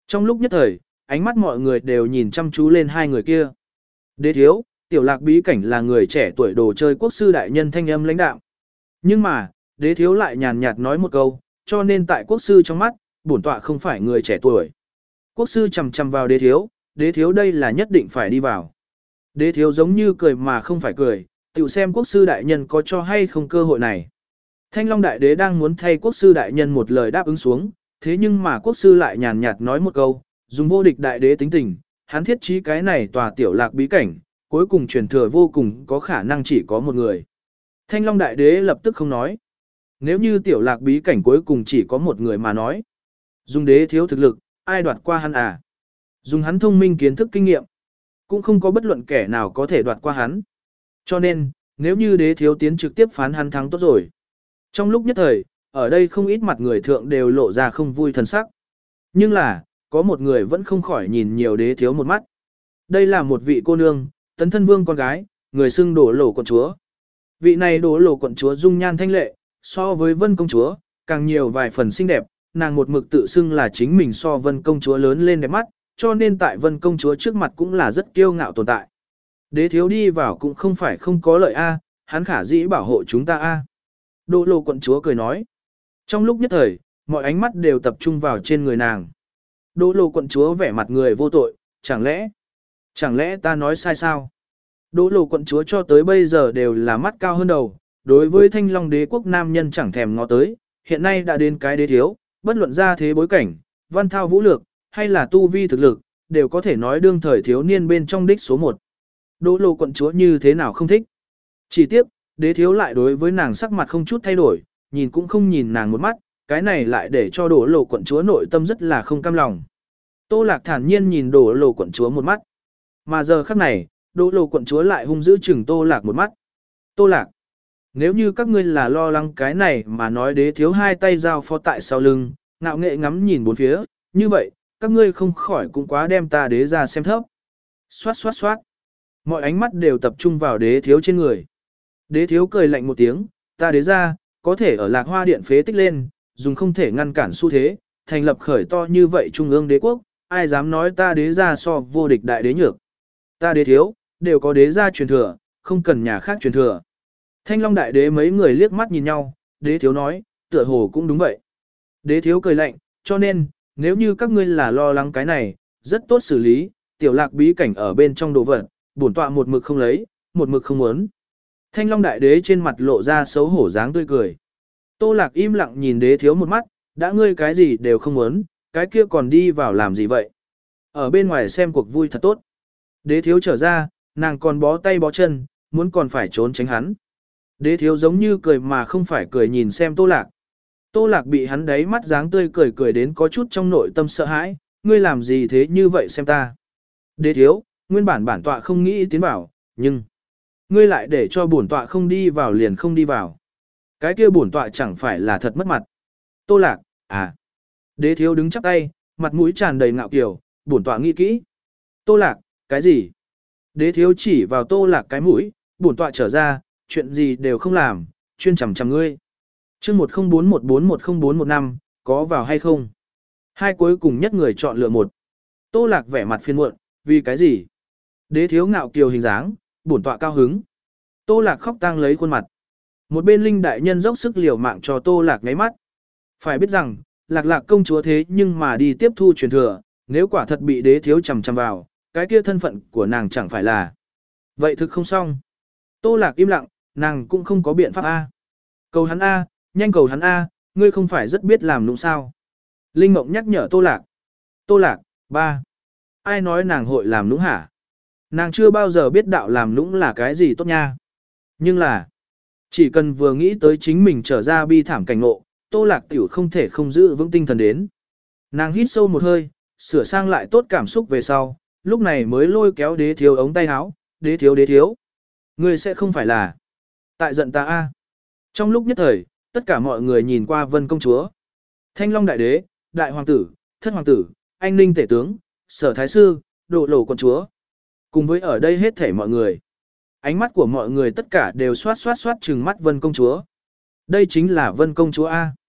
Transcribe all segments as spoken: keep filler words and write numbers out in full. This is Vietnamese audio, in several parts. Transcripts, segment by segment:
Trong lúc nhất thời, ánh mắt mọi người đều nhìn chăm chú lên hai người kia. Đế thiếu, tiểu lạc bí cảnh là người trẻ tuổi đồ chơi quốc sư đại nhân thanh âm lãnh đạo. Nhưng mà, đế thiếu lại nhàn nhạt nói một câu, cho nên tại quốc sư trong mắt, bổn tọa không phải người trẻ tuổi. Quốc sư chầm chầm vào đế thiếu, đế thiếu đây là nhất định phải đi vào. Đế thiếu giống như cười mà không phải cười, tự xem quốc sư đại nhân có cho hay không cơ hội này. Thanh Long đại đế đang muốn thay quốc sư đại nhân một lời đáp ứng xuống, thế nhưng mà quốc sư lại nhàn nhạt nói một câu, dùng vô địch đại đế tính tình, hắn thiết trí cái này tòa tiểu lạc bí cảnh, cuối cùng truyền thừa vô cùng có khả năng chỉ có một người. Thanh Long đại đế lập tức không nói. Nếu như tiểu lạc bí cảnh cuối cùng chỉ có một người mà nói, dùng đế thiếu thực lực, ai đoạt qua hắn à? Dùng hắn thông minh kiến thức kinh nghiệm, cũng không có bất luận kẻ nào có thể đoạt qua hắn. Cho nên, nếu như đế thiếu tiến trực tiếp phán hắn thắng tốt rồi. Trong lúc nhất thời, ở đây không ít mặt người thượng đều lộ ra không vui thần sắc. Nhưng là, có một người vẫn không khỏi nhìn nhiều đế thiếu một mắt. Đây là một vị cô nương, tấn thân vương con gái, người xưng đổ lổ quận chúa. Vị này đổ lổ quận chúa dung nhan thanh lệ, so với vân công chúa, càng nhiều vài phần xinh đẹp, nàng một mực tự xưng là chính mình so vân công chúa lớn lên đẹp mắt, cho nên tại vân công chúa trước mặt cũng là rất kiêu ngạo tồn tại. Đế thiếu đi vào cũng không phải không có lợi a, hắn khả dĩ bảo hộ chúng ta a. Đỗ lô quận chúa cười nói. Trong lúc nhất thời, mọi ánh mắt đều tập trung vào trên người nàng. Đỗ lô quận chúa vẻ mặt người vô tội, chẳng lẽ, chẳng lẽ ta nói sai sao? Đỗ lô quận chúa cho tới bây giờ đều là mắt cao hơn đầu, đối với thanh long đế quốc nam nhân chẳng thèm ngó tới, hiện nay đã đến cái đế thiếu, bất luận ra thế bối cảnh, văn thao vũ lược, hay là tu vi thực lực, đều có thể nói đương thời thiếu niên bên trong đích số một. Đỗ lô quận chúa như thế nào không thích. Chỉ tiếc, đế thiếu lại đối với nàng sắc mặt không chút thay đổi, nhìn cũng không nhìn nàng một mắt, cái này lại để cho đỗ lô quận chúa nội tâm rất là không cam lòng. Tô Lạc thản nhiên nhìn đỗ lô quận chúa một mắt. Mà giờ khắc này, đỗ lô quận chúa lại hung dữ chừng Tô Lạc một mắt. Tô Lạc, nếu như các ngươi là lo lắng cái này mà nói đế thiếu hai tay giao phó tại sau lưng, ngạo nghệ ngắm nhìn bốn phía, như vậy, các ngươi không khỏi cũng quá đem ta đế ra xem thấp. Xoát xoát xoát. Mọi ánh mắt đều tập trung vào đế thiếu trên người. Đế thiếu cười lạnh một tiếng, ta đế ra, có thể ở lạc hoa điện phế tích lên, dùng không thể ngăn cản xu thế, thành lập khởi to như vậy trung ương đế quốc, ai dám nói ta đế ra so vô địch đại đế nhược. Ta đế thiếu, đều có đế ra truyền thừa, không cần nhà khác truyền thừa. Thanh Long đại đế mấy người liếc mắt nhìn nhau, đế thiếu nói, tựa hồ cũng đúng vậy. Đế thiếu cười lạnh, cho nên, nếu như các ngươi là lo lắng cái này, rất tốt xử lý, tiểu lạc bí cảnh ở bên trong đồ vật, bổn tọa một mực không lấy, một mực không muốn. Thanh Long đại đế trên mặt lộ ra xấu hổ dáng tươi cười. Tô Lạc im lặng nhìn đế thiếu một mắt, đã ngươi cái gì đều không muốn, cái kia còn đi vào làm gì vậy? Ở bên ngoài xem cuộc vui thật tốt. Đế thiếu trở ra, nàng còn bó tay bó chân, muốn còn phải trốn tránh hắn. Đế thiếu giống như cười mà không phải cười nhìn xem Tô Lạc. Tô Lạc bị hắn đáy mắt dáng tươi cười cười đến có chút trong nội tâm sợ hãi, ngươi làm gì thế như vậy xem ta. Đế thiếu, nguyên bản bản tọa không nghĩ tiến vào, nhưng ngươi lại để cho bổn tọa không đi vào liền không đi vào. Cái kia bổn tọa chẳng phải là thật mất mặt. Tô Lạc, à. Đế thiếu đứng chắp tay, mặt mũi tràn đầy ngạo kiều, bổn tọa nghĩ kỹ. Tô Lạc, cái gì? Đế thiếu chỉ vào Tô Lạc cái mũi, bổn tọa trở ra, chuyện gì đều không làm, chuyên chằm chằm ngươi. Chương một không bốn một bốn một không bốn một năm, có vào hay không? Hai cuối cùng nhất người chọn lựa một. Tô Lạc vẻ mặt phiền muộn, vì cái gì? Đế thiếu ngạo kiều hình dáng, bổn tọa cao hứng. Tô Lạc khóc tang lấy khuôn mặt. Một bên linh đại nhân dốc sức liều mạng cho Tô Lạc ngáy mắt. Phải biết rằng, Lạc Lạc công chúa thế nhưng mà đi tiếp thu truyền thừa, nếu quả thật bị đế thiếu chằm chằm vào, cái kia thân phận của nàng chẳng phải là. Vậy thực không xong. Tô Lạc im lặng, nàng cũng không có biện pháp A. Cầu hắn A, nhanh cầu hắn A, ngươi không phải rất biết làm nũng sao. Linh Mộng nhắc nhở Tô Lạc. Tô Lạc, ba. Ai nói nàng hội làm nũng hả? Nàng chưa bao giờ biết đạo làm nũng là cái gì tốt nha. Nhưng là, chỉ cần vừa nghĩ tới chính mình trở ra bi thảm cảnh ngộ, Tô Lạc tiểu không thể không giữ vững tinh thần đến. Nàng hít sâu một hơi, sửa sang lại tốt cảm xúc về sau, lúc này mới lôi kéo đế thiếu ống tay áo, đế thiếu đế thiếu. Ngươi sẽ không phải là tại giận ta a? Trong lúc nhất thời, tất cả mọi người nhìn qua Vân công chúa. Thanh Long đại đế, đại hoàng tử, thất hoàng tử, anh ninh tể tướng, sở thái sư, độ lổ quận chúa. Cùng với ở đây hết thảy mọi người. Ánh mắt của mọi người tất cả đều xoát xoát xoát trừng mắt Vân công chúa. Đây chính là Vân công chúa A.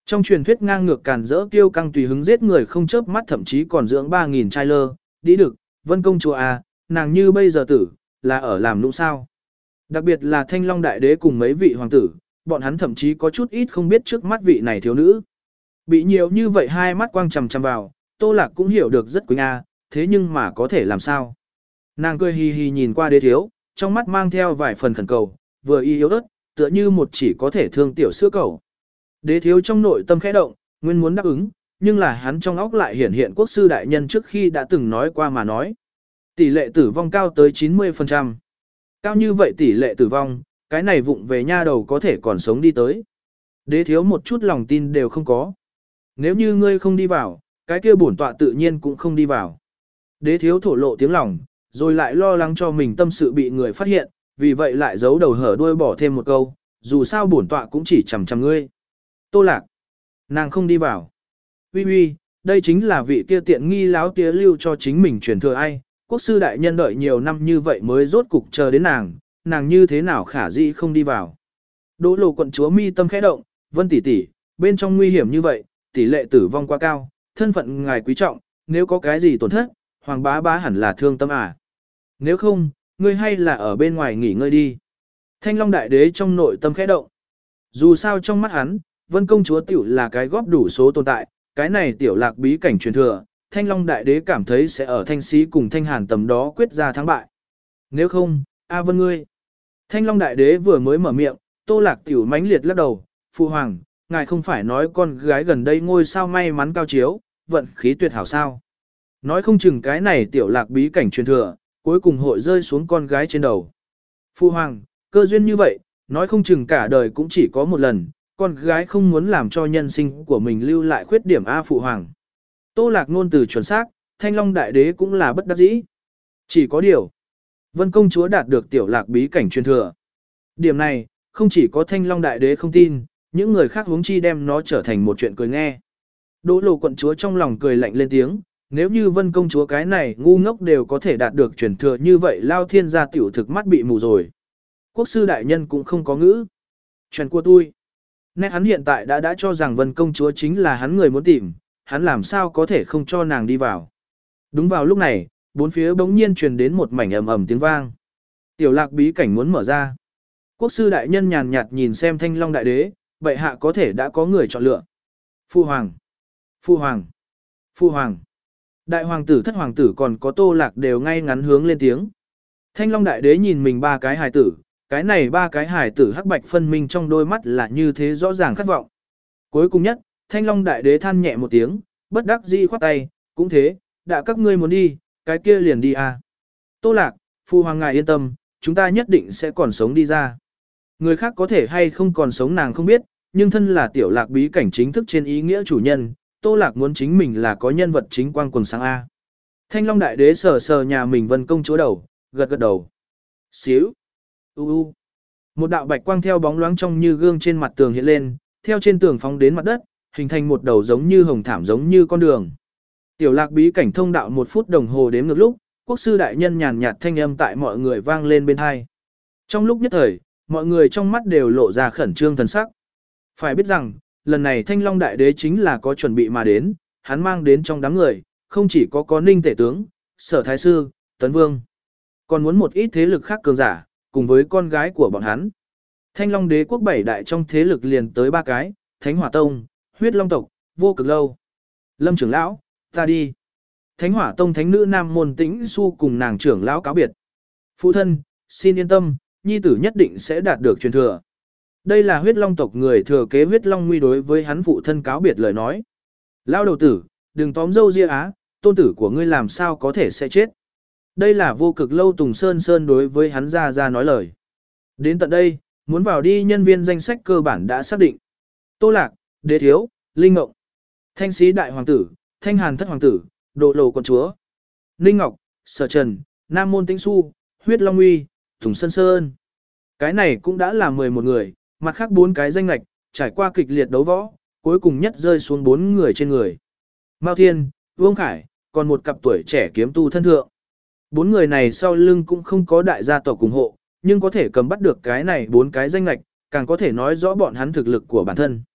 Trong truyền thuyết ngang ngược càn rỡ kiêu căng tùy hứng giết người không chớp mắt thậm chí còn dưỡng ba nghìn trai lơ, đi được, Vân công chúa à, nàng như bây giờ tử, là ở làm nũng sao. Đặc biệt là Thanh Long Đại Đế cùng mấy vị hoàng tử, bọn hắn thậm chí có chút ít không biết trước mắt vị này thiếu nữ. Bị nhiều như vậy hai mắt quang chằm chằm vào, Tô Lạc cũng hiểu được rất quỳnh a, thế nhưng mà có thể làm sao. Nàng cười hì hì nhìn qua đế thiếu, trong mắt mang theo vài phần khẩn cầu, vừa y yếu ớt, tựa như một chỉ có thể thương tiểu sữa cầu. Đế thiếu trong nội tâm khẽ động, nguyên muốn đáp ứng, nhưng là hắn trong óc lại hiển hiện quốc sư đại nhân trước khi đã từng nói qua mà nói. Tỷ lệ tử vong cao tới chín mươi phần trăm. Cao như vậy tỷ lệ tử vong, cái này vụng về nha đầu có thể còn sống đi tới. Đế thiếu một chút lòng tin đều không có. Nếu như ngươi không đi vào, cái kia bổn tọa tự nhiên cũng không đi vào. Đế thiếu thổ lộ tiếng lòng, rồi lại lo lắng cho mình tâm sự bị người phát hiện, vì vậy lại giấu đầu hở đuôi bỏ thêm một câu, dù sao bổn tọa cũng chỉ chằm chằm ngươi. Tô Lạc, nàng không đi vào. Uy uy, đây chính là vị kia tiện nghi láo tía lưu cho chính mình truyền thừa ai, quốc sư đại nhân đợi nhiều năm như vậy mới rốt cục chờ đến nàng, nàng như thế nào khả dĩ không đi vào. Đỗ Lộ quận chúa mi tâm khẽ động, Vân tỷ tỷ, bên trong nguy hiểm như vậy, tỷ lệ tử vong quá cao, thân phận ngài quý trọng, nếu có cái gì tổn thất, hoàng bá bá hẳn là thương tâm à. Nếu không, ngươi hay là ở bên ngoài nghỉ ngơi đi. Thanh Long Đại Đế trong nội tâm khẽ động. Dù sao trong mắt hắn, Vân công chúa tiểu là cái góp đủ số tồn tại, cái này tiểu lạc bí cảnh truyền thừa, Thanh Long Đại Đế cảm thấy sẽ ở Thanh Sĩ cùng Thanh Hàn tầm đó quyết ra thắng bại. Nếu không, A Vân ngươi. Thanh Long Đại Đế vừa mới mở miệng, Tô Lạc tiểu mãnh liệt lắc đầu, Phu Hoàng, ngài không phải nói con gái gần đây ngôi sao may mắn cao chiếu, vận khí tuyệt hảo sao. Nói không chừng cái này tiểu lạc bí cảnh truyền thừa, cuối cùng hội rơi xuống con gái trên đầu. Phu Hoàng, cơ duyên như vậy, nói không chừng cả đời cũng chỉ có một lần, con gái không muốn làm cho nhân sinh của mình lưu lại khuyết điểm A Phụ Hoàng. Tô Lạc ngôn từ chuẩn xác, Thanh Long Đại Đế cũng là bất đắc dĩ. Chỉ có điều, Vân công chúa đạt được tiểu lạc bí cảnh truyền thừa. Điểm này, không chỉ có Thanh Long Đại Đế không tin, những người khác huống chi đem nó trở thành một chuyện cười nghe. Đỗ Lộ quận chúa trong lòng cười lạnh lên tiếng, nếu như Vân công chúa cái này ngu ngốc đều có thể đạt được truyền thừa như vậy, Lao Thiên gia tiểu thực mắt bị mù rồi. Quốc sư đại nhân cũng không có ngữ. Truyền của tôi. Nét hắn hiện tại đã đã cho rằng Vân công chúa chính là hắn người muốn tìm, hắn làm sao có thể không cho nàng đi vào. Đúng vào lúc này, bốn phía bỗng nhiên truyền đến một mảnh ầm ầm tiếng vang. Tiểu lạc bí cảnh muốn mở ra. Quốc sư đại nhân nhàn nhạt nhìn xem Thanh Long Đại Đế, bệ hạ có thể đã có người chọn lựa. Phu Hoàng, Phu Hoàng, Phu Hoàng. Đại hoàng tử thất hoàng tử còn có Tô Lạc đều ngay ngắn hướng lên tiếng. Thanh Long Đại Đế nhìn mình ba cái hài tử, cái này ba cái hài tử hắc bạch phân minh trong đôi mắt là như thế rõ ràng khát vọng. Cuối cùng nhất, Thanh Long Đại Đế than nhẹ một tiếng, bất đắc dĩ khoát tay, cũng thế, đã các ngươi muốn đi, cái kia liền đi à. Tô Lạc, Phu Hoàng ngài yên tâm, chúng ta nhất định sẽ còn sống đi ra. Người khác có thể hay không còn sống nàng không biết, nhưng thân là tiểu lạc bí cảnh chính thức trên ý nghĩa chủ nhân, Tô Lạc muốn chính mình là có nhân vật chính quang quần sáng A. Thanh Long Đại Đế sờ sờ nhà mình Vân công chúa đầu, gật gật đầu. Xíu. U u. Một đạo bạch quang theo bóng loáng trong như gương trên mặt tường hiện lên, theo trên tường phóng đến mặt đất, hình thành một đầu giống như hồng thảm giống như con đường. Tiểu lạc bí cảnh thông đạo một phút đồng hồ đếm ngược lúc, quốc sư đại nhân nhàn nhạt thanh âm tại mọi người vang lên bên hai. Trong lúc nhất thời, mọi người trong mắt đều lộ ra khẩn trương thần sắc. Phải biết rằng, lần này Thanh Long Đại Đế chính là có chuẩn bị mà đến, hắn mang đến trong đám người, không chỉ có có Ninh Tể Tướng, Sở Thái Sư, Tấn Vương, còn muốn một ít thế lực khác cường giả, cùng với con gái của bọn hắn. Thanh Long Đế quốc bảy đại trong thế lực liền tới ba cái, Thánh Hỏa Tông, Huyết Long tộc, Vô Cực Lâu. Lâm trưởng lão, ta đi. Thánh Hỏa Tông thánh nữ Nam Môn Tĩnh Xu cùng nàng trưởng lão cáo biệt. Phụ thân, xin yên tâm, nhi tử nhất định sẽ đạt được truyền thừa. Đây là Huyết Long tộc người thừa kế Huyết Long Nguy đối với hắn phụ thân cáo biệt lời nói. Lão đầu tử, đừng tóm dâu ria á, tôn tử của ngươi làm sao có thể sẽ chết. Đây là Vô Cực Lâu Tùng Sơn Sơn đối với hắn ra ra nói lời. Đến tận đây, muốn vào đi nhân viên danh sách cơ bản đã xác định. Tô Lạc, Đế Thiếu, Linh Ngộng, Thanh Sĩ Đại Hoàng tử, Thanh Hàn Thất Hoàng tử, Độ Lộ Quận Chúa, Ninh Ngọc, Sở Trần, Nam Môn Tĩnh Xu, Huyết Long Uy, Tùng Sơn Sơn. Cái này cũng đã là mười một người, mặt khác bốn cái danh lạch, trải qua kịch liệt đấu võ, cuối cùng nhất rơi xuống bốn người trên người. Mao Thiên, Vương Khải, còn một cặp tuổi trẻ kiếm tu thân thượng. Bốn người này sau lưng cũng không có đại gia tộc ủng hộ, nhưng có thể cầm bắt được cái này bốn cái danh lạch, càng có thể nói rõ bọn hắn thực lực của bản thân.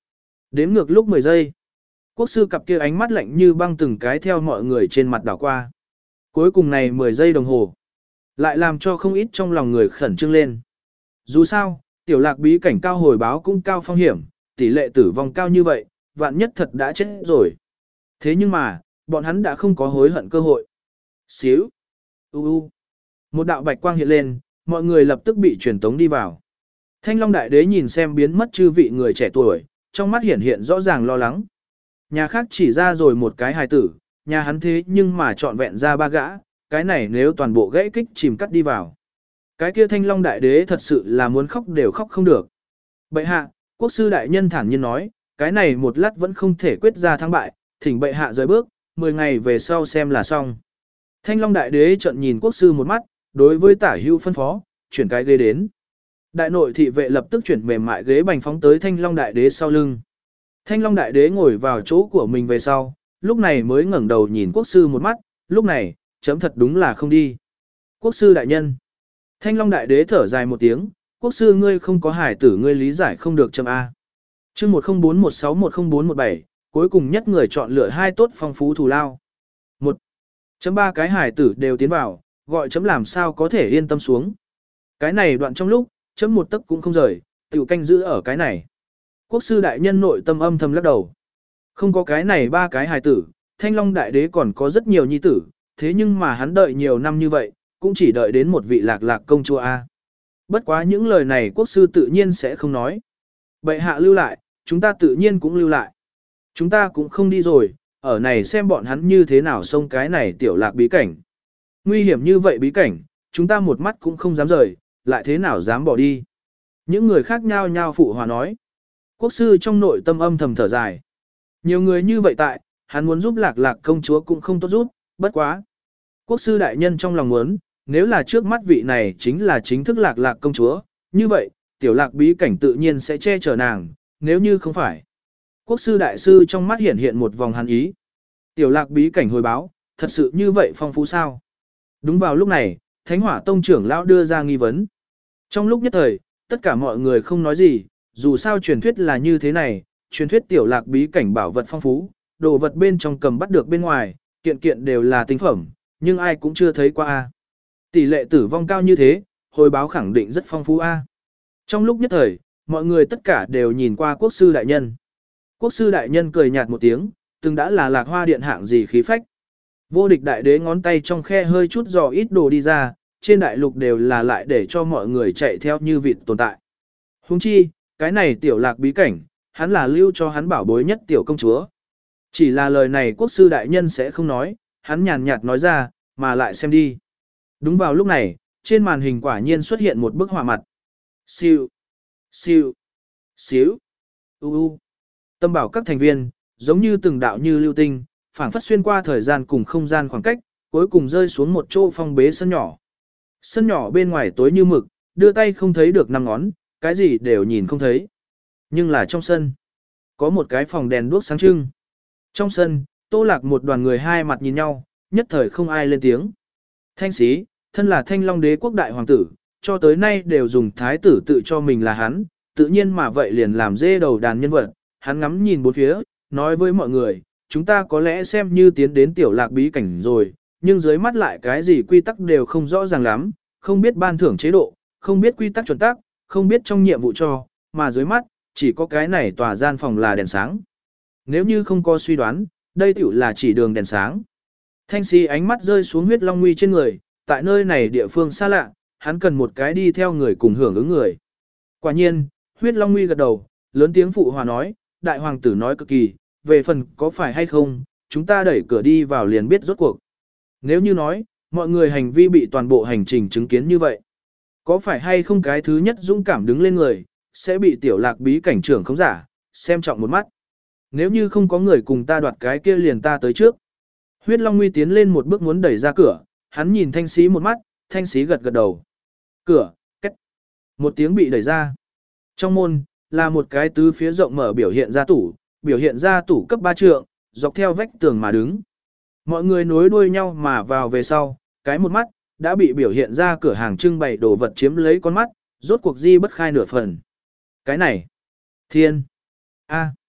Đếm ngược lúc mười giây. Quốc sư cặp kia ánh mắt lạnh như băng từng cái theo mọi người trên mặt đảo qua. Cuối cùng này mười giây đồng hồ. Lại làm cho không ít trong lòng người khẩn trương lên. Dù sao, tiểu lạc bí cảnh cao hồi báo cũng cao phong hiểm, tỷ lệ tử vong cao như vậy, vạn nhất thật đã chết rồi. Thế nhưng mà, bọn hắn đã không có hối hận cơ hội. Xíu. U u. Một đạo bạch quang hiện lên, mọi người lập tức bị truyền tống đi vào. Thanh Long Đại Đế nhìn xem biến mất chư vị người trẻ tuổi, trong mắt hiển hiện rõ ràng lo lắng. Nhà khác chỉ ra rồi một cái hài tử, nhà hắn thế nhưng mà trọn vẹn ra ba gã, cái này nếu toàn bộ gãy kích chìm cắt đi vào. Cái kia Thanh Long Đại Đế thật sự là muốn khóc đều khóc không được. Bệ hạ, quốc sư đại nhân thản nhiên nói, cái này một lát vẫn không thể quyết ra thắng bại, thỉnh bệ hạ rời bước, mười ngày về sau xem là xong. Thanh Long Đại Đế trợn nhìn quốc sư một mắt, đối với tả hưu phân phó, chuyển cái ghế đến. Đại nội thị vệ lập tức chuyển mềm mại ghế bành phóng tới Thanh Long Đại Đế sau lưng. Thanh Long Đại Đế ngồi vào chỗ của mình về sau, lúc này mới ngẩng đầu nhìn quốc sư một mắt, lúc này, chấm thật đúng là không đi. Quốc sư đại nhân. Thanh Long Đại Đế thở dài một tiếng, quốc sư ngươi không có hải tử ngươi lý giải không được chấm A. chương một không bốn một sáu một không bốn một bảy, cuối cùng nhất người chọn lựa hai tốt phong phú thù lao. một. Chấm ba cái hải tử đều tiến vào, gọi chấm làm sao có thể yên tâm xuống. Cái này đoạn trong lúc, chấm một tấc cũng không rời, tiểu canh giữ ở cái này. Quốc sư đại nhân nội tâm âm thầm lắc đầu. Không có cái này ba cái hài tử, Thanh Long Đại Đế còn có rất nhiều nhi tử, thế nhưng mà hắn đợi nhiều năm như vậy, cũng chỉ đợi đến một vị lạc lạc công chúa A. Bất quá những lời này quốc sư tự nhiên sẽ không nói. Bệ hạ lưu lại, chúng ta tự nhiên cũng lưu lại. Chúng ta cũng không đi rồi, ở này xem bọn hắn như thế nào xông cái này tiểu lạc bí cảnh. Nguy hiểm như vậy bí cảnh, chúng ta một mắt cũng không dám rời, lại thế nào dám bỏ đi. Những người khác nhao nhao phụ hòa nói. Quốc sư trong nội tâm âm thầm thở dài. Nhiều người như vậy tại, hắn muốn giúp lạc lạc công chúa cũng không tốt giúp, bất quá. Quốc sư đại nhân trong lòng muốn, nếu là trước mắt vị này chính là chính thức lạc lạc công chúa, như vậy, tiểu lạc bí cảnh tự nhiên sẽ che chở nàng, nếu như không phải. Quốc sư đại sư trong mắt hiện hiện một vòng hàn ý. Tiểu lạc bí cảnh hồi báo, thật sự như vậy phong phú sao? Đúng vào lúc này, Thánh Hỏa Tông trưởng lão đưa ra nghi vấn. Trong lúc nhất thời, tất cả mọi người không nói gì, dù sao truyền thuyết là như thế này, truyền thuyết tiểu lạc bí cảnh bảo vật phong phú, đồ vật bên trong cầm bắt được bên ngoài, kiện kiện đều là tinh phẩm, nhưng ai cũng chưa thấy qua a. Tỷ lệ tử vong cao như thế, hồi báo khẳng định rất phong phú a. Trong lúc nhất thời, mọi người tất cả đều nhìn qua quốc sư đại nhân. Quốc sư đại nhân cười nhạt một tiếng, từng đã là lạc hoa điện hạng gì khí phách. Vô địch đại đế ngón tay trong khe hơi chút dò ít đồ đi ra, trên đại lục đều là lại để cho mọi người chạy theo như vịt tồn tại. Huống chi, cái này tiểu lạc bí cảnh, hắn là lưu cho hắn bảo bối nhất tiểu công chúa. Chỉ là lời này quốc sư đại nhân sẽ không nói, hắn nhàn nhạt nói ra, mà lại xem đi. Đúng vào lúc này, trên màn hình quả nhiên xuất hiện một bức họa mặt. Siêu, siêu, xíu, u u. Tâm bảo các thành viên, giống như từng đạo như lưu tinh, phảng phất xuyên qua thời gian cùng không gian khoảng cách, cuối cùng rơi xuống một chỗ phong bế sân nhỏ. Sân nhỏ bên ngoài tối như mực, đưa tay không thấy được năm ngón, cái gì đều nhìn không thấy. Nhưng là trong sân, có một cái phòng đèn đuốc sáng trưng. Trong sân, Tô Lạc một đoàn người hai mặt nhìn nhau, nhất thời không ai lên tiếng. Thanh Sĩ, thân là Thanh Long Đế quốc đại hoàng tử, cho tới nay đều dùng thái tử tự cho mình là hắn, tự nhiên mà vậy liền làm dê đầu đàn nhân vật. Hắn ngắm nhìn bốn phía, nói với mọi người, chúng ta có lẽ xem như tiến đến tiểu lạc bí cảnh rồi, nhưng dưới mắt lại cái gì quy tắc đều không rõ ràng lắm, không biết ban thưởng chế độ, không biết quy tắc chuẩn tắc, không biết trong nhiệm vụ cho, mà dưới mắt, chỉ có cái này tòa gian phòng là đèn sáng. Nếu như không có suy đoán, đây tiểu là chỉ đường đèn sáng. Thanh Sĩ ánh mắt rơi xuống huyết long nguy trên người, tại nơi này địa phương xa lạ, hắn cần một cái đi theo người cùng hưởng ứng người. Quả nhiên, huyết long nguy gật đầu, lớn tiếng phụ hòa nói, đại hoàng tử nói cực kỳ, về phần có phải hay không, chúng ta đẩy cửa đi vào liền biết rốt cuộc. Nếu như nói, mọi người hành vi bị toàn bộ hành trình chứng kiến như vậy, có phải hay không cái thứ nhất dũng cảm đứng lên người, sẽ bị tiểu lạc bí cảnh trưởng không giả, xem trọng một mắt. Nếu như không có người cùng ta đoạt cái kia liền ta tới trước. Huyết Long Nguy tiến lên một bước muốn đẩy ra cửa, hắn nhìn Thanh Sĩ một mắt, Thanh Sĩ gật gật đầu. Cửa, cách. Một tiếng bị đẩy ra. Trong môn, là một cái tứ phía rộng mở biểu hiện ra tủ, biểu hiện ra tủ cấp ba trượng, dọc theo vách tường mà đứng. Mọi người nối đuôi nhau mà vào về sau, cái một mắt, đã bị biểu hiện ra cửa hàng trưng bày đồ vật chiếm lấy con mắt, rốt cuộc di bất khai nửa phần. Cái này, thiên, a,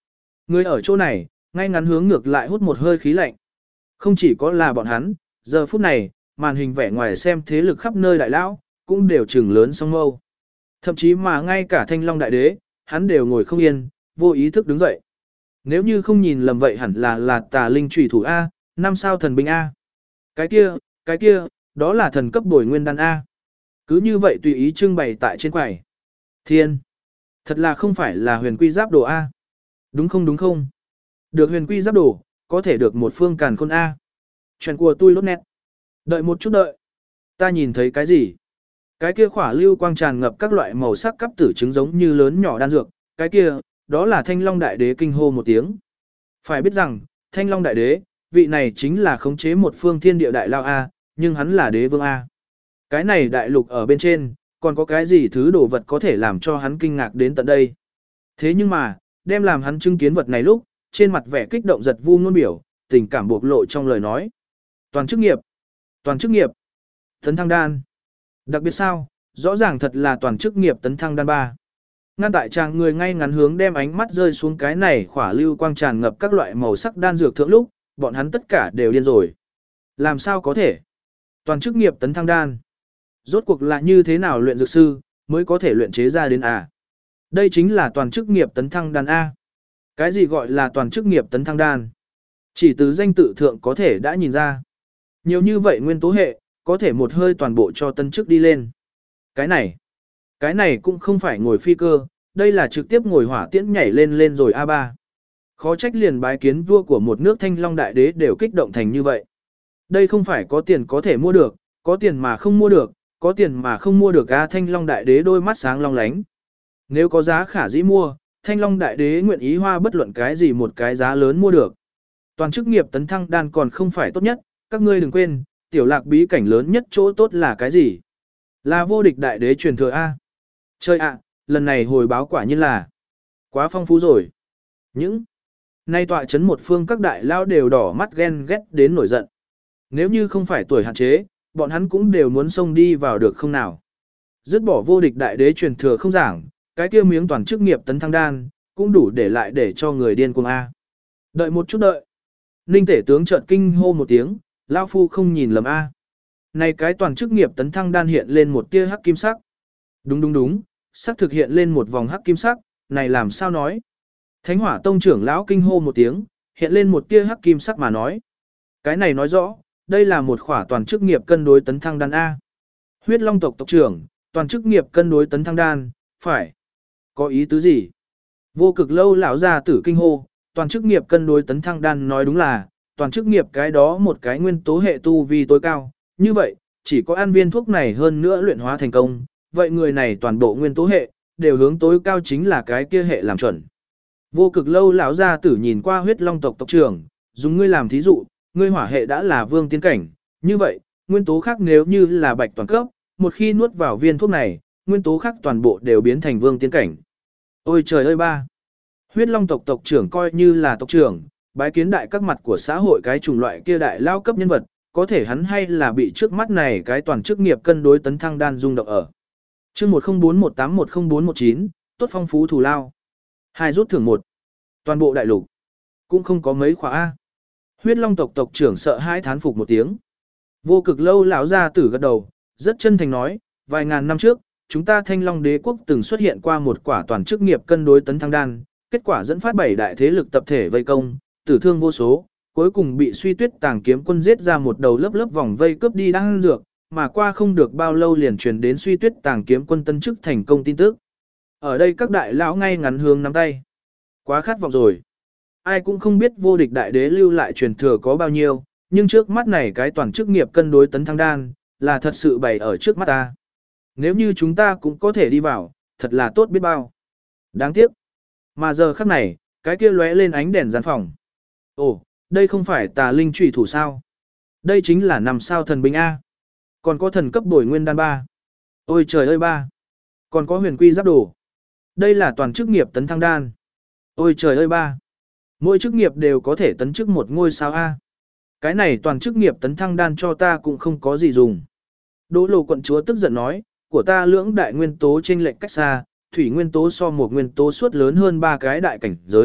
Người ở chỗ này, ngay ngắn hướng ngược lại hút một hơi khí lạnh. Không chỉ có là bọn hắn, giờ phút này, màn hình vẻ ngoài xem thế lực khắp nơi đại lão, cũng đều trừng lớn song mâu. Thậm chí mà ngay cả Thanh Long đại đế, hắn đều ngồi không yên, vô ý thức đứng dậy. Nếu như không nhìn lầm vậy hẳn là là Tà Linh chủy thủ A, năm sao thần binh A. Cái kia, cái kia, đó là thần cấp bồi nguyên đan A. Cứ như vậy tùy ý trưng bày tại trên quầy. Thiên, thật là không phải là huyền quy giáp đồ A. Đúng không đúng không? Được huyền quy giáp đồ, có thể được một phương càn khôn A. Chuyện của tôi lốt nét. Đợi một chút đợi. Ta nhìn thấy cái gì? Cái kia khỏa lưu quang tràn ngập các loại màu sắc cấp tử trứng giống như lớn nhỏ đan dược. Cái kia, đó là Thanh Long đại đế kinh hô một tiếng. Phải biết rằng, Thanh Long đại đế, vị này chính là khống chế một phương thiên địa đại lao A, nhưng hắn là đế vương A. Cái này đại lục ở bên trên, còn có cái gì thứ đồ vật có thể làm cho hắn kinh ngạc đến tận đây. Thế nhưng mà, đem làm hắn chứng kiến vật này lúc, trên mặt vẻ kích động giật vu ngôn biểu, tình cảm bộc lộ trong lời nói. Toàn chức nghiệp, toàn chức nghiệp, tấn thăng đan. Đặc biệt sao, rõ ràng thật là toàn chức nghiệp tấn thăng đan ba. Ngăn tại chàng người ngay ngắn hướng đem ánh mắt rơi xuống cái này khỏa lưu quang tràn ngập các loại màu sắc đan dược thượng lúc, bọn hắn tất cả đều điên rồi. Làm sao có thể? Toàn chức nghiệp tấn thăng đan. Rốt cuộc là như thế nào luyện dược sư mới có thể luyện chế ra đến à? Đây chính là toàn chức nghiệp tấn thăng đan A. Cái gì gọi là toàn chức nghiệp tấn thăng đan? Chỉ từ danh tự thượng có thể đã nhìn ra. Nhiều như vậy nguyên tố hệ, có thể một hơi toàn bộ cho tân chức đi lên. Cái này, cái này cũng không phải ngồi phi cơ, đây là trực tiếp ngồi hỏa tiễn nhảy lên lên rồi a ba. Khó trách liền bái kiến vua của một nước Thanh Long đại đế đều kích động thành như vậy. Đây không phải có tiền có thể mua được, có tiền mà không mua được, có tiền mà không mua được a. Thanh Long đại đế đôi mắt sáng long lánh. Nếu có giá khả dĩ mua, Thanh Long đại đế nguyện ý hoa bất luận cái gì một cái giá lớn mua được. Toàn chức nghiệp tấn thăng đan còn không phải tốt nhất, các ngươi đừng quên, tiểu lạc bí cảnh lớn nhất chỗ tốt là cái gì? Là vô địch đại đế truyền thừa A. Chơi ạ, lần này hồi báo quả nhiên là quá phong phú rồi. Những nay tọa chấn một phương các đại lao đều đỏ mắt ghen ghét đến nổi giận. Nếu như không phải tuổi hạn chế, bọn hắn cũng đều muốn xông đi vào được không nào. Dứt bỏ vô địch đại đế truyền thừa không giảng, cái kia miếng toàn chức nghiệp tấn thăng đan, cũng đủ để lại để cho người điên cuồng A. Đợi một chút đợi. Ninh tể tướng chợt kinh hô một tiếng, lao phu không nhìn lầm A. Này cái toàn chức nghiệp tấn thăng đan hiện lên một tia hắc kim sắc. Đúng đúng đúng, sắc thực hiện lên một vòng hắc kim sắc, này làm sao nói. Thánh hỏa tông trưởng lão kinh hô một tiếng, hiện lên một tia hắc kim sắc mà nói. Cái này nói rõ, đây là một khỏa toàn chức nghiệp cân đối tấn thăng đan A. Huyết long tộc tộc trưởng, toàn chức nghiệp cân đối tấn thăng đan, phải. Có ý tứ gì? Vô cực lâu lão gia tử kinh hô, toàn chức nghiệp cân đối tấn thăng đan nói đúng là, toàn chức nghiệp cái đó một cái nguyên tố hệ tu vi tối cao, như vậy, chỉ có ăn viên thuốc này hơn nữa luyện hóa thành công, vậy người này toàn bộ nguyên tố hệ, đều hướng tối cao chính là cái kia hệ làm chuẩn. Vô cực lâu lão gia tử nhìn qua huyết long tộc tộc trưởng, dùng ngươi làm thí dụ, ngươi hỏa hệ đã là vương tiến cảnh, như vậy, nguyên tố khác nếu như là bạch toàn cấp, một khi nuốt vào viên thuốc này, nguyên tố khác toàn bộ đều biến thành vương tiến cảnh. Ôi trời ơi ba! Huyết long tộc tộc trưởng coi như là tộc trưởng, bái kiến đại các mặt của xã hội cái chủng loại kia đại lao cấp nhân vật, có thể hắn hay là bị trước mắt này cái toàn chức nghiệp cân đối tấn thăng đan rung động ở. Chương một không bốn một tám một không bốn một chín, tốt phong phú thù lao. Hai rút thưởng một. Toàn bộ đại lục cũng không có mấy khóa A. Huyết long tộc tộc trưởng sợ hãi thán phục một tiếng. Vô cực lâu lão gia tử gật đầu, rất chân thành nói, vài ngàn năm trước, chúng ta Thanh Long đế quốc từng xuất hiện qua một quả toàn chức nghiệp cân đối tấn thăng đan, kết quả dẫn phát bảy đại thế lực tập thể vây công, tử thương vô số, cuối cùng bị Suy Tuyết Tàng kiếm quân giết ra một đầu lớp lớp vòng vây cướp đi đan dược, mà qua không được bao lâu liền truyền đến Suy Tuyết Tàng kiếm quân tân chức thành công tin tức. Ở đây các đại lão ngay ngắn hướng nắm tay. Quá khát vọng rồi. Ai cũng không biết vô địch đại đế lưu lại truyền thừa có bao nhiêu, nhưng trước mắt này cái toàn chức nghiệp cân đối tấn thăng đan, là thật sự bày ở trước mắt ta. Nếu như chúng ta cũng có thể đi vào, thật là tốt biết bao. Đáng tiếc. Mà giờ khắc này, cái kia lóe lên ánh đèn gian phòng. Ồ, đây không phải Tà Linh chủy thủ sao? Đây chính là năm sao thần binh A. Còn có thần cấp bồi nguyên đan ba. Ôi trời ơi ba. Còn có huyền quy giáp đồ. Đây là toàn chức nghiệp tấn thăng đan. Ôi trời ơi ba. Mỗi chức nghiệp đều có thể tấn chức một ngôi sao A. Cái này toàn chức nghiệp tấn thăng đan cho ta cũng không có gì dùng. Đỗ Lộ quận chúa tức giận nói, của ta lưỡng đại nguyên tố chênh lệch cách xa, thủy nguyên tố so một nguyên tố suốt lớn hơn ba cái đại cảnh giới,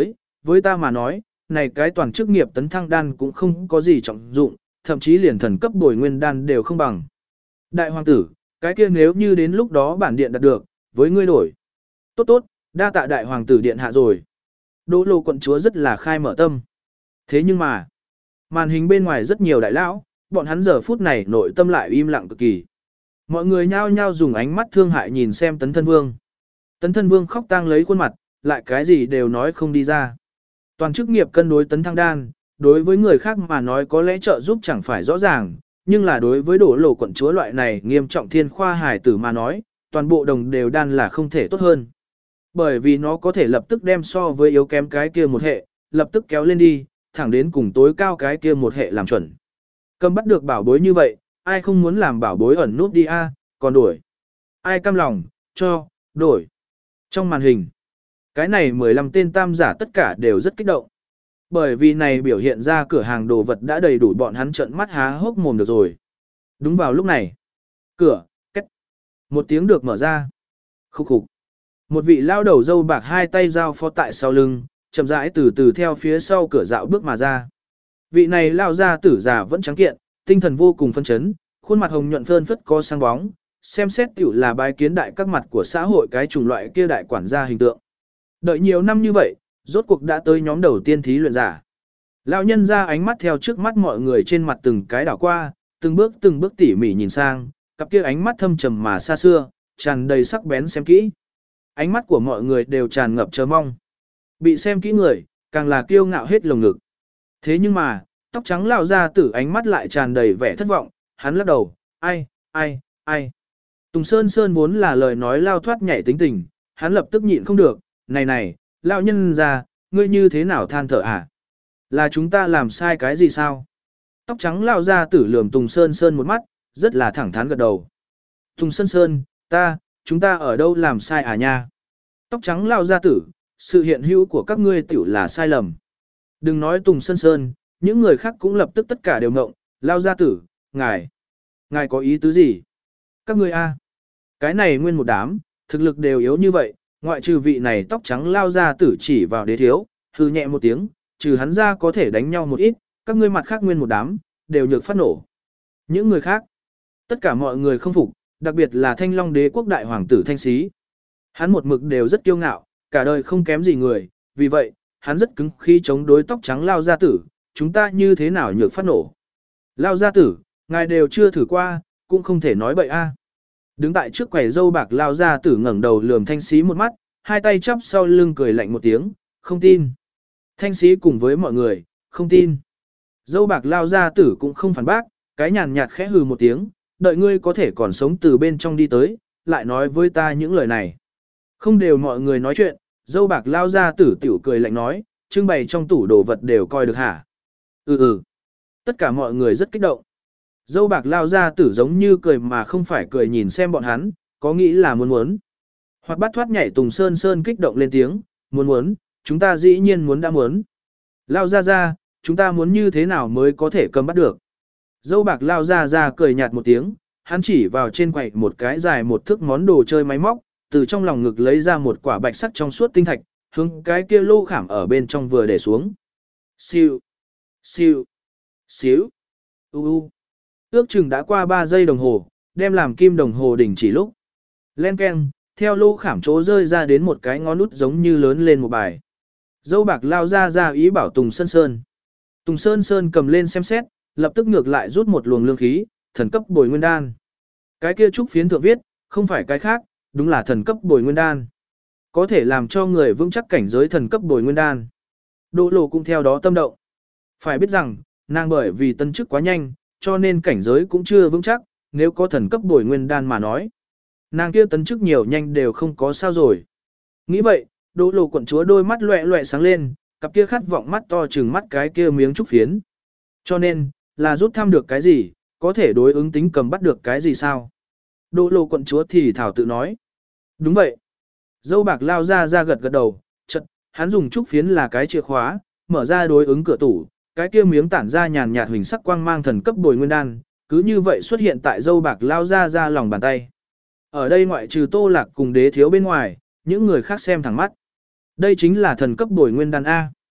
với ta mà nói, này cái toàn chức nghiệp tấn thăng đan cũng không có gì trọng dụng, thậm chí liền thần cấp bồi nguyên đan đều không bằng. Đại hoàng tử, cái kia nếu như đến lúc đó bản điện đạt được, với ngươi đổi. Tốt tốt, đa tạ đại hoàng tử điện hạ rồi. Đỗ Lô quận chúa rất là khai mở tâm. Thế nhưng mà, màn hình bên ngoài rất nhiều đại lão, bọn hắn giờ phút này nội tâm lại im lặng cực kỳ. Mọi người nhao nhao dùng ánh mắt thương hại nhìn xem Tấn Thân Vương. Tấn Thân Vương khóc tang lấy khuôn mặt, lại cái gì đều nói không đi ra. Toàn chức nghiệp cân đối tấn thăng đan, đối với người khác mà nói có lẽ trợ giúp chẳng phải rõ ràng, nhưng là đối với Đỗ Lô quận chúa loại này nghiêm trọng thiên khoa hải tử mà nói, toàn bộ đồng đều đan là không thể tốt hơn. Bởi vì nó có thể lập tức đem so với yếu kém cái kia một hệ, lập tức kéo lên đi, thẳng đến cùng tối cao cái kia một hệ làm chuẩn. Cầm bắt được bảo bối như vậy, ai không muốn làm bảo bối ẩn nút đi a, còn đổi. Ai cam lòng, cho, đổi. Trong màn hình, cái này mười lăm tên tam giả tất cả đều rất kích động. Bởi vì này biểu hiện ra cửa hàng đồ vật đã đầy đủ bọn hắn trợn mắt há hốc mồm được rồi. Đúng vào lúc này, cửa, két. Một tiếng được mở ra. Khúc khục. Một vị lao đầu dâu bạc hai tay giao phó tại sau lưng, chậm rãi từ từ theo phía sau cửa dạo bước mà ra. Vị này lao ra tử giả vẫn trắng kiện, tinh thần vô cùng phân chấn, khuôn mặt hồng nhuận phơn phất có sáng bóng, xem xét tiểu là bái kiến đại các mặt của xã hội cái chủng loại kia đại quản gia hình tượng. Đợi nhiều năm như vậy, rốt cuộc đã tới nhóm đầu tiên thí luyện giả. Lão nhân ra ánh mắt theo trước mắt mọi người trên mặt từng cái đảo qua, từng bước từng bước tỉ mỉ nhìn sang, cặp kia ánh mắt thâm trầm mà xa xưa, tràn đầy sắc bén xem kỹ. Ánh mắt của mọi người đều tràn ngập chờ mong. Bị xem kỹ người, càng là kiêu ngạo hết lồng ngực. Thế nhưng mà, tóc trắng lão ra tử ánh mắt lại tràn đầy vẻ thất vọng, hắn lắc đầu, ai, ai, ai. Tùng Sơn Sơn vốn là lời nói lao thoát nhảy tính tình, hắn lập tức nhịn không được, này này, lão nhân ra, ngươi như thế nào than thở à? Là chúng ta làm sai cái gì sao? Tóc trắng lão ra tử lườm Tùng Sơn Sơn một mắt, rất là thẳng thắn gật đầu. Tùng Sơn Sơn, ta, chúng ta ở đâu làm sai à nha? Tóc trắng lão ra tử, sự hiện hữu của các ngươi tiểu là sai lầm. Đừng nói Tùng Sơn Sơn, những người khác cũng lập tức tất cả đều ngộng, lão gia tử, ngài, ngài có ý tứ gì? Các ngươi a, cái này nguyên một đám, thực lực đều yếu như vậy, ngoại trừ vị này tóc trắng lao ra tử chỉ vào đế thiếu, hư nhẹ một tiếng, trừ hắn ra có thể đánh nhau một ít, các ngươi mặt khác nguyên một đám, đều nhược phát nổ. Những người khác, tất cả mọi người không phục, đặc biệt là Thanh Long đế quốc đại hoàng tử Thanh Xí. Hắn một mực đều rất kiêu ngạo, cả đời không kém gì người, vì vậy, hắn rất cứng khi chống đối tóc trắng lao gia tử, chúng ta như thế nào nhược phát nổ. Lao gia tử, ngài đều chưa thử qua, cũng không thể nói bậy a. Đứng tại trước quầy dâu bạc lao gia tử ngẩng đầu lườm Thanh Xí một mắt, hai tay chắp sau lưng cười lạnh một tiếng, không tin. Thanh Xí cùng với mọi người, không tin. Dâu bạc lao gia tử cũng không phản bác, cái nhàn nhạt khẽ hừ một tiếng, đợi ngươi có thể còn sống từ bên trong đi tới, lại nói với ta những lời này. Không đều mọi người nói chuyện, dâu bạc lao gia tử tiểu cười lạnh nói, trưng bày trong tủ đồ vật đều coi được hả? Ừ ừ. Tất cả mọi người rất kích động. Dâu bạc lao gia tử giống như cười mà không phải cười nhìn xem bọn hắn, có nghĩ là muốn muốn. Hoặc bắt thoát nhảy Tùng Sơn Sơn kích động lên tiếng, muốn muốn, chúng ta dĩ nhiên muốn đã muốn. Lao ra ra, chúng ta muốn như thế nào mới có thể cầm bắt được. Dâu bạc lao ra ra cười nhạt một tiếng, hắn chỉ vào trên quầy một cái dài một thước món đồ chơi máy móc, từ trong lòng ngực lấy ra một quả bạch sắc trong suốt tinh thạch, hướng cái kia lô khảm ở bên trong vừa để xuống. Siêu, siêu, xíu, u u. Ước chừng đã qua ba giây đồng hồ, đem làm kim đồng hồ đỉnh chỉ lúc. Len keng, theo lô khảm chỗ rơi ra đến một cái ngón nút giống như lớn lên một bài. Dâu bạc lao ra ra ý bảo Tùng Sơn Sơn. Tùng Sơn Sơn cầm lên xem xét, lập tức ngược lại rút một luồng lương khí, thần cấp bồi nguyên đan. Cái kia trúc phiến thượng viết, không phải cái khác, đúng là thần cấp bồi nguyên đan. Có thể làm cho người vững chắc cảnh giới thần cấp bồi nguyên đan. Đỗ Lô cũng theo đó tâm động. Phải biết rằng, nàng bởi vì tân chức quá nhanh, cho nên cảnh giới cũng chưa vững chắc, nếu có thần cấp bồi nguyên đan mà nói. Nàng kia tấn chức nhiều nhanh đều không có sao rồi. Nghĩ vậy, Đỗ Lô quận chúa đôi mắt loẹ loẹ sáng lên, cặp kia khát vọng mắt to trừng mắt cái kia miếng trúc phiến. Cho nên, là rút thăm được cái gì, có thể đối ứng tính cầm bắt được cái gì sao? Đỗ Lô quận chúa thì thảo tự nói. Đúng vậy. Dâu bạc lao ra ra gật gật đầu, chật, hắn dùng trúc phiến là cái chìa khóa, mở ra đối ứng cửa tủ, cái kia miếng tản ra nhàn nhạt huỳnh sắc quang mang thần cấp bồi nguyên đan, cứ như vậy xuất hiện tại dâu bạc lao ra ra lòng bàn tay. Ở đây ngoại trừ Tô Lạc cùng đế thiếu bên ngoài, những người khác xem thẳng mắt. Đây chính là thần cấp bồi nguyên đan A.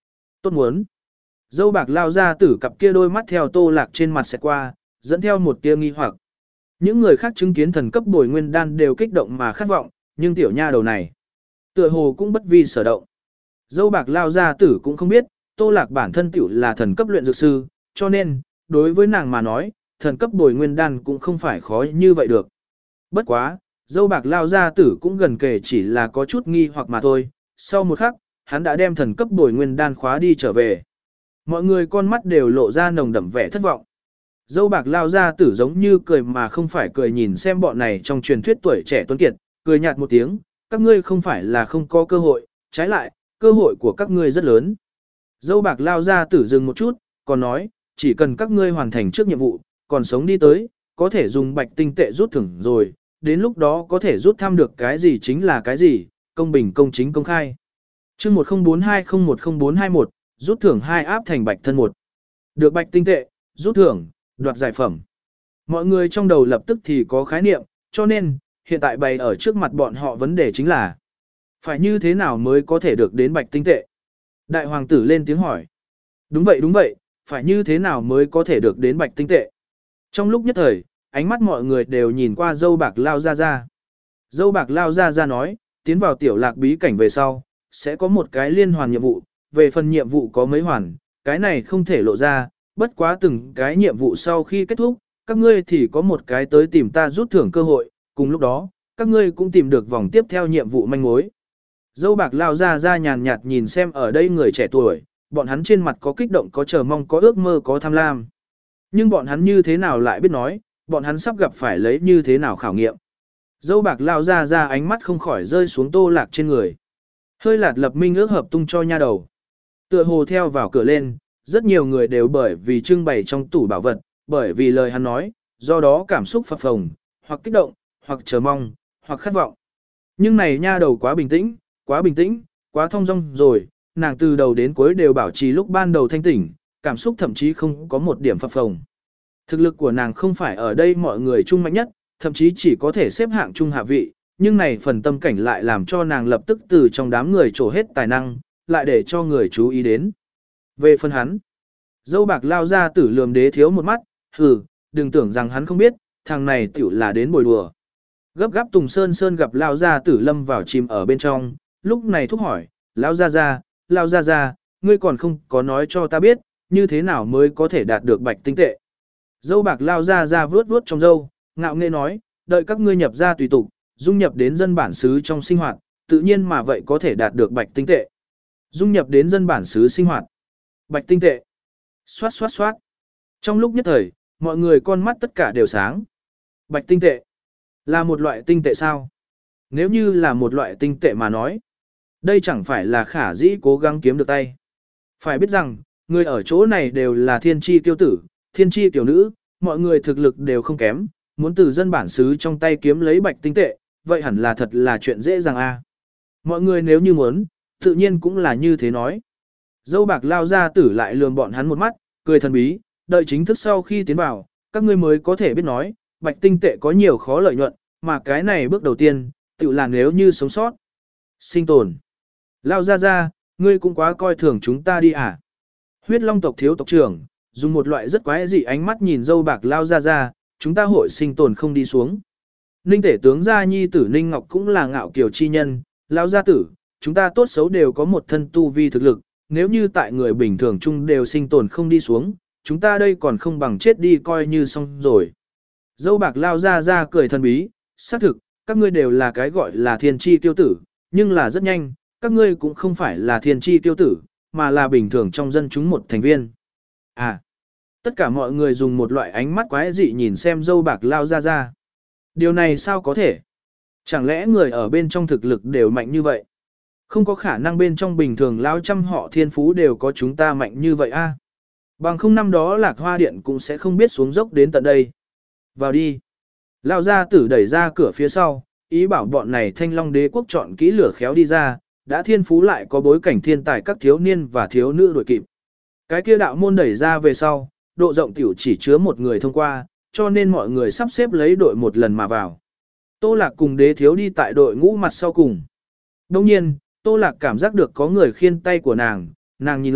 Tốt muốn. Dâu bạc lao ra tử cặp kia đôi mắt theo Tô Lạc trên mặt xẹt qua, dẫn theo một tia nghi hoặc. Những người khác chứng kiến thần cấp bồi nguyên đan đều kích động mà khát vọng, nhưng tiểu nha đầu này, tựa hồ cũng bất vi sở động. Dâu bạc lao ra tử cũng không biết, Tô Lạc bản thân tiểu là thần cấp luyện dược sư, cho nên, đối với nàng mà nói, thần cấp bồi nguyên đan cũng không phải khó như vậy được. Bất quá, dâu bạc lao ra tử cũng gần kể chỉ là có chút nghi hoặc mà thôi, sau một khắc, hắn đã đem thần cấp bồi nguyên đan khóa đi trở về. Mọi người con mắt đều lộ ra nồng đậm vẻ thất vọng. Dâu bạc lao ra tử giống như cười mà không phải cười nhìn xem bọn này trong truyền thuyết tuổi trẻ tuấn kiệt, cười nhạt một tiếng, các ngươi không phải là không có cơ hội, trái lại, cơ hội của các ngươi rất lớn. Dâu bạc lao ra tử dừng một chút, còn nói, chỉ cần các ngươi hoàn thành trước nhiệm vụ, còn sống đi tới, có thể dùng bạch tinh tệ rút thưởng rồi, đến lúc đó có thể rút thăm được cái gì chính là cái gì, công bình công chính công khai. Chương một không bốn hai không một không bốn hai mốt, rút thưởng hai áp thành bạch thân một. Được bạch tinh tệ, rút thưởng, đoạt giải phẩm. Mọi người trong đầu lập tức thì có khái niệm, cho nên, hiện tại bày ở trước mặt bọn họ vấn đề chính là phải như thế nào mới có thể được đến bạch tinh tệ. Đại hoàng tử lên tiếng hỏi. Đúng vậy đúng vậy, phải như thế nào mới có thể được đến bạch tinh tệ. Trong lúc nhất thời, ánh mắt mọi người đều nhìn qua dâu bạc lao ra ra. Dâu bạc lao ra ra nói, tiến vào tiểu lạc bí cảnh về sau, sẽ có một cái liên hoàn nhiệm vụ, về phần nhiệm vụ có mấy hoàn, cái này không thể lộ ra, bất quá từng cái nhiệm vụ sau khi kết thúc, các ngươi thì có một cái tới tìm ta rút thưởng cơ hội, cùng lúc đó, các ngươi cũng tìm được vòng tiếp theo nhiệm vụ manh mối. Dâu bạc lao ra ra nhàn nhạt nhìn xem ở đây người trẻ tuổi, bọn hắn trên mặt có kích động có chờ mong có ước mơ có tham lam. Nhưng bọn hắn như thế nào lại biết nói, bọn hắn sắp gặp phải lấy như thế nào khảo nghiệm. Dâu bạc lao ra ra ánh mắt không khỏi rơi xuống Tô Lạc trên người. Hơi lạt lập minh ước hợp tung cho nha đầu. Tựa hồ theo vào cửa lên, rất nhiều người đều bởi vì trưng bày trong tủ bảo vật, bởi vì lời hắn nói, do đó cảm xúc phập phồng, hoặc kích động, hoặc chờ mong, hoặc khát vọng. Nhưng này nha đầu quá bình tĩnh, quá bình tĩnh, quá thong dong rồi, nàng từ đầu đến cuối đều bảo trì lúc ban đầu thanh tỉnh, cảm xúc thậm chí không có một điểm phập phồng. Thực lực của nàng không phải ở đây mọi người trung mạnh nhất, thậm chí chỉ có thể xếp hạng trung hạ vị, nhưng này phần tâm cảnh lại làm cho nàng lập tức từ trong đám người trổ hết tài năng, lại để cho người chú ý đến. Về phần hắn, dâu bạc lao ra tử lườm đế thiếu một mắt, hừ, đừng tưởng rằng hắn không biết, thằng này tiểu là đến bồi đùa. Gấp gáp Tùng Sơn Sơn gặp lao ra tử lâm vào chìm ở bên trong, lúc này thúc hỏi, lao ra ra, lao ra ra, ngươi còn không có nói cho ta biết, như thế nào mới có thể đạt được bạch tinh tệ. Dâu bạc lao ra ra vướt vướt trong dâu, ngạo nghễ nói, đợi các ngươi nhập ra tùy tục, dung nhập đến dân bản xứ trong sinh hoạt, tự nhiên mà vậy có thể đạt được bạch tinh tệ. Dung nhập đến dân bản xứ sinh hoạt. Bạch tinh tệ. Xoát xoát xoát. Trong lúc nhất thời, mọi người con mắt tất cả đều sáng. Bạch tinh tệ. Là một loại tinh tệ sao? Nếu như là một loại tinh tệ mà nói, đây chẳng phải là khả dĩ cố gắng kiếm được tay. Phải biết rằng, người ở chỗ này đều là thiên tri tiêu tử, thiên tri tiểu nữ, mọi người thực lực đều không kém, muốn từ dân bản xứ trong tay kiếm lấy bạch tinh tệ, vậy hẳn là thật là chuyện dễ dàng a. Mọi người nếu như muốn, tự nhiên cũng là như thế nói. Dâu bạc lao ra tử lại lườm bọn hắn một mắt, cười thần bí, đợi chính thức sau khi tiến vào, các ngươi mới có thể biết nói, bạch tinh tệ có nhiều khó lợi nhuận, mà cái này bước đầu tiên, tự là nếu như sống sót. Sinh tồn. Lao ra ra, ngươi cũng quá coi thường chúng ta đi à. Huyết long tộc thiếu tộc trưởng, dùng một loại rất quái dị ánh mắt nhìn dâu bạc lao ra ra, chúng ta hội sinh tồn không đi xuống. Ninh tể tướng gia nhi tử Ninh Ngọc cũng là ngạo kiều chi nhân, lao gia tử, chúng ta tốt xấu đều có một thân tu vi thực lực, nếu như tại người bình thường chung đều sinh tồn không đi xuống, chúng ta đây còn không bằng chết đi coi như xong rồi. Dâu bạc lao ra ra cười thần bí, xác thực, các ngươi đều là cái gọi là thiên tri tiêu tử, nhưng là rất nhanh, các ngươi cũng không phải là thiên tri tiêu tử, mà là bình thường trong dân chúng một thành viên. À, tất cả mọi người dùng một loại ánh mắt quái dị nhìn xem dâu bạc lao ra ra. Điều này sao có thể? Chẳng lẽ người ở bên trong thực lực đều mạnh như vậy? Không có khả năng bên trong bình thường lao trăm họ thiên phú đều có chúng ta mạnh như vậy a. Bằng không năm đó lạc hoa điện cũng sẽ không biết xuống dốc đến tận đây. Vào đi. Lao gia tử đẩy ra cửa phía sau, ý bảo bọn này thanh long đế quốc chọn kỹ lửa khéo đi ra, đã thiên phú lại có bối cảnh thiên tài các thiếu niên và thiếu nữ đuổi kịp. Cái kia đạo môn đẩy ra về sau, độ rộng tiểu chỉ chứa một người thông qua, cho nên mọi người sắp xếp lấy đội một lần mà vào. Tô Lạc cùng đế thiếu đi tại đội ngũ mặt sau cùng. Đồng nhiên, Tô Lạc cảm giác được có người khiên tay của nàng, nàng nhìn lại,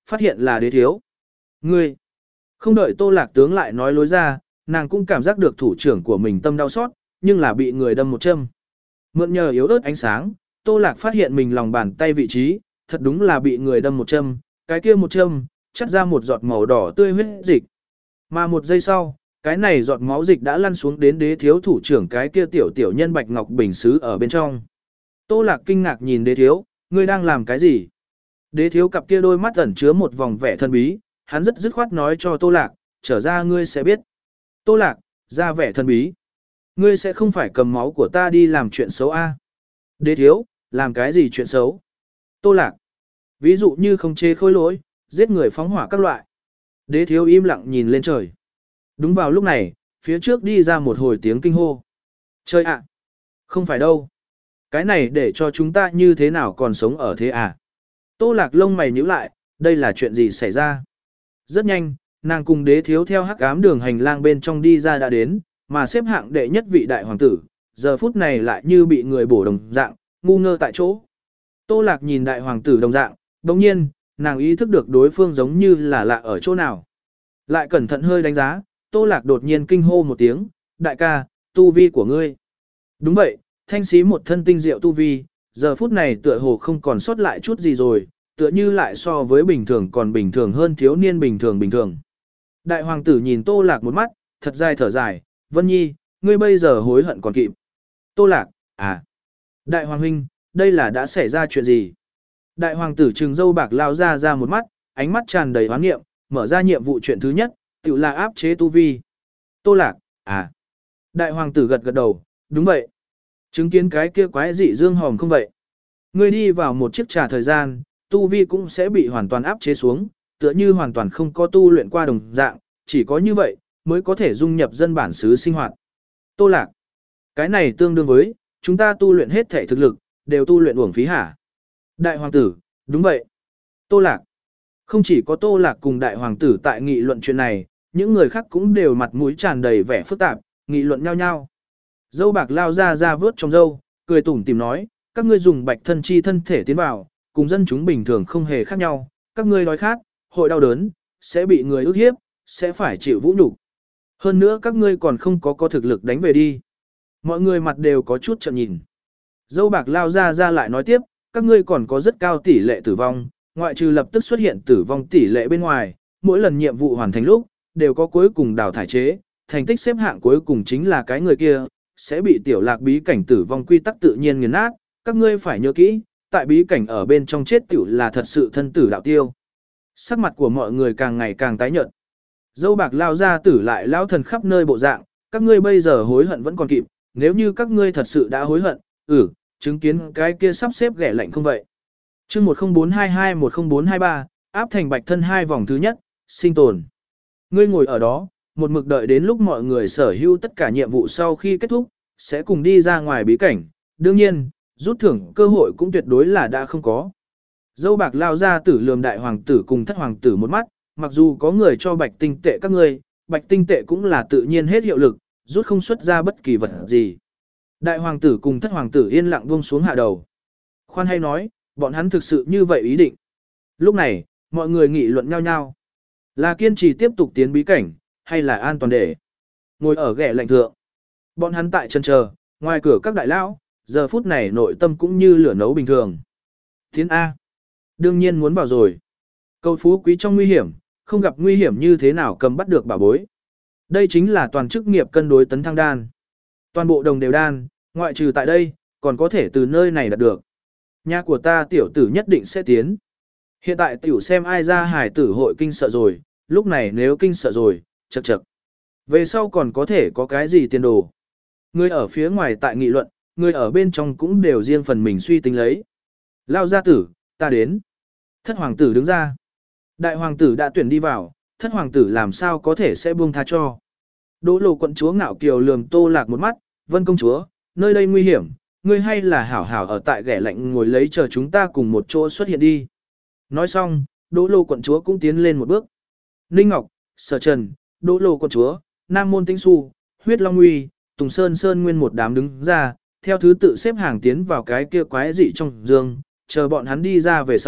phát hiện là đế thiếu. Ngươi! Không đợi Tô Lạc tướng lại nói lối ra, nàng cũng cảm giác được thủ trưởng của mình tâm đau xót, nhưng là bị người đâm một châm. Mượn nhờ yếu ớt ánh sáng, Tô Lạc phát hiện mình lòng bàn tay vị trí, thật đúng là bị người đâm một châm, cái kia một châm, chắt ra một giọt màu đỏ tươi huyết dịch. Mà một giây sau, cái này giọt máu dịch đã lăn xuống đến đế thiếu thủ trưởng cái kia tiểu tiểu nhân bạch ngọc bình sứ ở bên trong. Tô Lạc kinh ngạc nhìn đế thiếu, ngươi đang làm cái gì? Đế thiếu cặp kia đôi mắt ẩn chứa một vòng vẻ thân bí, hắn rất dứt khoát nói cho Tô Lạc, trở ra ngươi sẽ biết. Tô Lạc, ra vẻ thân bí. Ngươi sẽ không phải cầm máu của ta đi làm chuyện xấu a? Đế thiếu, làm cái gì chuyện xấu? Tô Lạc, ví dụ như không chế khôi lỗi, giết người phóng hỏa các loại. Đế thiếu im lặng nhìn lên trời. Đúng vào lúc này, phía trước đi ra một hồi tiếng kinh hô. Trời ạ! Không phải đâu. Cái này để cho chúng ta như thế nào còn sống ở thế à? Tô Lạc lông mày nhíu lại, đây là chuyện gì xảy ra? Rất nhanh, nàng cùng đế thiếu theo hắc ám đường hành lang bên trong đi ra đã đến, mà xếp hạng đệ nhất vị đại hoàng tử, giờ phút này lại như bị người bổ đồng dạng, ngu ngơ tại chỗ. Tô Lạc nhìn đại hoàng tử đồng dạng, đồng nhiên, nàng ý thức được đối phương giống như là lạ ở chỗ nào. Lại cẩn thận hơi đánh giá, Tô Lạc đột nhiên kinh hô một tiếng, đại ca, tu vi của ngươi. Đúng vậy, thanh xí một thân tinh diệu tu vi, giờ phút này tựa hồ không còn sót lại chút gì rồi, tựa như lại so với bình thường còn bình thường hơn thiếu niên bình thường bình thường. Đại hoàng tử nhìn Tô Lạc một mắt, thật dài thở dài, Vân Nhi, ngươi bây giờ hối hận còn kịp. Tô Lạc, à. Đại hoàng huynh, đây là đã xảy ra chuyện gì? Đại hoàng tử trừng dâu bạc lao ra ra một mắt, ánh mắt tràn đầy hoán nghiệm, mở ra nhiệm vụ chuyện thứ nhất, tự là áp chế tu vi. Tô Lạc, à. Đại hoàng tử gật gật đầu, đúng vậy. Chứng kiến cái kia quái dị dương hòm không vậy. Ngươi đi vào một chiếc trà thời gian, tu vi cũng sẽ bị hoàn toàn áp chế xuống, tựa như hoàn toàn không có tu luyện qua đồng dạng, chỉ có như vậy mới có thể dung nhập dân bản xứ sinh hoạt. Tô Lạc, cái này tương đương với chúng ta tu luyện hết thể thực lực, đều tu luyện uổng phí hả? Đại hoàng tử, đúng vậy. Tô Lạc, không chỉ có Tô Lạc cùng đại hoàng tử tại nghị luận chuyện này, những người khác cũng đều mặt mũi tràn đầy vẻ phức tạp, nghị luận nhau nhau. Dâu bạc lao ra ra vớt trong dâu, cười tủm tỉm nói, các ngươi dùng bạch thân chi thân thể tiến vào, cùng dân chúng bình thường không hề khác nhau, các ngươi đói khát, hội đau đớn, sẽ bị người ức hiếp, sẽ phải chịu vũ nhục. Hơn nữa các ngươi còn không có có thực lực đánh về đi. Mọi người mặt đều có chút trợn nhìn. Dâu bạc lao ra ra lại nói tiếp, các ngươi còn có rất cao tỷ lệ tử vong, ngoại trừ lập tức xuất hiện tử vong tỷ lệ bên ngoài, mỗi lần nhiệm vụ hoàn thành lúc, đều có cuối cùng đào thải chế, thành tích xếp hạng cuối cùng chính là cái người kia, sẽ bị tiểu lạc bí cảnh tử vong quy tắc tự nhiên nghiền nát, các ngươi phải nhớ kỹ, tại bí cảnh ở bên trong chết tiểu là thật sự thân tử đạo tiêu. Sắc mặt của mọi người càng ngày càng tái nhợt. Dâu bạc lao ra tử lại lao thần khắp nơi bộ dạng, các ngươi bây giờ hối hận vẫn còn kịp, nếu như các ngươi thật sự đã hối hận, ừ, chứng kiến cái kia sắp xếp ghẻ lạnh không vậy. Chương một không bốn hai hai một không bốn hai ba, áp thành bạch thân hai vòng thứ nhất, sinh tồn. Ngươi ngồi ở đó, một mực đợi đến lúc mọi người sở hữu tất cả nhiệm vụ sau khi kết thúc, sẽ cùng đi ra ngoài bí cảnh, đương nhiên, rút thưởng cơ hội cũng tuyệt đối là đã không có. Dâu bạc lao ra tử lườm đại hoàng tử cùng thất hoàng tử một mắt, mặc dù có người cho bạch tinh tệ các ngươi, bạch tinh tệ cũng là tự nhiên hết hiệu lực, rút không xuất ra bất kỳ vật gì. Đại hoàng tử cùng thất hoàng tử yên lặng buông xuống hạ đầu. Khoan hay nói, bọn hắn thực sự như vậy ý định. Lúc này, mọi người nghị luận nhau nhau. Là kiên trì tiếp tục tiến bí cảnh, hay là an toàn để ngồi ở ghẻ lạnh thượng. Bọn hắn tại chân chờ, ngoài cửa các đại lão, giờ phút này nội tâm cũng như lửa nấu bình thường. Tiến A. Đương nhiên muốn vào rồi. Cầu phú quý trong nguy hiểm, không gặp nguy hiểm như thế nào cầm bắt được bảo bối. Đây chính là toàn chức nghiệp cân đối tấn thăng đan. Toàn bộ đồng đều đan, ngoại trừ tại đây, còn có thể từ nơi này đạt được. Nhà của ta tiểu tử nhất định sẽ tiến. Hiện tại tiểu xem ai ra hải tử hội kinh sợ rồi, lúc này nếu kinh sợ rồi, chậc chậc. Về sau còn có thể có cái gì tiền đồ. Người ở phía ngoài tại nghị luận, người ở bên trong cũng đều riêng phần mình suy tính lấy. Lao gia tử, ta đến. Thất hoàng tử đứng ra. Đại hoàng tử đã tuyển đi vào, thất hoàng tử làm sao có thể sẽ buông tha cho. Đỗ Lô quận chúa ngạo kiều lườm Tô Lạc một mắt, Vân công chúa, nơi đây nguy hiểm, ngươi hay là hảo hảo ở tại ghẻ lạnh ngồi lấy chờ chúng ta cùng một chỗ xuất hiện đi. Nói xong, Đỗ Lô quận chúa cũng tiến lên một bước. Ninh Ngọc, Sở Trần, Đỗ Lô quận chúa, Nam Môn Tĩnh Xu, Huyết Long Uy, Tùng Sơn Sơn nguyên một đám đứng ra, theo thứ tự xếp hàng tiến vào cái kia quái dị trong giường, chờ bọn hắn đi ra về sau,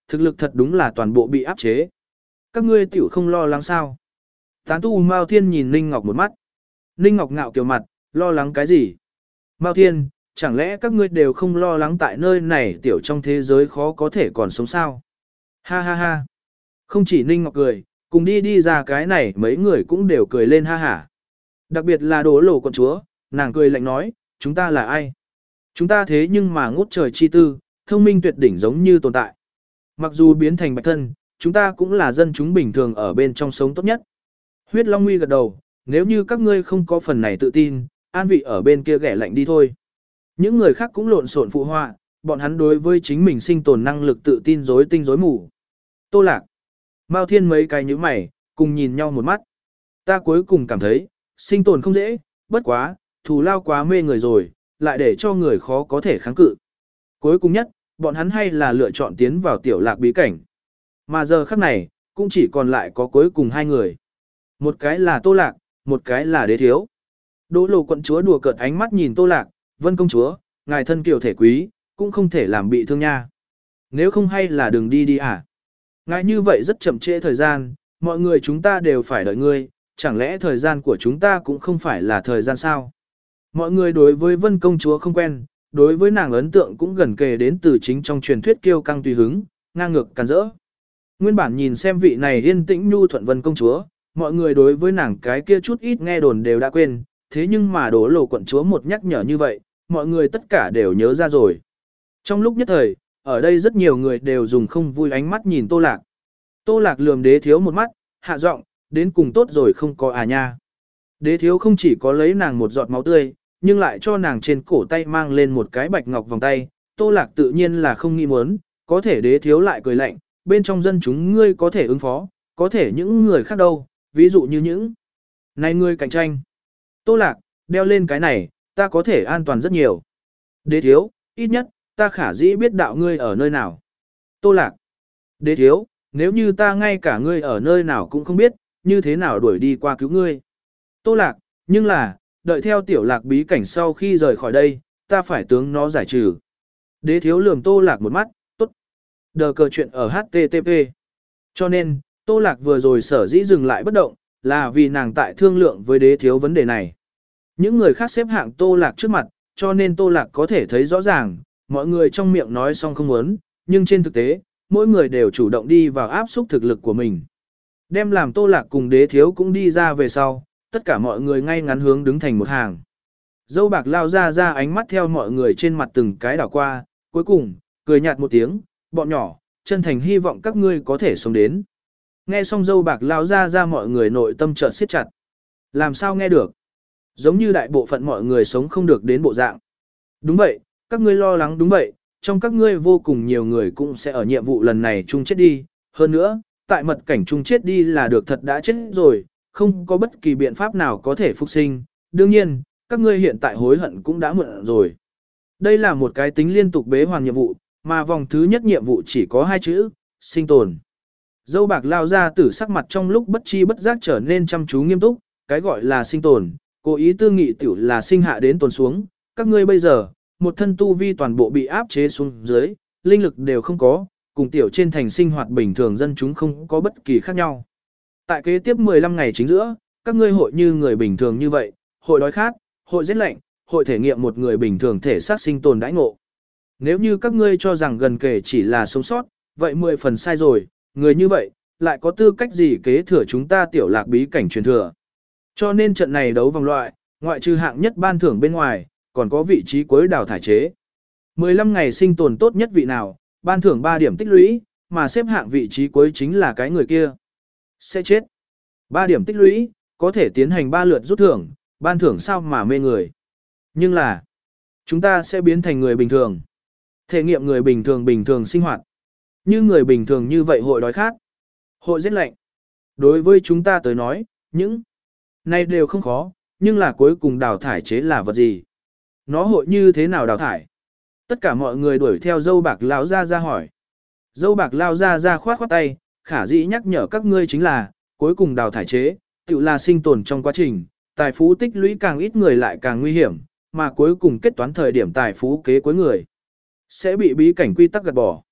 thực lực thật đúng là toàn bộ bị áp chế. Các ngươi tiểu không lo lắng sao? Tán tu Mao Thiên nhìn Ninh Ngọc một mắt. Ninh Ngọc ngạo kiều mặt, lo lắng cái gì? Mao Thiên, chẳng lẽ các ngươi đều không lo lắng tại nơi này tiểu trong thế giới khó có thể còn sống sao? Ha ha ha. Không chỉ Ninh Ngọc cười, cùng đi đi ra cái này mấy người cũng đều cười lên ha hả. Đặc biệt là Đỗ Lộ quận chúa, nàng cười lạnh nói, chúng ta là ai? Chúng ta thế nhưng mà ngút trời chi tư, thông minh tuyệt đỉnh giống như tồn tại. Mặc dù biến thành bạch thân, chúng ta cũng là dân chúng bình thường ở bên trong sống tốt nhất. Huyết Long Nguy gật đầu, nếu như các ngươi không có phần này tự tin, an vị ở bên kia ghẻ lạnh đi thôi. Những người khác cũng lộn xộn phụ họa, bọn hắn đối với chính mình sinh tồn năng lực tự tin rối tinh rối mù. Tô Lạc, Mao Thiên mấy cái nhíu mày, cùng nhìn nhau một mắt. Ta cuối cùng cảm thấy, sinh tồn không dễ, bất quá, thù lao quá mê người rồi, lại để cho người khó có thể kháng cự. Cuối cùng nhất, bọn hắn hay là lựa chọn tiến vào tiểu lạc bí cảnh. Mà giờ khắc này, cũng chỉ còn lại có cuối cùng hai người. Một cái là Tô Lạc, một cái là Đế Thiếu. Đỗ Lộ quận chúa đùa cợt ánh mắt nhìn Tô Lạc, Vân công chúa, ngài thân kiều thể quý, cũng không thể làm bị thương nha. Nếu không hay là đừng đi đi à. Ngài như vậy rất chậm trễ thời gian, mọi người chúng ta đều phải đợi ngươi, chẳng lẽ thời gian của chúng ta cũng không phải là thời gian sao? Mọi người đối với Vân công chúa không quen, đối với nàng ấn tượng cũng gần kề đến từ chính trong truyền thuyết kiêu căng tùy hứng, ngang ngược càn rỡ. Nguyên bản nhìn xem vị này yên tĩnh nhu thuận Vân công chúa, mọi người đối với nàng cái kia chút ít nghe đồn đều đã quên, thế nhưng mà Đỗ Lộ quận chúa một nhắc nhở như vậy, mọi người tất cả đều nhớ ra rồi. Trong lúc nhất thời, ở đây rất nhiều người đều dùng không vui ánh mắt nhìn Tô Lạc. Tô Lạc lườm Đế Thiếu một mắt, hạ giọng, đến cùng tốt rồi không có à nha. Đế Thiếu không chỉ có lấy nàng một giọt máu tươi, nhưng lại cho nàng trên cổ tay mang lên một cái bạch ngọc vòng tay. Tô Lạc tự nhiên là không nghĩ muốn, có thể Đế Thiếu lại cười lạnh, bên trong dân chúng ngươi có thể ứng phó, có thể những người khác đâu, ví dụ như những này ngươi cạnh tranh. Tô Lạc, đeo lên cái này, ta có thể an toàn rất nhiều. Đế Thiếu, ít nhất, ta khả dĩ biết đạo ngươi ở nơi nào. Tô Lạc, Đế Thiếu, nếu như ta ngay cả ngươi ở nơi nào cũng không biết, như thế nào đuổi đi qua cứu ngươi. Tô Lạc, nhưng là, đợi theo tiểu lạc bí cảnh sau khi rời khỏi đây, ta phải tướng nó giải trừ. Đế Thiếu lườm Tô Lạc một mắt, tốt. Đờ cờ chuyện ở hát tê tê pê. Cho nên, Tô Lạc vừa rồi sở dĩ dừng lại bất động, là vì nàng tại thương lượng với Đế Thiếu vấn đề này. Những người khác xếp hạng Tô Lạc trước mặt, cho nên Tô Lạc có thể thấy rõ ràng, mọi người trong miệng nói xong không muốn, nhưng trên thực tế, mỗi người đều chủ động đi vào áp xúc thực lực của mình. Đem làm Tô Lạc cùng Đế Thiếu cũng đi ra về sau, tất cả mọi người ngay ngắn hướng đứng thành một hàng. Dâu bạc lao ra ra ánh mắt theo mọi người trên mặt từng cái đảo qua, cuối cùng, cười nhạt một tiếng, bọn nhỏ, chân thành hy vọng các ngươi có thể sống đến. Nghe xong dâu bạc lao ra ra mọi người nội tâm chợt siết chặt. Làm sao nghe được? Giống như đại bộ phận mọi người sống không được đến bộ dạng. Đúng vậy, các ngươi lo lắng đúng vậy, trong các ngươi vô cùng nhiều người cũng sẽ ở nhiệm vụ lần này chung chết đi. Hơn nữa, tại mật cảnh chung chết đi là được thật đã chết rồi, không có bất kỳ biện pháp nào có thể phục sinh. Đương nhiên, các ngươi hiện tại hối hận cũng đã muộn rồi. Đây là một cái tính liên tục bế hoàn nhiệm vụ, mà vòng thứ nhất nhiệm vụ chỉ có hai chữ, sinh tồn. Dâu bạc lao ra tử sắc mặt trong lúc bất chi bất giác trở nên chăm chú nghiêm túc, cái gọi là sinh tồn, cố ý tư nghị tiểu là sinh hạ đến tồn xuống, các ngươi bây giờ, một thân tu vi toàn bộ bị áp chế xuống dưới, linh lực đều không có, cùng tiểu trên thành sinh hoạt bình thường dân chúng không có bất kỳ khác nhau. Tại kế tiếp mười lăm ngày chính giữa, các ngươi hội như người bình thường như vậy, hội đói khát, hội rét lạnh, hội thể nghiệm một người bình thường thể xác sinh tồn đãi ngộ. Nếu như các ngươi cho rằng gần kể chỉ là sống sót, vậy mười phần sai rồi, người như vậy, lại có tư cách gì kế thừa chúng ta tiểu lạc bí cảnh truyền thừa. Cho nên trận này đấu vòng loại, ngoại trừ hạng nhất ban thưởng bên ngoài, còn có vị trí cuối đào thải chế. mười lăm ngày sinh tồn tốt nhất vị nào, ban thưởng ba điểm tích lũy, mà xếp hạng vị trí cuối chính là cái người kia. Sẽ chết. ba điểm tích lũy, có thể tiến hành ba lượt rút thưởng, ban thưởng sao mà mê người. Nhưng là, chúng ta sẽ biến thành người bình thường. Thể nghiệm người bình thường bình thường sinh hoạt. Như người bình thường như vậy hội đói khát, hội rét lạnh. Đối với chúng ta tới nói, những này đều không khó, nhưng là cuối cùng đào thải chế là vật gì? Nó hội như thế nào đào thải? Tất cả mọi người đuổi theo dâu bạc lao ra ra hỏi. Dâu bạc lao ra ra khoát khoát tay, khả dĩ nhắc nhở các ngươi chính là, cuối cùng đào thải chế, tự là sinh tồn trong quá trình, tài phú tích lũy càng ít người lại càng nguy hiểm, mà cuối cùng kết toán thời điểm tài phú kế cuối người sẽ bị bí cảnh quy tắc gạt bỏ.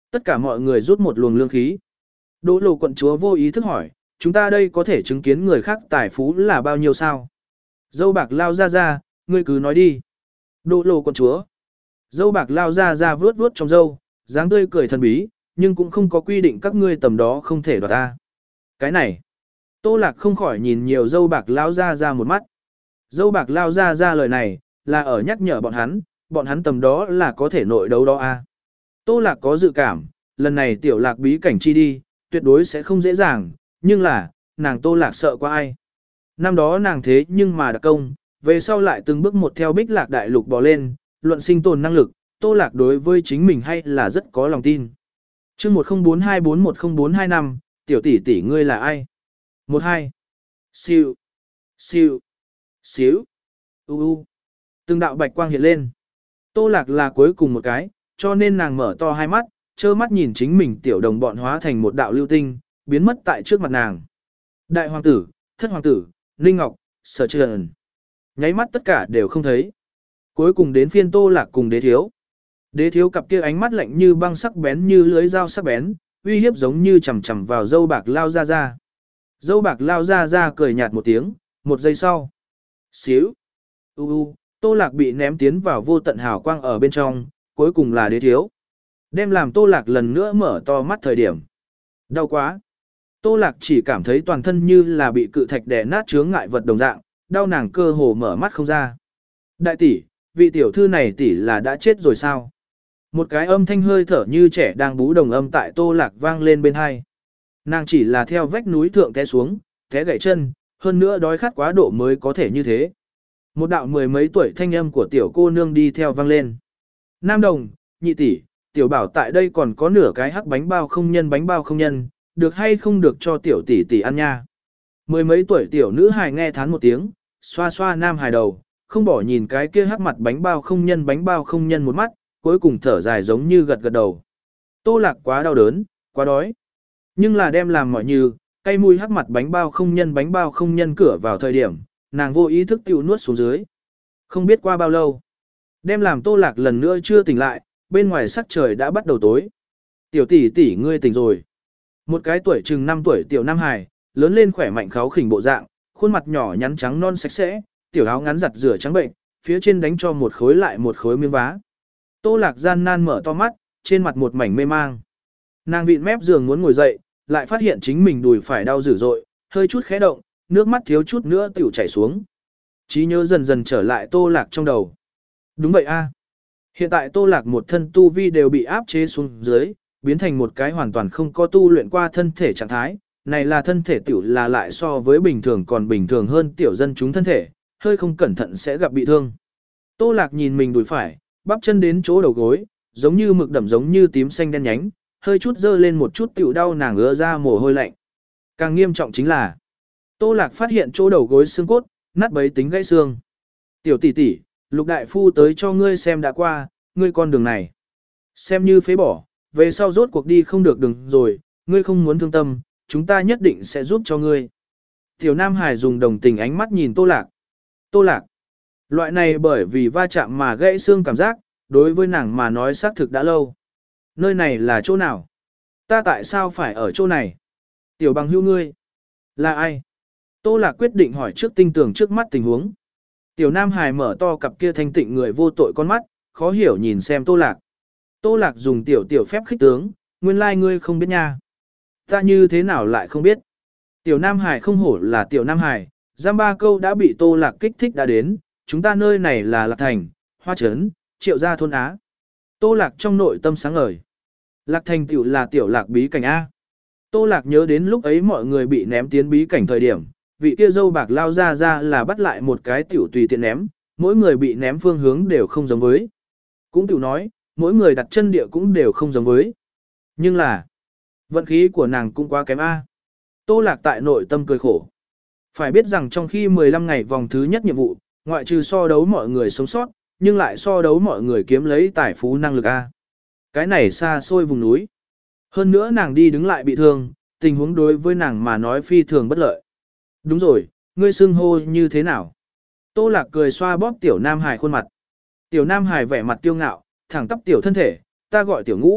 Tất cả mọi người rút một luồng lương khí. Đỗ lộ quận chúa vô ý thức hỏi, chúng ta đây có thể chứng kiến người khác tài phú là bao nhiêu sao? Dâu bạc lao ra ra, ngươi cứ nói đi. Đỗ lộ quận chúa. Dâu bạc lao ra ra vướt vướt trong dâu, dáng tươi cười thần bí, nhưng cũng không có quy định các ngươi tầm đó không thể đoạt ta. Cái này. Tô Lạc không khỏi nhìn nhiều dâu bạc lao ra ra một mắt. Dâu bạc lao ra ra lời này, là ở nhắc nhở bọn hắn, bọn hắn tầm đó là có thể nội đấu đó a. Tô Lạc có dự cảm, lần này tiểu lạc bí cảnh chi đi, tuyệt đối sẽ không dễ dàng, nhưng là, nàng Tô Lạc sợ qua ai. Năm đó nàng thế nhưng mà đặc công, về sau lại từng bước một theo bích lạc đại lục bò lên, luận sinh tồn năng lực, Tô Lạc đối với chính mình hay là rất có lòng tin. chương một không bốn hai bốn một không bốn hai năm, tiểu tỷ tỷ ngươi là ai? một hai. Siêu. Siêu. Xíu. U u. Từng đạo bạch quang hiện lên. Tô Lạc là cuối cùng một cái, cho nên nàng mở to hai mắt, trơ mắt nhìn chính mình tiểu đồng bọn hóa thành một đạo lưu tinh, biến mất tại trước mặt nàng. Đại hoàng tử, thất hoàng tử, Ninh Ngọc, Sở Trần. Nháy mắt tất cả đều không thấy. Cuối cùng đến phiên Tô Lạc cùng đế thiếu. Đế thiếu cặp kia ánh mắt lạnh như băng sắc bén như lưới dao sắc bén, uy hiếp giống như chầm chầm vào dâu bạc lao ra ra. Dâu bạc lao ra ra cười nhạt một tiếng, một giây sau. Xíu. U u, Tô Lạc bị ném tiến vào vô tận hào quang ở bên trong, cuối cùng là đế thiếu. Đem làm Tô Lạc lần nữa mở to mắt thời điểm. Đau quá. Tô Lạc chỉ cảm thấy toàn thân như là bị cự thạch đè nát chướng ngại vật đồng dạng, đau nàng cơ hồ mở mắt không ra. Đại tỷ, vị tiểu thư này tỷ là đã chết rồi sao? Một cái âm thanh hơi thở như trẻ đang bú đồng âm tại Tô Lạc vang lên bên hai. Nàng chỉ là theo vách núi thượng té xuống, té gãy chân, hơn nữa đói khát quá độ mới có thể như thế. Một đạo mười mấy tuổi thanh âm của tiểu cô nương đi theo vang lên. Nam đồng, nhị tỷ, tiểu bảo tại đây còn có nửa cái hắc bánh bao không nhân bánh bao không nhân, được hay không được cho tiểu tỷ tỷ ăn nha. Mười mấy tuổi tiểu nữ hài nghe thán một tiếng, xoa xoa nam hài đầu, không bỏ nhìn cái kia hắc mặt bánh bao không nhân bánh bao không nhân một mắt, cuối cùng thở dài giống như gật gật đầu. Tô Lạc quá đau đớn, quá đói. Nhưng là đem làm mọi như, cay mùi hắc mặt bánh bao không nhân bánh bao không nhân cửa vào thời điểm, nàng vô ý thức tiêu nuốt xuống dưới. Không biết qua bao lâu, đem làm Tô Lạc lần nữa chưa tỉnh lại, bên ngoài sắc trời đã bắt đầu tối. Tiểu tỷ tỷ ngươi tỉnh rồi. Một cái tuổi chừng năm tuổi tiểu nam hài, lớn lên khỏe mạnh kháo khỉnh bộ dạng, khuôn mặt nhỏ nhắn trắng non sạch sẽ, tiểu áo ngắn giặt rửa trắng bệnh, phía trên đánh cho một khối lại một khối miếng vá. Tô Lạc gian nan mở to mắt, trên mặt một mảnh mê mang. Nàng vịn mép giường muốn ngồi dậy, lại phát hiện chính mình đùi phải đau dữ dội, hơi chút khẽ động, nước mắt thiếu chút nữa tiểu chảy xuống. Trí nhớ dần dần trở lại Tô Lạc trong đầu. Đúng vậy a. Hiện tại Tô Lạc một thân tu vi đều bị áp chế xuống dưới, biến thành một cái hoàn toàn không có tu luyện qua thân thể trạng thái. Này là thân thể tiểu là lại so với bình thường còn bình thường hơn tiểu dân chúng thân thể, hơi không cẩn thận sẽ gặp bị thương. Tô Lạc nhìn mình đùi phải, bắp chân đến chỗ đầu gối, giống như mực đậm giống như tím xanh đen nhánh, hơi chút dơ lên một chút tiểu đau nàng ứa ra mồ hôi lạnh. Càng nghiêm trọng chính là, Tô Lạc phát hiện chỗ đầu gối xương cốt, nát bấy tính gãy xương. Tiểu tỷ tỷ, Lục đại phu tới cho ngươi xem đã qua, ngươi con đường này. Xem như phế bỏ, về sau rốt cuộc đi không được đường rồi, ngươi không muốn thương tâm, chúng ta nhất định sẽ giúp cho ngươi. Tiểu Nam Hải dùng đồng tình ánh mắt nhìn Tô Lạc. Tô Lạc. Loại này bởi vì va chạm mà gãy xương cảm giác, đối với nàng mà nói xác thực đã lâu. Nơi này là chỗ nào? Ta tại sao phải ở chỗ này? Tiểu bằng hữu ngươi. Là ai? Tô Lạc quyết định hỏi trước tinh tường trước mắt tình huống. Tiểu Nam Hải mở to cặp kia thanh tịnh người vô tội con mắt, khó hiểu nhìn xem Tô Lạc. Tô Lạc dùng tiểu tiểu phép khích tướng, nguyên lai like ngươi không biết nha. Ta như thế nào lại không biết? Tiểu Nam Hải không hổ là tiểu Nam Hải, giam ba câu đã bị Tô Lạc kích thích đã đến, chúng ta nơi này là Lạc Thành, Hoa Trấn, Triệu Gia thôn Á. Tô Lạc trong nội tâm sáng ngời. Lạc Thành tiểu là tiểu Lạc bí cảnh A. Tô Lạc nhớ đến lúc ấy mọi người bị ném tiến bí cảnh thời điểm, vị kia dâu bạc lao ra ra là bắt lại một cái tiểu tùy tiện ném, mỗi người bị ném phương hướng đều không giống với. Cũng tiểu nói, mỗi người đặt chân địa cũng đều không giống với. Nhưng là, vận khí của nàng cũng quá kém A. Tô Lạc tại nội tâm cười khổ. Phải biết rằng trong khi mười lăm ngày vòng thứ nhất nhiệm vụ, ngoại trừ so đấu mọi người sống sót, nhưng lại so đấu mọi người kiếm lấy tài phú năng lực A. Cái này xa xôi vùng núi. Hơn nữa nàng đi đứng lại bị thương, tình huống đối với nàng mà nói phi thường bất lợi. Đúng rồi, ngươi xưng hô như thế nào? Tô Lạc cười xoa bóp tiểu Nam Hải khuôn mặt. Tiểu Nam Hải vẻ mặt kiêu ngạo, thẳng tắp tiểu thân thể, ta gọi tiểu ngũ,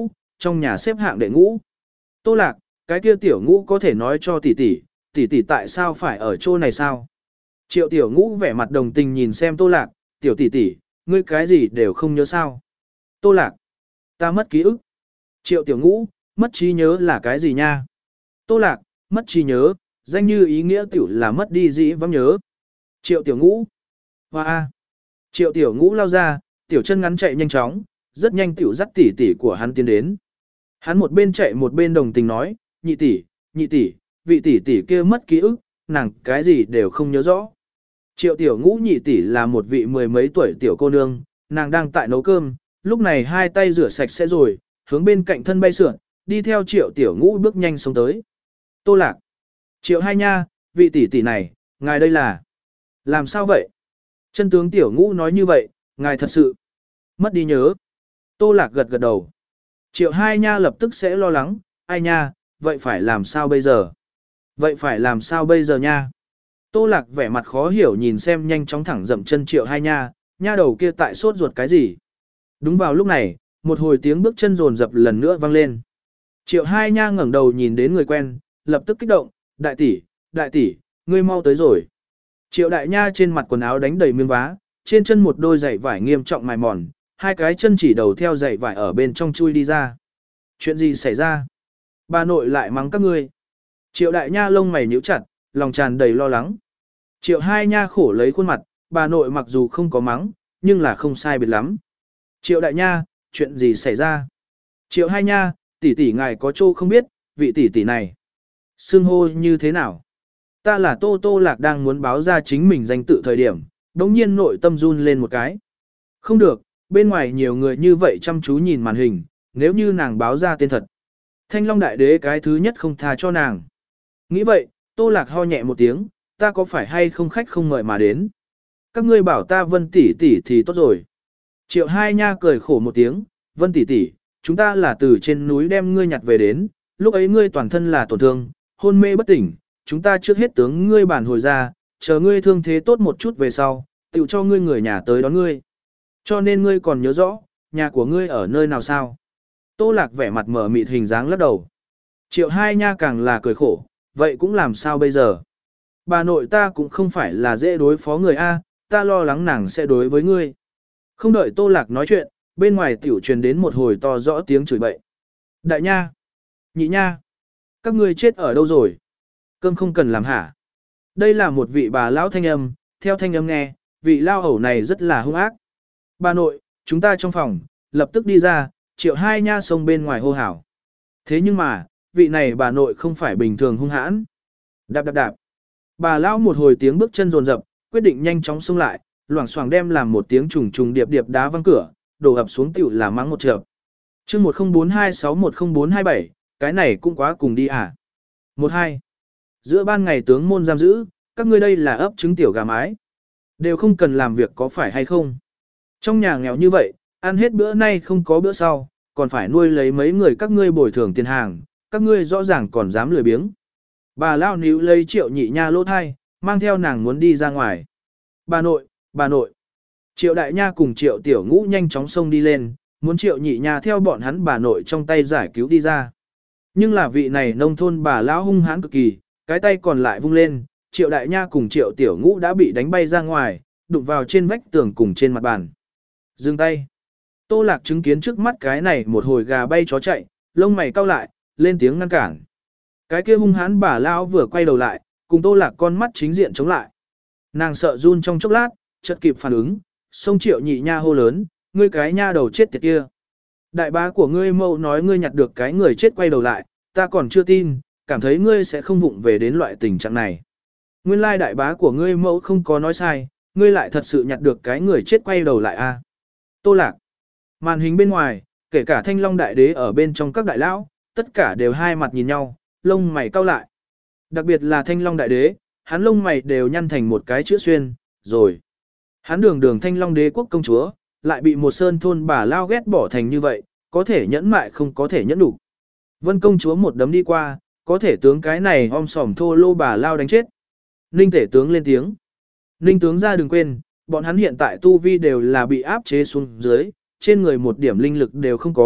trong nhà xếp hạng đệ ngũ. Tô Lạc, cái kia tiểu ngũ có thể nói cho tỷ tỷ, tỷ tỷ tại sao phải ở chỗ này sao? Triệu tiểu ngũ vẻ mặt đồng tình nhìn xem Tô Lạc, tiểu tỷ tỷ, ngươi cái gì đều không nhớ sao? Tô Lạc, ta mất ký ức. Triệu tiểu ngũ, mất trí nhớ là cái gì nha? Tô Lạc, mất trí nhớ, danh như ý nghĩa tiểu là mất đi dĩ vãng nhớ. Triệu tiểu ngũ, hoa a. Triệu tiểu ngũ lao ra, tiểu chân ngắn chạy nhanh chóng, rất nhanh tiểu dắt tỷ tỷ của hắn tiến đến. Hắn một bên chạy một bên đồng tình nói, nhị tỷ, nhị tỷ, vị tỷ tỷ kia mất ký ức, nàng cái gì đều không nhớ rõ. Triệu tiểu ngũ nhị tỷ là một vị mười mấy tuổi tiểu cô nương, nàng đang tại nấu cơm, lúc này hai tay rửa sạch sẽ rồi, hướng bên cạnh thân bay sượn, đi theo triệu tiểu ngũ bước nhanh xuống tới. Tô Lạc, Triệu hai nha, vị tỷ tỷ này, ngài đây là, làm sao vậy? Chân tướng tiểu ngũ nói như vậy, ngài thật sự, mất đi nhớ. Tô Lạc gật gật đầu. Triệu hai nha lập tức sẽ lo lắng, ai nha, vậy phải làm sao bây giờ? Vậy phải làm sao bây giờ nha? Tô Lạc vẻ mặt khó hiểu nhìn xem nhanh chóng thẳng dậm chân triệu hai nha, nha đầu kia tại sốt ruột cái gì? Đúng vào lúc này, một hồi tiếng bước chân rồn rập lần nữa vang lên. Triệu hai nha ngẩng đầu nhìn đến người quen, lập tức kích động, đại tỷ, đại tỷ, ngươi mau tới rồi. Triệu đại nha trên mặt quần áo đánh đầy miếng vá, trên chân một đôi giày vải nghiêm trọng mài mòn, hai cái chân chỉ đầu theo giày vải ở bên trong chui đi ra. Chuyện gì xảy ra? Bà nội lại mắng các ngươi. Triệu đại nha lông mày nhíu chặt, lòng tràn đầy lo lắng. Triệu hai nha khổ lấy khuôn mặt, bà nội mặc dù không có mắng, nhưng là không sai biệt lắm. Triệu đại nha, chuyện gì xảy ra? Triệu hai nha, tỷ tỷ ngài có chỗ không biết, vị tỷ tỷ này. Xưng hô như thế nào? Ta là Tô Tô Lạc đang muốn báo ra chính mình danh tự thời điểm, đống nhiên nội tâm run lên một cái. Không được, bên ngoài nhiều người như vậy chăm chú nhìn màn hình, nếu như nàng báo ra tên thật. Thanh Long Đại Đế cái thứ nhất không tha cho nàng. Nghĩ vậy, Tô Lạc ho nhẹ một tiếng, ta có phải hay không khách không mời mà đến? Các ngươi bảo ta Vân tỷ tỷ thì tốt rồi. Triệu hai nha cười khổ một tiếng, Vân tỷ tỷ, chúng ta là từ trên núi đem ngươi nhặt về đến, lúc ấy ngươi toàn thân là tổn thương, hôn mê bất tỉnh, chúng ta trước hết tướng ngươi bản hồi ra, chờ ngươi thương thế tốt một chút về sau, tự cho ngươi người nhà tới đón ngươi. Cho nên ngươi còn nhớ rõ, nhà của ngươi ở nơi nào sao? Tô Lạc vẻ mặt mở mịt hình dáng lắc đầu. Triệu hai nha càng là cười khổ, vậy cũng làm sao bây giờ? Bà nội ta cũng không phải là dễ đối phó người A, ta lo lắng nàng sẽ đối với ngươi. Không đợi Tô Lạc nói chuyện, bên ngoài tiểu truyền đến một hồi to rõ tiếng chửi bậy. Đại nha! Nhị nha! Các ngươi chết ở đâu rồi? Cơm không cần làm hả? Đây là một vị bà lão thanh âm, theo thanh âm nghe, vị lao hầu này rất là hung ác. Bà nội, chúng ta trong phòng, lập tức đi ra, triệu hai nha sông bên ngoài hô hào. Thế nhưng mà, vị này bà nội không phải bình thường hung hãn. Đạp đạp đạp. Bà lão một hồi tiếng bước chân rồn rập, quyết định nhanh chóng xông lại, loảng xoảng đem làm một tiếng trùng trùng điệp điệp đá văng cửa, đổ ập xuống tiểu là mắng một trợp. Chương một không bốn hai sáu một không bốn hai bảy, cái này cũng quá cùng đi à. một hai. Giữa ban ngày tướng môn giam giữ, các ngươi đây là ấp trứng tiểu gà mái. Đều không cần làm việc có phải hay không. Trong nhà nghèo như vậy, ăn hết bữa nay không có bữa sau, còn phải nuôi lấy mấy người các ngươi bồi thường tiền hàng, các ngươi rõ ràng còn dám lười biếng. Bà lao níu lấy triệu nhị nha lỗ thai, mang theo nàng muốn đi ra ngoài. Bà nội, bà nội. Triệu đại nha cùng triệu tiểu ngũ nhanh chóng xông đi lên, muốn triệu nhị nha theo bọn hắn bà nội trong tay giải cứu đi ra. Nhưng là vị này nông thôn bà lão hung hãn cực kỳ, cái tay còn lại vung lên, triệu đại nha cùng triệu tiểu ngũ đã bị đánh bay ra ngoài, đụng vào trên vách tường cùng trên mặt bàn. Dừng tay. Tô Lạc chứng kiến trước mắt cái này một hồi gà bay chó chạy, lông mày cau lại, lên tiếng ngăn cản. Cái kia hung hãn bà lão vừa quay đầu lại, cùng Tô Lạc con mắt chính diện chống lại. Nàng sợ run trong chốc lát, chợt kịp phản ứng, xông triệu nhị nha hô lớn, ngươi cái nha đầu chết tiệt kia. Đại bá của ngươi mâu nói ngươi nhặt được cái người chết quay đầu lại, ta còn chưa tin, cảm thấy ngươi sẽ không vụng về đến loại tình trạng này. Nguyên lai đại bá của ngươi mẫu không có nói sai, ngươi lại thật sự nhặt được cái người chết quay đầu lại a. À? Tô Lạc. Màn hình bên ngoài, kể cả Thanh Long Đại Đế ở bên trong các đại lão, tất cả đều hai mặt nhìn nhau, lông mày cau lại. Đặc biệt là Thanh Long Đại Đế, hắn lông mày đều nhăn thành một cái chữ xuyên, rồi. Hắn đường đường Thanh Long Đế quốc công chúa, lại bị một sơn thôn bà lao ghét bỏ thành như vậy, có thể nhẫn mại không có thể nhẫn đủ. Vân công chúa một đấm đi qua, có thể tướng cái này om sòm thô lô bà lao đánh chết. Ninh tể tướng lên tiếng. Ninh tướng ra đừng quên, bọn hắn hiện tại tu vi đều là bị áp chế xuống dưới, trên người một điểm linh lực đều không có,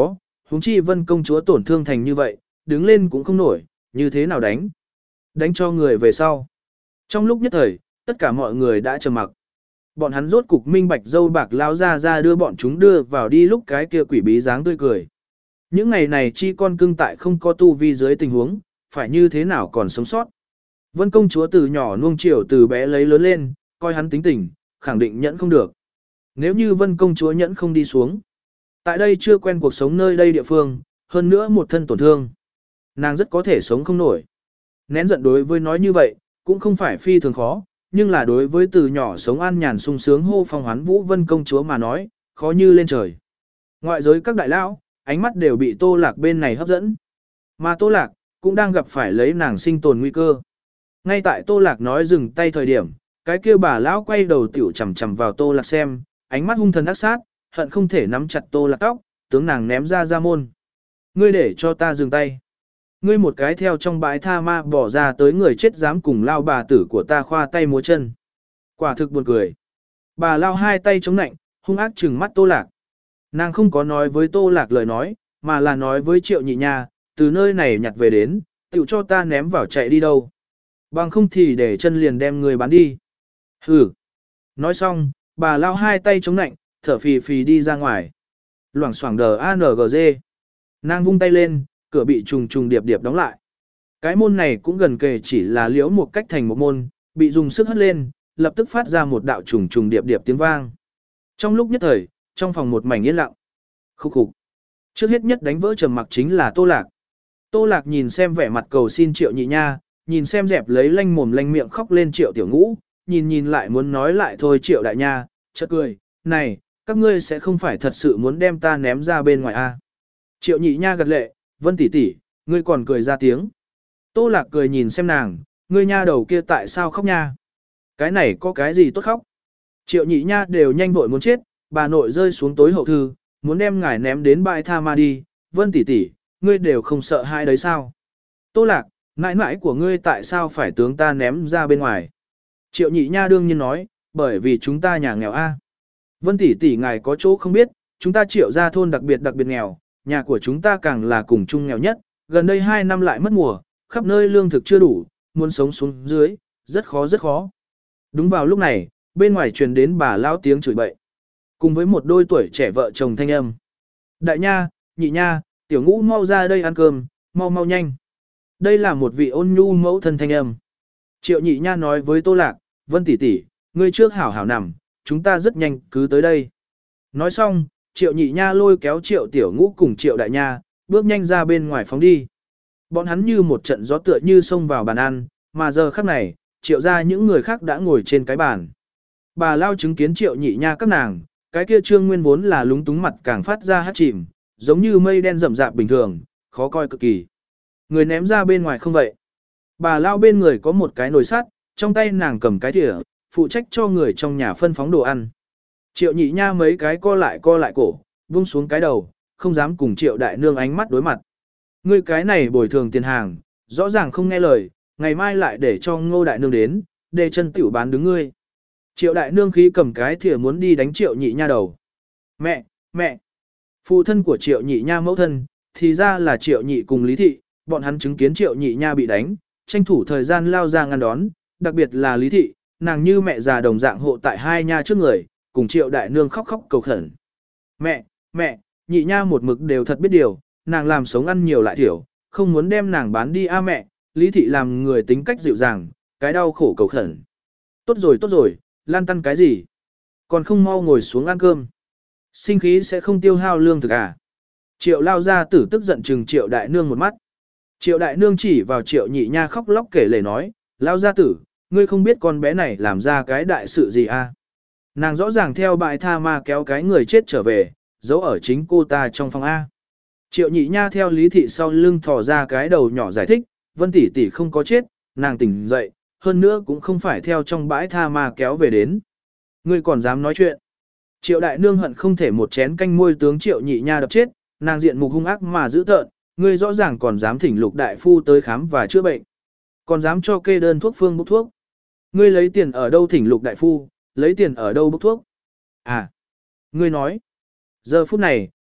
huống chi Vân công chúa tổn thương thành như vậy, đứng lên cũng không nổi, như thế nào đánh? Đánh cho người về sau. Trong lúc nhất thời, tất cả mọi người đã trầm mặc. Bọn hắn rốt cục minh bạch dâu bạc lao ra ra đưa bọn chúng đưa vào đi lúc cái kia quỷ bí dáng tươi cười. Những ngày này chi con cưng tại không có tu vi dưới tình huống, phải như thế nào còn sống sót. Vân công chúa từ nhỏ nuông chiều từ bé lấy lớn lên, coi hắn tính tình, khẳng định nhẫn không được. Nếu như vân công chúa nhẫn không đi xuống. Tại đây chưa quen cuộc sống nơi đây địa phương, hơn nữa một thân tổn thương. Nàng rất có thể sống không nổi. Nén giận đối với nói như vậy, cũng không phải phi thường khó, nhưng là đối với từ nhỏ sống an nhàn sung sướng hô phong hoán vũ vân công chúa mà nói, khó như lên trời. Ngoại giới các đại lão, ánh mắt đều bị Tô Lạc bên này hấp dẫn. Mà Tô Lạc, cũng đang gặp phải lấy nàng sinh tồn nguy cơ. Ngay tại Tô Lạc nói dừng tay thời điểm, cái kia bà lão quay đầu tiểu chằm chằm vào Tô Lạc xem, ánh mắt hung thần ác sát, hận không thể nắm chặt Tô Lạc tóc, tướng nàng ném ra ra môn. Ngươi để cho ta dừng tay. Ngươi một cái theo trong bãi tha ma bỏ ra tới người chết dám cùng lao bà tử của ta khoa tay múa chân. Quả thực buồn cười. Bà lao hai tay chống nạnh, hung ác trừng mắt Tô Lạc. Nàng không có nói với Tô Lạc lời nói, mà là nói với Triệu Nhị Nha, từ nơi này nhặt về đến, tiểu cho ta ném vào chạy đi đâu. Bằng không thì để chân liền đem người bán đi. Hừ. Nói xong, bà lao hai tay chống nạnh, thở phì phì đi ra ngoài. Loảng xoảng đờ a en giê. Nàng vung tay lên, cửa bị trùng trùng điệp điệp đóng lại. Cái môn này cũng gần kề chỉ là liễu một cách thành một môn, bị dùng sức hất lên, lập tức phát ra một đạo trùng trùng điệp điệp tiếng vang. Trong lúc nhất thời, trong phòng một mảnh yên lặng. Khúc khục. Trước hết nhất đánh vỡ trầm mặc chính là Tô Lạc. Tô Lạc nhìn xem vẻ mặt cầu xin Triệu Nhị Nha, nhìn xem dẹp lấy lanh mồm lanh miệng khóc lên Triệu Tiểu Ngũ, nhìn nhìn lại muốn nói lại thôi Triệu Đại Nha, chợt cười, này, các ngươi sẽ không phải thật sự muốn đem ta ném ra bên ngoài à. Triệu Nhị Nha gật lệ, Vân tỷ tỷ, ngươi còn cười ra tiếng. Tô Lạc cười nhìn xem nàng, ngươi nha đầu kia tại sao khóc nha? Cái này có cái gì tốt khóc? Triệu Nhị Nha đều nhanh vội muốn chết, bà nội rơi xuống tối hậu thư, muốn đem ngài ném đến bãi tha ma đi, Vân tỷ tỷ, ngươi đều không sợ hai đấy sao? Tô Lạc, mãi mãi của ngươi tại sao phải tướng ta ném ra bên ngoài? Triệu Nhị Nha đương nhiên nói, bởi vì chúng ta nhà nghèo a. Vân tỷ tỷ ngài có chỗ không biết, chúng ta Triệu gia thôn đặc biệt đặc biệt nghèo, nhà của chúng ta càng là cùng chung nghèo nhất, gần đây hai năm lại mất mùa, khắp nơi lương thực chưa đủ, muốn sống xuống dưới, rất khó rất khó. Đúng vào lúc này, bên ngoài truyền đến bà lão tiếng chửi bậy, cùng với một đôi tuổi trẻ vợ chồng thanh âm. Đại Nha, Nhị Nha, Tiểu Ngũ mau ra đây ăn cơm, mau mau nhanh. Đây là một vị ôn nhu mẫu thân thanh âm. Triệu Nhị Nha nói với Tô Lạc, Vân tỷ tỷ, ngươi trước hảo hảo nằm, chúng ta rất nhanh cứ tới đây. Nói xong, Triệu Nhị Nha lôi kéo Triệu Tiểu Ngũ cùng Triệu Đại Nha, bước nhanh ra bên ngoài phóng đi. Bọn hắn như một trận gió tựa như xông vào bàn ăn, mà giờ khắc này, Triệu ra những người khác đã ngồi trên cái bàn. Bà Lao chứng kiến Triệu Nhị Nha các nàng, cái kia Trương Nguyên vốn là lúng túng mặt càng phát ra hát chìm, giống như mây đen rậm rạp bình thường, khó coi cực kỳ. Người ném ra bên ngoài không vậy. Bà Lao bên người có một cái nồi sắt, trong tay nàng cầm cái thìa, phụ trách cho người trong nhà phân phóng đồ ăn. Triệu Nhị Nha mấy cái co lại co lại cổ, buông xuống cái đầu, không dám cùng Triệu Đại Nương ánh mắt đối mặt. Ngươi cái này bồi thường tiền hàng, rõ ràng không nghe lời, ngày mai lại để cho Ngô Đại Nương đến, để chân tiểu bán đứng ngươi. Triệu Đại Nương khí cầm cái thìa muốn đi đánh Triệu Nhị Nha đầu. Mẹ, mẹ, phụ thân của Triệu Nhị Nha mẫu thân, thì ra là Triệu Nhị cùng Lý Thị, bọn hắn chứng kiến Triệu Nhị Nha bị đánh, tranh thủ thời gian lao ra ngăn đón, đặc biệt là Lý Thị, nàng như mẹ già đồng dạng hộ tại hai nha trước người, cùng Triệu Đại Nương khóc khóc cầu khẩn. Mẹ, mẹ, Nhị Nha một mực đều thật biết điều, nàng làm sống ăn nhiều lại thiểu, không muốn đem nàng bán đi a mẹ, Lý Thị làm người tính cách dịu dàng, cái đau khổ cầu khẩn. Tốt rồi tốt rồi, lan tăn cái gì? Còn không mau ngồi xuống ăn cơm. Sinh khí sẽ không tiêu hao lương thực à? Triệu lao ra tử tức giận chừng Triệu Đại Nương một mắt. Triệu Đại Nương chỉ vào Triệu Nhị Nha khóc lóc kể lể nói, lao gia tử, ngươi không biết con bé này làm ra cái đại sự gì à? Nàng rõ ràng theo bại tha ma kéo cái người chết trở về, giấu ở chính cô ta trong phòng A. Triệu Nhị Nha theo Lý Thị sau lưng thò ra cái đầu nhỏ giải thích, Vân tỷ tỷ không có chết, nàng tỉnh dậy, hơn nữa cũng không phải theo trong bãi tha ma kéo về đến. Ngươi còn dám nói chuyện. Triệu Đại Nương hận không thể một chén canh môi tướng Triệu Nhị Nha đập chết, nàng diện mục hung ác mà dữ tợn, ngươi rõ ràng còn dám thỉnh Lục đại phu tới khám và chữa bệnh. Còn dám cho kê đơn thuốc phương bốc thuốc. Ngươi lấy tiền ở đâu thỉnh Lục đại phu, lấy tiền ở đâu bốc thuốc? À, ngươi nói. Giờ phút này,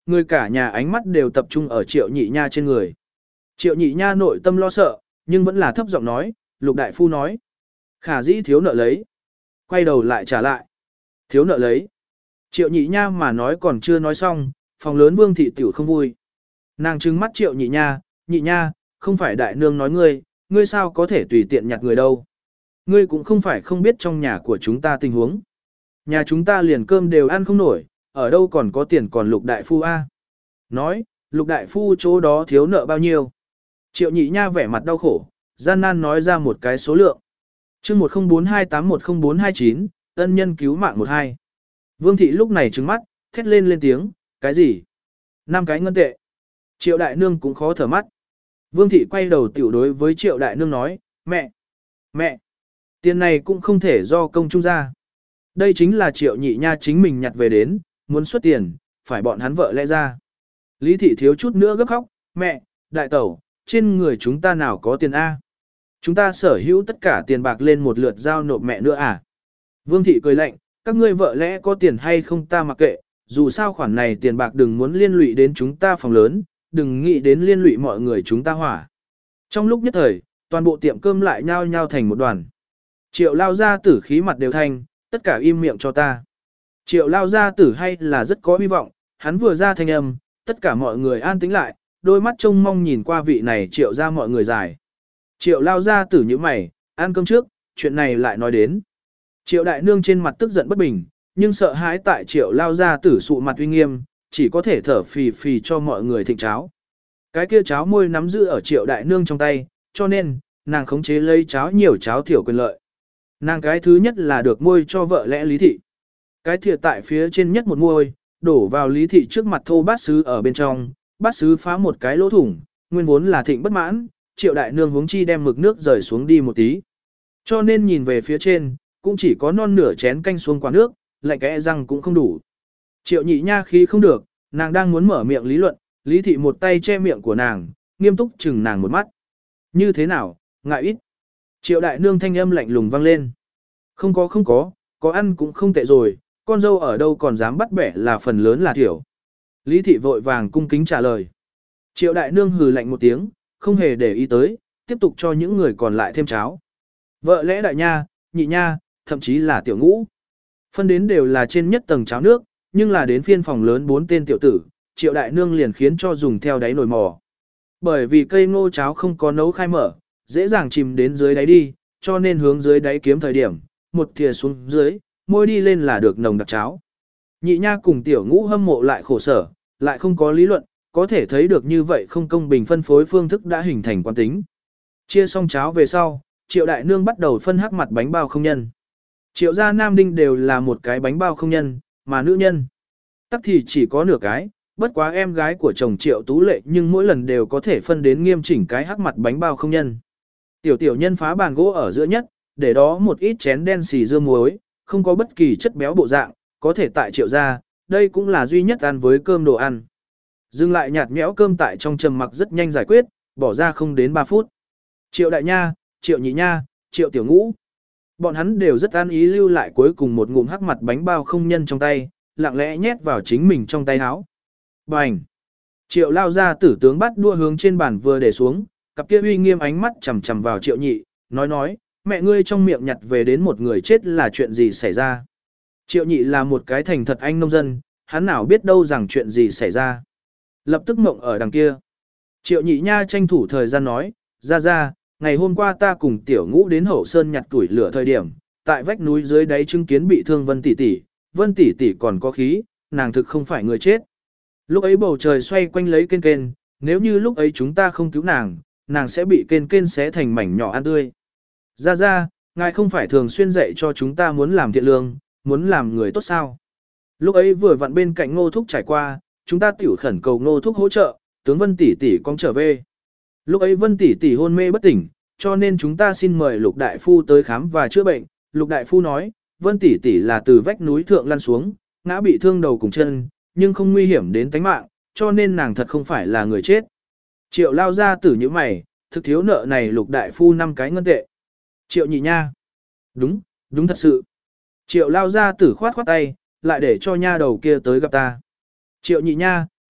người cả nhà ánh mắt đều tập trung ở Triệu Nhị Nha trên người. Triệu Nhị Nha nội tâm lo sợ, nhưng vẫn là thấp giọng nói, Lục đại phu nói. Khả dĩ thiếu nợ lấy. Quay đầu lại trả lại. Thiếu nợ lấy. Triệu Nhị Nha mà nói còn chưa nói xong, phòng lớn Vương thị tiểu không vui. Nàng trừng mắt Triệu Nhị Nha, Nhị Nha, không phải đại nương nói ngươi, ngươi sao có thể tùy tiện nhặt người đâu. Ngươi cũng không phải không biết trong nhà của chúng ta tình huống. Nhà chúng ta liền cơm đều ăn không nổi, ở đâu còn có tiền còn Lục đại phu a? Nói, Lục đại phu chỗ đó thiếu nợ bao nhiêu? Triệu Nhị Nha vẻ mặt đau khổ, gian nan nói ra một cái số lượng. Chương một không bốn hai tám một không bốn hai chín, ân nhân cứu mạng một hai. Vương thị lúc này trừng mắt, thét lên lên tiếng, cái gì? Năm cái ngân tệ. Triệu đại nương cũng khó thở mắt. Vương thị quay đầu tiểu đối với Triệu đại nương nói, mẹ, mẹ, tiền này cũng không thể do công trung ra. Đây chính là Triệu Nhị Nha chính mình nhặt về đến, muốn xuất tiền, phải bọn hắn vợ lẽ ra. Lý thị thiếu chút nữa gấp khóc, mẹ, đại tẩu, trên người chúng ta nào có tiền A. Chúng ta sở hữu tất cả tiền bạc lên một lượt giao nộp mẹ nữa à. Vương thị cười lạnh, các ngươi vợ lẽ có tiền hay không ta mặc kệ, dù sao khoản này tiền bạc đừng muốn liên lụy đến chúng ta phòng lớn, đừng nghĩ đến liên lụy mọi người chúng ta hỏa. Trong lúc nhất thời, toàn bộ tiệm cơm lại nhao nhao thành một đoàn. Triệu lao gia tử khí mặt đều thanh, tất cả im miệng cho ta. Triệu lao gia tử hay là rất có hy vọng, hắn vừa ra thanh âm, tất cả mọi người an tĩnh lại, đôi mắt trông mong nhìn qua vị này triệu ra mọi người dài. Triệu lao gia tử như mày, ăn cơm trước, chuyện này lại nói đến. Triệu đại nương trên mặt tức giận bất bình, nhưng sợ hãi tại triệu lao gia tử sụ mặt uy nghiêm, chỉ có thể thở phì phì cho mọi người thịnh cháo. Cái kia cháo môi nắm giữ ở triệu đại nương trong tay, cho nên, nàng khống chế lấy cháo nhiều cháo thiểu quyền lợi. Nàng cái thứ nhất là được môi cho vợ lẽ Lý thị. Cái thìa tại phía trên nhất một môi, đổ vào Lý thị trước mặt thô bát sứ ở bên trong, bát sứ phá một cái lỗ thủng, nguyên vốn là thịnh bất mãn, triệu đại nương huống chi đem mực nước rời xuống đi một tí. Cho nên nhìn về phía trên, cũng chỉ có non nửa chén canh xuống quả nước, lạnh kẽ răng cũng không đủ. Triệu Nhị Nha khí không được, nàng đang muốn mở miệng lý luận, Lý thị một tay che miệng của nàng, nghiêm túc chừng nàng một mắt. Như thế nào, ngại ít. Triệu đại nương thanh âm lạnh lùng vang lên. Không có không có, có ăn cũng không tệ rồi, con dâu ở đâu còn dám bắt bẻ là phần lớn là thiểu. Lý thị vội vàng cung kính trả lời. Triệu đại nương hừ lạnh một tiếng, không hề để ý tới, tiếp tục cho những người còn lại thêm cháo. Vợ lẽ đại nha, nhị nha, thậm chí là tiểu ngũ. Phân đến đều là trên nhất tầng cháo nước, nhưng là đến phiên phòng lớn bốn tên tiểu tử, triệu đại nương liền khiến cho dùng theo đáy nồi mò. Bởi vì cây ngô cháo không có nấu khai mở, dễ dàng chìm đến dưới đáy đi, cho nên hướng dưới đáy kiếm thời điểm, một thìa xuống dưới, môi đi lên là được nồng đặc cháo. Nhị nha cùng tiểu ngũ hâm mộ lại khổ sở, lại không có lý luận, có thể thấy được như vậy không công bình phân phối phương thức đã hình thành quan tính. Chia xong cháo về sau, triệu đại nương bắt đầu phân hắc mặt bánh bao không nhân. Triệu gia nam đinh đều là một cái bánh bao không nhân, mà nữ nhân tắc thì chỉ có nửa cái, bất quá em gái của chồng triệu tú lệ nhưng mỗi lần đều có thể phân đến nghiêm chỉnh cái hắc mặt bánh bao không nhân. Tiểu tiểu nhân phá bàn gỗ ở giữa nhất, để đó một ít chén đen xì dưa muối, không có bất kỳ chất béo bộ dạng, có thể tại triệu gia, đây cũng là duy nhất ăn với cơm đồ ăn. Dừng lại nhạt nhẽo cơm tại trong trầm mặc rất nhanh giải quyết, bỏ ra không đến ba phút. Triệu đại nha, triệu nhị nha, triệu tiểu ngũ. Bọn hắn đều rất an ý lưu lại cuối cùng một ngụm hắc mặt bánh bao không nhân trong tay, lặng lẽ nhét vào chính mình trong tay áo. Bành! Triệu lao ra tử tướng bắt đua hướng trên bàn vừa để xuống, cặp kia uy nghiêm ánh mắt chằm chằm vào triệu nhị, nói nói, mẹ ngươi trong miệng nhặt về đến một người chết là chuyện gì xảy ra. Triệu nhị là một cái thành thật anh nông dân, hắn nào biết đâu rằng chuyện gì xảy ra. Lập tức mộng ở đằng kia. Triệu nhị nha tranh thủ thời gian nói, ra ra, ngày hôm qua ta cùng tiểu ngũ đến hậu sơn nhặt tuổi lửa thời điểm, tại vách núi dưới đáy chứng kiến bị thương Vân tỷ tỷ, Vân tỷ tỷ còn có khí, nàng thực không phải người chết. Lúc ấy bầu trời xoay quanh lấy kên kên, nếu như lúc ấy chúng ta không cứu nàng, nàng sẽ bị kên kên xé thành mảnh nhỏ ăn tươi. Ra ra, ngài không phải thường xuyên dạy cho chúng ta muốn làm thiện lương, muốn làm người tốt sao. Lúc ấy vừa vặn bên cạnh Ngô Thúc trải qua, chúng ta tiểu khẩn cầu Ngô Thúc hỗ trợ, tướng Vân tỷ tỷ con trở về. Lúc ấy Vân tỷ tỷ hôn mê bất tỉnh, cho nên chúng ta xin mời Lục đại phu tới khám và chữa bệnh. Lục đại phu nói, Vân tỷ tỷ là từ vách núi thượng lăn xuống, ngã bị thương đầu cùng chân, nhưng không nguy hiểm đến tính mạng, cho nên nàng thật không phải là người chết. Triệu lao ra tử như mày, thực thiếu nợ này Lục đại phu năm cái ngân tệ. Triệu nhị nha. Đúng, đúng thật sự. Triệu lao ra tử khoát khoát tay, lại để cho nha đầu kia tới gặp ta. Triệu nhị nha,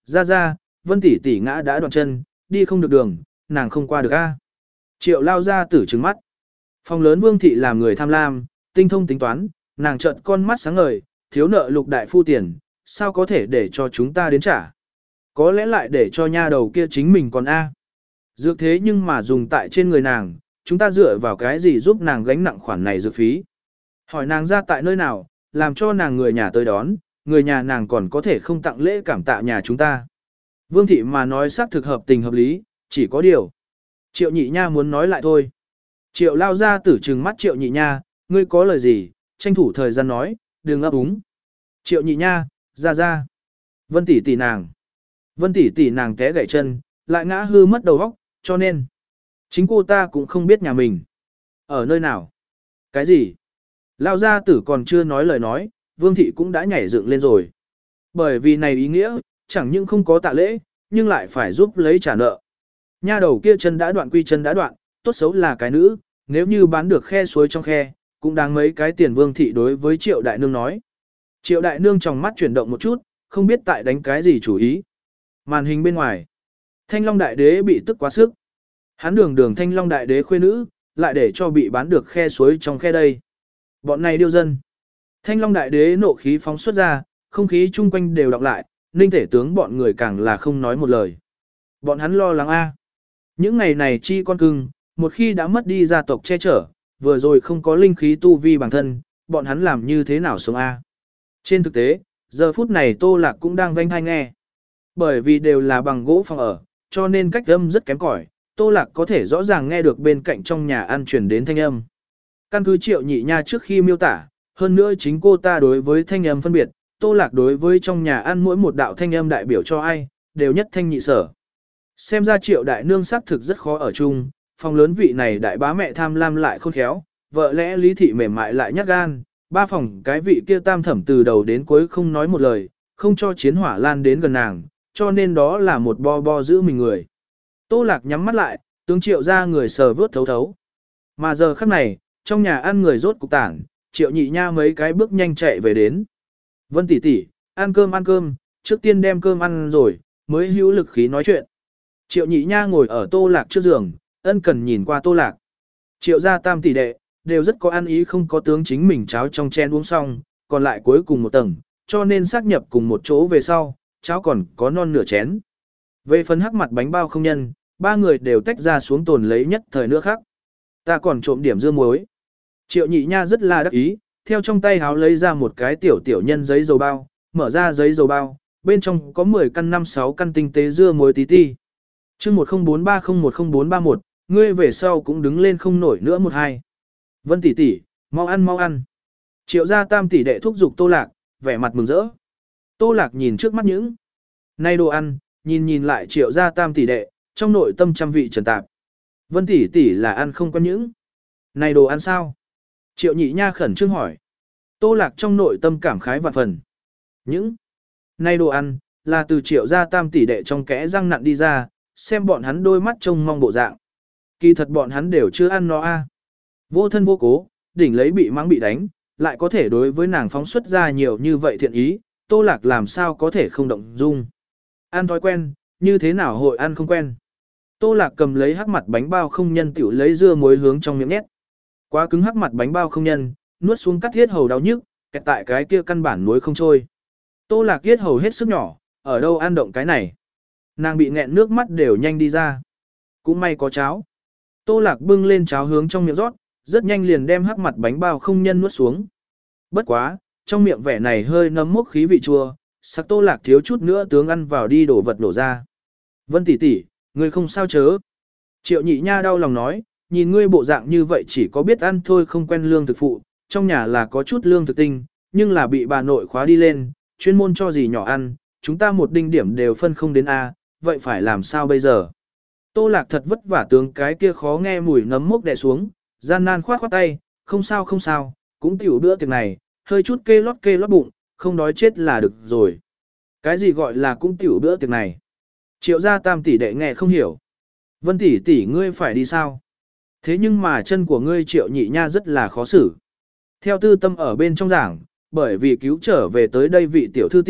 Ra ra, Vân tỷ tỷ ngã đã đoạn chân, đi không được đường, nàng không qua được a. Triệu lao ra tử trừng mắt. Phòng lớn Vương thị làm người tham lam, tinh thông tính toán, nàng trợn con mắt sáng ngời, thiếu nợ lục đại phu tiền, sao có thể để cho chúng ta đến trả. Có lẽ lại để cho nha đầu kia chính mình còn a. Dược thế nhưng mà dùng tại trên người nàng, chúng ta dựa vào cái gì giúp nàng gánh nặng khoản này dược phí. Hỏi nàng ra tại nơi nào, làm cho nàng người nhà tới đón, người nhà nàng còn có thể không tặng lễ cảm tạ nhà chúng ta. Vương thị mà nói xác thực hợp tình hợp lý, chỉ có điều. Triệu nhị nha muốn nói lại thôi. Triệu lao ra tử trừng mắt triệu nhị nha, ngươi có lời gì, tranh thủ thời gian nói, đừng ấp úng. Triệu nhị nha, ra ra. Vân tỷ tỷ nàng. Vân tỷ tỷ nàng té gãy chân, lại ngã hư mất đầu óc, cho nên. Chính cô ta cũng không biết nhà mình. Ở nơi nào. Cái gì? Lao gia tử còn chưa nói lời nói, Vương thị cũng đã nhảy dựng lên rồi. Bởi vì này ý nghĩa, chẳng những không có tạ lễ, nhưng lại phải giúp lấy trả nợ. Nha đầu kia chân đã đoạn quy chân đã đoạn, tốt xấu là cái nữ, nếu như bán được khe suối trong khe, cũng đáng mấy cái tiền. Vương thị đối với Triệu đại nương nói. Triệu đại nương trong mắt chuyển động một chút, không biết tại đánh cái gì chủ ý. Màn hình bên ngoài, Thanh Long đại đế bị tức quá sức. Hắn đường đường Thanh Long đại đế khuê nữ, lại để cho bị bán được khe suối trong khe đây. Bọn này điêu dân. Thanh Long đại đế nộ khí phóng xuất ra, không khí chung quanh đều đọc lại, Ninh thể tướng bọn người càng là không nói một lời. Bọn hắn lo lắng a. Những ngày này chi con cưng, một khi đã mất đi gia tộc che chở, vừa rồi không có linh khí tu vi bản thân, bọn hắn làm như thế nào sống a? Trên thực tế, giờ phút này Tô Lạc cũng đang vênh thai nghe. Bởi vì đều là bằng gỗ phòng ở, cho nên cách âm rất kém cỏi, Tô Lạc có thể rõ ràng nghe được bên cạnh trong nhà ăn truyền đến thanh âm. Căn cứ Triệu nhị nha trước khi miêu tả, hơn nữa chính cô ta đối với thanh âm phân biệt, Tô Lạc đối với trong nhà ăn mỗi một đạo thanh âm đại biểu cho ai, đều nhất thanh nhị sở. Xem ra Triệu đại nương xác thực rất khó ở chung, phòng lớn vị này đại bá mẹ tham lam lại khôn khéo, vợ lẽ Lý thị mềm mại lại nhát gan, ba phòng cái vị kia tam thẩm từ đầu đến cuối không nói một lời, không cho chiến hỏa lan đến gần nàng, cho nên đó là một bo bo giữ mình người. Tô Lạc nhắm mắt lại, tướng Triệu ra người sờ vớt thấu thấu. Mà giờ khắc này, trong nhà ăn người rốt cục tản, Triệu nhị nha mấy cái bước nhanh chạy về đến. Vân tỷ tỷ, ăn cơm ăn cơm, trước tiên đem cơm ăn rồi, mới hữu lực khí nói chuyện. Triệu nhị nha ngồi ở Tô Lạc trước giường, ân cần nhìn qua Tô Lạc. Triệu gia tam tỷ đệ, đều rất có ăn ý không có tướng chính mình cháo trong chén uống xong, còn lại cuối cùng một tầng, cho nên xác nhập cùng một chỗ về sau, cháo còn có non nửa chén. Về phần hắc mặt bánh bao không nhân, ba người đều tách ra xuống tồn lấy nhất thời nữa khác. Ta còn trộm điểm dưa muối. Triệu nhị nha rất là đắc ý, theo trong tay háo lấy ra một cái tiểu tiểu nhân giấy dầu bao, mở ra giấy dầu bao, bên trong có mười căn năm sáu căn tinh tế dưa muối tí ti. Chương một không bốn ba không một không bốn ba một, ngươi về sau cũng đứng lên không nổi nữa một hai. Vân tỷ tỷ, mau ăn mau ăn. Triệu gia tam tỷ đệ thúc giục Tô Lạc, vẻ mặt mừng rỡ. Tô Lạc nhìn trước mắt những nay đồ ăn, nhìn nhìn lại Triệu gia tam tỷ đệ, trong nội tâm trăm vị trần tạp. Vân tỷ tỷ là ăn không có những này đồ ăn sao? Triệu nhị nha khẩn trương hỏi. Tô Lạc trong nội tâm cảm khái vạn phần. Những này đồ ăn, là từ Triệu gia tam tỷ đệ trong kẽ răng nặn đi ra, xem bọn hắn đôi mắt trông mong bộ dạng. Kỳ thật bọn hắn đều chưa ăn nó a. Vô thân vô cố, đỉnh lấy bị mắng bị đánh, lại có thể đối với nàng phóng xuất ra nhiều như vậy thiện ý, Tô Lạc làm sao có thể không động dung. Ăn thói quen, như thế nào hội ăn không quen. Tô Lạc cầm lấy hắc mặt bánh bao không nhân tiểu lấy dưa muối hướng trong miệng nhét. Quá cứng hắc mặt bánh bao không nhân, nuốt xuống cắt thiết hầu đau nhức, kẹt tại cái kia căn bản muối không trôi. Tô Lạc yết hầu hết sức nhỏ, ở đâu ăn động cái này. Nàng bị nghẹn nước mắt đều nhanh đi ra. Cũng may có cháo. Tô Lạc bưng lên cháo hướng trong miệng rót, rất nhanh liền đem hắc mặt bánh bao không nhân nuốt xuống. Bất quá, trong miệng vẻ này hơi nấm mốc khí vị chua, sắc Tô Lạc thiếu chút nữa tướng ăn vào đi đổ vật đổ ra. Vân tỷ tỷ, ngươi không sao chớ. Triệu nhị nha đau lòng nói, nhìn ngươi bộ dạng như vậy chỉ có biết ăn thôi không quen lương thực phụ, trong nhà là có chút lương thực tinh, nhưng là bị bà nội khóa đi lên, chuyên môn cho gì nhỏ ăn, chúng ta một đinh điểm đều phân không đến A, vậy phải làm sao bây giờ? Tô Lạc thật vất vả tướng cái kia khó nghe mùi nấm mốc đè xuống, gian nan khoát khoát tay, không sao không sao, cũng tiểu bữa tiệc này, hơi chút kê lót kê lót bụng, không đói chết là được rồi. Cái gì gọi là cũng tiểu bữa tiệc này? Triệu gia tam tỷ đệ nghe không hiểu. Vân tỷ tỷ ngươi phải đi sao? Thế nhưng mà chân của ngươi Triệu nhị nha rất là khó xử. Theo tư tâm ở bên trong giảng, bởi vì cứu trở về tới đây vị tiểu thư tỷ,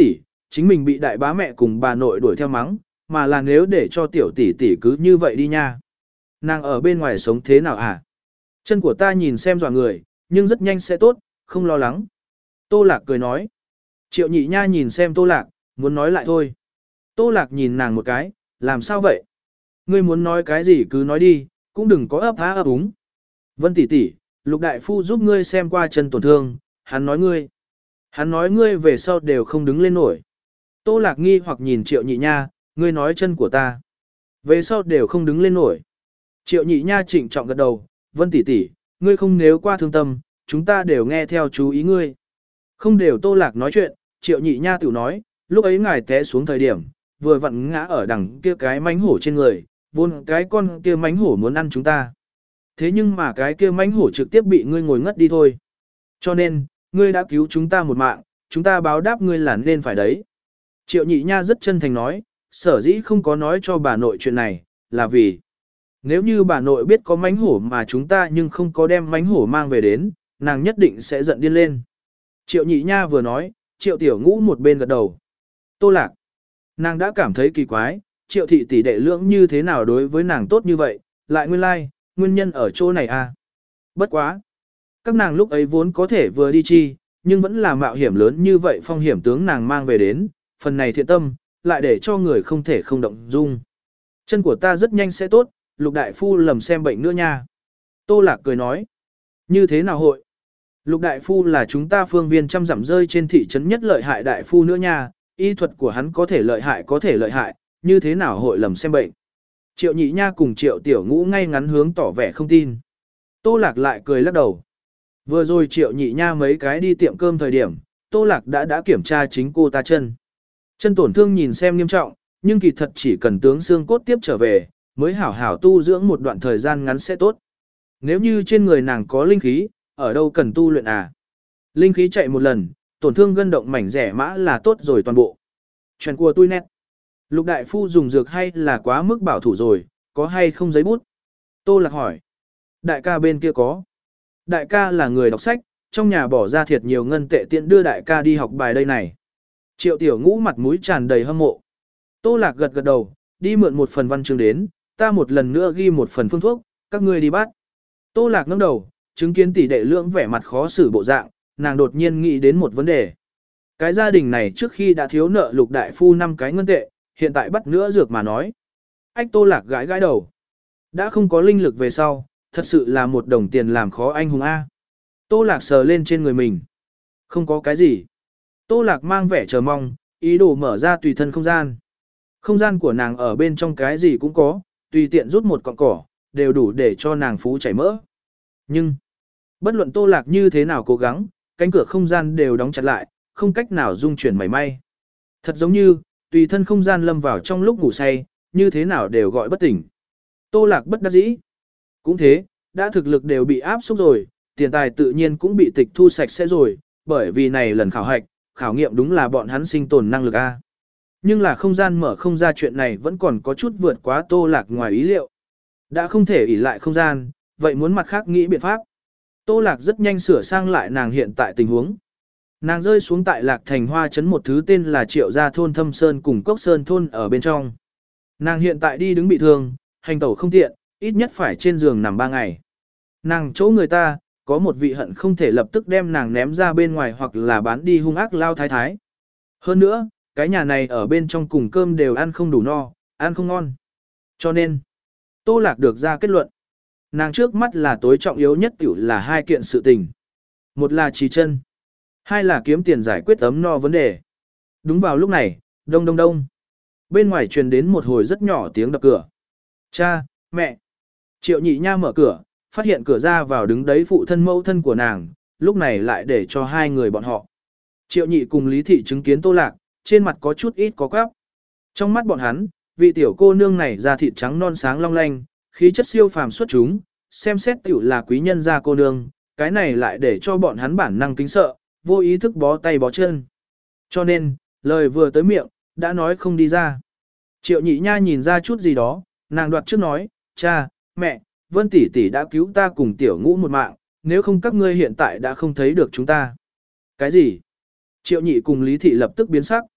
chính mình bị đại bá mẹ cùng bà nội đuổi theo mắng, mà là nếu để cho tiểu tỷ tỷ cứ như vậy đi nha. Nàng ở bên ngoài sống thế nào hả? Chân của ta nhìn xem dọa người, nhưng rất nhanh sẽ tốt, không lo lắng. Tô Lạc cười nói. Triệu nhị nha nhìn xem Tô Lạc, muốn nói lại thôi. Tô Lạc nhìn nàng một cái, làm sao vậy? Ngươi muốn nói cái gì cứ nói đi, cũng đừng có ấp há ấp úng. Vân tỷ tỷ, Lục đại phu giúp ngươi xem qua chân tổn thương, hắn nói ngươi. Hắn nói ngươi về sau đều không đứng lên nổi. Tô Lạc nghi hoặc nhìn Triệu nhị nha, ngươi nói chân của ta. Về sau đều không đứng lên nổi. Triệu nhị nha trịnh trọng gật đầu, Vân tỷ tỷ, ngươi không nếu qua thương tâm, chúng ta đều nghe theo chú ý ngươi. Không đều Tô Lạc nói chuyện, Triệu nhị nha tự nói, lúc ấy ngài té xuống thời điểm, vừa vặn ngã ở đằng kia cái mánh hổ trên người, vốn cái con kia mánh hổ muốn ăn chúng ta. Thế nhưng mà cái kia mánh hổ trực tiếp bị ngươi ngồi ngất đi thôi. Cho nên, ngươi đã cứu chúng ta một mạng, chúng ta báo đáp ngươi là nên phải đấy. Triệu nhị nha rất chân thành nói, sở dĩ không có nói cho bà nội chuyện này, là vì nếu như bà nội biết có mánh hổ mà chúng ta nhưng không có đem mánh hổ mang về đến, nàng nhất định sẽ giận điên lên. Triệu nhị nha vừa nói, triệu tiểu ngũ một bên gật đầu. Tô Lạc, nàng đã cảm thấy kỳ quái, triệu thị tỷ đệ lưỡng như thế nào đối với nàng tốt như vậy, lại nguyên lai, like, nguyên nhân ở chỗ này à. Bất quá. Các nàng lúc ấy vốn có thể vừa đi chi, nhưng vẫn là mạo hiểm lớn như vậy phong hiểm tướng nàng mang về đến, phần này thiện tâm, lại để cho người không thể không động dung. Chân của ta rất nhanh sẽ tốt, Lục đại phu lầm xem bệnh nữa nha. Tô Lạc cười nói. Như thế nào hội? Lục đại phu là chúng ta phương viên trăm dặm rơi trên thị trấn nhất lợi hại đại phu nữa nha, y thuật của hắn có thể lợi hại có thể lợi hại, như thế nào hội lầm xem bệnh? Triệu nhị nha cùng triệu tiểu ngũ ngay ngắn hướng tỏ vẻ không tin. Tô Lạc lại cười lắc đầu. Vừa rồi triệu nhị nha mấy cái đi tiệm cơm thời điểm, Tô Lạc đã đã kiểm tra chính cô ta chân. Chân tổn thương nhìn xem nghiêm trọng, nhưng kỳ thật chỉ cần tướng xương cốt tiếp trở về, mới hảo hảo tu dưỡng một đoạn thời gian ngắn sẽ tốt. Nếu như trên người nàng có linh khí, ở đâu cần tu luyện à? Linh khí chạy một lần, tổn thương gân động mảnh rẻ mã là tốt rồi toàn bộ. Chuyện của tôi nét. Lục đại phu dùng dược hay là quá mức bảo thủ rồi, có hay không giấy bút? Tô Lạc hỏi. Đại ca bên kia có. Đại ca là người đọc sách, trong nhà bỏ ra thiệt nhiều ngân tệ tiện đưa đại ca đi học bài đây này. Triệu tiểu ngũ mặt mũi tràn đầy hâm mộ. Tô Lạc gật gật đầu, đi mượn một phần văn chương đến, ta một lần nữa ghi một phần phương thuốc, các ngươi đi bắt. Tô Lạc ngẩng đầu, chứng kiến tỷ đệ lưỡng vẻ mặt khó xử bộ dạng, nàng đột nhiên nghĩ đến một vấn đề. Cái gia đình này trước khi đã thiếu nợ Lục đại phu năm cái ngân tệ, hiện tại bắt nữa dược mà nói. Ách Tô Lạc gãi gãi đầu. Đã không có linh lực về sau, thật sự là một đồng tiền làm khó anh hùng A. Tô Lạc sờ lên trên người mình. Không có cái gì. Tô Lạc mang vẻ chờ mong, ý đồ mở ra tùy thân không gian. Không gian của nàng ở bên trong cái gì cũng có, tùy tiện rút một cọng cỏ, đều đủ để cho nàng phú chảy mỡ. Nhưng, bất luận Tô Lạc như thế nào cố gắng, cánh cửa không gian đều đóng chặt lại, không cách nào dung chuyển mảy may. Thật giống như, tùy thân không gian lâm vào trong lúc ngủ say, như thế nào đều gọi bất tỉnh. Tô Lạc bất đắc dĩ. Cũng thế, đã thực lực đều bị áp xúc rồi, tiền tài tự nhiên cũng bị tịch thu sạch sẽ rồi, bởi vì này lần khảo hạch, khảo nghiệm đúng là bọn hắn sinh tồn năng lực A. Nhưng là không gian mở không ra chuyện này vẫn còn có chút vượt quá Tô Lạc ngoài ý liệu. Đã không thể ỷ lại không gian, vậy muốn mặt khác nghĩ biện pháp. Tô Lạc rất nhanh sửa sang lại nàng hiện tại tình huống. Nàng rơi xuống tại Lạc Thành Hoa trấn một thứ tên là Triệu Gia thôn Thâm Sơn cùng Cốc Sơn thôn ở bên trong. Nàng hiện tại đi đứng bị thương, hành tẩu không tiện, ít nhất phải trên giường nằm ba ngày. Nàng chỗ người ta, có một vị hận không thể lập tức đem nàng ném ra bên ngoài hoặc là bán đi hung ác lao thái thái. Hơn nữa, cái nhà này ở bên trong cùng cơm đều ăn không đủ no, ăn không ngon. Cho nên, Tô Lạc được ra kết luận. Nàng trước mắt là tối trọng yếu nhất tiểu là hai kiện sự tình. Một là trì chân, hai là kiếm tiền giải quyết ấm no vấn đề. Đúng vào lúc này, đông đông đông. Bên ngoài truyền đến một hồi rất nhỏ tiếng đập cửa. Cha, mẹ. Triệu nhị nha mở cửa, phát hiện cửa ra vào đứng đấy phụ thân mẫu thân của nàng, lúc này lại để cho hai người bọn họ. Triệu nhị cùng Lý Thị chứng kiến Tô Lạc, trên mặt có chút ít có quáp. Trong mắt bọn hắn, vị tiểu cô nương này da thịt trắng non sáng long lanh, khí chất siêu phàm xuất chúng, xem xét tiểu là quý nhân gia cô nương, cái này lại để cho bọn hắn bản năng kính sợ, vô ý thức bó tay bó chân. Cho nên, lời vừa tới miệng, đã nói không đi ra. Triệu nhị nha nhìn ra chút gì đó, nàng đoạt trước nói, cha, mẹ, Vân tỷ tỷ đã cứu ta cùng tiểu ngũ một mạng, nếu không các ngươi hiện tại đã không thấy được chúng ta. Cái gì? Triệu nhị cùng Lý Thị lập tức biến sắc.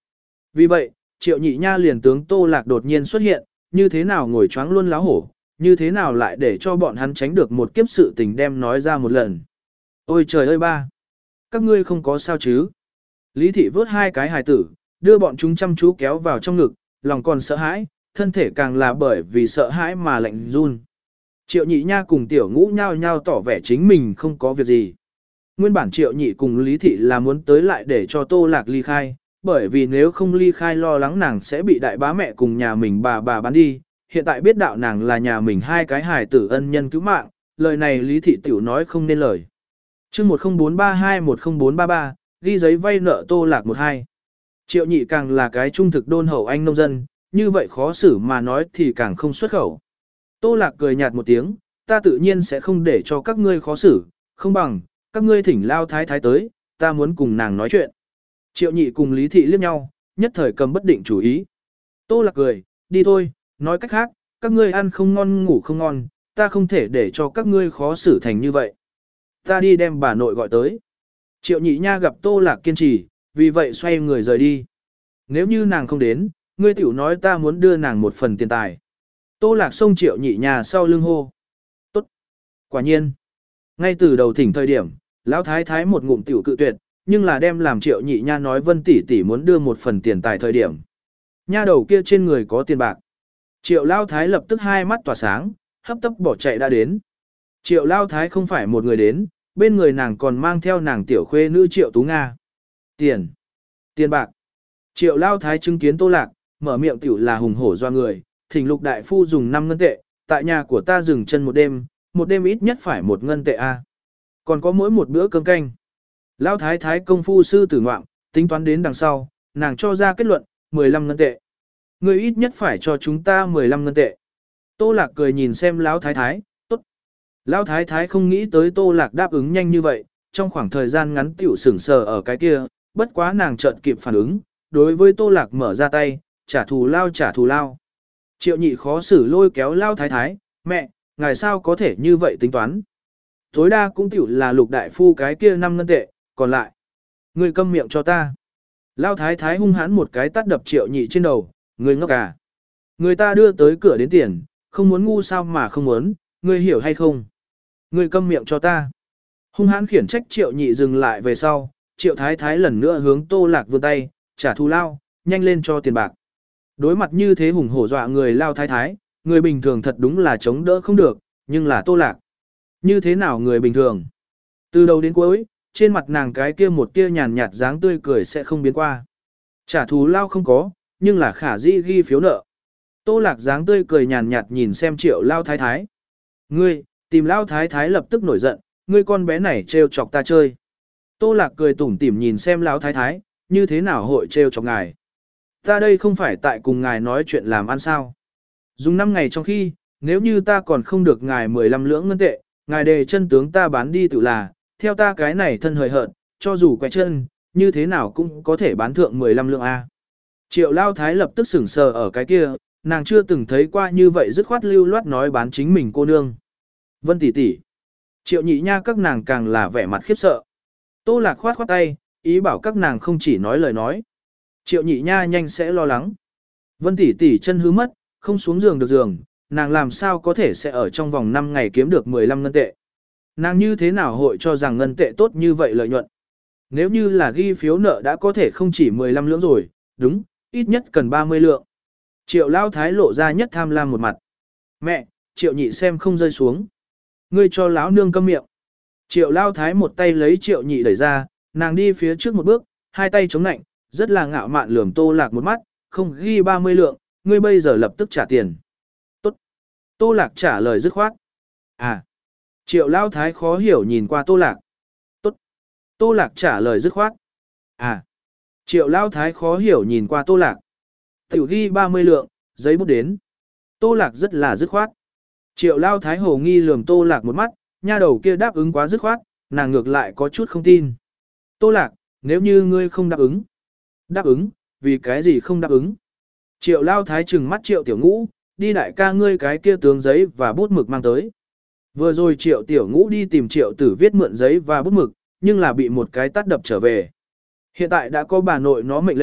Vì vậy, Triệu Nhị Nha liền tướng Tô Lạc đột nhiên xuất hiện, như thế nào ngồi choáng luôn láo hổ, như thế nào lại để cho bọn hắn tránh được một kiếp sự tình đem nói ra một lần. Ôi trời ơi ba! Các ngươi không có sao chứ? Lý thị vớt hai cái hài tử, đưa bọn chúng chăm chú kéo vào trong ngực, lòng còn sợ hãi, thân thể càng là bởi vì sợ hãi mà lạnh run. Triệu Nhị Nha cùng Tiểu Ngũ nhao nhao tỏ vẻ chính mình không có việc gì. Nguyên bản Triệu Nhị cùng Lý thị là muốn tới lại để cho Tô Lạc ly khai, bởi vì nếu không ly khai lo lắng nàng sẽ bị đại bá mẹ cùng nhà mình bà bà bán đi. Hiện tại biết đạo nàng là nhà mình hai cái hài tử ân nhân cứu mạng, lời này Lý thị tiểu nói không nên lời. Chương một không bốn ba hai một không bốn ba ba, ghi giấy vay nợ Tô Lạc một hai. Triệu Nhị càng là cái trung thực đôn hậu anh nông dân, như vậy khó xử mà nói thì càng không xuất khẩu. Tô Lạc cười nhạt một tiếng, ta tự nhiên sẽ không để cho các ngươi khó xử, không bằng, các ngươi thỉnh lao thái thái tới, ta muốn cùng nàng nói chuyện. Triệu Nhị cùng Lý thị liếc nhau, nhất thời cầm bất định chủ ý. Tô Lạc cười, đi thôi, nói cách khác, các ngươi ăn không ngon ngủ không ngon, ta không thể để cho các ngươi khó xử thành như vậy. Ta đi đem bà nội gọi tới. Triệu Nhị Nha gặp Tô Lạc kiên trì, vì vậy xoay người rời đi. Nếu như nàng không đến, ngươi tiểu nói ta muốn đưa nàng một phần tiền tài. Tô Lạc xông Triệu Nhị Nha sau lưng hô. Tốt. Quả nhiên. Ngay từ đầu thỉnh thời điểm, lão thái thái một ngụm tiểu cự tuyệt, nhưng là đem làm Triệu Nhị Nha nói Vân tỷ tỷ muốn đưa một phần tiền tài thời điểm. Nha đầu kia trên người có tiền bạc. Triệu Lao Thái lập tức hai mắt tỏa sáng, hấp tấp bỏ chạy đã đến. Triệu Lao Thái không phải một người đến, bên người nàng còn mang theo nàng tiểu khuê nữ Triệu Tú Nga. Tiền. Tiền bạc. Triệu Lao Thái chứng kiến Tô Lạc, mở miệng tiểu là hùng hổ doa người, thỉnh Lục đại phu dùng năm ngân tệ, tại nhà của ta dừng chân một đêm, một đêm ít nhất phải một ngân tệ a. Còn có mỗi một bữa cơm canh. Lao Thái Thái công phu sư tử ngoạm, tính toán đến đằng sau, nàng cho ra kết luận, mười lăm ngân tệ. Người ít nhất phải cho chúng ta mười lăm ngân tệ. Tô Lạc cười nhìn xem Lão Thái Thái, tốt. Lão Thái Thái không nghĩ tới Tô Lạc đáp ứng nhanh như vậy, trong khoảng thời gian ngắn tiểu sửng sờ ở cái kia, bất quá nàng chợt kịp phản ứng, đối với Tô Lạc mở ra tay, trả thù lao trả thù lao. Triệu Nhị khó xử lôi kéo Lão Thái Thái, mẹ, ngài sao có thể như vậy tính toán. Tối đa cũng tiểu là Lục đại phu cái kia năm ngân tệ, còn lại. Ngươi câm miệng cho ta. Lão Thái Thái hung hãn một cái tát đập Triệu Nhị trên đầu, ngươi ngốc à. Người ta đưa tới cửa đến tiền, không muốn ngu sao mà không muốn, ngươi hiểu hay không. Ngươi câm miệng cho ta. Hung hãn khiển trách Triệu Nhị dừng lại về sau, Triệu Thái Thái lần nữa hướng Tô Lạc vươn tay, trả thù lao, nhanh lên cho tiền bạc. Đối mặt như thế hùng hổ dọa người Lao Thái Thái, người bình thường thật đúng là chống đỡ không được, nhưng là Tô Lạc. Như thế nào người bình thường? Từ đầu đến cuối, trên mặt nàng cái kia một tia nhàn nhạt dáng tươi cười sẽ không biến qua. Trả thù lao không có, nhưng là khả dĩ ghi phiếu nợ. Tô Lạc dáng tươi cười nhàn nhạt nhìn xem Triệu Lao Thái Thái. Ngươi, tìm Lao Thái Thái lập tức nổi giận, ngươi con bé này trêu chọc ta chơi. Tô Lạc cười tủm tỉm nhìn xem Lão Thái Thái, như thế nào hội trêu chọc ngài. Ta đây không phải tại cùng ngài nói chuyện làm ăn sao. Dùng năm ngày trong khi, nếu như ta còn không được ngài mười lăm lưỡng ngân tệ, ngài đề chân tướng ta bán đi tự là, theo ta cái này thân hời hợt, cho dù quẹ chân, như thế nào cũng có thể bán thượng mười lăm lượng A. Triệu Lao Thái lập tức sửng sờ ở cái kia, nàng chưa từng thấy qua như vậy dứt khoát lưu loát nói bán chính mình cô nương. Vân tỷ tỷ. Triệu Nhị Nha các nàng càng là vẻ mặt khiếp sợ. Tô Lạc khoát khoát tay, ý bảo các nàng không chỉ nói lời nói. Triệu Nhị Nha nhanh sẽ lo lắng. Vân tỷ tỷ chân hư mất, không xuống giường được giường, nàng làm sao có thể sẽ ở trong vòng năm ngày kiếm được mười lăm ngân tệ. Nàng như thế nào hội cho rằng ngân tệ tốt như vậy lợi nhuận. Nếu như là ghi phiếu nợ đã có thể không chỉ mười lăm lượng rồi, đúng, ít nhất cần ba mươi lượng. Triệu Lao Thái lộ ra nhất tham lam một mặt. Mẹ, Triệu Nhị xem không rơi xuống. Ngươi cho lão nương câm miệng. Triệu Lao Thái một tay lấy Triệu Nhị đẩy ra, nàng đi phía trước một bước, hai tay chống nạnh, rất là ngạo mạn lườm Tô Lạc một mắt, không ghi ba mươi lượng, ngươi bây giờ lập tức trả tiền. Tốt. Tô Lạc trả lời dứt khoát. À. Triệu Lao Thái khó hiểu nhìn qua Tô Lạc. Tốt. Tô Lạc trả lời dứt khoát. À. Triệu Lao Thái khó hiểu nhìn qua Tô Lạc. Tiểu ghi ba mươi lượng, giấy bút đến. Tô Lạc rất là dứt khoát. Triệu Lao Thái hồ nghi lườm Tô Lạc một mắt, nha đầu kia đáp ứng quá dứt khoát, nàng ngược lại có chút không tin. Tô Lạc, nếu như ngươi không đáp ứng. Đáp ứng, vì cái gì không đáp ứng? Triệu Lao Thái trừng mắt Triệu Tiểu Ngũ, đi đại ca ngươi cái kia tướng giấy và bút mực mang tới. Vừa rồi Triệu Tiểu Ngũ đi tìm Triệu Tử viết mượn giấy và bút mực, nhưng là bị một cái tát đập trở về. Hiện tại đã có bà nội nó mệnh lệnh,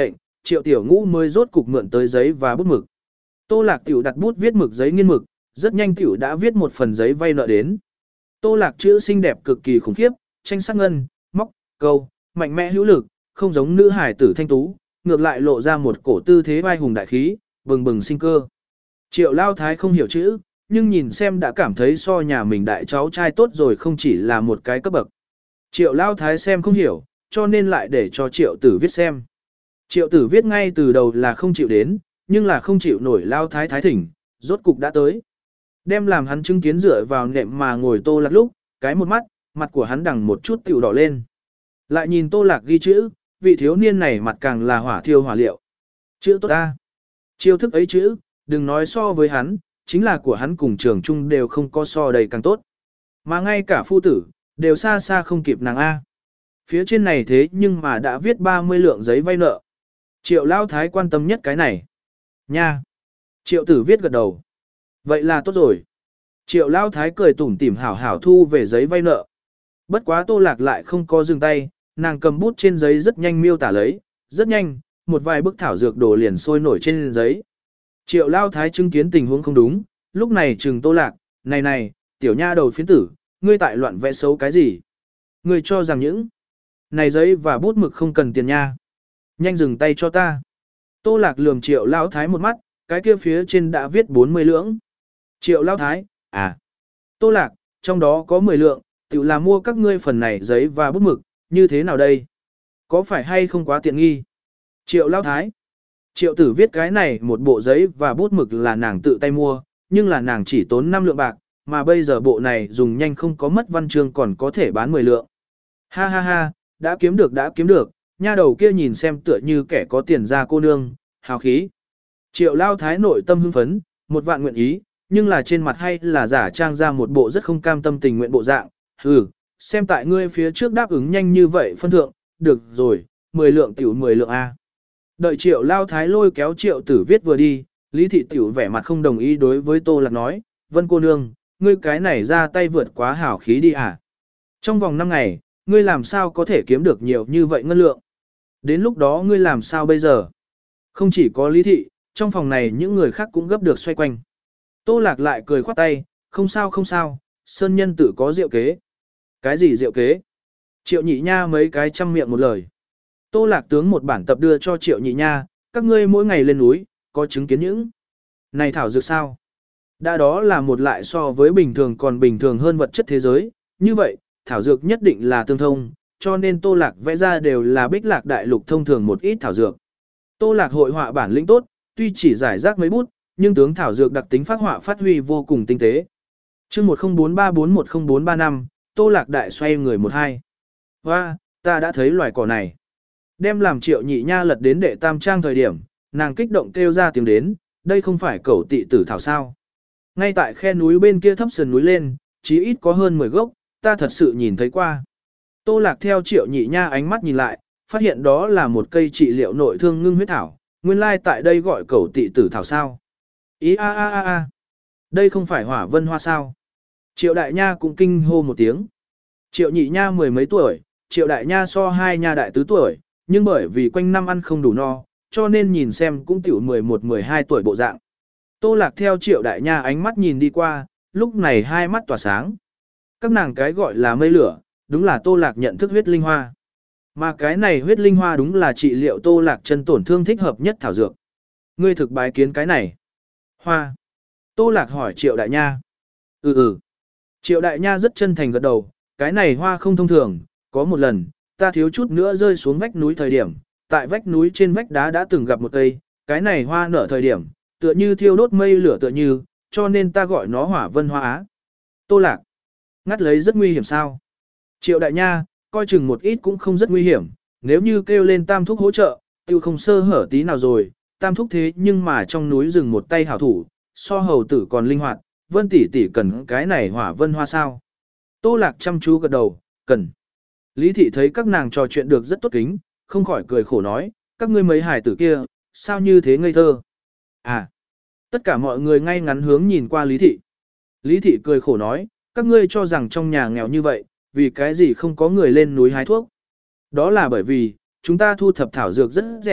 Triệu Tiểu Ngũ mới rốt cục mượn tới giấy và bút mực. Tô Lạc tiểu đặt bút viết mực giấy nghiên mực, rất nhanh tiểu đã viết một phần giấy vay nợ đến. Tô Lạc chữ xinh đẹp cực kỳ khủng khiếp, tranh sắc ngân, móc, câu, mạnh mẽ hữu lực, không giống nữ hải tử thanh tú, ngược lại lộ ra một cổ tư thế vai hùng đại khí, bừng bừng sinh cơ. Triệu Lao Thái không hiểu chữ, nhưng nhìn xem đã cảm thấy so nhà mình đại cháu trai tốt rồi, không chỉ là một cái cấp bậc. Triệu Lao Thái xem không hiểu, cho nên lại để cho Triệu Tử viết xem. Triệu Tử viết ngay từ đầu là không chịu đến, nhưng là không chịu nổi Lao Thái Thái thỉnh, rốt cục đã tới. Đem làm hắn chứng kiến dựa vào nệm mà ngồi Tô Lạc lúc, cái một mắt, mặt của hắn đằng một chút tiểu đỏ lên. Lại nhìn Tô Lạc ghi chữ, vị thiếu niên này mặt càng là hỏa thiêu hỏa liệu. Chữ tốt ta. Chiêu thức ấy chữ, đừng nói so với hắn, chính là của hắn cùng trường trung đều không có so đầy càng tốt. Mà ngay cả phu tử, đều xa xa không kịp nàng A. Phía trên này thế nhưng mà đã viết ba mươi lượng giấy vay nợ. Triệu Lao Thái quan tâm nhất cái này. Nha. Triệu Tử viết gật đầu. Vậy là tốt rồi. Triệu Lao Thái cười tủm tỉm hảo hảo thu về giấy vay nợ. Bất quá Tô Lạc lại không có dừng tay, nàng cầm bút trên giấy rất nhanh miêu tả lấy, rất nhanh, một vài bức thảo dược đồ liền sôi nổi trên giấy. Triệu Lao Thái chứng kiến tình huống không đúng, lúc này trừng Tô Lạc, này này, tiểu nha đầu phiến tử, ngươi tại loạn vẽ xấu cái gì? Ngươi cho rằng những này giấy và bút mực không cần tiền nha. Nhanh dừng tay cho ta. Tô Lạc lườm Triệu Lao Thái một mắt, cái kia phía trên đã viết bốn mươi lưỡng. Triệu Lao Thái, à. Tô Lạc, trong đó có mười lượng, tự là mua các ngươi phần này giấy và bút mực, như thế nào đây? Có phải hay không quá tiện nghi? Triệu Lao Thái. Triệu Tử viết cái này một bộ giấy và bút mực là nàng tự tay mua, nhưng là nàng chỉ tốn năm lượng bạc, mà bây giờ bộ này dùng nhanh không có mất văn chương còn có thể bán mười lượng. Ha ha ha, đã kiếm được đã kiếm được, nha đầu kia nhìn xem tựa như kẻ có tiền ra cô nương, hào khí. Triệu Lao Thái nội tâm hưng phấn, một vạn nguyện ý, nhưng là trên mặt hay là giả trang ra một bộ rất không cam tâm tình nguyện bộ dạng. Hừ, xem tại ngươi phía trước đáp ứng nhanh như vậy phân thượng, được rồi, mười lượng tiểu mười lượng A. Đợi Triệu Lao Thái lôi kéo Triệu Tử viết vừa đi, Lý Thị tiểu vẻ mặt không đồng ý đối với Tô Lạc nói, Vân cô nương, ngươi cái này ra tay vượt quá hảo khí đi à. Trong vòng năm ngày, ngươi làm sao có thể kiếm được nhiều như vậy ngân lượng. Đến lúc đó ngươi làm sao bây giờ? Không chỉ có Lý Thị, trong phòng này những người khác cũng gấp được xoay quanh. Tô Lạc lại cười khoát tay, không sao không sao, Sơn nhân tự có diệu kế. Cái gì diệu kế? Triệu Nhị Nha mấy cái trăm miệng một lời. Tô Lạc tướng một bản tập đưa cho Triệu Nhị Nha, các ngươi mỗi ngày lên núi, có chứng kiến những này thảo dược sao? Đã đó là một lại so với bình thường còn bình thường hơn vật chất thế giới, như vậy, thảo dược nhất định là tương thông, cho nên Tô Lạc vẽ ra đều là bích lạc đại lục thông thường một ít thảo dược. Tô Lạc hội họa bản lĩnh tốt, tuy chỉ giải rác mấy bút, nhưng tướng thảo dược đặc tính phát họa phát huy vô cùng tinh tế. Chương một không bốn ba bốn một không bốn ba năm, Tô Lạc đại xoay người một hai. Hoa, ta đã thấy loài cỏ này. Đem làm Triệu Nhị Nha lật đến đệ tam trang thời điểm, nàng kích động kêu ra tiếng đến, đây không phải cẩu tị tử thảo sao. Ngay tại khe núi bên kia thấp sườn núi lên, chí ít có hơn mười gốc, ta thật sự nhìn thấy qua. Tô Lạc theo Triệu Nhị Nha ánh mắt nhìn lại, phát hiện đó là một cây trị liệu nội thương ngưng huyết thảo, nguyên lai tại đây gọi cẩu tị tử thảo sao. Ý a a a a, đây không phải hỏa vân hoa sao. Triệu Đại Nha cũng kinh hô một tiếng. Triệu Nhị Nha mười mấy tuổi, Triệu Đại Nha so hai nha đại tứ tuổi, nhưng bởi vì quanh năm ăn không đủ no, cho nên nhìn xem cũng tiểu mười một mười hai tuổi bộ dạng. Tô Lạc theo Triệu Đại Nha ánh mắt nhìn đi qua, lúc này hai mắt tỏa sáng. Các nàng cái gọi là mây lửa, đúng là Tô Lạc nhận thức huyết linh hoa. Mà cái này huyết linh hoa đúng là trị liệu Tô Lạc chân tổn thương thích hợp nhất thảo dược. Ngươi thực bái kiến cái này. Hoa. Tô Lạc hỏi Triệu Đại Nha. Ừ ừ. Triệu Đại Nha rất chân thành gật đầu, cái này hoa không thông thường, có một lần, ta thiếu chút nữa rơi xuống vách núi thời điểm, tại vách núi trên vách đá đã từng gặp một cây, cái này hoa nở thời điểm, tựa như thiêu đốt mây lửa tựa như, cho nên ta gọi nó hỏa vân hoa á. Tô Lạc. Ngắt lấy rất nguy hiểm sao? Triệu Đại Nha, coi chừng một ít cũng không rất nguy hiểm, nếu như kêu lên Tam Thúc hỗ trợ, tiêu không sơ hở tí nào rồi, Tam Thúc thế nhưng mà trong núi rừng một tay hảo thủ, so hầu tử còn linh hoạt, Vân tỷ tỷ cần cái này hỏa vân hoa sao? Tô Lạc chăm chú gật đầu, cần. Lý Thị thấy các nàng trò chuyện được rất tốt kính, không khỏi cười khổ nói, các ngươi mấy hài tử kia, sao như thế ngây thơ? À, tất cả mọi người ngay ngắn hướng nhìn qua Lý Thị. Lý Thị cười khổ nói, các ngươi cho rằng trong nhà nghèo như vậy, vì cái gì không có người lên núi hái thuốc? Đó là bởi vì, chúng ta thu thập thảo dược rất rẻ,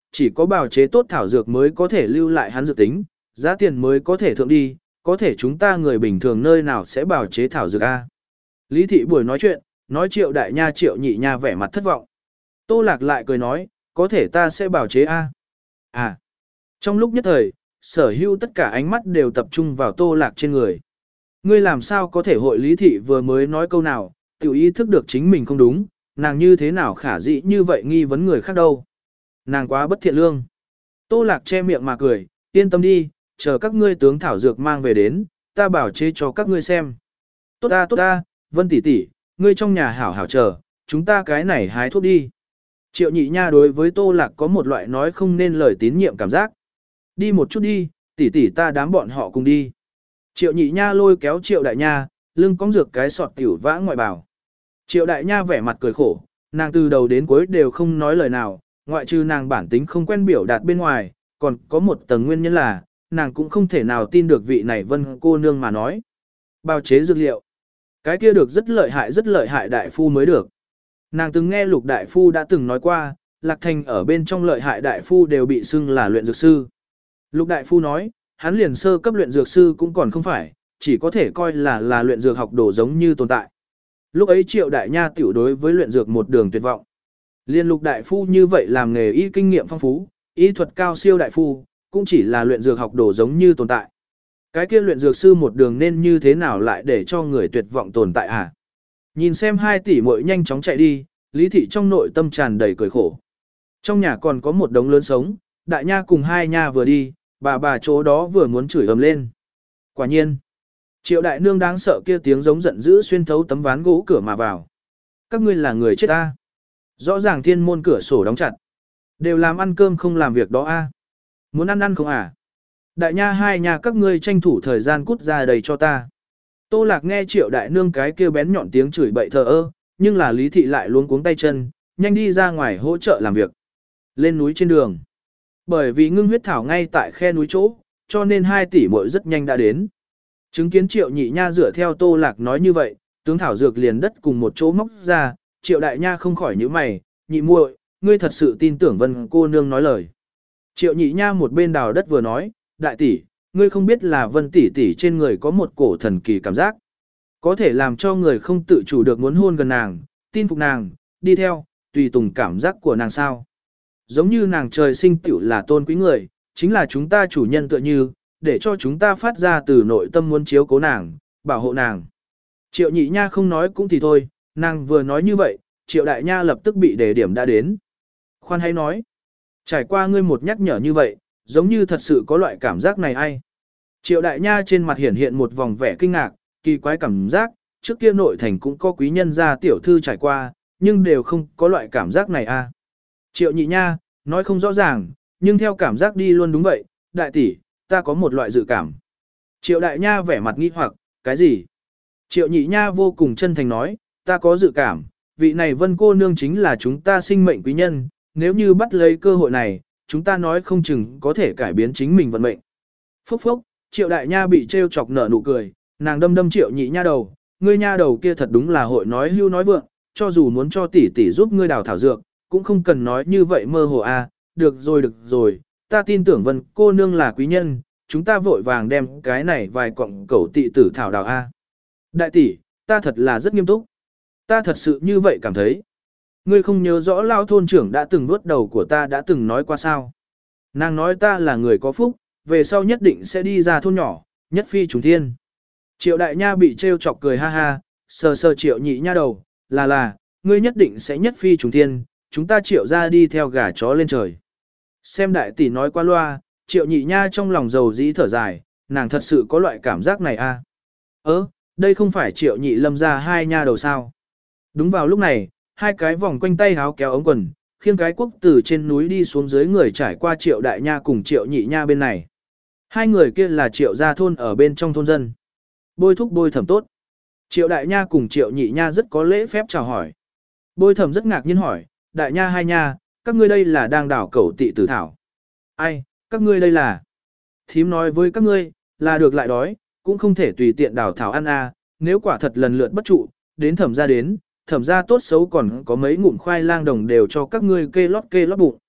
chỉ có bào chế tốt thảo dược mới có thể lưu lại hắn dược tính, giá tiền mới có thể thượng đi, có thể chúng ta người bình thường nơi nào sẽ bào chế thảo dược a? Lý thị buổi nói chuyện, nói Triệu đại nha Triệu nhị nha vẻ mặt thất vọng. Tô Lạc lại cười nói, có thể ta sẽ bào chế a. À. Trong lúc nhất thời, sở hữu tất cả ánh mắt đều tập trung vào Tô Lạc trên người. Ngươi làm sao có thể hội Lý thị vừa mới nói câu nào, tiểu ý thức được chính mình không đúng, nàng như thế nào khả dĩ như vậy nghi vấn người khác đâu. Nàng quá bất thiện lương. Tô Lạc che miệng mà cười, yên tâm đi, chờ các ngươi tướng thảo dược mang về đến, ta bảo chế cho các ngươi xem. Tốt ta tốt ta, Vân tỷ tỷ, ngươi trong nhà hảo hảo chờ, chúng ta cái này hái thuốc đi. Triệu nhị nha đối với Tô Lạc có một loại nói không nên lời tín nhiệm cảm giác. Đi một chút đi, tỷ tỷ ta đám bọn họ cùng đi. Triệu nhị nha lôi kéo Triệu đại nha, lưng cong dược cái sọt tiểu vã ngoại bảo. Triệu đại nha vẻ mặt cười khổ, nàng từ đầu đến cuối đều không nói lời nào, ngoại trừ nàng bản tính không quen biểu đạt bên ngoài, còn có một tầng nguyên nhân là, nàng cũng không thể nào tin được vị này Vân cô nương mà nói. Bào chế dược liệu. Cái kia được rất lợi hại rất lợi hại đại phu mới được. Nàng từng nghe Lục đại phu đã từng nói qua, Lạc Thành ở bên trong lợi hại đại phu đều bị xưng là luyện dược sư. Lục đại phu nói, hắn liền sơ cấp luyện dược sư cũng còn không phải, chỉ có thể coi là là luyện dược học đồ giống như tồn tại. Lúc ấy Triệu đại nha tiểu đối với luyện dược một đường tuyệt vọng. Liên Lục đại phu như vậy làm nghề y kinh nghiệm phong phú, y thuật cao siêu đại phu, cũng chỉ là luyện dược học đồ giống như tồn tại. Cái kia luyện dược sư một đường nên như thế nào lại để cho người tuyệt vọng tồn tại à? Nhìn xem hai tỷ muội nhanh chóng chạy đi, Lý thị trong nội tâm tràn đầy cười khổ. Trong nhà còn có một đống lớn sống, đại nha cùng hai nha vừa đi, bà bà chỗ đó vừa muốn chửi ầm lên. Quả nhiên, Triệu đại nương đáng sợ kia tiếng giống giận dữ xuyên thấu tấm ván gỗ cửa mà vào. Các ngươi là người chết ta. Rõ ràng thiên môn cửa sổ đóng chặt. Đều làm ăn cơm không làm việc đó a. Muốn ăn ăn không à? Đại nha hai nha các ngươi tranh thủ thời gian cút ra đầy cho ta. Tô Lạc nghe Triệu đại nương cái kia bén nhọn tiếng chửi bậy thờ ơ, nhưng là Lý thị lại luống cuống tay chân, nhanh đi ra ngoài hỗ trợ làm việc. Lên núi trên đường. Bởi vì ngưng huyết thảo ngay tại khe núi chỗ, cho nên hai tỷ muội rất nhanh đã đến. Chứng kiến Triệu nhị nha dựa theo Tô Lạc nói như vậy, tướng thảo dược liền đất cùng một chỗ móc ra, Triệu đại nha không khỏi nhíu mày, nhị muội, ngươi thật sự tin tưởng Vân cô nương nói lời. Triệu nhị nha một bên đào đất vừa nói, đại tỷ, ngươi không biết là Vân tỷ tỷ trên người có một cổ thần kỳ cảm giác, có thể làm cho người không tự chủ được muốn hôn gần nàng, tin phục nàng, đi theo, tùy tùng cảm giác của nàng sao. Giống như nàng trời sinh tiểu là tôn quý người, chính là chúng ta chủ nhân tựa như, để cho chúng ta phát ra từ nội tâm muốn chiếu cố nàng, bảo hộ nàng. Triệu nhị nha không nói cũng thì thôi, nàng vừa nói như vậy, Triệu đại nha lập tức bị đề điểm đã đến. Khoan hãy nói, trải qua ngươi một nhắc nhở như vậy, giống như thật sự có loại cảm giác này ai. Triệu đại nha trên mặt hiển hiện một vòng vẻ kinh ngạc, kỳ quái cảm giác, trước kia nội thành cũng có quý nhân gia tiểu thư trải qua, nhưng đều không có loại cảm giác này a. Triệu nhị nha, nói không rõ ràng, nhưng theo cảm giác đi luôn đúng vậy, đại tỷ, ta có một loại dự cảm. Triệu đại nha vẻ mặt nghi hoặc, cái gì? Triệu nhị nha vô cùng chân thành nói, ta có dự cảm, vị này Vân cô nương chính là chúng ta sinh mệnh quý nhân, nếu như bắt lấy cơ hội này, chúng ta nói không chừng có thể cải biến chính mình vận mệnh. Phốc phốc, Triệu đại nha bị trêu chọc nở nụ cười, nàng đâm đâm Triệu nhị nha đầu, ngươi nha đầu kia thật đúng là hội nói hưu nói vượng, cho dù muốn cho tỷ tỷ giúp ngươi đào thảo dược, cũng không cần nói như vậy mơ hồ a. Được rồi được rồi, ta tin tưởng Vân cô nương là quý nhân, chúng ta vội vàng đem cái này vài cọng cẩu tị tử thảo đào a. Đại tỷ, ta thật là rất nghiêm túc. Ta thật sự như vậy cảm thấy. Ngươi không nhớ rõ lao thôn trưởng đã từng vuốt đầu của ta đã từng nói qua sao. Nàng nói ta là người có phúc, về sau nhất định sẽ đi ra thôn nhỏ, nhất phi trùng thiên. Triệu đại nha bị trêu chọc cười ha ha, sờ sờ Triệu nhị nha đầu, là là, ngươi nhất định sẽ nhất phi trùng thiên, chúng ta Triệu ra đi theo gà chó lên trời. Xem đại tỷ nói qua loa, Triệu nhị nha trong lòng dầu dĩ thở dài, nàng thật sự có loại cảm giác này a. À? Ơ, đây không phải Triệu nhị lâm ra hai nha đầu sao. Đúng vào lúc này, hai cái vòng quanh tay háo kéo ống quần, khiêng cái quốc từ trên núi đi xuống dưới người trải qua Triệu đại nha cùng Triệu nhị nha bên này. Hai người kia là Triệu gia thôn ở bên trong thôn dân. Bôi thúc bôi thẩm tốt. Triệu đại nha cùng Triệu nhị nha rất có lễ phép chào hỏi. Bôi thẩm rất ngạc nhiên hỏi, đại nha hai nha, các ngươi đây là đang đảo cẩu tị tử thảo. Ai, các ngươi đây là. Thím nói với các ngươi, là được lại đói, cũng không thể tùy tiện đảo thảo ăn à, nếu quả thật lần lượt bất trụ, đến thẩm ra đến, thẩm ra tốt xấu còn có mấy ngụm khoai lang đồng đều cho các ngươi kê lót kê lót bụng.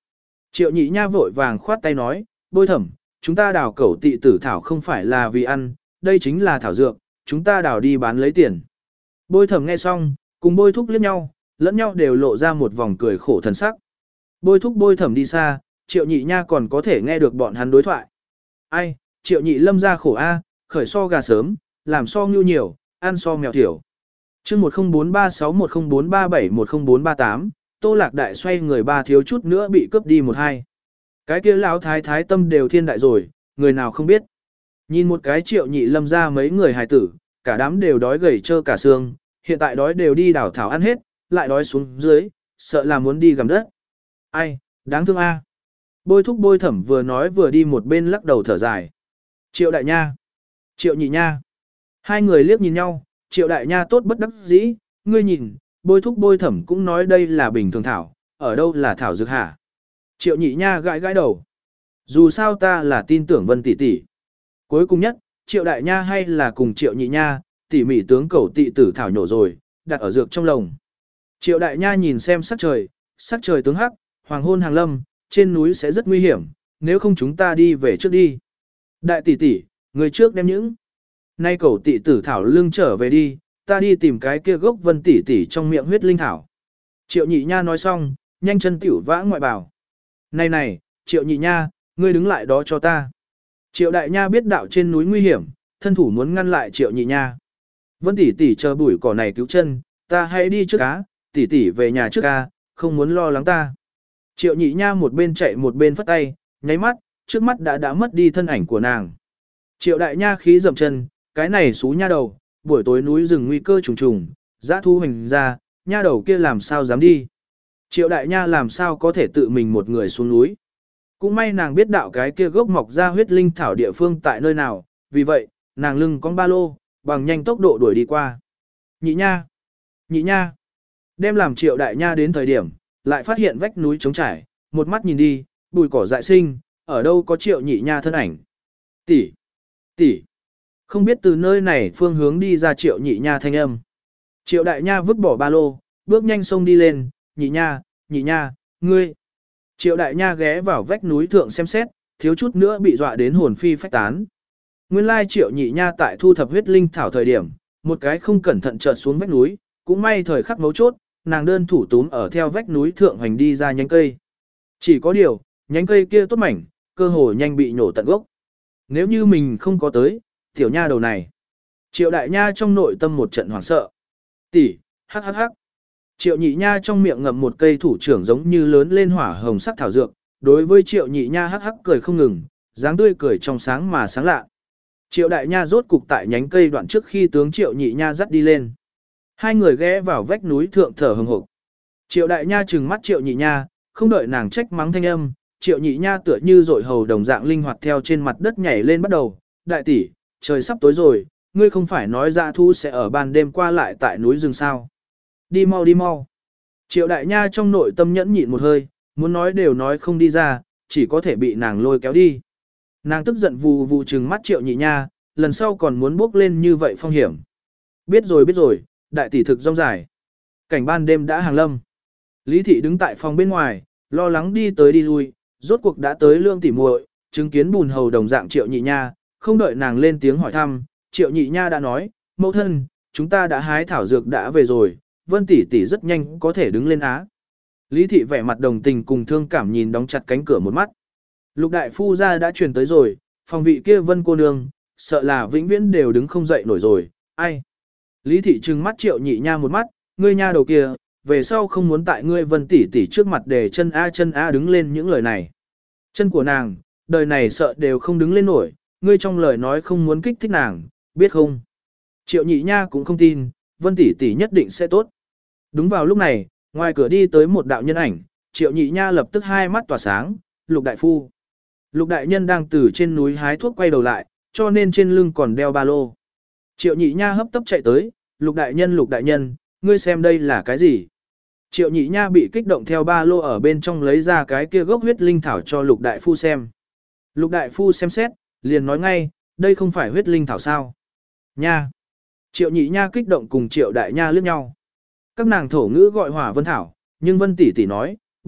Triệu nhị nha vội vàng khoát tay nói, bôi thẩm, chúng ta đào cẩu tị tử thảo không phải là vì ăn, đây chính là thảo dược, chúng ta đào đi bán lấy tiền. Bôi thẩm nghe xong, cùng bôi thúc liếc nhau, lẫn nhau đều lộ ra một vòng cười khổ thần sắc. Bôi thúc bôi thẩm đi xa, triệu nhị nha còn có thể nghe được bọn hắn đối thoại. Ai, triệu nhị lâm ra khổ a, khởi so gà sớm, làm so ngưu nhiều, ăn so mèo thiểu. chương một không bốn ba sáu một không bốn ba bảy một không bốn ba tám, Tô Lạc Đại xoay người ba thiếu chút nữa bị cướp đi một hai. Cái kia lão thái thái tâm đều thiên đại rồi, người nào không biết. Nhìn một cái triệu nhị lâm ra mấy người hài tử, cả đám đều đói gầy trơ cả xương, hiện tại đói đều đi đảo thảo ăn hết, lại đói xuống dưới, sợ là muốn đi gặm đất. Ai, đáng thương a. Bôi thúc bôi thẩm vừa nói vừa đi một bên lắc đầu thở dài. Triệu đại nha, triệu nhị nha. Hai người liếc nhìn nhau, triệu đại nha tốt bất đắc dĩ, ngươi nhìn, bôi thúc bôi thẩm cũng nói đây là bình thường thảo, ở đâu là thảo dược hả? Triệu nhị nha gãi gãi đầu. Dù sao ta là tin tưởng Vân tỷ tỷ. Cuối cùng nhất, triệu đại nha hay là cùng triệu nhị nha, tỉ mỉ tướng cầu tị tử thảo nhổ rồi, đặt ở dược trong lồng. Triệu đại nha nhìn xem sắc trời, sắc trời tướng hắc, hoàng hôn hàng lâm, trên núi sẽ rất nguy hiểm, nếu không chúng ta đi về trước đi. Đại tỷ tỷ, người trước đem những nay cầu tị tử thảo lưng trở về đi, ta đi tìm cái kia gốc Vân tỷ tỷ trong miệng huyết linh thảo. Triệu nhị nha nói xong, nhanh chân tiểu vã ngoại bảo. Này này, triệu nhị nha, ngươi đứng lại đó cho ta. Triệu đại nha biết đạo trên núi nguy hiểm, thân thủ muốn ngăn lại triệu nhị nha. Vân tỷ tỷ chờ bụi cỏ này cứu chân, ta hãy đi trước cá, tỷ tỷ về nhà trước ca, không muốn lo lắng ta. Triệu nhị nha một bên chạy một bên phất tay, nháy mắt, trước mắt đã đã mất đi thân ảnh của nàng. Triệu đại nha khí dậm chân, cái này xú nha đầu, buổi tối núi rừng nguy cơ trùng trùng, dã thu hành ra, nha đầu kia làm sao dám đi. Triệu đại nha làm sao có thể tự mình một người xuống núi. Cũng may nàng biết đạo cái kia gốc mọc ra huyết linh thảo địa phương tại nơi nào, vì vậy, nàng lưng con ba lô, bằng nhanh tốc độ đuổi đi qua. Nhị nha, nhị nha, đem làm triệu đại nha đến thời điểm, lại phát hiện vách núi trống trải, một mắt nhìn đi, bùi cỏ dại sinh, ở đâu có triệu nhị nha thân ảnh. Tỷ, tỷ, không biết từ nơi này phương hướng đi ra triệu nhị nha thanh âm. Triệu đại nha vứt bỏ ba lô, bước nhanh sông đi lên, nhị nha, nhị nha, ngươi. Triệu đại nha ghé vào vách núi thượng xem xét, thiếu chút nữa bị dọa đến hồn phi phách tán. Nguyên lai triệu nhị nha tại thu thập huyết linh thảo thời điểm, một cái không cẩn thận chợt xuống vách núi, cũng may thời khắc mấu chốt, nàng đơn thủ túm ở theo vách núi thượng hành đi ra nhánh cây. Chỉ có điều, nhánh cây kia tốt mảnh, cơ hồ nhanh bị nhổ tận gốc. Nếu như mình không có tới, tiểu nha đầu này. Triệu đại nha trong nội tâm một trận hoảng sợ. Tỷ, hắc hắc hắc. Triệu nhị nha trong miệng ngậm một cây thủ trưởng giống như lớn lên hỏa hồng sắc thảo dược, đối với triệu nhị nha hắc hắc cười không ngừng, dáng tươi cười trong sáng mà sáng lạ. Triệu đại nha rốt cục tại nhánh cây đoạn trước khi tướng triệu nhị nha dắt đi lên. Hai người ghé vào vách núi thượng thở hừng hực. Triệu đại nha trừng mắt triệu nhị nha, không đợi nàng trách mắng thanh âm, triệu nhị nha tựa như dội hầu đồng dạng linh hoạt theo trên mặt đất nhảy lên bắt đầu. Đại tỷ, trời sắp tối rồi, ngươi không phải nói dã thu sẽ ở ban đêm qua lại tại núi rừng sao. Đi mau đi mau. Triệu đại nha trong nội tâm nhẫn nhịn một hơi, muốn nói đều nói không đi ra, chỉ có thể bị nàng lôi kéo đi. Nàng tức giận vù vù trừng mắt triệu nhị nha, lần sau còn muốn bước lên như vậy phong hiểm. Biết rồi biết rồi, đại tỷ thực rong dài. Cảnh ban đêm đã hàng lâm. Lý thị đứng tại phòng bên ngoài, lo lắng đi tới đi lui, rốt cuộc đã tới lương tỉ muội, chứng kiến bùn hầu đồng dạng triệu nhị nha, không đợi nàng lên tiếng hỏi thăm, triệu nhị nha đã nói, mẫu thân, chúng ta đã hái thảo dược đã về rồi, Vân tỷ tỷ rất nhanh có thể đứng lên á. Lý thị vẻ mặt đồng tình cùng thương cảm nhìn đóng chặt cánh cửa một mắt. Lục đại phu gia đã truyền tới rồi, phòng vị kia Vân cô nương, sợ là vĩnh viễn đều đứng không dậy nổi rồi, ai. Lý thị trừng mắt triệu nhị nha một mắt, ngươi nha đầu kia, về sau không muốn tại ngươi Vân tỷ tỷ trước mặt để chân a chân a đứng lên những lời này. Chân của nàng, đời này sợ đều không đứng lên nổi, ngươi trong lời nói không muốn kích thích nàng, biết không? Triệu nhị nha cũng không tin, Vân tỷ tỷ nhất định sẽ tốt. Đúng vào lúc này, ngoài cửa đi tới một đạo nhân ảnh, triệu nhị nha lập tức hai mắt tỏa sáng, lục đại phu. Lục đại nhân đang từ trên núi hái thuốc quay đầu lại, cho nên trên lưng còn đeo ba lô. Triệu nhị nha hấp tấp chạy tới, lục đại nhân lục đại nhân, ngươi xem đây là cái gì? Triệu nhị nha bị kích động theo ba lô ở bên trong lấy ra cái kia gốc huyết linh thảo cho lục đại phu xem. Lục đại phu xem xét, liền nói ngay, đây không phải huyết linh thảo sao? Nha! Triệu nhị nha kích động cùng triệu đại nha liếc nhau. Các nàng thổ ngữ gọi hỏa vân thảo, nhưng vân tỷ tỷ nói,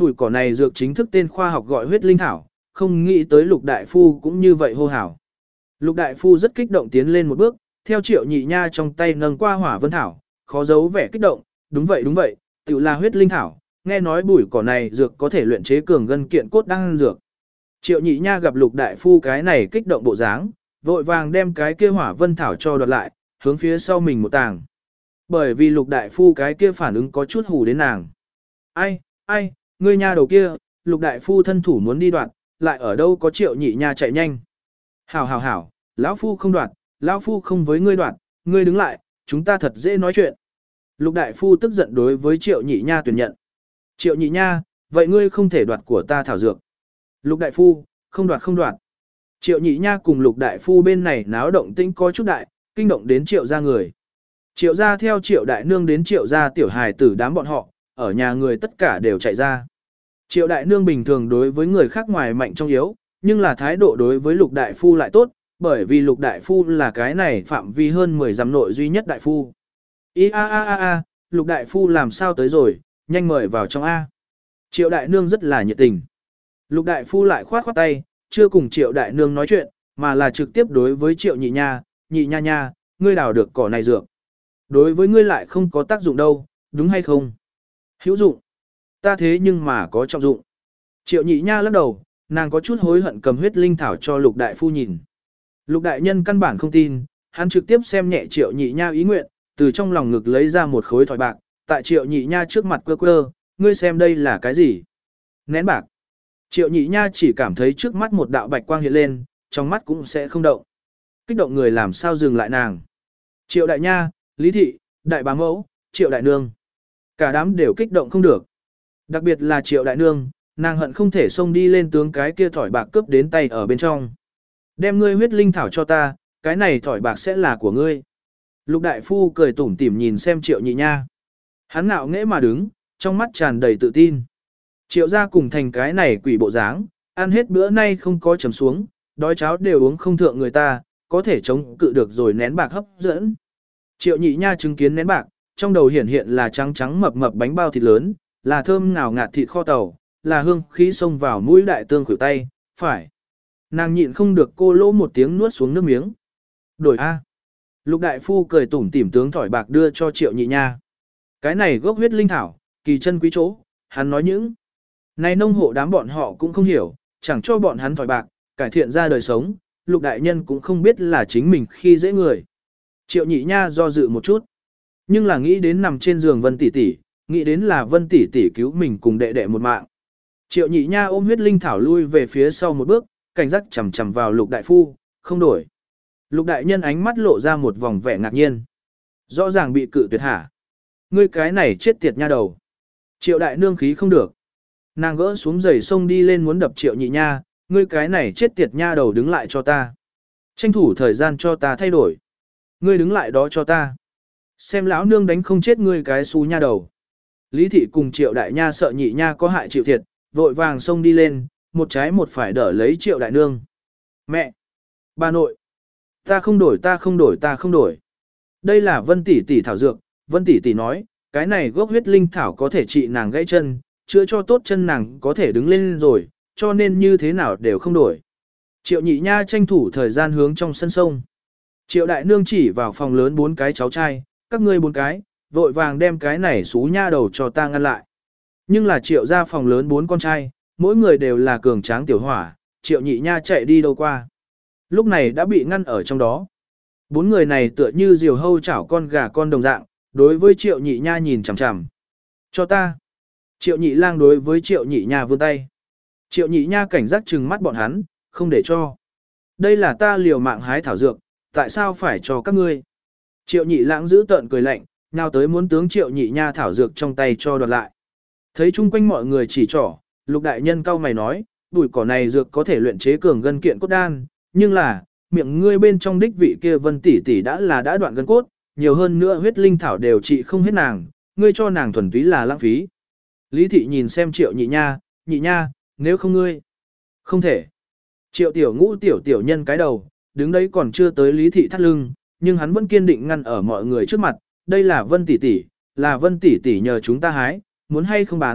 bụi cỏ này dược chính thức tên khoa học gọi huyết linh thảo, không nghĩ tới Lục đại phu cũng như vậy hô hào. Lục đại phu rất kích động tiến lên một bước, theo Triệu Nhị Nha trong tay nâng qua hỏa vân thảo, khó giấu vẻ kích động, đúng vậy đúng vậy, tự là huyết linh thảo, nghe nói bụi cỏ này dược có thể luyện chế cường gân kiện cốt đan dược. Triệu Nhị Nha gặp Lục đại phu cái này kích động bộ dáng, vội vàng đem cái kia hỏa vân thảo cho đoạt lại, hướng phía sau mình một tàng. Bởi vì Lục đại phu cái kia phản ứng có chút hù đến nàng. Ai, ai, ngươi nha đầu kia, Lục đại phu thân thủ muốn đi đoạt, lại ở đâu có Triệu Nhị Nha chạy nhanh. Hảo hảo hảo, lão phu không đoạt, lão phu không với ngươi đoạt, ngươi đứng lại, chúng ta thật dễ nói chuyện. Lục đại phu tức giận đối với Triệu Nhị Nha tuyển nhận. Triệu Nhị Nha, vậy ngươi không thể đoạt của ta thảo dược. Lục đại phu, không đoạt không đoạt. Triệu Nhị Nha cùng Lục đại phu bên này náo động tĩnh có chút đại, kinh động đến Triệu gia người. Triệu gia theo Triệu đại nương đến Triệu gia tiểu hài tử đám bọn họ, ở nhà người tất cả đều chạy ra. Triệu đại nương bình thường đối với người khác ngoài mạnh trong yếu, nhưng là thái độ đối với Lục đại phu lại tốt, bởi vì Lục đại phu là cái này phạm vi hơn mười dặm nội duy nhất đại phu. Ý a a a a, Lục đại phu làm sao tới rồi, nhanh mời vào trong A. Triệu đại nương rất là nhiệt tình. Lục đại phu lại khoát khoát tay, chưa cùng Triệu đại nương nói chuyện, mà là trực tiếp đối với Triệu Nhị Nha, Nhị Nha nha, ngươi đào được cỏ này dược. Đối với ngươi lại không có tác dụng đâu, đúng hay không? Hữu dụng. Ta thế nhưng mà có trọng dụng. Triệu Nhị Nha lắc đầu, nàng có chút hối hận cầm huyết linh thảo cho Lục đại phu nhìn. Lục đại nhân căn bản không tin, hắn trực tiếp xem nhẹ Triệu Nhị Nha ý nguyện, từ trong lòng ngực lấy ra một khối thỏi bạc, tại Triệu Nhị Nha trước mặt quơ quơ, ngươi xem đây là cái gì? Nén bạc. Triệu Nhị Nha chỉ cảm thấy trước mắt một đạo bạch quang hiện lên, trong mắt cũng sẽ không động. Kích động người làm sao dừng lại nàng. Triệu Đại Nha, Lý Thị, Đại Bá Mẫu, Triệu Đại Nương. Cả đám đều kích động không được. Đặc biệt là Triệu Đại Nương, nàng hận không thể xông đi lên tướng cái kia thỏi bạc cướp đến tay ở bên trong. Đem ngươi huyết linh thảo cho ta, cái này thỏi bạc sẽ là của ngươi. Lục đại phu cười tủm tỉm nhìn xem Triệu Nhị Nha. Hắn ngạo nghễ mà đứng, trong mắt tràn đầy tự tin. Triệu gia cùng thành cái này quỷ bộ dáng, ăn hết bữa nay không có chấm xuống, đói cháo đều uống không thượng người ta, có thể chống cự được rồi nén bạc hấp dẫn. Triệu Nhị Nha chứng kiến nén bạc, trong đầu hiển hiện là trắng trắng mập mập bánh bao thịt lớn, là thơm ngào ngạt thịt kho tàu, là hương khí xông vào mũi đại tương khuỷu tay, phải. Nàng nhịn không được cô lỗ một tiếng nuốt xuống nước miếng. Đổi A. Lục đại phu cười tủm tỉm tướng thỏi bạc đưa cho Triệu Nhị Nha. Cái này gốc huyết linh thảo, kỳ chân quý chỗ, hắn nói những. Này nông hộ đám bọn họ cũng không hiểu, chẳng cho bọn hắn thỏi bạc, cải thiện ra đời sống, lục đại nhân cũng không biết là chính mình khi dễ người. Triệu Nhị Nha do dự một chút, nhưng là nghĩ đến nằm trên giường Vân tỷ tỷ, nghĩ đến là Vân tỷ tỷ cứu mình cùng đệ đệ một mạng. Triệu Nhị Nha ôm huyết linh thảo lui về phía sau một bước, cảnh giác chằm chằm vào Lục đại phu, không đổi. Lục đại nhân ánh mắt lộ ra một vòng vẻ ngạc nhiên. Rõ ràng bị cự tuyệt hả? Ngươi cái này chết tiệt nha đầu. Triệu đại nương khí không được. Nàng gỡ xuống giày sông đi lên muốn đập Triệu Nhị Nha, ngươi cái này chết tiệt nha đầu đứng lại cho ta. Tranh thủ thời gian cho ta thay đổi. Ngươi đứng lại đó cho ta. Xem lão nương đánh không chết ngươi cái xú nha đầu. Lý thị cùng Triệu đại nha sợ Nhị Nha có hại chịu thiệt, vội vàng xông đi lên, một trái một phải đỡ lấy Triệu đại nương. Mẹ! Bà nội! Ta không đổi ta không đổi ta không đổi. Đây là Vân tỷ tỷ thảo dược, Vân tỷ tỷ nói, cái này gốc huyết linh thảo có thể trị nàng gãy chân, chữa cho tốt chân nàng có thể đứng lên rồi, cho nên như thế nào đều không đổi. Triệu Nhị Nha tranh thủ thời gian hướng trong sân sông. Triệu đại nương chỉ vào phòng lớn bốn cái cháu trai, các ngươi bốn cái, vội vàng đem cái này xú nha đầu cho ta ngăn lại. Nhưng là Triệu ra phòng lớn bốn con trai, mỗi người đều là cường tráng tiểu hỏa, Triệu Nhị Nha chạy đi đâu qua. Lúc này đã bị ngăn ở trong đó. Bốn người này tựa như diều hâu chảo con gà con đồng dạng, đối với Triệu Nhị Nha nhìn chằm chằm. Cho ta. Triệu Nhị Lang đối với Triệu Nhị Nha vươn tay. Triệu Nhị Nha cảnh giác trừng mắt bọn hắn, không để cho. Đây là ta liều mạng hái thảo dược, tại sao phải cho các ngươi? Triệu Nhị Lang giữ tợn cười lạnh, nào tới muốn tướng Triệu Nhị Nha thảo dược trong tay cho đoạt lại. Thấy chung quanh mọi người chỉ trỏ, Lục đại nhân cau mày nói, bụi cỏ này dược có thể luyện chế cường gân kiện cốt đan, nhưng là, miệng ngươi bên trong đích vị kia Vân tỷ tỷ đã là đã đoạn gân cốt, nhiều hơn nữa huyết linh thảo đều trị không hết nàng, ngươi cho nàng thuần túy là lãng phí. Lý thị nhìn xem Triệu Nhị Nha, Nhị Nha, nếu không ngươi, không thể. Triệu tiểu ngũ tiểu tiểu nhân cái đầu, đứng đấy còn chưa tới Lý thị thắt lưng, nhưng hắn vẫn kiên định ngăn ở mọi người trước mặt, đây là Vân tỷ tỷ, là Vân tỷ tỷ nhờ chúng ta hái, muốn hay không bán,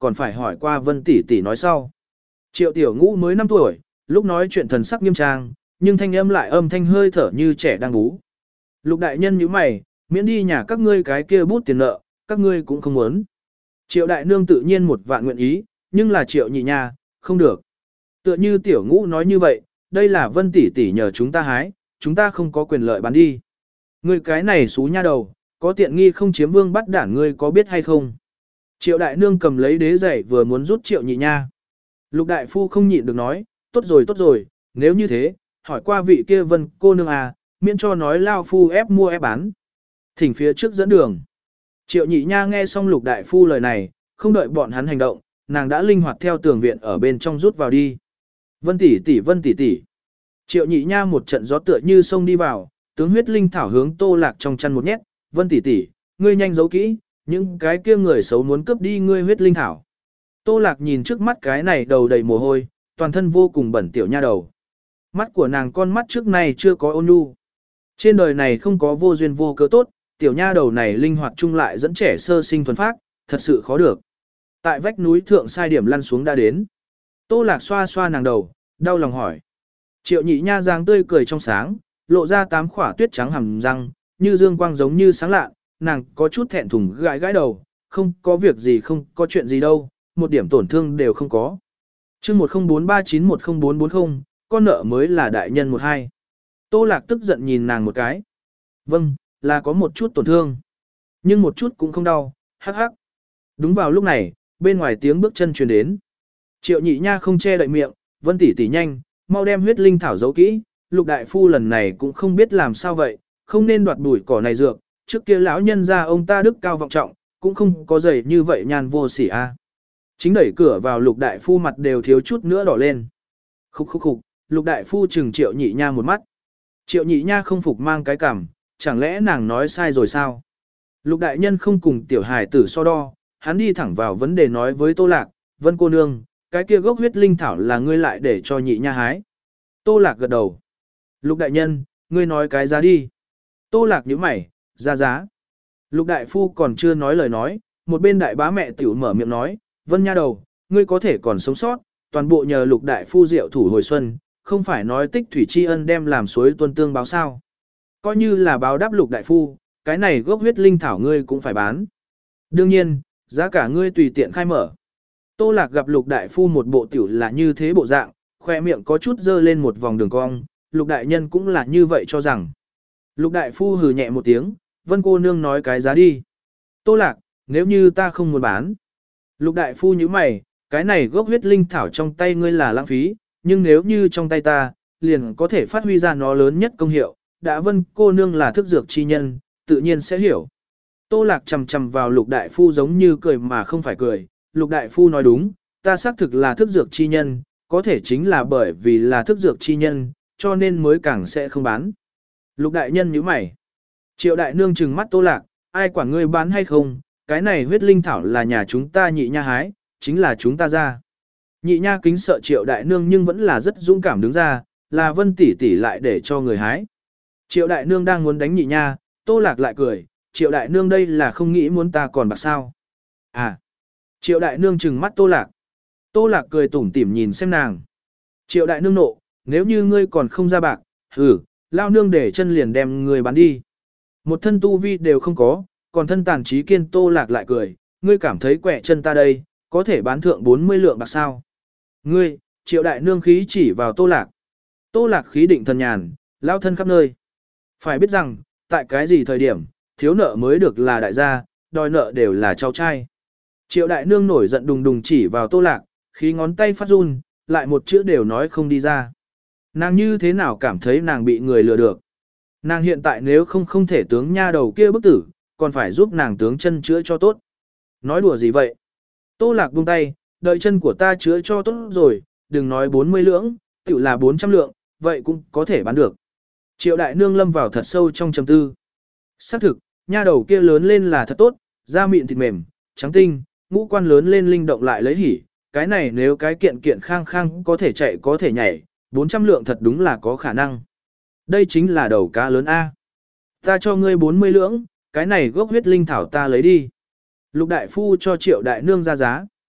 còn phải hỏi qua Vân tỷ tỷ nói sau. Triệu Tiểu Ngũ mới năm tuổi, lúc nói chuyện thần sắc nghiêm trang, nhưng thanh âm lại âm thanh hơi thở như trẻ đang bú. Lục đại nhân nhíu mày, miễn đi nhà các ngươi cái kia bút tiền nợ, các ngươi cũng không muốn. Triệu đại nương tự nhiên một vạn nguyện ý, nhưng là Triệu nhị nha, không được. Tựa như Tiểu Ngũ nói như vậy, đây là Vân tỷ tỷ nhờ chúng ta hái, chúng ta không có quyền lợi bán đi. Ngươi cái này xú nha đầu, có tiện nghi không chiếm vương bắt đản ngươi có biết hay không? Triệu đại nương cầm lấy đế giày vừa muốn rút Triệu nhị nha. Lục đại phu không nhịn được nói, tốt rồi tốt rồi, nếu như thế, hỏi qua vị kia Vân cô nương à, miễn cho nói lao phu ép mua ép bán. Thỉnh phía trước dẫn đường. Triệu nhị nha nghe xong lục đại phu lời này, không đợi bọn hắn hành động, nàng đã linh hoạt theo tường viện ở bên trong rút vào đi. Vân tỷ tỷ Vân tỷ tỷ. Triệu nhị nha một trận gió tựa như sông đi vào, tướng huyết linh thảo hướng Tô Lạc trong chăn một nhét, Vân tỷ tỷ, ngươi nhanh giấu kỹ, những cái kia người xấu muốn cướp đi ngươi huyết linh thảo. Tô Lạc nhìn trước mắt cái này đầu đầy mồ hôi, toàn thân vô cùng bẩn tiểu nha đầu. Mắt của nàng con mắt trước nay chưa có ôn nhu. Trên đời này không có vô duyên vô cớ tốt, tiểu nha đầu này linh hoạt chung lại dẫn trẻ sơ sinh thuần phác, thật sự khó được. Tại vách núi thượng sai điểm lăn xuống đã đến. Tô Lạc xoa xoa nàng đầu, đau lòng hỏi. Triệu nhị nha giang tươi cười trong sáng, lộ ra tám khỏa tuyết trắng hàm răng, như dương quang giống như sáng lạ, nàng có chút thẹn thùng gãi gãi đầu, không có việc gì không có chuyện gì đâu, một điểm tổn thương đều không có. chương một không bốn ba chín một không bốn bốn không, con nợ mới là đại nhân một hai. Tô Lạc tức giận nhìn nàng một cái. Vâng, là có một chút tổn thương. Nhưng một chút cũng không đau, hắc hắc. Đúng vào lúc này, bên ngoài tiếng bước chân truyền đến. Triệu nhị nha không che đậy miệng, Vân tỷ tỷ nhanh, mau đem huyết linh thảo giấu kỹ, lục đại phu lần này cũng không biết làm sao vậy, không nên đoạt bùi cỏ này dược, trước kia lão nhân ra ông ta đức cao vọng trọng, cũng không có giày như vậy nhàn vô sỉ a. Chính đẩy cửa vào lục đại phu mặt đều thiếu chút nữa đỏ lên. Khúc khúc khúc, lục đại phu chừng triệu nhị nha một mắt. Triệu nhị nha không phục mang cái cảm, chẳng lẽ nàng nói sai rồi sao? Lục đại nhân không cùng tiểu hài tử so đo, hắn đi thẳng vào vấn đề nói với Tô Lạc, Vân cô nương, cái kia gốc huyết linh thảo là ngươi lại để cho nhị nha hái. Tô Lạc gật đầu. Lục đại nhân, ngươi nói cái giá đi. Tô Lạc nhíu mày, ra giá. Lục đại phu còn chưa nói lời nói, một bên đại bá mẹ tiểu mở miệng nói, Vân nha đầu, ngươi có thể còn sống sót, toàn bộ nhờ lục đại phu diệu thủ hồi xuân, không phải nói tích thủy tri ân đem làm suối tuân tương báo sao. Coi như là báo đáp lục đại phu, cái này gốc huyết linh thảo ngươi cũng phải bán. Đương nhiên, giá cả ngươi tùy tiện khai mở. Tô Lạc gặp lục đại phu một bộ tiểu là như thế bộ dạng, khoe miệng có chút dơ lên một vòng đường cong, lục đại nhân cũng là như vậy cho rằng. Lục đại phu hừ nhẹ một tiếng, Vân cô nương nói cái giá đi. Tô Lạc, nếu như ta không muốn bán. Lục đại phu như mày, cái này gốc huyết linh thảo trong tay ngươi là lãng phí, nhưng nếu như trong tay ta, liền có thể phát huy ra nó lớn nhất công hiệu, đã Vân cô nương là thức dược chi nhân, tự nhiên sẽ hiểu. Tô Lạc chầm chầm vào lục đại phu giống như cười mà không phải cười, lục đại phu nói đúng, ta xác thực là thức dược chi nhân, có thể chính là bởi vì là thức dược chi nhân, cho nên mới càng sẽ không bán. Lục đại nhân nhíu mày. Triệu đại nương trừng mắt Tô Lạc, ai quản ngươi bán hay không, cái này huyết linh thảo là nhà chúng ta nhị nha hái, chính là chúng ta ra. Nhị nha kính sợ triệu đại nương nhưng vẫn là rất dũng cảm đứng ra, là Vân tỷ tỷ lại để cho người hái. Triệu đại nương đang muốn đánh nhị nha, Tô Lạc lại cười, triệu đại nương đây là không nghĩ muốn ta còn bạc sao. À, triệu đại nương trừng mắt Tô Lạc. Tô Lạc cười tủm tỉm nhìn xem nàng. Triệu đại nương nộ, nếu như ngươi còn không ra bạc, hử, lao nương để chân liền đem người bán đi. Một thân tu vi đều không có, còn thân tàn trí kiên Tô Lạc lại cười, ngươi cảm thấy quẹ chân ta đây, có thể bán thượng bốn mươi lượng bạc sao. Ngươi, triệu đại nương khí chỉ vào Tô Lạc. Tô Lạc khí định thần nhàn, lao thân khắp nơi. Phải biết rằng, tại cái gì thời điểm, thiếu nợ mới được là đại gia, đòi nợ đều là cháu trai. Triệu đại nương nổi giận đùng đùng chỉ vào Tô Lạc, khí ngón tay phát run, lại một chữ đều nói không đi ra. Nàng như thế nào cảm thấy nàng bị người lừa được. Nàng hiện tại nếu không không thể tướng nha đầu kia bức tử, còn phải giúp nàng tướng chân chữa cho tốt. Nói đùa gì vậy? Tô Lạc buông tay, đợi chân của ta chữa cho tốt rồi, đừng nói bốn mươi lưỡng, tự là bốn trăm lượng, vậy cũng có thể bán được. Triệu đại nương lâm vào thật sâu trong trầm tư. Xác thực, nha đầu kia lớn lên là thật tốt, da mịn thịt mềm, trắng tinh, ngũ quan lớn lên linh động lại lấy hỉ. Cái này nếu cái kiện kiện khang khang có thể chạy có thể nhảy, bốn trăm lượng thật đúng là có khả năng. Đây chính là đầu cá lớn A. Ta cho ngươi bốn mươi lưỡng, cái này gốc huyết linh thảo ta lấy đi. Lục đại phu cho triệu đại nương ra giá.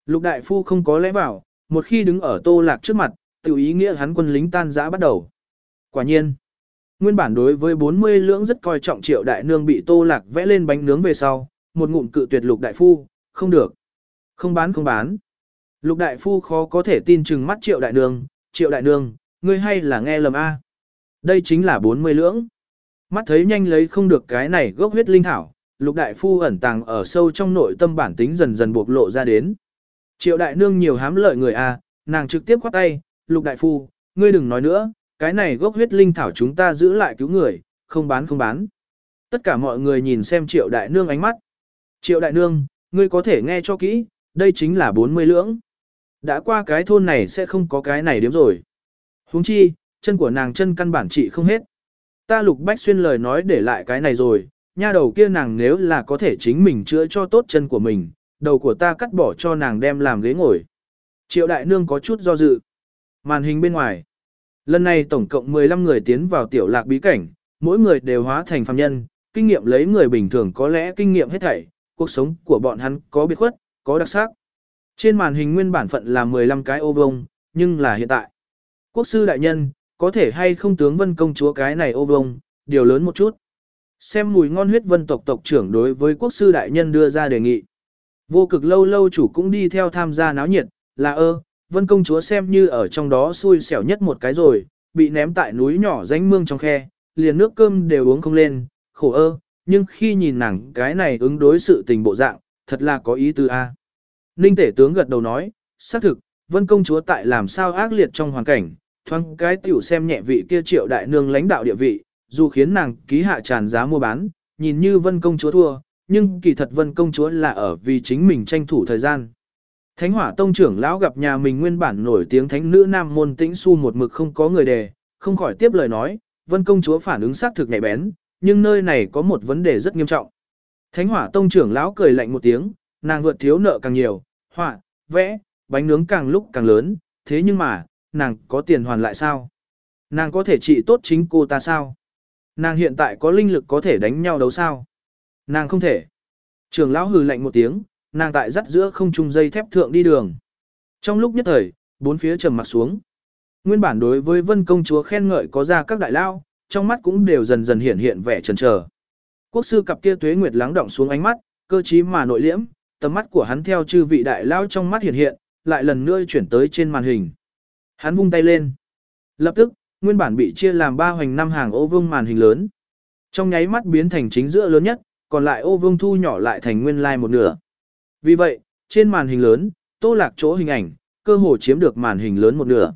Lục đại phu không có lẽ vào, một khi đứng ở Tô Lạc trước mặt, tự ý nghĩa hắn quân lính tan rã bắt đầu. Quả nhiên, nguyên bản đối với bốn mươi lưỡng rất coi trọng Triệu đại nương bị Tô Lạc vẽ lên bánh nướng về sau, một ngụm cự tuyệt Lục đại phu, không được. Không bán không bán. Lục đại phu khó có thể tin chừng mắt Triệu đại nương, Triệu đại nương, ngươi hay là nghe lầm a? Đây chính là bốn mươi lưỡng. Mắt thấy nhanh lấy không được cái này gốc huyết linh thảo, Lục đại phu ẩn tàng ở sâu trong nội tâm bản tính dần dần bộc lộ ra đến. Triệu đại nương nhiều hám lợi người a, nàng trực tiếp khoát tay, Lục đại phu, ngươi đừng nói nữa, cái này gốc huyết linh thảo chúng ta giữ lại cứu người, không bán không bán. Tất cả mọi người nhìn xem Triệu đại nương ánh mắt. Triệu đại nương, ngươi có thể nghe cho kỹ, đây chính là bốn mươi lưỡng. Đã qua cái thôn này sẽ không có cái này điếm rồi. Huống chi, chân của nàng chân căn bản trị không hết. Ta Lục Bách Xuyên lời nói để lại cái này rồi, nha đầu kia nàng nếu là có thể chính mình chữa cho tốt chân của mình, đầu của ta cắt bỏ cho nàng đem làm ghế ngồi. Triệu đại nương có chút do dự. Màn hình bên ngoài. Lần này tổng cộng mười lăm người tiến vào tiểu lạc bí cảnh, mỗi người đều hóa thành phàm nhân, kinh nghiệm lấy người bình thường có lẽ kinh nghiệm hết thảy, cuộc sống của bọn hắn có biệt khuất, có đặc sắc. Trên màn hình nguyên bản phận là mười lăm cái ô vông, nhưng là hiện tại. Quốc sư đại nhân, có thể hay không tướng Vân công chúa cái này ô vông, điều lớn một chút. Xem mùi ngon huyết Vân tộc tộc trưởng đối với quốc sư đại nhân đưa ra đề nghị. Vô cực lâu lâu chủ cũng đi theo tham gia náo nhiệt, là ơ, Vân công chúa xem như ở trong đó xui xẻo nhất một cái rồi, bị ném tại núi nhỏ rãnh mương trong khe, liền nước cơm đều uống không lên, khổ ơ, nhưng khi nhìn nàng cái này ứng đối sự tình bộ dạng, thật là có ý tư a. Ninh tể tướng gật đầu nói, xác thực, Vân công chúa tại làm sao ác liệt trong hoàn cảnh, thoáng cái tiểu xem nhẹ vị kia Triệu đại nương lãnh đạo địa vị, dù khiến nàng ký hạ tràn giá mua bán, nhìn như Vân công chúa thua, nhưng kỳ thật Vân công chúa là ở vì chính mình tranh thủ thời gian. Thánh Hỏa tông trưởng lão gặp nhà mình nguyên bản nổi tiếng thánh nữ nam môn Tĩnh Xu một mực không có người đề, không khỏi tiếp lời nói, Vân công chúa phản ứng xác thực nhạy bén, nhưng nơi này có một vấn đề rất nghiêm trọng. Thánh Hỏa tông trưởng lão cười lạnh một tiếng, nàng vượt thiếu nợ càng nhiều, họa, vẽ, bánh nướng càng lúc càng lớn, thế nhưng mà, nàng có tiền hoàn lại sao? Nàng có thể trị tốt chính cô ta sao? Nàng hiện tại có linh lực có thể đánh nhau đấu sao? Nàng không thể. Trưởng lão hừ lạnh một tiếng, nàng tại dắt giữa không trung dây thép thượng đi đường. Trong lúc nhất thời, bốn phía trầm mặt xuống. Nguyên bản đối với Vân công chúa khen ngợi có ra các đại lao, trong mắt cũng đều dần dần hiện hiện vẻ chần chờ. Quốc sư cặp kia tuế nguyệt lắng động xuống ánh mắt, cơ trí mà nội liễm, tầm mắt của hắn theo chư vị đại lao trong mắt hiện hiện, lại lần nữa chuyển tới trên màn hình. Hắn vung tay lên. Lập tức, nguyên bản bị chia làm ba hoành năm hàng ô vuông màn hình lớn. Trong nháy mắt biến thành chính giữa lớn nhất, còn lại ô vuông thu nhỏ lại thành nguyên lai một nửa. Vì vậy, trên màn hình lớn, Tô Lạc chỗ hình ảnh, cơ hồ chiếm được màn hình lớn một nửa.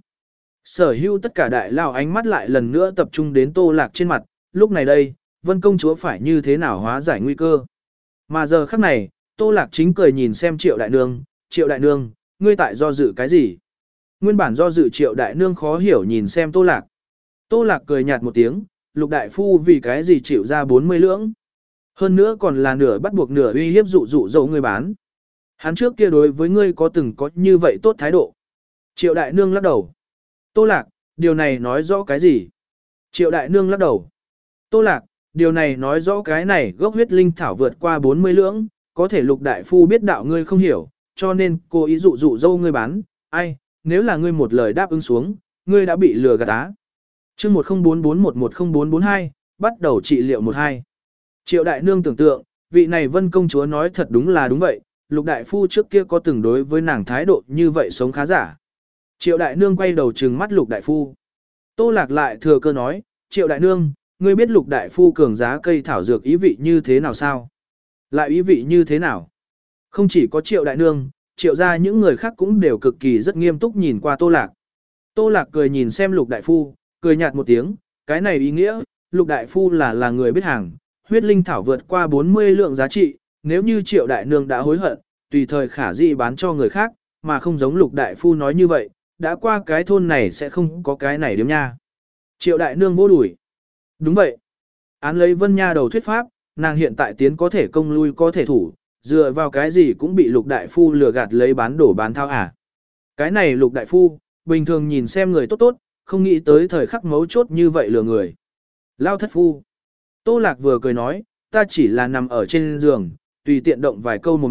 Sở hữu tất cả đại lao ánh mắt lại lần nữa tập trung đến Tô Lạc trên mặt, lúc này đây, Vân công chúa phải như thế nào hóa giải nguy cơ. Mà giờ khắc này, Tô Lạc chính cười nhìn xem Triệu đại nương, Triệu đại nương, ngươi tại do dự cái gì? Nguyên bản do dự Triệu đại nương khó hiểu nhìn xem Tô Lạc. Tô Lạc cười nhạt một tiếng, Lục đại phu vì cái gì chịu ra bốn mươi lưỡng. Hơn nữa còn là nửa bắt buộc nửa uy hiếp dụ dụ dỗ ngươi bán. Hắn trước kia đối với ngươi có từng có như vậy tốt thái độ. Triệu đại nương lắc đầu. Tô Lạc, điều này nói rõ cái gì? Triệu đại nương lắc đầu. Tô Lạc, điều này nói rõ cái này gốc huyết linh thảo vượt qua bốn mươi lưỡng, có thể Lục đại phu biết đạo ngươi không hiểu, cho nên cô ý dụ dụ dâu ngươi bán. Ai, nếu là ngươi một lời đáp ứng xuống, ngươi đã bị lừa gạt á. Chương một không bốn bốn một một không bốn bốn hai, bắt đầu trị liệu một hai. Triệu đại nương tưởng tượng, vị này Vân công chúa nói thật đúng là đúng vậy, Lục đại phu trước kia có từng đối với nàng thái độ như vậy sống khá giả. Triệu đại nương quay đầu trừng mắt Lục đại phu. Tô Lạc lại thừa cơ nói, Triệu đại nương, ngươi biết Lục đại phu cường giá cây thảo dược ý vị như thế nào sao? Lại ý vị như thế nào? Không chỉ có Triệu đại nương, Triệu ra những người khác cũng đều cực kỳ rất nghiêm túc nhìn qua Tô Lạc. Tô Lạc cười nhìn xem Lục đại phu, cười nhạt một tiếng, cái này ý nghĩa, Lục đại phu là là người biết hàng, huyết linh thảo vượt qua bốn mươi lượng giá trị, nếu như Triệu đại nương đã hối hận, tùy thời khả dĩ bán cho người khác, mà không giống Lục đại phu nói như vậy, đã qua cái thôn này sẽ không có cái này điếm nha. Triệu đại nương vô đuổi. Đúng vậy. Án lấy Vân Nha đầu thuyết pháp, nàng hiện tại tiến có thể công lui có thể thủ, dựa vào cái gì cũng bị Lục đại phu lừa gạt lấy bán đổ bán thao à. Cái này Lục đại phu, bình thường nhìn xem người tốt tốt, không nghĩ tới thời khắc mấu chốt như vậy lừa người. Lao thất phu. Tô Lạc vừa cười nói, ta chỉ là nằm ở trên giường, tùy tiện động vài câu một mép,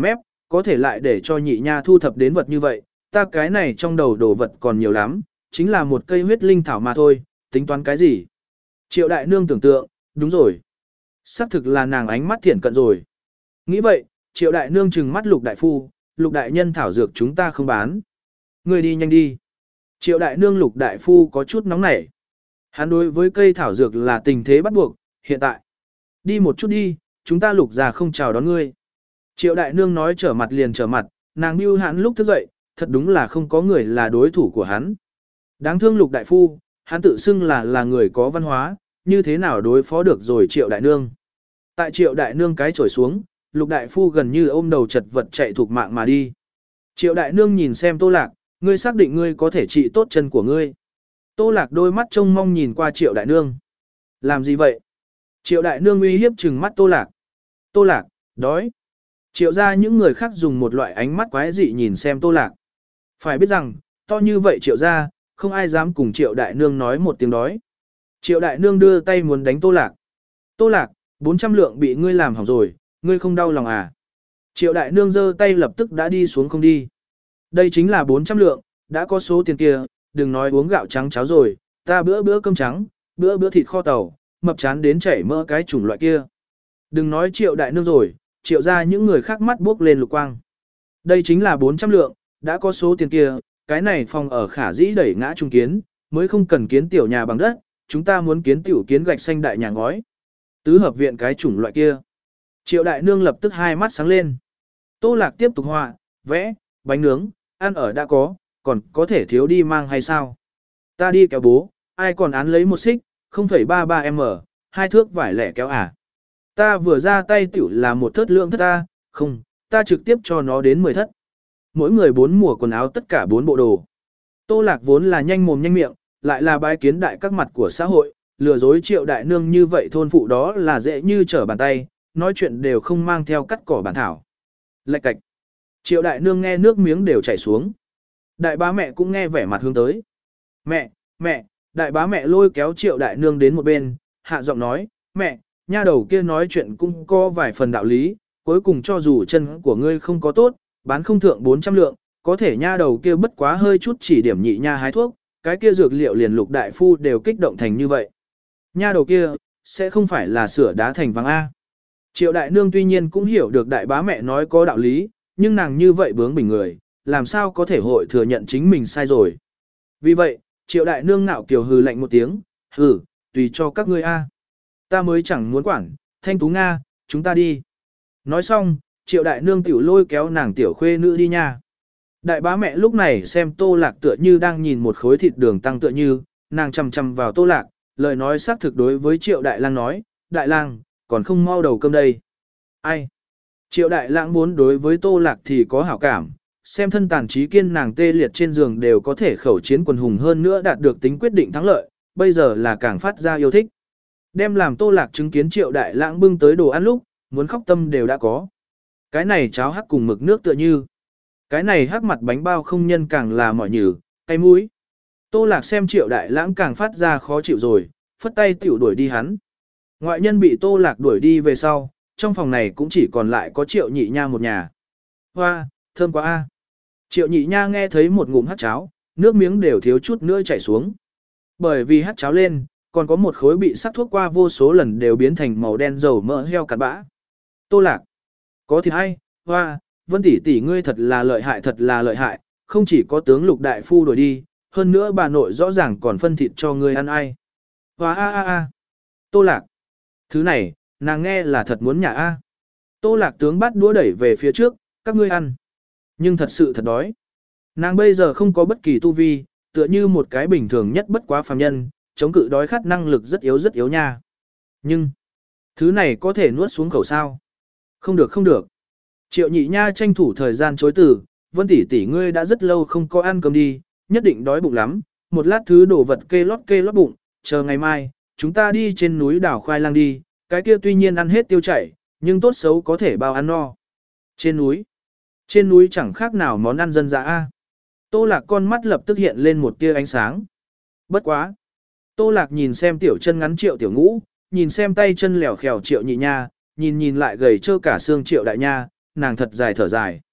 có thể lại để cho nhị nha thu thập đến vật như vậy, ta cái này trong đầu đồ vật còn nhiều lắm, chính là một cây huyết linh thảo mà thôi, tính toán cái gì. Triệu đại nương tưởng tượng, đúng rồi. Xác thực là nàng ánh mắt thiện cận rồi. Nghĩ vậy, triệu đại nương trừng mắt lục đại phu, lục đại nhân thảo dược chúng ta không bán. Người đi nhanh đi. Triệu đại nương lục đại phu có chút nóng nảy. Hắn đối với cây thảo dược là tình thế bắt buộc, hiện tại. Đi một chút đi, chúng ta lục già không chào đón ngươi. Triệu đại nương nói trở mặt liền trở mặt, nàng bưu hắn lúc thức dậy, thật đúng là không có người là đối thủ của hắn. Đáng thương lục đại phu, hắn tự xưng là là người có văn hóa, như thế nào đối phó được rồi triệu đại nương. Tại triệu đại nương cái trổi xuống, lục đại phu gần như ôm đầu chật vật chạy thuộc mạng mà đi. Triệu đại nương nhìn xem Tô Lạc, ngươi xác định ngươi có thể trị tốt chân của ngươi. Tô Lạc đôi mắt trông mong nhìn qua triệu đại nương. Làm gì vậy? Triệu đại nương uy hiếp trừng mắt Tô Lạc. Tô Lạc, đói. Triệu ra những người khác dùng một loại ánh mắt quái dị nhìn xem Tô Lạc. Phải biết rằng, to như vậy triệu ra, không ai dám cùng triệu đại nương nói một tiếng đói. Triệu đại nương đưa tay muốn đánh Tô Lạc. Tô Lạc, bốn trăm lượng bị ngươi làm hỏng rồi, ngươi không đau lòng à? Triệu đại nương giơ tay lập tức đã đi xuống không đi. Đây chính là bốn trăm lượng, đã có số tiền kia, đừng nói uống gạo trắng cháo rồi, ta bữa bữa cơm trắng, bữa bữa thịt kho tàu, mập chán đến chảy mỡ cái chủng loại kia. Đừng nói triệu đại nương rồi, triệu ra những người khác mắt bước lên lục quang. Đây chính là bốn trăm lượng, đã có số tiền kia, cái này phòng ở khả dĩ đẩy ngã trung kiến, mới không cần kiến tiểu nhà bằng đất, chúng ta muốn kiến tiểu kiến gạch xanh đại nhà ngói. Tứ hợp viện cái chủng loại kia. Triệu đại nương lập tức hai mắt sáng lên. Tô Lạc tiếp tục họa, vẽ, bánh nướng, ăn ở đã có, còn có thể thiếu đi mang hay sao? Ta đi kéo bố, ai còn án lấy một xích, không phẩy ba ba m, hai thước vải lẻ kéo à. Ta vừa ra tay tiểu là một thất lượng thất ta, không, ta trực tiếp cho nó đến mười thất. Mỗi người bốn mùa quần áo tất cả bốn bộ đồ. Tô Lạc vốn là nhanh mồm nhanh miệng, lại là bái kiến đại các mặt của xã hội, lừa dối triệu đại nương như vậy thôn phụ đó là dễ như trở bàn tay, nói chuyện đều không mang theo cắt cỏ bản thảo. Lạch cạch. Triệu đại nương nghe nước miếng đều chảy xuống. Đại bá mẹ cũng nghe vẻ mặt hướng tới. Mẹ, mẹ, đại bá mẹ lôi kéo triệu đại nương đến một bên, hạ giọng nói, mẹ, nha đầu kia nói chuyện cũng có vài phần đạo lý, cuối cùng cho dù chân của ngươi không có tốt, bán không thượng bốn trăm lượng, có thể nha đầu kia bất quá hơi chút chỉ điểm nhị nha hái thuốc, cái kia dược liệu liền lục đại phu đều kích động thành như vậy. Nha đầu kia, sẽ không phải là sửa đá thành vàng A. Triệu đại nương tuy nhiên cũng hiểu được đại bá mẹ nói có đạo lý, nhưng nàng như vậy bướng bỉnh người, làm sao có thể hội thừa nhận chính mình sai rồi. Vì vậy, triệu đại nương ngạo kiều hừ lạnh một tiếng, hừ, tùy cho các ngươi A. Ta mới chẳng muốn quản, Thanh Tú Nga, chúng ta đi. Nói xong, triệu đại nương tiểu lôi kéo nàng tiểu khuê nữ đi nha. Đại bá mẹ lúc này xem Tô Lạc tựa như đang nhìn một khối thịt đường tăng tựa như, nàng chầm chầm vào Tô Lạc, lời nói xác thực đối với triệu đại lang nói, đại lang, còn không mau đầu cơm đây. Ai? Triệu đại lang muốn đối với Tô Lạc thì có hảo cảm, xem thân tàn trí kiên nàng tê liệt trên giường đều có thể khẩu chiến quần hùng hơn nữa đạt được tính quyết định thắng lợi, bây giờ là càng phát ra yêu thích. Đem làm Tô Lạc chứng kiến triệu đại lãng bưng tới đồ ăn lúc, muốn khóc tâm đều đã có. Cái này cháo hắc cùng mực nước tựa như. Cái này hắc mặt bánh bao không nhân càng là mỏi nhừ, cay mũi. Tô Lạc xem triệu đại lãng càng phát ra khó chịu rồi, phất tay tiểu đuổi đi hắn. Ngoại nhân bị Tô Lạc đuổi đi về sau, trong phòng này cũng chỉ còn lại có triệu nhị nha một nhà. Hoa, thơm quá a. Triệu nhị nha nghe thấy một ngụm hắc cháo, nước miếng đều thiếu chút nữa chảy xuống. Bởi vì hắc cháo lên, còn có một khối bị sắc thuốc qua vô số lần đều biến thành màu đen dầu mỡ heo cặn bã. Tô Lạc, có thịt hay, hoa, Vân tỷ tỷ ngươi thật là lợi hại thật là lợi hại, không chỉ có tướng lục đại phu đuổi đi, hơn nữa bà nội rõ ràng còn phân thịt cho ngươi ăn ai. Hoa a a a. Tô Lạc, thứ này, nàng nghe là thật muốn nhả a. Tô Lạc tướng bắt đũa đẩy về phía trước, các ngươi ăn. Nhưng thật sự thật đói. Nàng bây giờ không có bất kỳ tu vi, tựa như một cái bình thường nhất bất quá phàm nhân, chống cự đói khát năng lực rất yếu rất yếu nha. Nhưng, thứ này có thể nuốt xuống khẩu sao? Không được không được. Triệu nhị nha tranh thủ thời gian chối từ, Vân tỷ tỷ ngươi đã rất lâu không có ăn cơm đi, nhất định đói bụng lắm, một lát thứ đồ vật kê lót kê lót bụng, chờ ngày mai, chúng ta đi trên núi đảo khoai lang đi, cái kia tuy nhiên ăn hết tiêu chảy, nhưng tốt xấu có thể bao ăn no. Trên núi, trên núi chẳng khác nào món ăn dân dã a. Tô Lạc con mắt lập tức hiện lên một tia ánh sáng. Bất quá. Tô Lạc nhìn xem tiểu chân ngắn triệu tiểu ngũ, nhìn xem tay chân lèo khèo triệu nhị nha, nhìn nhìn lại gầy trơ cả xương triệu đại nha, nàng thật dài thở dài.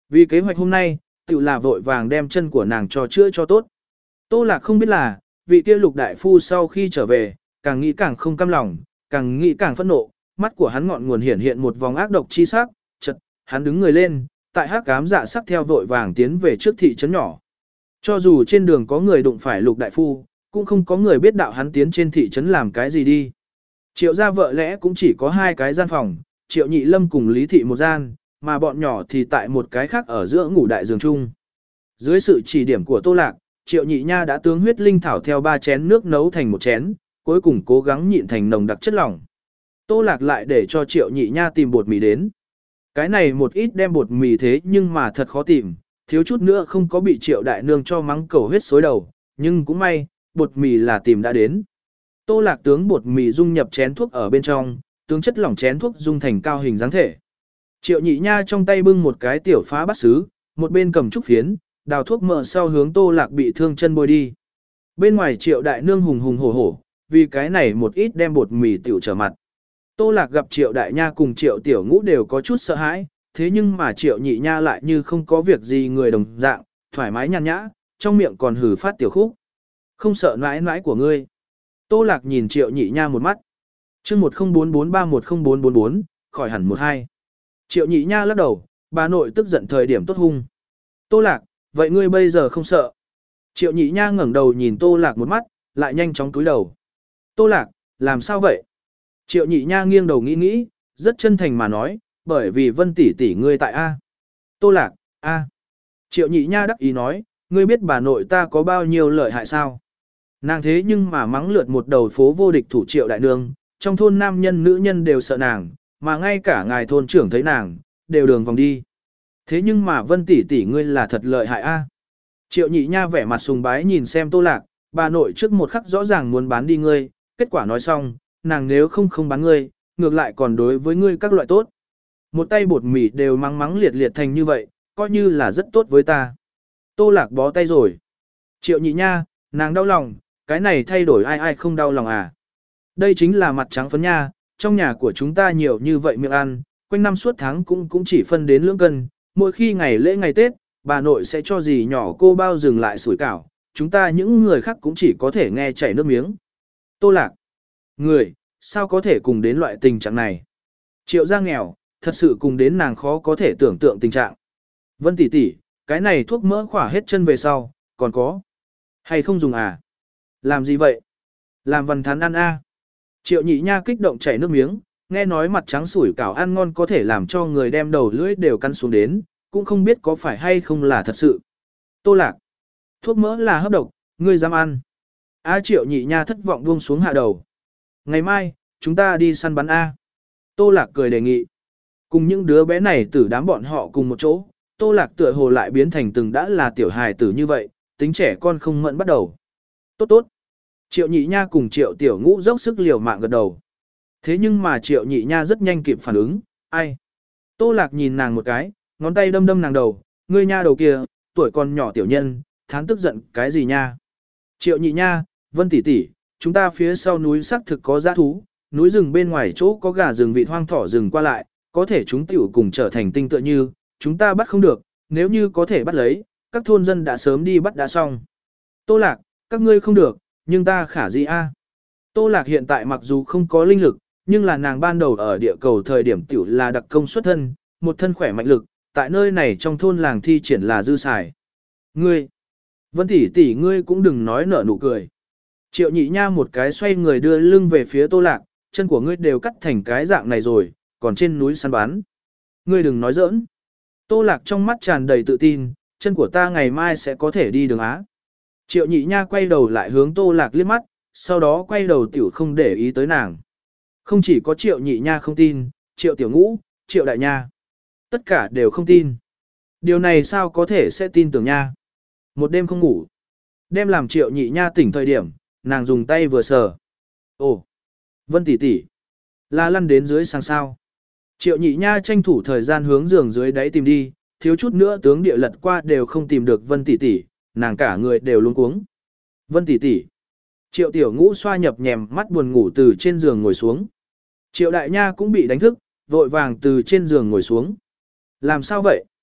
Vì kế hoạch hôm nay, tự là vội vàng đem chân của nàng cho chữa cho tốt. Tô Lạc không biết là, vị kia lục đại phu sau khi trở về, càng nghĩ càng không cam lòng, càng nghĩ càng phẫn nộ, mắt của hắn ngọn nguồn hiển hiện một vòng ác độc chi sắc, chợt, hắn đứng người lên, tại hắc ám dạ sắc theo vội vàng tiến về trước thị trấn nhỏ. Cho dù trên đường có người đụng phải lục đại phu, cũng không có người biết đạo hắn tiến trên thị trấn làm cái gì đi. Triệu gia vợ lẽ cũng chỉ có hai cái gian phòng, Triệu Nhị Lâm cùng Lý Thị một gian, mà bọn nhỏ thì tại một cái khác ở giữa ngủ đại giường chung. Dưới sự chỉ điểm của Tô Lạc, Triệu Nhị Nha đã tướng huyết linh thảo theo ba chén nước nấu thành một chén, cuối cùng cố gắng nhịn thành nồng đặc chất lỏng. Tô Lạc lại để cho Triệu Nhị Nha tìm bột mì đến. Cái này một ít đem bột mì thế nhưng mà thật khó tìm, thiếu chút nữa không có bị Triệu Đại Nương cho mắng cầu huyết xối đầu, nhưng cũng may, bột mì là tìm đã đến. Tô Lạc tướng bột mì dung nhập chén thuốc ở bên trong, tướng chất lỏng chén thuốc dung thành cao hình dáng thể. Triệu Nhị Nha trong tay bưng một cái tiểu phá bát sứ, một bên cầm trúc phiến, đào thuốc mỡ sau hướng Tô Lạc bị thương chân bôi đi. Bên ngoài Triệu Đại Nương hùng hùng hổ hổ, vì cái này một ít đem bột mì tiểu trở mặt. Tô Lạc gặp Triệu Đại Nha cùng Triệu Tiểu Ngũ đều có chút sợ hãi, thế nhưng mà Triệu Nhị Nha lại như không có việc gì người đồng dạng, thoải mái nhàn nhã, trong miệng còn hừ phát tiểu khúc. Không sợ nãi nãi của ngươi. Tô Lạc nhìn Triệu Nhị Nha một mắt. chương một không bốn bốn ba một không bốn bốn bốn, khỏi hẳn một hai. Triệu Nhị Nha lắc đầu, bà nội tức giận thời điểm tốt hung. Tô Lạc, vậy ngươi bây giờ không sợ? Triệu Nhị Nha ngẩng đầu nhìn Tô Lạc một mắt, lại nhanh chóng cúi đầu. Tô Lạc, làm sao vậy? Triệu Nhị Nha nghiêng đầu nghĩ nghĩ, rất chân thành mà nói, bởi vì Vân tỷ tỷ ngươi tại A. Tô Lạc, A. Triệu Nhị Nha đắc ý nói, ngươi biết bà nội ta có bao nhiêu lợi hại sao? Nàng thế nhưng mà mắng lượt một đầu phố vô địch thủ Triệu Đại Nương, trong thôn nam nhân nữ nhân đều sợ nàng, mà ngay cả ngài thôn trưởng thấy nàng, đều đường vòng đi. Thế nhưng mà Vân tỷ tỷ ngươi là thật lợi hại A. Triệu Nhị Nha vẻ mặt sùng bái nhìn xem Tô Lạc, bà nội trước một khắc rõ ràng muốn bán đi ngươi, kết quả nói xong, nàng nếu không không bán ngươi, ngược lại còn đối với ngươi các loại tốt. Một tay bột mì đều mắng mắng liệt liệt thành như vậy, coi như là rất tốt với ta. Tô Lạc bó tay rồi. Triệu Nhị Nha, nàng đau lòng, cái này thay đổi ai ai không đau lòng à. Đây chính là mặt trắng phấn nha, trong nhà của chúng ta nhiều như vậy miệng ăn, quanh năm suốt tháng cũng cũng chỉ phân đến lưỡng cân, mỗi khi ngày lễ ngày Tết, bà nội sẽ cho gì nhỏ cô bao dừng lại sủi cảo, chúng ta những người khác cũng chỉ có thể nghe chảy nước miếng. Tô Lạc, người, sao có thể cùng đến loại tình trạng này? Triệu gia nghèo, thật sự cùng đến nàng khó có thể tưởng tượng tình trạng. Vân tỷ tỷ, cái này thuốc mỡ khỏa hết chân về sau, còn có hay không dùng à? Làm gì vậy? Làm văn thán ăn a. Triệu Nhị Nha kích động chảy nước miếng, nghe nói mặt trắng sủi cảo ăn ngon có thể làm cho người đem đầu lưỡi đều căn xuống đến, cũng không biết có phải hay không là thật sự. Tô Lạc, thuốc mỡ là hấp độc, ngươi dám ăn. A Triệu Nhị Nha thất vọng buông xuống hạ đầu. Ngày mai, chúng ta đi săn bắn A. Tô Lạc cười đề nghị. Cùng những đứa bé này tử đám bọn họ cùng một chỗ, Tô Lạc tựa hồ lại biến thành từng đã là tiểu hài tử như vậy, tính trẻ con không mẫn bắt đầu. Tốt tốt. Triệu Nhị Nha cùng Triệu Tiểu Ngũ dốc sức liều mạng gật đầu. Thế nhưng mà Triệu Nhị Nha rất nhanh kịp phản ứng, ai? Tô Lạc nhìn nàng một cái, ngón tay đâm đâm nàng đầu, ngươi nha đầu kia, tuổi còn nhỏ tiểu nhân, thán tức giận cái gì nha? Triệu Nhị Nha, Vân tỷ tỷ, chúng ta phía sau núi xác thực có dã thú, núi rừng bên ngoài chỗ có gà rừng vịt hoang thỏ rừng qua lại, có thể chúng tiểu cùng trở thành tinh tựa như, chúng ta bắt không được, nếu như có thể bắt lấy, các thôn dân đã sớm đi bắt đã xong. Tô Lạc, các ngươi không được, nhưng ta khả gì a? Tô Lạc hiện tại mặc dù không có linh lực, nhưng là nàng ban đầu ở địa cầu thời điểm tiểu là đặc công xuất thân, một thân khỏe mạnh lực, tại nơi này trong thôn làng thi triển là dư xài. Ngươi, Vân tỷ tỷ ngươi cũng đừng nói nở nụ cười. Triệu Nhị Nha một cái xoay người đưa lưng về phía Tô Lạc, chân của ngươi đều cắt thành cái dạng này rồi, còn trên núi săn bắn. Ngươi đừng nói giỡn. Tô Lạc trong mắt tràn đầy tự tin, chân của ta ngày mai sẽ có thể đi đường Á. Triệu Nhị Nha quay đầu lại hướng Tô Lạc liếc mắt, sau đó quay đầu tiểu không để ý tới nàng. Không chỉ có Triệu Nhị Nha không tin, Triệu Tiểu Ngũ, Triệu Đại Nha. Tất cả đều không tin. Điều này sao có thể sẽ tin tưởng nha. Một đêm không ngủ. Đêm làm Triệu Nhị Nha tỉnh thời điểm, nàng dùng tay vừa sờ. Ồ, Vân tỷ tỷ, là lăn đến dưới sang sao. Triệu Nhị Nha tranh thủ thời gian hướng giường dưới đáy tìm đi, thiếu chút nữa tướng địa lật qua đều không tìm được Vân tỷ tỷ, nàng cả người đều luống cuống. Vân tỷ tỷ. Triệu Tiểu Ngũ xoa nhập nhèm mắt buồn ngủ từ trên giường ngồi xuống. Triệu Đại Nha cũng bị đánh thức, vội vàng từ trên giường ngồi xuống. Làm sao vậy?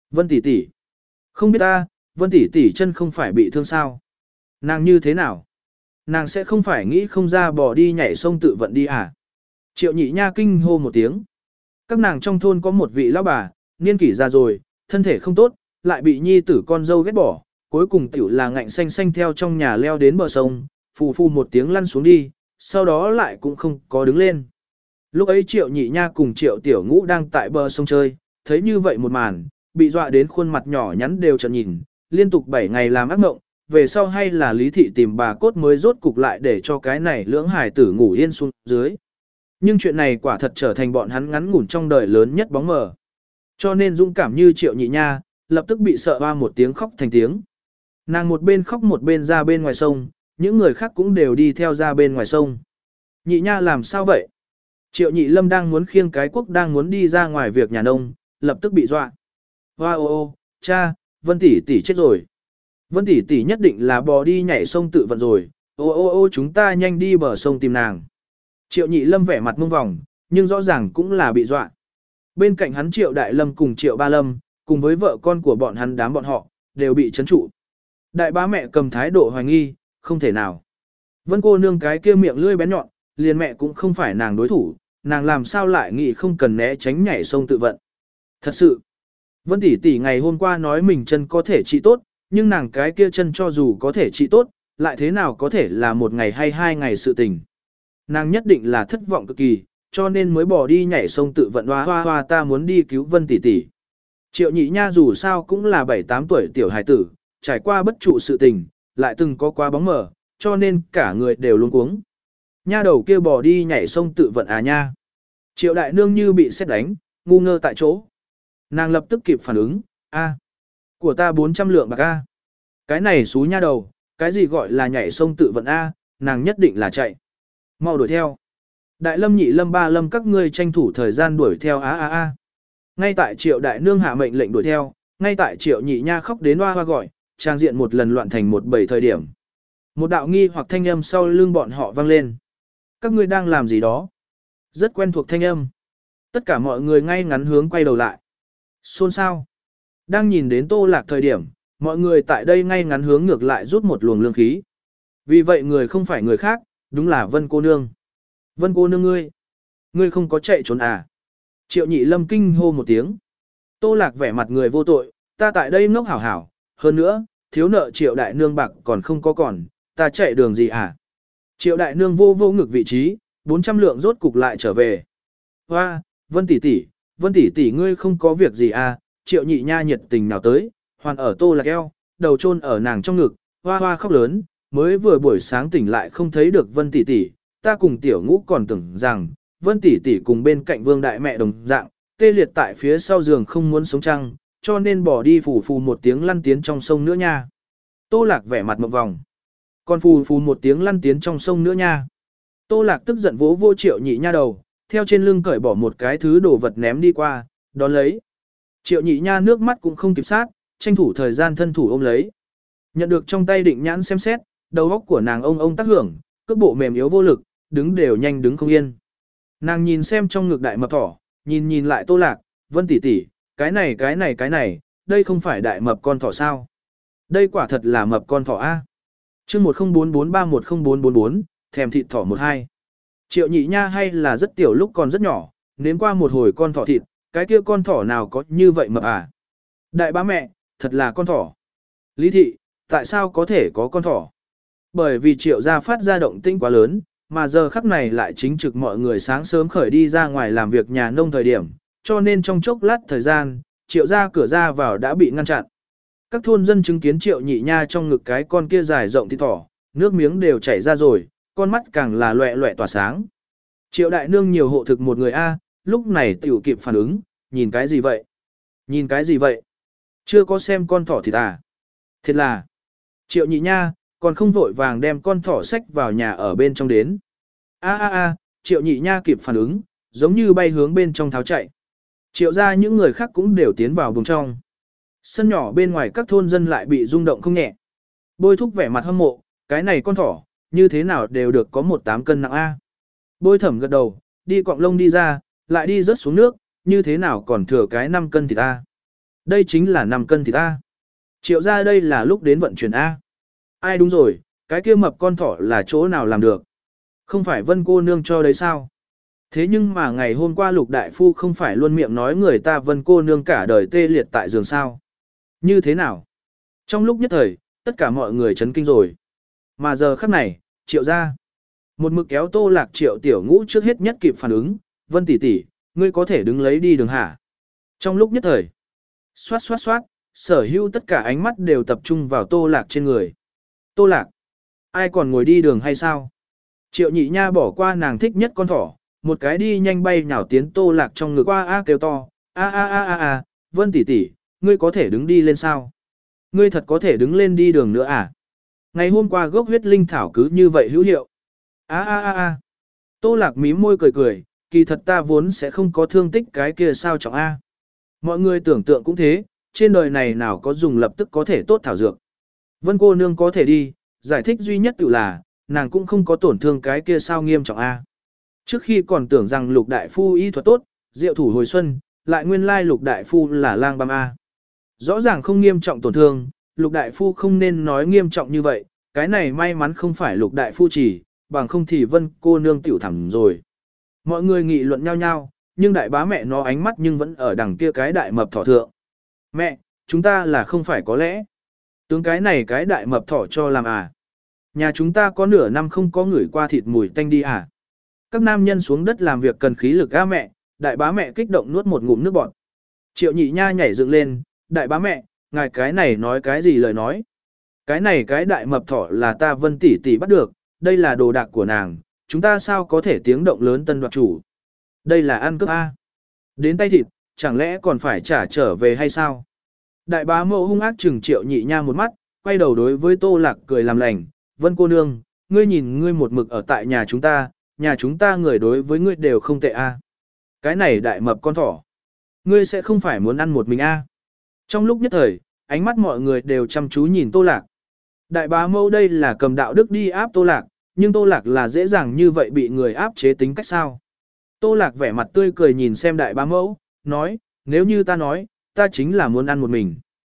Vân tỷ tỷ. Không biết ta, Vân tỷ tỷ chân không phải bị thương sao? Nàng như thế nào? Nàng sẽ không phải nghĩ không ra bỏ đi nhảy sông tự vận đi à? Triệu nhị nha kinh hô một tiếng. Các nàng trong thôn có một vị lão bà, niên kỷ già rồi, thân thể không tốt, lại bị nhi tử con dâu ghét bỏ, cuối cùng tiểu là ngạnh xanh xanh theo trong nhà leo đến bờ sông, phù phù một tiếng lăn xuống đi, sau đó lại cũng không có đứng lên. Lúc ấy Triệu nhị nha cùng Triệu tiểu ngũ đang tại bờ sông chơi, thấy như vậy một màn, bị dọa đến khuôn mặt nhỏ nhắn đều trợn nhìn, liên tục bảy ngày làm ác mộng, về sau hay là Lý thị tìm bà cốt mới rốt cục lại để cho cái này lưỡng hải tử ngủ yên xuống dưới. Nhưng chuyện này quả thật trở thành bọn hắn ngắn ngủn trong đời lớn nhất bóng mờ. Cho nên dũng cảm như Triệu nhị nha, lập tức bị sợ hoa một tiếng khóc thành tiếng. Nàng một bên khóc một bên ra bên ngoài sông, những người khác cũng đều đi theo ra bên ngoài sông. Nhị nha làm sao vậy? Triệu nhị lâm đang muốn khiêng cái quốc đang muốn đi ra ngoài việc nhà nông, lập tức bị dọa. Hoa ô ô, cha, Vân tỷ tỷ chết rồi. Vân tỷ tỷ nhất định là bò đi nhảy sông tự vận rồi, ô ô ô chúng ta nhanh đi bờ sông tìm nàng. Triệu nhị lâm vẻ mặt mông vòng, nhưng rõ ràng cũng là bị dọa. Bên cạnh hắn Triệu đại lâm cùng Triệu ba lâm, cùng với vợ con của bọn hắn đám bọn họ, đều bị chấn trụ. Đại bá mẹ cầm thái độ hoài nghi, không thể nào. Vân cô nương cái kia miệng lưỡi bén nhọn, liền mẹ cũng không phải nàng đối thủ, nàng làm sao lại nghĩ không cần né tránh nhảy sông tự vận. Thật sự, Vân tỷ tỷ ngày hôm qua nói mình chân có thể trị tốt, nhưng nàng cái kia chân cho dù có thể trị tốt, lại thế nào có thể là một ngày hay hai ngày sự tình. Nàng nhất định là thất vọng cực kỳ, cho nên mới bỏ đi nhảy sông tự vận hoa hoa hoa ta muốn đi cứu Vân tỷ tỷ. Triệu nhị nha dù sao cũng là bảy tám tuổi tiểu hài tử, trải qua bất trụ sự tình, lại từng có quá bóng mờ, cho nên cả người đều luống cuống. Nha đầu kia bỏ đi nhảy sông tự vận à nha. Triệu đại nương như bị sét đánh, ngu ngơ tại chỗ. Nàng lập tức kịp phản ứng, a, của ta bốn trăm lượng bạc a. Cái này xú nha đầu, cái gì gọi là nhảy sông tự vận a, nàng nhất định là chạy. Mau đuổi theo. Đại lâm nhị lâm ba lâm các ngươi tranh thủ thời gian đuổi theo a a a. Ngay tại Triệu đại nương hạ mệnh lệnh đuổi theo, ngay tại Triệu nhị nha khóc đến hoa hoa gọi, trang diện một lần loạn thành một bảy thời điểm. Một đạo nghi hoặc thanh âm sau lưng bọn họ vang lên. Các ngươi đang làm gì đó? Rất quen thuộc thanh âm. Tất cả mọi người ngay ngắn hướng quay đầu lại. Xôn xao. Đang nhìn đến Tô Lạc thời điểm, mọi người tại đây ngay ngắn hướng ngược lại rút một luồng lương khí. Vì vậy người không phải người khác, đúng là Vân cô nương. Vân cô nương ngươi. Ngươi không có chạy trốn à? Triệu nhị lâm kinh hô một tiếng. Tô Lạc vẻ mặt người vô tội, ta tại đây ngốc hảo hảo, hơn nữa, thiếu nợ Triệu đại nương bạc còn không có còn, ta chạy đường gì à? Triệu đại nương vô vô ngực vị trí, bốn trăm lượng rốt cục lại trở về. Hoa, Vân tỷ tỷ, Vân tỷ tỷ ngươi không có việc gì à? Triệu nhị nha nhiệt tình nào tới, hoàn ở Tô Lạc eo, đầu chôn ở nàng trong ngực, hoa hoa khóc lớn, mới vừa buổi sáng tỉnh lại không thấy được Vân tỷ tỷ, ta cùng tiểu ngũ còn tưởng rằng, Vân tỷ tỷ cùng bên cạnh Vương đại mẹ đồng dạng, tê liệt tại phía sau giường không muốn sống chăng, cho nên bỏ đi phù phù một tiếng lăn tiến trong sông nữa nha. Tô Lạc vẻ mặt mộng vòng. Còn phù phù một tiếng lăn tiến trong sông nữa nha. Tô Lạc tức giận vỗ vô Triệu nhị nha đầu, theo trên lưng cởi bỏ một cái thứ đồ vật ném đi qua, đón lấy. Triệu nhị nha nước mắt cũng không kịp sát, tranh thủ thời gian thân thủ ôm lấy. Nhận được trong tay định nhãn xem xét, đầu óc của nàng ông ông tác hưởng, cước bộ mềm yếu vô lực, đứng đều nhanh đứng không yên. Nàng nhìn xem trong ngực đại mập thỏ, nhìn nhìn lại Tô Lạc, Vân tỷ tỷ, cái này cái này cái này, đây không phải đại mập con thỏ sao? Đây quả thật là mập con thỏ A. Chương một không bốn bốn ba một không bốn bốn bốn, thèm thịt thỏ một hai. Triệu nhị nha hay là rất tiểu lúc còn rất nhỏ, nếm qua một hồi con thỏ thịt, cái kia con thỏ nào có như vậy mập à? Đại bá mẹ, thật là con thỏ. Lý thị, tại sao có thể có con thỏ? Bởi vì Triệu gia phát ra động tĩnh quá lớn, mà giờ khắc này lại chính trực mọi người sáng sớm khởi đi ra ngoài làm việc nhà nông thời điểm, cho nên trong chốc lát thời gian, Triệu gia cửa ra vào đã bị ngăn chặn. Các thôn dân chứng kiến Triệu nhị nha trong ngực cái con kia dài rộng thịt thỏ, nước miếng đều chảy ra rồi, con mắt càng là loẹ loẹ tỏa sáng. Triệu đại nương nhiều hộ thực một người A, lúc này tiểu kịp phản ứng, nhìn cái gì vậy? Nhìn cái gì vậy? Chưa có xem con thỏ thịt à? Thiệt là, Triệu nhị nha, còn không vội vàng đem con thỏ xách vào nhà ở bên trong đến. A a a, Triệu nhị nha kịp phản ứng, giống như bay hướng bên trong tháo chạy. Triệu ra những người khác cũng đều tiến vào vùng trong. Sân nhỏ bên ngoài các thôn dân lại bị rung động không nhẹ. Bôi thúc vẻ mặt hâm mộ, cái này con thỏ, như thế nào đều được có một tám cân nặng A. Bôi thẩm gật đầu, đi cọng lông đi ra, lại đi rớt xuống nước, như thế nào còn thừa cái năm cân thịt A. Đây chính là năm cân thịt A. Triệu ra đây là lúc đến vận chuyển A. Ai đúng rồi, cái kia mập con thỏ là chỗ nào làm được? Không phải Vân cô nương cho đấy sao? Thế nhưng mà ngày hôm qua Lục Đại Phu không phải luôn miệng nói người ta Vân cô nương cả đời tê liệt tại giường sao? Như thế nào? Trong lúc nhất thời, tất cả mọi người chấn kinh rồi. Mà giờ khắc này, Triệu ra. Một mực kéo Tô Lạc Triệu Tiểu Ngũ trước hết nhất kịp phản ứng, Vân tỷ tỷ, ngươi có thể đứng lấy đi đường hả? Trong lúc nhất thời, xoát xoát xoát, sở hữu tất cả ánh mắt đều tập trung vào Tô Lạc trên người. Tô Lạc, ai còn ngồi đi đường hay sao? Triệu Nhị Nha bỏ qua nàng thích nhất con thỏ, một cái đi nhanh bay nhào tiến Tô Lạc trong ngực qua a kêu to, a a a a a, Vân tỷ tỷ, ngươi có thể đứng đi lên sao? Ngươi thật có thể đứng lên đi đường nữa à? Ngày hôm qua gốc huyết linh thảo cứ như vậy hữu hiệu. A a a a. Tô Lạc mím môi cười cười, kỳ thật ta vốn sẽ không có thương tích cái kia sao trọng a. Mọi người tưởng tượng cũng thế, trên đời này nào có dùng lập tức có thể tốt thảo dược. Vân cô nương có thể đi, giải thích duy nhất tự là, nàng cũng không có tổn thương cái kia sao nghiêm trọng a. Trước khi còn tưởng rằng Lục đại phu y thuật tốt, diệu thủ hồi xuân, lại nguyên lai Lục đại phu là lang băm a. Rõ ràng không nghiêm trọng tổn thương, Lục đại phu không nên nói nghiêm trọng như vậy, cái này may mắn không phải Lục đại phu chỉ, bằng không thì Vân cô nương tiểu thẳm rồi. Mọi người nghị luận nhau nhau, nhưng đại bá mẹ nó ánh mắt nhưng vẫn ở đằng kia cái đại mập thỏ thượng. Mẹ, chúng ta là không phải có lẽ. Tướng cái này cái đại mập thỏ cho làm à. Nhà chúng ta có nửa năm không có ngửi qua thịt mùi tanh đi à. Các nam nhân xuống đất làm việc cần khí lực a mẹ, đại bá mẹ kích động nuốt một ngụm nước bọt. Triệu Nhị Nha nhảy dựng lên, đại bá mẹ, ngài cái này nói cái gì lời nói. Cái này cái đại mập thỏ là ta Vân tỷ tỷ bắt được, đây là đồ đạc của nàng, chúng ta sao có thể tiếng động lớn tân đoạt chủ. Đây là ăn cướp A. Đến tay thịt, chẳng lẽ còn phải trả trở về hay sao? Đại bá mẫu hung ác chừng Triệu Nhị Nha một mắt, quay đầu đối với Tô Lạc cười làm lành, Vân cô nương, ngươi nhìn ngươi một mực ở tại nhà chúng ta, nhà chúng ta người đối với ngươi đều không tệ A. Cái này đại mập con thỏ. Ngươi sẽ không phải muốn ăn một mình A. Trong lúc nhất thời, ánh mắt mọi người đều chăm chú nhìn Tô Lạc. Đại bá mẫu đây là cầm đạo đức đi áp Tô Lạc, nhưng Tô Lạc là dễ dàng như vậy bị người áp chế tính cách sao. Tô Lạc vẻ mặt tươi cười nhìn xem đại bá mẫu, nói, nếu như ta nói, ta chính là muốn ăn một mình.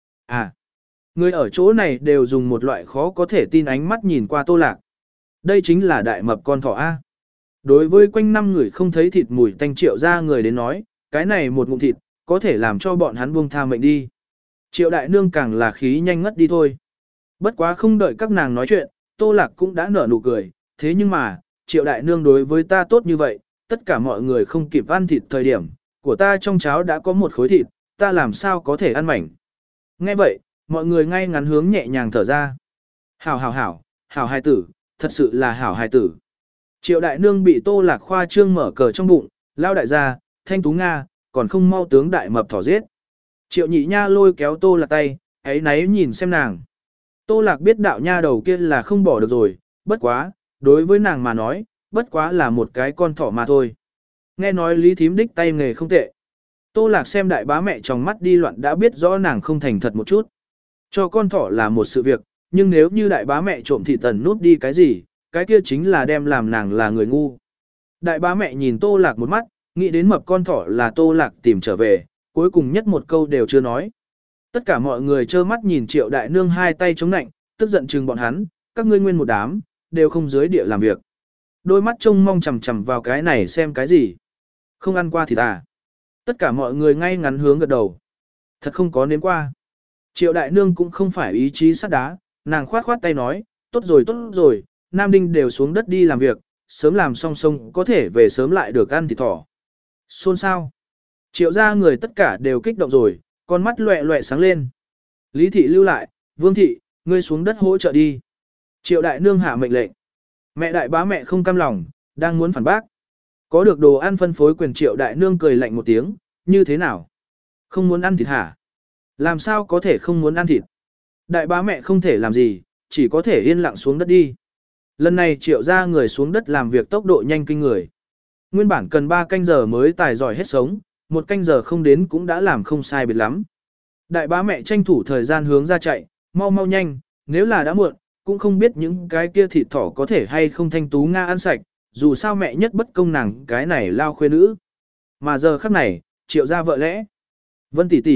À, người ở chỗ này đều dùng một loại khó có thể tin ánh mắt nhìn qua Tô Lạc. Đây chính là đại mập con thỏ A. Đối với quanh năm người không thấy thịt mùi tanh Triệu ra người đến nói, cái này một ngụm thịt, có thể làm cho bọn hắn buông tha mệnh đi. Triệu đại nương càng là khí nhanh ngất đi thôi. Bất quá không đợi các nàng nói chuyện, Tô Lạc cũng đã nở nụ cười, thế nhưng mà, Triệu đại nương đối với ta tốt như vậy, tất cả mọi người không kịp ăn thịt thời điểm, của ta trong cháo đã có một khối thịt, ta làm sao có thể ăn mảnh. Nghe vậy, mọi người ngay ngắn hướng nhẹ nhàng thở ra. Hảo hảo hảo, hảo hài tử, thật sự là hảo hài tử. Triệu đại nương bị Tô Lạc khoa trương mở cờ trong bụng, lao đại gia, thanh tú Nga, còn không mau tướng đại mập thỏ giết. Triệu Nhị Nha lôi kéo Tô Lạc tay, ấy náy nhìn xem nàng. Tô Lạc biết đạo nha đầu kia là không bỏ được rồi, bất quá, đối với nàng mà nói, bất quá là một cái con thỏ mà thôi. Nghe nói Lý Thím đích tay nghề không tệ. Tô Lạc xem đại bá mẹ trong mắt đi loạn đã biết rõ nàng không thành thật một chút. Cho con thỏ là một sự việc, nhưng nếu như đại bá mẹ trộm thị tần nút đi cái gì, cái kia chính là đem làm nàng là người ngu. Đại bá mẹ nhìn Tô Lạc một mắt, nghĩ đến mập con thỏ là Tô Lạc tìm trở về, cuối cùng nhất một câu đều chưa nói. Tất cả mọi người trơ mắt nhìn Triệu đại nương hai tay chống nạnh, tức giận chừng bọn hắn, các ngươi nguyên một đám, đều không dưới địa làm việc. Đôi mắt trông mong chằm chằm vào cái này xem cái gì. Không ăn qua thì à. Tất cả mọi người ngay ngắn hướng gật đầu. Thật không có nếm qua. Triệu đại nương cũng không phải ý chí sắt đá, nàng khoát khoát tay nói, tốt rồi tốt rồi, Nam Đinh đều xuống đất đi làm việc, sớm làm xong xong có thể về sớm lại được ăn thịt thỏ. Xôn sao? Triệu ra người tất cả đều kích động rồi, con mắt loẹ loẹ sáng lên. Lý thị lưu lại, Vương thị, ngươi xuống đất hỗ trợ đi. Triệu đại nương hạ mệnh lệnh. Mẹ đại bá mẹ không cam lòng, đang muốn phản bác. Có được đồ ăn phân phối quyền Triệu đại nương cười lạnh một tiếng, như thế nào? Không muốn ăn thịt hả? Làm sao có thể không muốn ăn thịt? Đại bá mẹ không thể làm gì, chỉ có thể yên lặng xuống đất đi. Lần này Triệu ra người xuống đất làm việc tốc độ nhanh kinh người. Nguyên bản cần ba canh giờ mới tài giỏi hết sống, một canh giờ không đến cũng đã làm không sai biệt lắm. Đại bá mẹ tranh thủ thời gian hướng ra chạy, mau mau nhanh, nếu là đã muộn, cũng không biết những cái kia thịt thỏ có thể hay không thanh tú Nga ăn sạch, dù sao mẹ nhất bất công nàng cái này lao khuê nữ. Mà giờ khắc này, Triệu ra vợ lẽ. Vân tỷ tỷ,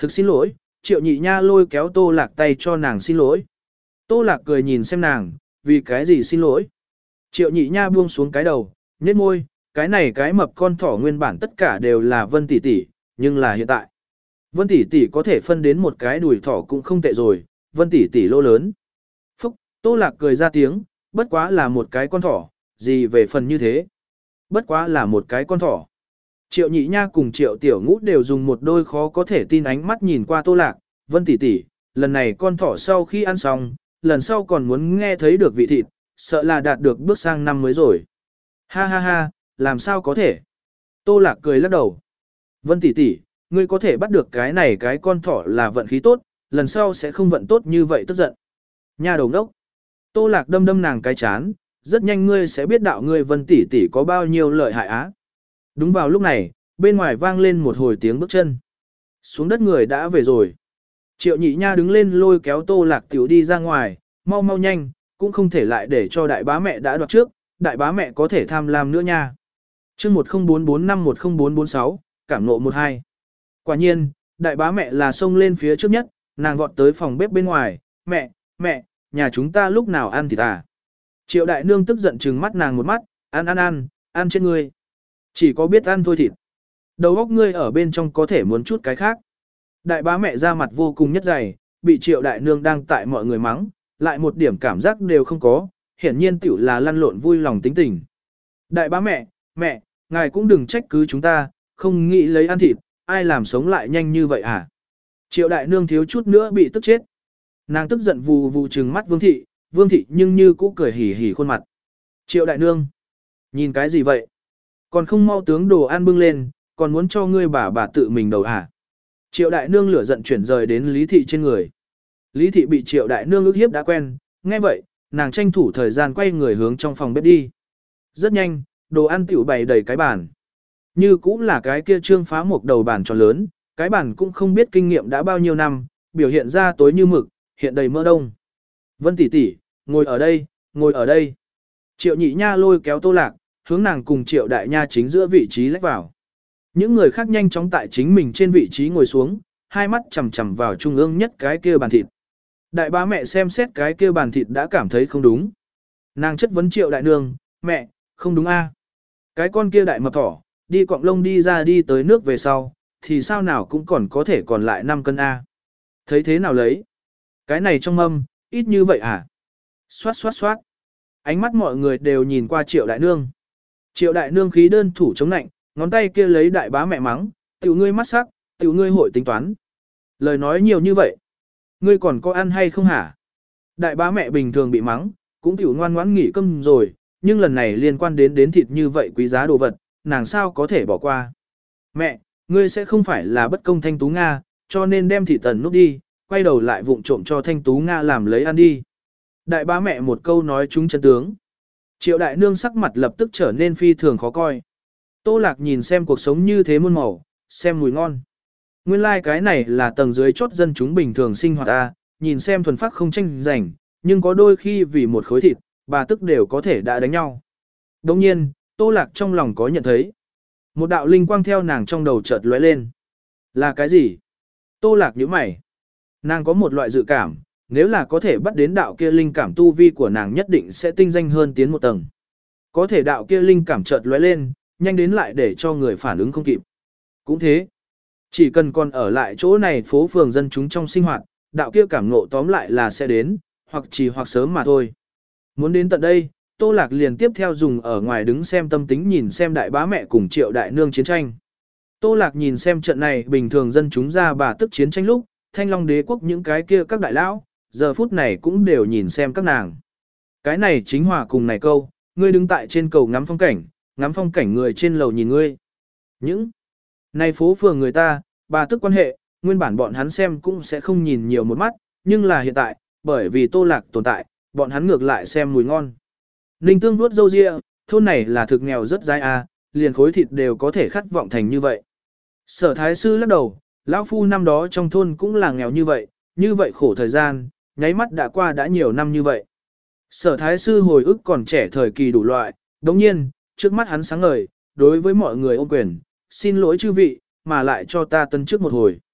thực xin lỗi, Triệu Nhị Nha lôi kéo Tô Lạc tay cho nàng xin lỗi. Tô Lạc cười nhìn xem nàng, vì cái gì xin lỗi. Triệu Nhị Nha buông xuống cái đầu, nhếch môi, cái này cái mập con thỏ nguyên bản tất cả đều là Vân tỷ tỷ, nhưng là hiện tại. Vân tỷ tỷ có thể phân đến một cái đùi thỏ cũng không tệ rồi, Vân tỷ tỷ lô lớn. Phúc, Tô Lạc cười ra tiếng, bất quá là một cái con thỏ, gì về phần như thế. Bất quá là một cái con thỏ. Triệu Nhị Nha cùng Triệu Tiểu Ngũ đều dùng một đôi khó có thể tin ánh mắt nhìn qua Tô Lạc, Vân tỷ tỷ, lần này con thỏ sau khi ăn xong, lần sau còn muốn nghe thấy được vị thịt, sợ là đạt được bước sang năm mới rồi. Ha ha ha, làm sao có thể? Tô Lạc cười lắc đầu. Vân tỷ tỷ, ngươi có thể bắt được cái này cái con thỏ là vận khí tốt, lần sau sẽ không vận tốt như vậy tức giận. Nha đầu đốc. Tô Lạc đâm đâm nàng cái chán, rất nhanh ngươi sẽ biết đạo ngươi Vân tỷ tỷ có bao nhiêu lợi hại á. Đúng vào lúc này, bên ngoài vang lên một hồi tiếng bước chân. Xuống đất người đã về rồi. Triệu Nhị Nha đứng lên lôi kéo Tô Lạc tiểu đi ra ngoài, mau mau nhanh, cũng không thể lại để cho đại bá mẹ đã đoạt trước, đại bá mẹ có thể tham lam nữa nha. Chương một không bốn bốn năm một không bốn bốn sáu, cảm nộ một hai. Quả nhiên, đại bá mẹ là xông lên phía trước nhất, nàng vọt tới phòng bếp bên ngoài, mẹ, mẹ, nhà chúng ta lúc nào ăn thịt à? Triệu đại nương tức giận trừng mắt nàng một mắt, ăn ăn ăn, ăn trên ngươi. Chỉ có biết ăn thôi thịt. Đầu óc ngươi ở bên trong có thể muốn chút cái khác. Đại bá mẹ ra mặt vô cùng nhất dày, bị triệu đại nương đang tại mọi người mắng, lại một điểm cảm giác đều không có, hiển nhiên tiểu là lăn lộn vui lòng tính tình. Đại bá mẹ, mẹ, ngài cũng đừng trách cứ chúng ta, không nghĩ lấy ăn thịt, ai làm sống lại nhanh như vậy hả? Triệu đại nương thiếu chút nữa bị tức chết. Nàng tức giận vù vù trừng mắt Vương thị, Vương thị nhưng như cũ cười hỉ hỉ khuôn mặt. Triệu đại nương, nhìn cái gì vậy? Còn không mau tướng đồ ăn bưng lên, còn muốn cho ngươi bà bà tự mình đầu hả? Triệu đại nương lửa giận chuyển rời đến Lý thị trên người. Lý thị bị triệu đại nương ức hiếp đã quen, nghe vậy, nàng tranh thủ thời gian quay người hướng trong phòng bếp đi. Rất nhanh, đồ ăn tiểu bày đầy cái bàn. Như cũng là cái kia trương phá một đầu bàn tròn lớn, cái bàn cũng không biết kinh nghiệm đã bao nhiêu năm, biểu hiện ra tối như mực, hiện đầy mỡ đông. Vân tỷ tỷ, ngồi ở đây, ngồi ở đây. Triệu Nhị Nha lôi kéo Tô Lạc, hướng nàng cùng Triệu Đại Nha chính giữa vị trí lách vào. Những người khác nhanh chóng tại chính mình trên vị trí ngồi xuống, hai mắt chằm chằm vào trung ương nhất cái kia bàn thịt. Đại bá mẹ xem xét cái kia bàn thịt đã cảm thấy không đúng. Nàng chất vấn Triệu đại nương, mẹ, không đúng a? Cái con kia đại mập thỏ, đi cọng lông đi ra đi tới nước về sau, thì sao nào cũng còn có thể còn lại năm cân a. Thấy thế nào lấy? Cái này trong mâm, ít như vậy à? Xoát xoát xoát. Ánh mắt mọi người đều nhìn qua Triệu đại nương. Triệu đại nương khí đơn thủ chống nạnh, ngón tay kia lấy đại bá mẹ mắng, tiểu ngươi mắt sắc, tiểu ngươi hội tính toán. Lời nói nhiều như vậy. Ngươi còn có ăn hay không hả? Đại bá mẹ bình thường bị mắng, cũng tiểu ngoan ngoãn nghỉ cơm rồi, nhưng lần này liên quan đến đến thịt như vậy quý giá đồ vật, nàng sao có thể bỏ qua. Mẹ, ngươi sẽ không phải là bất công Thanh Tú Nga, cho nên đem thịt tần núp đi, quay đầu lại vụng trộm cho Thanh Tú Nga làm lấy ăn đi. Đại bá mẹ một câu nói trúng chân tướng. Triệu đại nương sắc mặt lập tức trở nên phi thường khó coi. Tô Lạc nhìn xem cuộc sống như thế muôn màu, xem mùi ngon. Nguyên lai like cái này là tầng dưới chốt dân chúng bình thường sinh hoạt ta, nhìn xem thuần phát không tranh giành, nhưng có đôi khi vì một khối thịt, bà tức đều có thể đã đánh nhau. Đồng nhiên, Tô Lạc trong lòng có nhận thấy. Một đạo linh quang theo nàng trong đầu chợt lóe lên. Là cái gì? Tô Lạc nhíu mày. Nàng có một loại dự cảm, nếu là có thể bắt đến đạo kia linh cảm tu vi của nàng nhất định sẽ tinh danh hơn tiến một tầng. Có thể đạo kia linh cảm chợt lóe lên, nhanh đến lại để cho người phản ứng không kịp. Cũng thế. Chỉ cần còn ở lại chỗ này phố phường dân chúng trong sinh hoạt, đạo kia cảm ngộ tóm lại là sẽ đến, hoặc chỉ hoặc sớm mà thôi. Muốn đến tận đây, Tô Lạc liền tiếp theo dùng ở ngoài đứng xem tâm tính nhìn xem đại bá mẹ cùng Triệu đại nương chiến tranh. Tô Lạc nhìn xem trận này bình thường dân chúng ra bà tức chiến tranh lúc, Thanh Long đế quốc những cái kia các đại lão, giờ phút này cũng đều nhìn xem các nàng. Cái này chính hòa cùng này câu, ngươi đứng tại trên cầu ngắm phong cảnh, ngắm phong cảnh người trên lầu nhìn ngươi. Những này phố phường người ta, bà tức quan hệ, nguyên bản bọn hắn xem cũng sẽ không nhìn nhiều một mắt, nhưng là hiện tại, bởi vì Tô Lạc tồn tại, bọn hắn ngược lại xem mùi ngon. Ninh Tương vuốt râu ria, thôn này là thực nghèo rất dai à, liền khối thịt đều có thể khát vọng thành như vậy. Sở Thái Sư lắc đầu, lão phu năm đó trong thôn cũng là nghèo như vậy, như vậy khổ thời gian, nháy mắt đã qua đã nhiều năm như vậy. Sở Thái Sư hồi ức còn trẻ thời kỳ đủ loại, đồng nhiên, trước mắt hắn sáng ngời, đối với mọi người ôm quyền, xin lỗi chư vị, mà lại cho ta tân trước một hồi.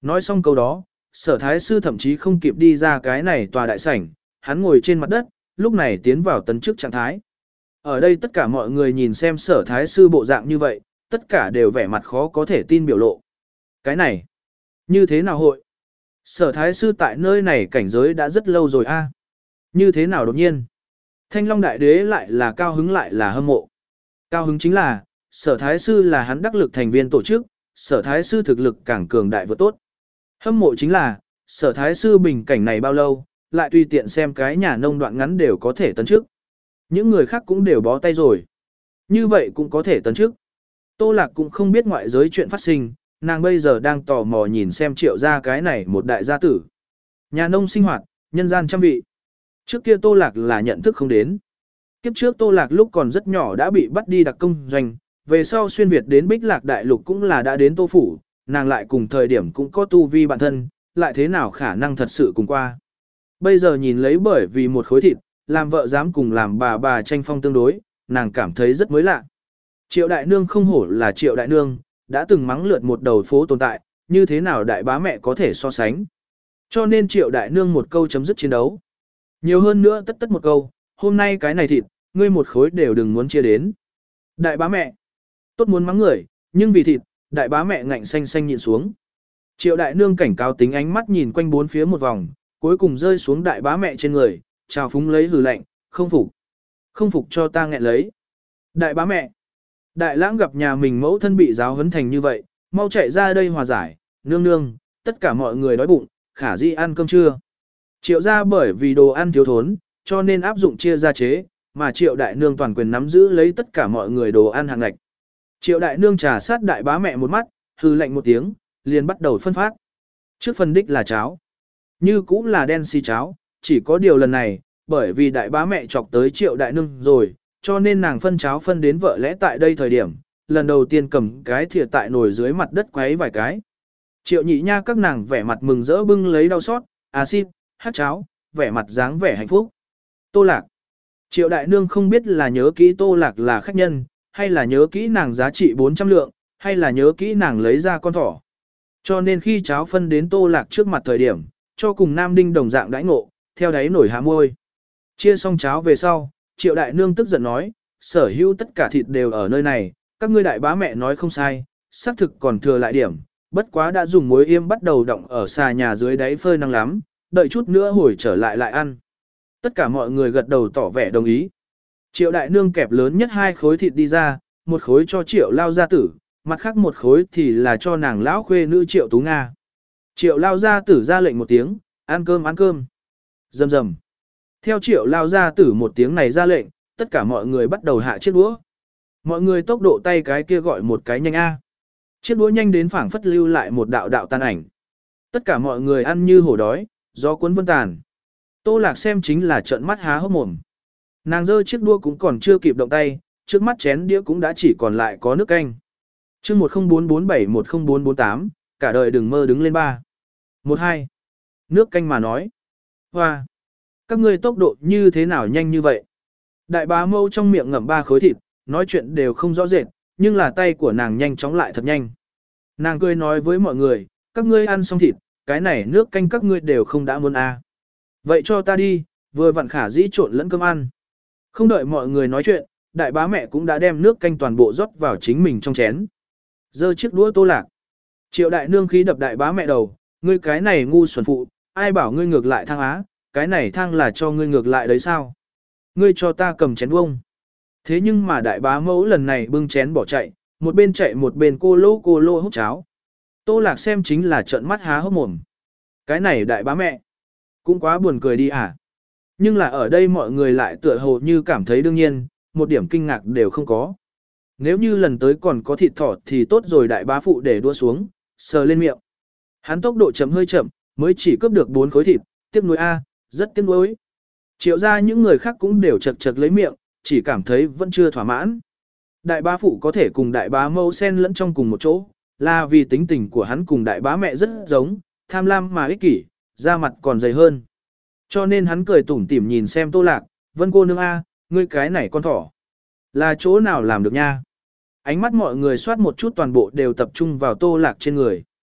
Nói xong câu đó, sở thái sư thậm chí không kịp đi ra cái này tòa đại sảnh, hắn ngồi trên mặt đất, lúc này tiến vào tấn chức trạng thái. Ở đây tất cả mọi người nhìn xem sở thái sư bộ dạng như vậy, tất cả đều vẻ mặt khó có thể tin biểu lộ. Cái này, như thế nào hội? Sở thái sư tại nơi này cảnh giới đã rất lâu rồi a. Như thế nào đột nhiên? Thanh Long đại đế lại là cao hứng lại là hâm mộ. Cao hứng chính là, sở thái sư là hắn đắc lực thành viên tổ chức, sở thái sư thực lực càng cường đại vượt tốt. Hâm mộ chính là, sở thái sư bình cảnh này bao lâu, lại tùy tiện xem cái nhà nông đoạn ngắn đều có thể tấn chức. Những người khác cũng đều bó tay rồi. Như vậy cũng có thể tấn chức. Tô Lạc cũng không biết ngoại giới chuyện phát sinh, nàng bây giờ đang tò mò nhìn xem Triệu gia cái này một đại gia tử. Nhà nông sinh hoạt, nhân gian trăm vị. Trước kia Tô Lạc là nhận thức không đến. Kiếp trước Tô Lạc lúc còn rất nhỏ đã bị bắt đi đặc công doanh, về sau xuyên Việt đến Bích Lạc Đại Lục cũng là đã đến Tô Phủ, nàng lại cùng thời điểm cũng có tu vi bản thân, lại thế nào khả năng thật sự cùng qua. Bây giờ nhìn lấy bởi vì một khối thịt, làm vợ dám cùng làm bà bà tranh phong tương đối, nàng cảm thấy rất mới lạ. Triệu Đại Nương không hổ là Triệu Đại Nương, đã từng mắng lượt một đầu phố tồn tại, như thế nào đại bá mẹ có thể so sánh. Cho nên Triệu Đại Nương một câu chấm dứt chiến đấu. Nhiều hơn nữa tất tất một câu, hôm nay cái này thịt, ngươi một khối đều đừng muốn chia đến. Đại bá mẹ, tốt muốn mắng người, nhưng vì thịt, đại bá mẹ ngạnh xanh xanh nhịn xuống. Triệu Đại Nương cảnh cáo tính ánh mắt nhìn quanh bốn phía một vòng, cuối cùng rơi xuống đại bá mẹ trên người, chào phúng lấy hừ lạnh, không phục. Không phục cho ta nghẹn lấy. Đại bá mẹ. Đại lãng gặp nhà mình mẫu thân bị giáo huấn thành như vậy, mau chạy ra đây hòa giải, nương nương, tất cả mọi người đói bụng, khả di ăn cơm trưa. Triệu gia bởi vì đồ ăn thiếu thốn, cho nên áp dụng chia gia chế, mà triệu đại nương toàn quyền nắm giữ lấy tất cả mọi người đồ ăn hàng ngạch. Triệu đại nương trà sát đại bá mẹ một mắt, hư lạnh một tiếng, liền bắt đầu phân phát. Trước phần đích là cháo. Như cũng là đen xì cháo, chỉ có điều lần này, bởi vì đại bá mẹ chọc tới triệu đại nương rồi, cho nên nàng phân cháo phân đến vợ lẽ tại đây thời điểm, lần đầu tiên cầm cái thìa tại nồi dưới mặt đất quấy vài cái. Triệu nhị nha các nàng vẻ mặt mừng rỡ bưng lấy đau xót, à xin, hát cháo, vẻ mặt dáng vẻ hạnh phúc. Tô Lạc. Triệu đại nương không biết là nhớ kỹ Tô Lạc là khách nhân, hay là nhớ kỹ nàng giá trị bốn trăm lượng, hay là nhớ kỹ nàng lấy ra con thỏ. Cho nên khi cháo phân đến Tô Lạc trước mặt thời điểm, cho cùng Nam Đinh đồng dạng đãi ngộ, theo đáy nổi hạ môi. Chia xong cháo về sau, Triệu đại nương tức giận nói, sở hữu tất cả thịt đều ở nơi này, các ngươi đại bá mẹ nói không sai, xác thực còn thừa lại điểm, bất quá đã dùng muối yêm bắt đầu động ở xà nhà dưới đáy phơi năng lắm, đợi chút nữa hồi trở lại lại ăn. Tất cả mọi người gật đầu tỏ vẻ đồng ý. Triệu đại nương kẹp lớn nhất hai khối thịt đi ra, một khối cho Triệu lao gia tử, mặt khác một khối thì là cho nàng lão khuê nữ Triệu Tú Nga. Triệu lao gia tử ra lệnh một tiếng, ăn cơm ăn cơm. Rầm rầm. Theo Triệu lao gia tử một tiếng này ra lệnh, tất cả mọi người bắt đầu hạ chiếc đũa. Mọi người tốc độ tay cái kia gọi một cái nhanh A. Chiếc đũa nhanh đến phảng phất lưu lại một đạo đạo tan ảnh. Tất cả mọi người ăn như hổ đói, gió cuốn vân tàn. Tô Lạc xem chính là trợn mắt há hốc mồm. Nàng giơ chiếc đũa cũng còn chưa kịp động tay, trước mắt chén đĩa cũng đã chỉ còn lại có nước canh. Chương một không bốn bốn bảy một không bốn bốn tám, cả đời đừng mơ đứng lên ba. một hai. Nước canh mà nói. Hoa. Các ngươi tốc độ như thế nào nhanh như vậy? Đại bá mâu trong miệng ngậm ba khối thịt, nói chuyện đều không rõ rệt, nhưng là tay của nàng nhanh chóng lại thật nhanh. Nàng cười nói với mọi người, các ngươi ăn xong thịt, cái này nước canh các ngươi đều không đã muốn à. Vậy cho ta đi, vừa vặn khả dĩ trộn lẫn cơm ăn. Không đợi mọi người nói chuyện, đại bá mẹ cũng đã đem nước canh toàn bộ rót vào chính mình trong chén. Giơ chiếc đũa Tô Lạc. Triệu đại nương khí đập đại bá mẹ đầu, ngươi cái này ngu xuẩn phụ, ai bảo ngươi ngược lại thang á, cái này thang là cho ngươi ngược lại đấy sao? Ngươi cho ta cầm chén bông. Thế nhưng mà đại bá mẫu lần này bưng chén bỏ chạy, một bên chạy một bên cô lô cô lô hút cháo. Tô Lạc xem chính là trợn mắt há hốc mồm. Cái này đại bá mẹ, cũng quá buồn cười đi à. Nhưng là ở đây mọi người lại tựa hồ như cảm thấy đương nhiên, một điểm kinh ngạc đều không có. Nếu như lần tới còn có thịt thỏ thì tốt rồi đại bá phụ để đua xuống, sờ lên miệng. Hắn tốc độ chậm hơi chậm, mới chỉ cướp được bốn khối thịt, tiếc nuối a, rất tiếc nuối. Triệu ra những người khác cũng đều chật chật lấy miệng, chỉ cảm thấy vẫn chưa thỏa mãn. Đại bá phụ có thể cùng đại bá mâu xen lẫn trong cùng một chỗ, là vì tính tình của hắn cùng đại bá mẹ rất giống, tham lam mà ích kỷ, da mặt còn dày hơn. Cho nên hắn cười tủm tỉm nhìn xem Tô Lạc, Vân cô nương a, ngươi cái này con thỏ. Là chỗ nào làm được nha? Ánh mắt mọi người soát một chút toàn bộ đều tập trung vào Tô Lạc trên người.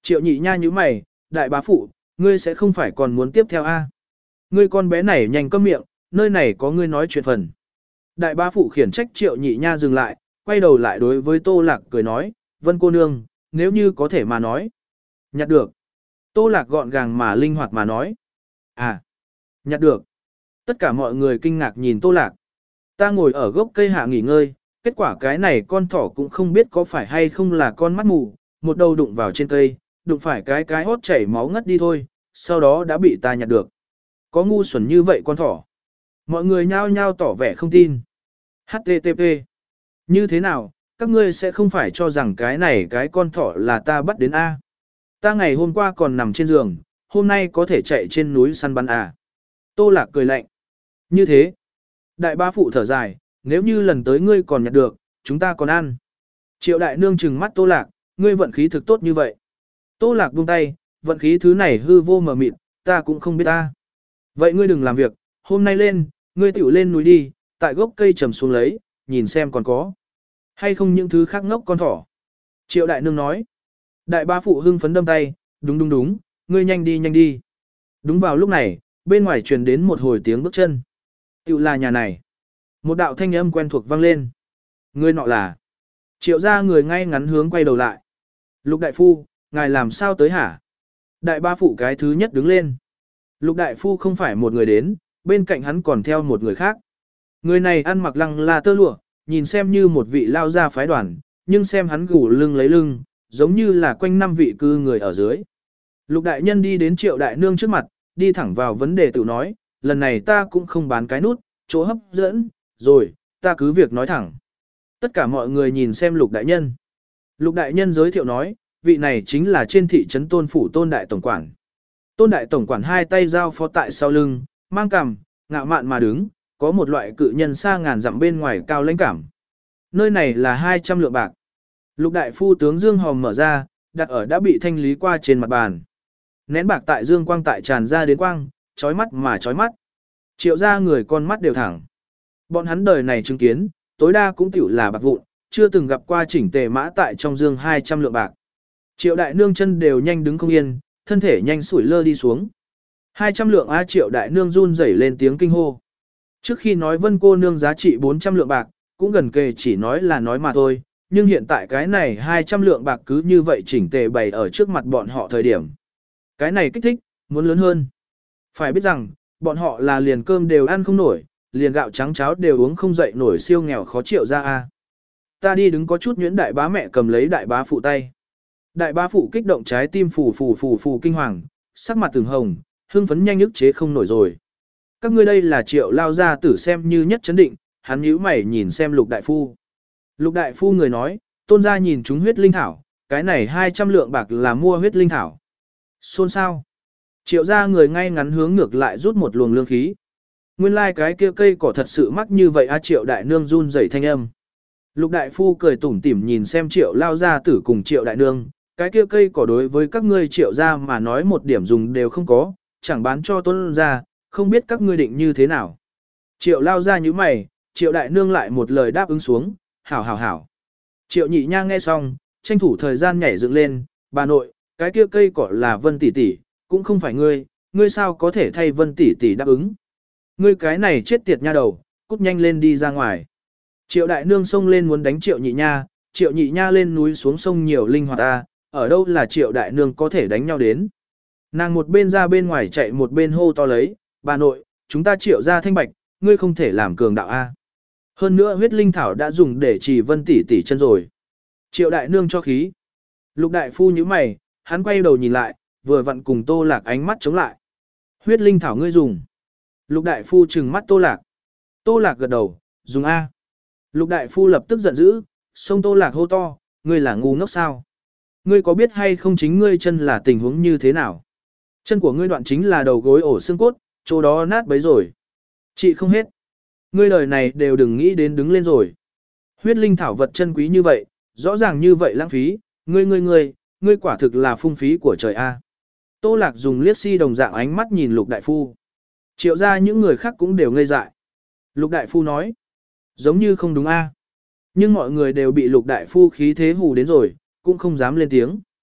Triệu nhị nha như mày, đại bá phụ, ngươi sẽ không phải còn muốn tiếp theo a? Ngươi con bé này nhanh câm miệng, nơi này có ngươi nói chuyện phần. Đại bá phụ khiển trách triệu nhị nha dừng lại, quay đầu lại đối với Tô Lạc cười nói, Vân cô nương, nếu như có thể mà nói. Nhặt được. Tô Lạc gọn gàng mà linh hoạt mà nói. À, nhặt được. Tất cả mọi người kinh ngạc nhìn Tô Lạc. Ta ngồi ở gốc cây hạ nghỉ ngơi, kết quả cái này con thỏ cũng không biết có phải hay không là con mắt mù, một đầu đụng vào trên cây, đụng phải cái cái hót chảy máu ngất đi thôi, sau đó đã bị ta nhặt được. Có ngu xuẩn như vậy con thỏ. Mọi người nhao nhao tỏ vẻ không tin. hát tê tê pê. Như thế nào, các ngươi sẽ không phải cho rằng cái này cái con thỏ là ta bắt đến A. Ta ngày hôm qua còn nằm trên giường, hôm nay có thể chạy trên núi săn bắn à. Tô Lạc cười lạnh. Như thế. Đại bá phụ thở dài, nếu như lần tới ngươi còn nhặt được, chúng ta còn ăn. Triệu đại nương trừng mắt Tô Lạc, ngươi vận khí thực tốt như vậy. Tô Lạc buông tay, vận khí thứ này hư vô mờ mịt, ta cũng không biết ta. Vậy ngươi đừng làm việc, hôm nay lên, ngươi tiểu lên núi đi, tại gốc cây trầm xuống lấy, nhìn xem còn có. Hay không những thứ khác ngốc con thỏ. Triệu đại nương nói. Đại bá phụ hưng phấn đâm tay, đúng đúng đúng, ngươi nhanh đi nhanh đi. Đúng vào lúc này, bên ngoài truyền đến một hồi tiếng bước chân. Tiểu là nhà này. Một đạo thanh âm quen thuộc vang lên. Ngươi nọ là. Triệu ra người ngay ngắn hướng quay đầu lại. Lục đại phu, ngài làm sao tới hả? Đại bá phụ cái thứ nhất đứng lên. Lục đại phu không phải một người đến, bên cạnh hắn còn theo một người khác. Người này ăn mặc lăng la tơ lụa, nhìn xem như một vị lao gia phái đoàn, nhưng xem hắn gù lưng lấy lưng, giống như là quanh năm vị cư người ở dưới. Lục đại nhân đi đến triệu đại nương trước mặt, đi thẳng vào vấn đề tự nói, lần này ta cũng không bán cái nút, chỗ hấp dẫn, rồi, ta cứ việc nói thẳng. Tất cả mọi người nhìn xem lục đại nhân. Lục đại nhân giới thiệu nói, vị này chính là trên thị trấn Tôn Phủ Tôn Đại Tổng Quản. Tôn Đại Tổng Quản hai tay giao phó tại sau lưng, mang cằm, ngạo mạn mà đứng, có một loại cự nhân xa ngàn dặm bên ngoài cao lãnh cảm. Nơi này là hai trăm lượng bạc. Lục đại phu tướng dương hòm mở ra, đặt ở đã bị thanh lý qua trên mặt bàn. Nén bạc tại dương quang tại tràn ra đến quang, chói mắt mà chói mắt. Triệu ra người con mắt đều thẳng. Bọn hắn đời này chứng kiến, tối đa cũng tiểu là bạc vụn, chưa từng gặp qua chỉnh tề mã tại trong dương hai trăm lượng bạc. Triệu đại nương chân đều nhanh đứng không yên, thân thể nhanh sủi lơ đi xuống. hai trăm lượng A triệu đại nương run rẩy lên tiếng kinh hô. Trước khi nói Vân cô nương giá trị bốn trăm lượng bạc, cũng gần kề chỉ nói là nói mà thôi, nhưng hiện tại cái này hai trăm lượng bạc cứ như vậy chỉnh tề bày ở trước mặt bọn họ thời điểm. Cái này kích thích, muốn lớn hơn. Phải biết rằng, bọn họ là liền cơm đều ăn không nổi, liền gạo trắng cháo đều uống không dậy nổi siêu nghèo khó chịu ra a. Ta đi đứng có chút nhuyễn đại bá mẹ cầm lấy đại bá phụ tay. Đại bá phụ kích động trái tim phù phù phù phù kinh hoàng, sắc mặt từng hồng, hưng phấn nhanh ức chế không nổi rồi. Các ngươi đây là triệu lao ra tử xem như nhất chấn định, hắn nhíu mày nhìn xem lục đại phu. Lục đại phu người nói, tôn gia nhìn chúng huyết linh thảo, cái này hai trăm lượng bạc là mua huyết linh thảo. Xôn sao? Triệu gia người ngay ngắn hướng ngược lại rút một luồng lương khí. Nguyên lai like cái kia cây cỏ thật sự mắc như vậy a triệu đại nương run rẩy thanh âm. Lục đại phu cười tủm tỉm nhìn xem triệu lao gia tử cùng triệu đại nương, cái kia cây cỏ đối với các ngươi triệu gia mà nói một điểm dùng đều không có, chẳng bán cho tôn gia, không biết các ngươi định như thế nào. Triệu lao ra như mày, triệu đại nương lại một lời đáp ứng xuống, hảo hảo hảo. Triệu nhị nha nghe xong, tranh thủ thời gian nhảy dựng lên, bà nội, cái kia cây cỏ là Vân tỷ tỷ, cũng không phải ngươi, ngươi sao có thể thay Vân tỷ tỷ đáp ứng. Ngươi cái này chết tiệt nha đầu, cút nhanh lên đi ra ngoài. Triệu đại nương xông lên muốn đánh triệu nhị nha, triệu nhị nha lên núi xuống sông nhiều linh hoạt ta, ở đâu là triệu đại nương có thể đánh nhau đến. Nàng một bên ra bên ngoài chạy một bên hô to lấy, bà nội, chúng ta triệu ra thanh bạch, ngươi không thể làm cường đạo A. Hơn nữa huyết linh thảo đã dùng để trì Vân tỷ tỷ chân rồi. Triệu đại nương cho khí. Lục đại phu nhíu mày, hắn quay đầu nhìn lại, vừa vặn cùng Tô Lạc ánh mắt chống lại. Huyết linh thảo ngươi dùng. Lục đại phu trừng mắt Tô Lạc. Tô Lạc gật đầu, dùng A. Lục đại phu lập tức giận dữ, xông Tô Lạc hô to, ngươi là ngu ngốc sao? Ngươi có biết hay không chính ngươi chân là tình huống như thế nào? Chân của ngươi đoạn chính là đầu gối ổ xương cốt, chỗ đó nát bấy rồi. Chị không hết. Ngươi đời này đều đừng nghĩ đến đứng lên rồi. Huyết linh thảo vật chân quý như vậy, rõ ràng như vậy lãng phí, ngươi ngươi ngươi, ngươi quả thực là phung phí của trời A. Tô Lạc dùng liếc si đồng dạng ánh mắt nhìn Lục đại phu. Triệu ra những người khác cũng đều ngây dại. Lục đại phu nói, giống như không đúng A. Nhưng mọi người đều bị Lục đại phu khí thế hù đến rồi, cũng không dám lên tiếng.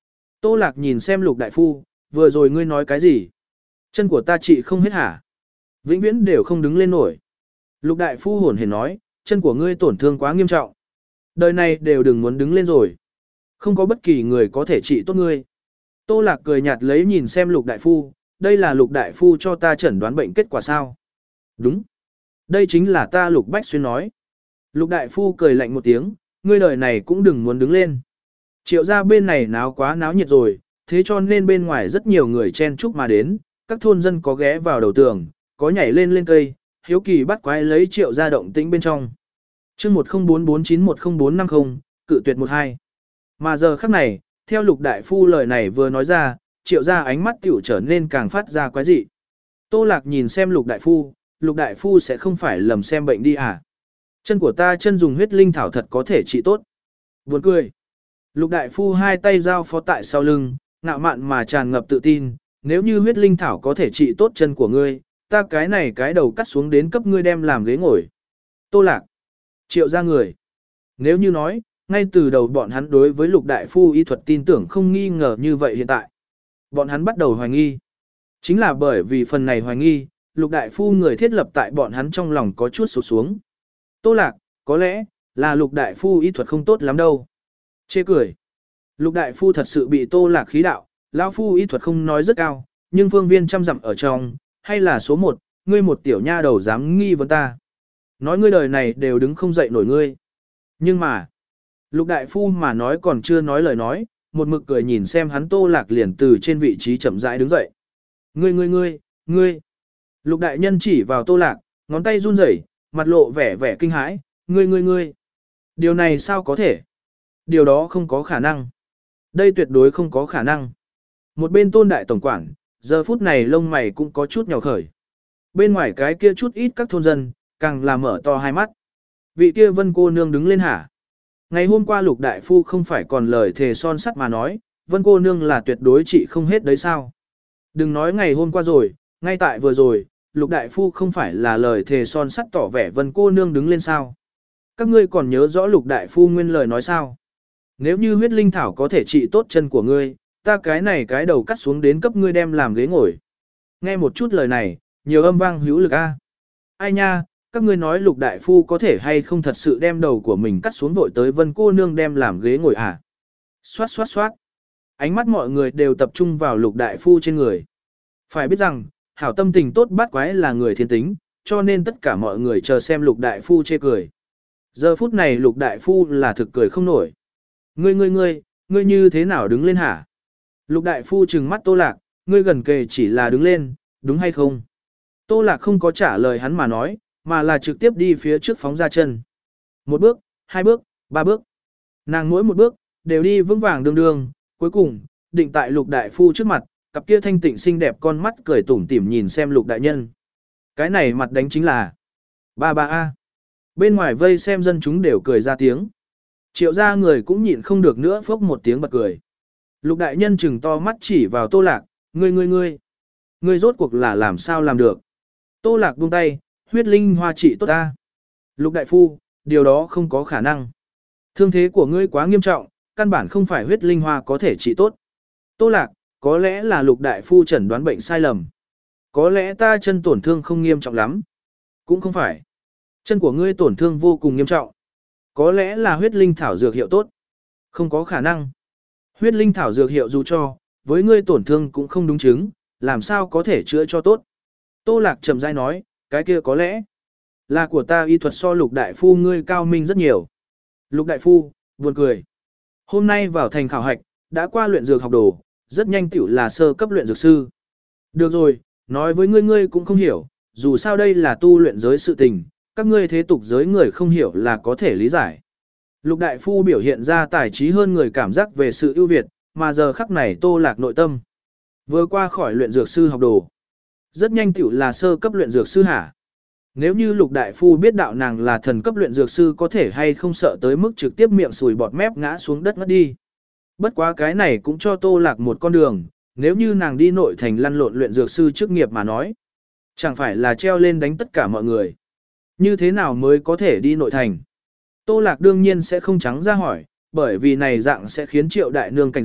Tô Lạc nhìn xem Lục đại phu, vừa rồi ngươi nói cái gì? Chân của ta trị không hết hả? Vĩnh viễn đều không đứng lên nổi. Lục đại phu hồn hển nói, chân của ngươi tổn thương quá nghiêm trọng. Đời này đều đừng muốn đứng lên rồi. Không có bất kỳ người có thể trị tốt ngươi. Tô Lạc cười nhạt lấy nhìn xem Lục đại phu, đây là Lục đại phu cho ta chẩn đoán bệnh kết quả sao? Đúng. Đây chính là ta Lục Bách Xuyên nói. Lục đại phu cười lạnh một tiếng, ngươi đời này cũng đừng muốn đứng lên. Triệu gia bên này náo quá náo nhiệt rồi, thế cho nên bên ngoài rất nhiều người chen chúc mà đến, các thôn dân có ghé vào đầu tường, có nhảy lên lên cây, hiếu kỳ bắt quái lấy triệu gia động tĩnh bên trong. Chương một không bốn bốn chín một không bốn năm không, cự tuyệt một hai. Mà giờ khắc này, theo Lục đại phu lời này vừa nói ra, triệu gia ánh mắt tiểu trở nên càng phát ra quái dị. Tô Lạc nhìn xem Lục đại phu, Lục đại phu sẽ không phải lầm xem bệnh đi à? Chân của ta chân dùng huyết linh thảo thật có thể trị tốt. Buồn cười. Lục đại phu hai tay giao phó tại sau lưng, ngạo mạn mà tràn ngập tự tin, nếu như huyết linh thảo có thể trị tốt chân của ngươi, ta cái này cái đầu cắt xuống đến cấp ngươi đem làm ghế ngồi. Tô Lạc. Triệu ra người. Nếu như nói, ngay từ đầu bọn hắn đối với Lục đại phu y thuật tin tưởng không nghi ngờ như vậy hiện tại. Bọn hắn bắt đầu hoài nghi. Chính là bởi vì phần này hoài nghi, Lục đại phu người thiết lập tại bọn hắn trong lòng có chút sụt xuống. Tô Lạc, có lẽ là Lục đại phu y thuật không tốt lắm đâu. Chê cười. Lục đại phu thật sự bị Tô Lạc khí đạo, lão phu y thuật không nói rất cao, nhưng phương viên trăm dặm ở trong, hay là số một, ngươi một tiểu nha đầu dám nghi vấn ta. Nói ngươi đời này đều đứng không dậy nổi ngươi. Nhưng mà, Lục đại phu mà nói còn chưa nói lời nói, một mực cười nhìn xem hắn Tô Lạc liền từ trên vị trí chậm rãi đứng dậy. Ngươi ngươi ngươi, ngươi. Lục đại nhân chỉ vào Tô Lạc, ngón tay run rẩy, mặt lộ vẻ vẻ kinh hãi, ngươi ngươi ngươi. Điều này sao có thể? Điều đó không có khả năng. Đây tuyệt đối không có khả năng. Một bên Tôn đại tổng quản, giờ phút này lông mày cũng có chút nhào khởi. Bên ngoài cái kia chút ít các thôn dân, càng là mở to hai mắt. Vị kia Vân cô nương đứng lên hả? Ngày hôm qua Lục đại phu không phải còn lời thề son sắt mà nói, Vân cô nương là tuyệt đối trị không hết đấy sao? Đừng nói ngày hôm qua rồi, ngay tại vừa rồi, Lục đại phu không phải là lời thề son sắt tỏ vẻ Vân cô nương đứng lên sao? Các ngươi còn nhớ rõ Lục đại phu nguyên lời nói sao? Nếu như huyết linh thảo có thể trị tốt chân của ngươi, ta cái này cái đầu cắt xuống đến cấp ngươi đem làm ghế ngồi. Nghe một chút lời này, nhiều âm vang hữu lực a. Ai nha, các ngươi nói Lục đại phu có thể hay không thật sự đem đầu của mình cắt xuống vội tới Vân cô nương đem làm ghế ngồi à? Xoát xoát xoát. Ánh mắt mọi người đều tập trung vào Lục đại phu trên người. Phải biết rằng, hảo tâm tình tốt bắt quái là người thiên tính, cho nên tất cả mọi người chờ xem Lục đại phu chê cười. Giờ phút này Lục đại phu là thực cười không nổi. Ngươi ngươi ngươi, ngươi như thế nào đứng lên hả? Lục đại phu trừng mắt Tô Lạc, ngươi gần kề chỉ là đứng lên, đúng hay không? Tô Lạc không có trả lời hắn mà nói, mà là trực tiếp đi phía trước phóng ra chân. Một bước, hai bước, ba bước. Nàng mỗi một bước, đều đi vững vàng đường đường, cuối cùng, định tại Lục đại phu trước mặt, cặp kia thanh tịnh xinh đẹp con mắt cười tủm tỉm nhìn xem Lục đại nhân. Cái này mặt đánh chính là ba ba a. Bên ngoài vây xem dân chúng đều cười ra tiếng. Triệu gia người cũng nhịn không được nữa phốc một tiếng bật cười. Lục đại nhân chừng to mắt chỉ vào Tô Lạc, ngươi ngươi ngươi. Ngươi rốt cuộc là làm sao làm được. Tô Lạc buông tay, huyết linh hoa trị tốt ta. Lục đại phu, điều đó không có khả năng. Thương thế của ngươi quá nghiêm trọng, căn bản không phải huyết linh hoa có thể trị tốt. Tô Lạc, có lẽ là Lục đại phu chẩn đoán bệnh sai lầm. Có lẽ ta chân tổn thương không nghiêm trọng lắm. Cũng không phải. Chân của ngươi tổn thương vô cùng nghiêm trọng. Có lẽ là huyết linh thảo dược hiệu tốt. Không có khả năng. Huyết linh thảo dược hiệu dù cho, với ngươi tổn thương cũng không đúng chứng, làm sao có thể chữa cho tốt. Tô Lạc chậm rãi nói, cái kia có lẽ là của ta y thuật so Lục đại phu ngươi cao minh rất nhiều. Lục đại phu, buồn cười. Hôm nay vào thành khảo hạch, đã qua luyện dược học đồ, rất nhanh tiểu là sơ cấp luyện dược sư. Được rồi, nói với ngươi ngươi cũng không hiểu, dù sao đây là tu luyện giới sự tình, các ngươi thế tục giới người không hiểu là có thể lý giải. Lục đại phu biểu hiện ra tài trí hơn người cảm giác về sự ưu việt, mà giờ khắc này Tô Lạc nội tâm. Vừa qua khỏi luyện dược sư học đồ. Rất nhanh tiểu là sơ cấp luyện dược sư hả? Nếu như Lục đại phu biết đạo nàng là thần cấp luyện dược sư có thể hay không sợ tới mức trực tiếp miệng sùi bọt mép ngã xuống đất ngất đi. Bất quá cái này cũng cho Tô Lạc một con đường, nếu như nàng đi nội thành lăn lộn luyện dược sư chức nghiệp mà nói. Chẳng phải là treo lên đánh tất cả mọi người. Như thế nào mới có thể đi nội thành? Tô Lạc đương nhiên sẽ không trắng ra hỏi, bởi vì này dạng sẽ khiến Triệu đại nương cảnh giác,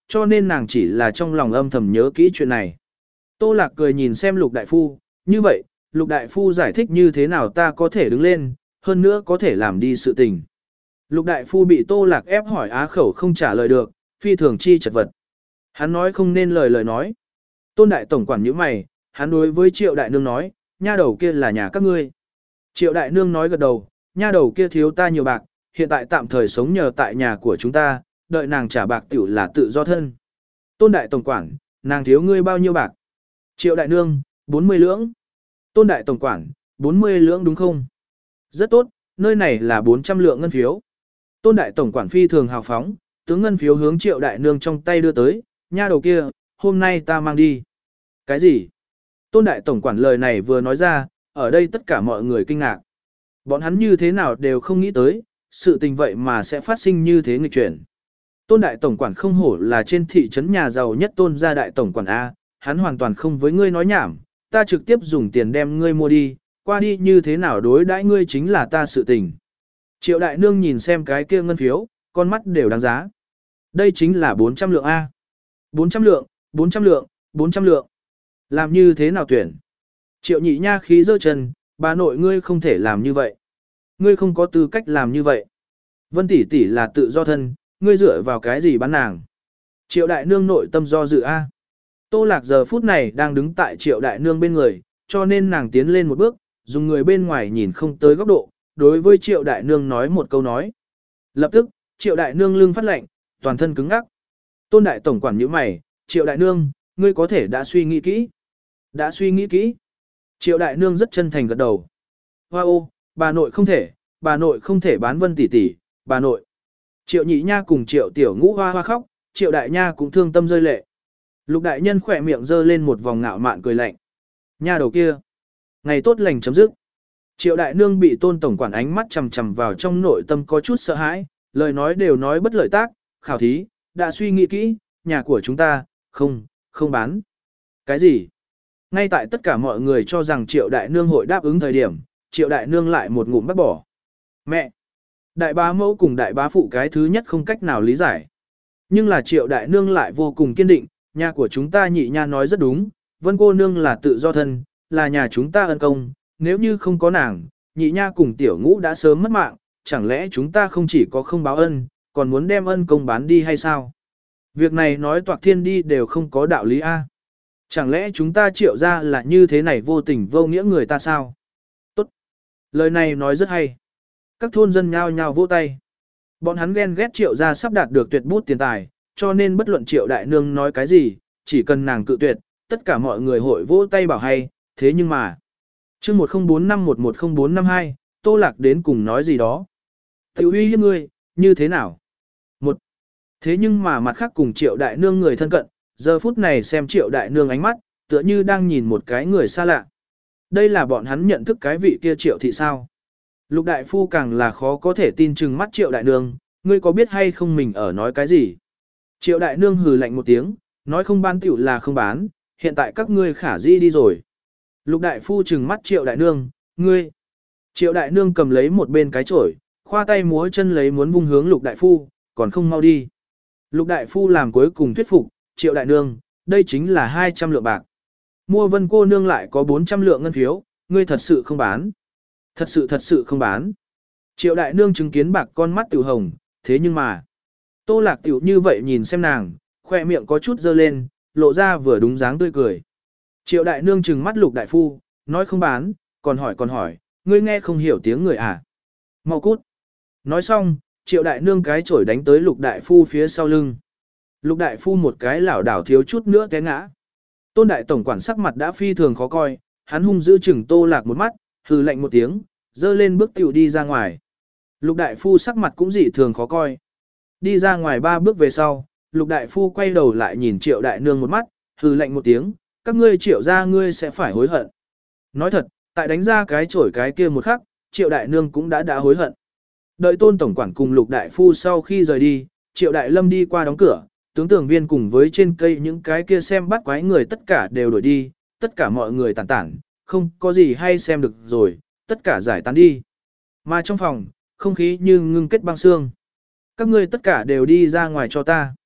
cho nên nàng chỉ là trong lòng âm thầm nhớ kỹ chuyện này. Tô Lạc cười nhìn xem Lục Đại Phu, như vậy, Lục Đại Phu giải thích như thế nào ta có thể đứng lên, hơn nữa có thể làm đi sự tình. Lục Đại Phu bị Tô Lạc ép hỏi á khẩu không trả lời được, phi thường chi chật vật. Hắn nói không nên lời lời nói. Tôn Đại Tổng quản nhíu mày, hắn đối với Triệu Đại Nương nói, nha đầu kia là nhà các ngươi. Triệu Đại Nương nói gật đầu, nha đầu kia thiếu ta nhiều bạc, hiện tại tạm thời sống nhờ tại nhà của chúng ta, đợi nàng trả bạc tiểu là tự do thân. Tôn Đại Tổng quản, nàng thiếu ngươi bao nhiêu bạc? Triệu Đại Nương, bốn mươi lưỡng. Tôn Đại Tổng quản, bốn mươi lưỡng đúng không? Rất tốt, nơi này là bốn trăm lượng ngân phiếu. Tôn Đại Tổng quản phi thường hào phóng, tướng ngân phiếu hướng Triệu Đại Nương trong tay đưa tới, nha đầu kia, hôm nay ta mang đi. Cái gì? Tôn Đại Tổng quản lời này vừa nói ra, ở đây tất cả mọi người kinh ngạc. Bọn hắn như thế nào đều không nghĩ tới, sự tình vậy mà sẽ phát sinh như thế nghịch chuyển. Tôn Đại Tổng quản không hổ là trên thị trấn nhà giàu nhất Tôn gia Đại Tổng quản A, hắn hoàn toàn không với ngươi nói nhảm, ta trực tiếp dùng tiền đem ngươi mua đi, qua đi như thế nào đối đãi ngươi chính là ta sự tình. Triệu Đại Nương nhìn xem cái kia ngân phiếu, con mắt đều đáng giá. Đây chính là bốn trăm lượng A. bốn trăm lượng, bốn trăm lượng, bốn trăm lượng. Làm như thế nào tuyển? Triệu Nhị Nha khí giơ chân, bà nội ngươi không thể làm như vậy. Ngươi không có tư cách làm như vậy. Vân tỷ tỷ là tự do thân, ngươi dựa vào cái gì bán nàng? Triệu Đại Nương nội tâm do dự A. Tô Lạc giờ phút này đang đứng tại Triệu Đại Nương bên người, cho nên nàng tiến lên một bước, dùng người bên ngoài nhìn không tới góc độ, đối với Triệu Đại Nương nói một câu nói. Lập tức, Triệu Đại Nương lưng phát lạnh, toàn thân cứng ngắc. Tôn Đại Tổng quản nhíu mày, Triệu Đại Nương, ngươi có thể đã suy nghĩ kỹ. Đã suy nghĩ kỹ. Triệu Đại Nương rất chân thành gật đầu. Hoa ô, bà nội không thể, bà nội không thể bán Vân tỷ tỷ, bà nội. Triệu Nhị Nha cùng Triệu Tiểu Ngũ hoa hoa khóc, Triệu Đại Nha cũng thương tâm rơi lệ. Lục Đại Nhân khỏe miệng giơ lên một vòng ngạo mạn cười lạnh. Nha đầu kia. Ngày tốt lành chấm dứt. Triệu Đại Nương bị Tôn Tổng quản ánh mắt chằm chằm vào trong nội tâm có chút sợ hãi, lời nói đều nói bất lợi tác, khảo thí, đã suy nghĩ kỹ, nhà của chúng ta, không, không bán. Cái gì? Ngay tại tất cả mọi người cho rằng Triệu Đại Nương hội đáp ứng thời điểm, Triệu Đại Nương lại một ngụm bắt bỏ. Mẹ! Đại bá mẫu cùng đại bá phụ cái thứ nhất không cách nào lý giải. Nhưng là Triệu Đại Nương lại vô cùng kiên định, nhà của chúng ta Nhị Nha nói rất đúng, Vân cô nương là tự do thân, là nhà chúng ta ân công, nếu như không có nàng, Nhị Nha cùng Tiểu Ngũ đã sớm mất mạng, chẳng lẽ chúng ta không chỉ có không báo ân, còn muốn đem ân công bán đi hay sao? Việc này nói toạc thiên đi đều không có đạo lý a. Chẳng lẽ chúng ta Triệu ra là như thế này vô tình vô nghĩa người ta sao? Tốt. Lời này nói rất hay. Các thôn dân nhao nhao vỗ tay. Bọn hắn ghen ghét Triệu ra sắp đạt được tuyệt bút tiền tài, cho nên bất luận Triệu Đại Nương nói cái gì, chỉ cần nàng cự tuyệt, tất cả mọi người hội vỗ tay bảo hay, thế nhưng mà. chương một không bốn năm một một không bốn năm hai, Tô Lạc đến cùng nói gì đó. Tiểu uy hiếp ngươi, như thế nào? Một. Thế nhưng mà mặt khác cùng Triệu Đại Nương người thân cận, giờ phút này xem Triệu Đại Nương ánh mắt, tựa như đang nhìn một cái người xa lạ. Đây là bọn hắn nhận thức cái vị kia Triệu thị sao? Lục Đại Phu càng là khó có thể tin chừng mắt Triệu Đại Nương, ngươi có biết hay không mình ở nói cái gì? Triệu Đại Nương hừ lạnh một tiếng, nói không bán tiểu là không bán, hiện tại các ngươi khả di đi rồi. Lục Đại Phu trừng mắt Triệu Đại Nương, ngươi. Triệu Đại Nương cầm lấy một bên cái chổi, khoa tay múa chân lấy muốn vung hướng Lục Đại Phu, còn không mau đi. Lục Đại Phu làm cuối cùng thuyết phục, Triệu Đại Nương, đây chính là hai trăm lượng bạc. Mua Vân cô nương lại có bốn trăm lượng ngân phiếu, ngươi thật sự không bán. Thật sự thật sự không bán. Triệu Đại Nương chứng kiến bạc con mắt tiểu hồng, thế nhưng mà. Tô Lạc tiểu như vậy nhìn xem nàng, khoe miệng có chút dơ lên, lộ ra vừa đúng dáng tươi cười. Triệu Đại Nương trừng mắt Lục Đại Phu, nói không bán, còn hỏi còn hỏi, ngươi nghe không hiểu tiếng người à. Mau cút. Nói xong, Triệu Đại Nương cái chổi đánh tới Lục Đại Phu phía sau lưng. Lục Đại Phu một cái lảo đảo thiếu chút nữa té ngã. Tôn Đại Tổng quản sắc mặt đã phi thường khó coi, hắn hung dữ chừng Tô Lạc một mắt, hừ lạnh một tiếng, dơ lên bước tiểu đi ra ngoài. Lục Đại Phu sắc mặt cũng dị thường khó coi. Đi ra ngoài ba bước về sau, Lục Đại Phu quay đầu lại nhìn Triệu Đại Nương một mắt, hừ lạnh một tiếng, các ngươi Triệu ra ngươi sẽ phải hối hận. Nói thật, tại đánh ra cái chổi cái kia một khắc, Triệu Đại Nương cũng đã đã hối hận. Đợi Tôn Tổng quản cùng Lục Đại Phu sau khi rời đi, Triệu Đại Lâm đi qua đóng cửa, tướng tường viên cùng với trên cây những cái kia xem bắt quái người tất cả đều đổi đi, tất cả mọi người tản tản, không có gì hay xem được rồi, tất cả giải tán đi. Mà trong phòng, không khí như ngưng kết băng xương. Các ngươi tất cả đều đi ra ngoài cho ta.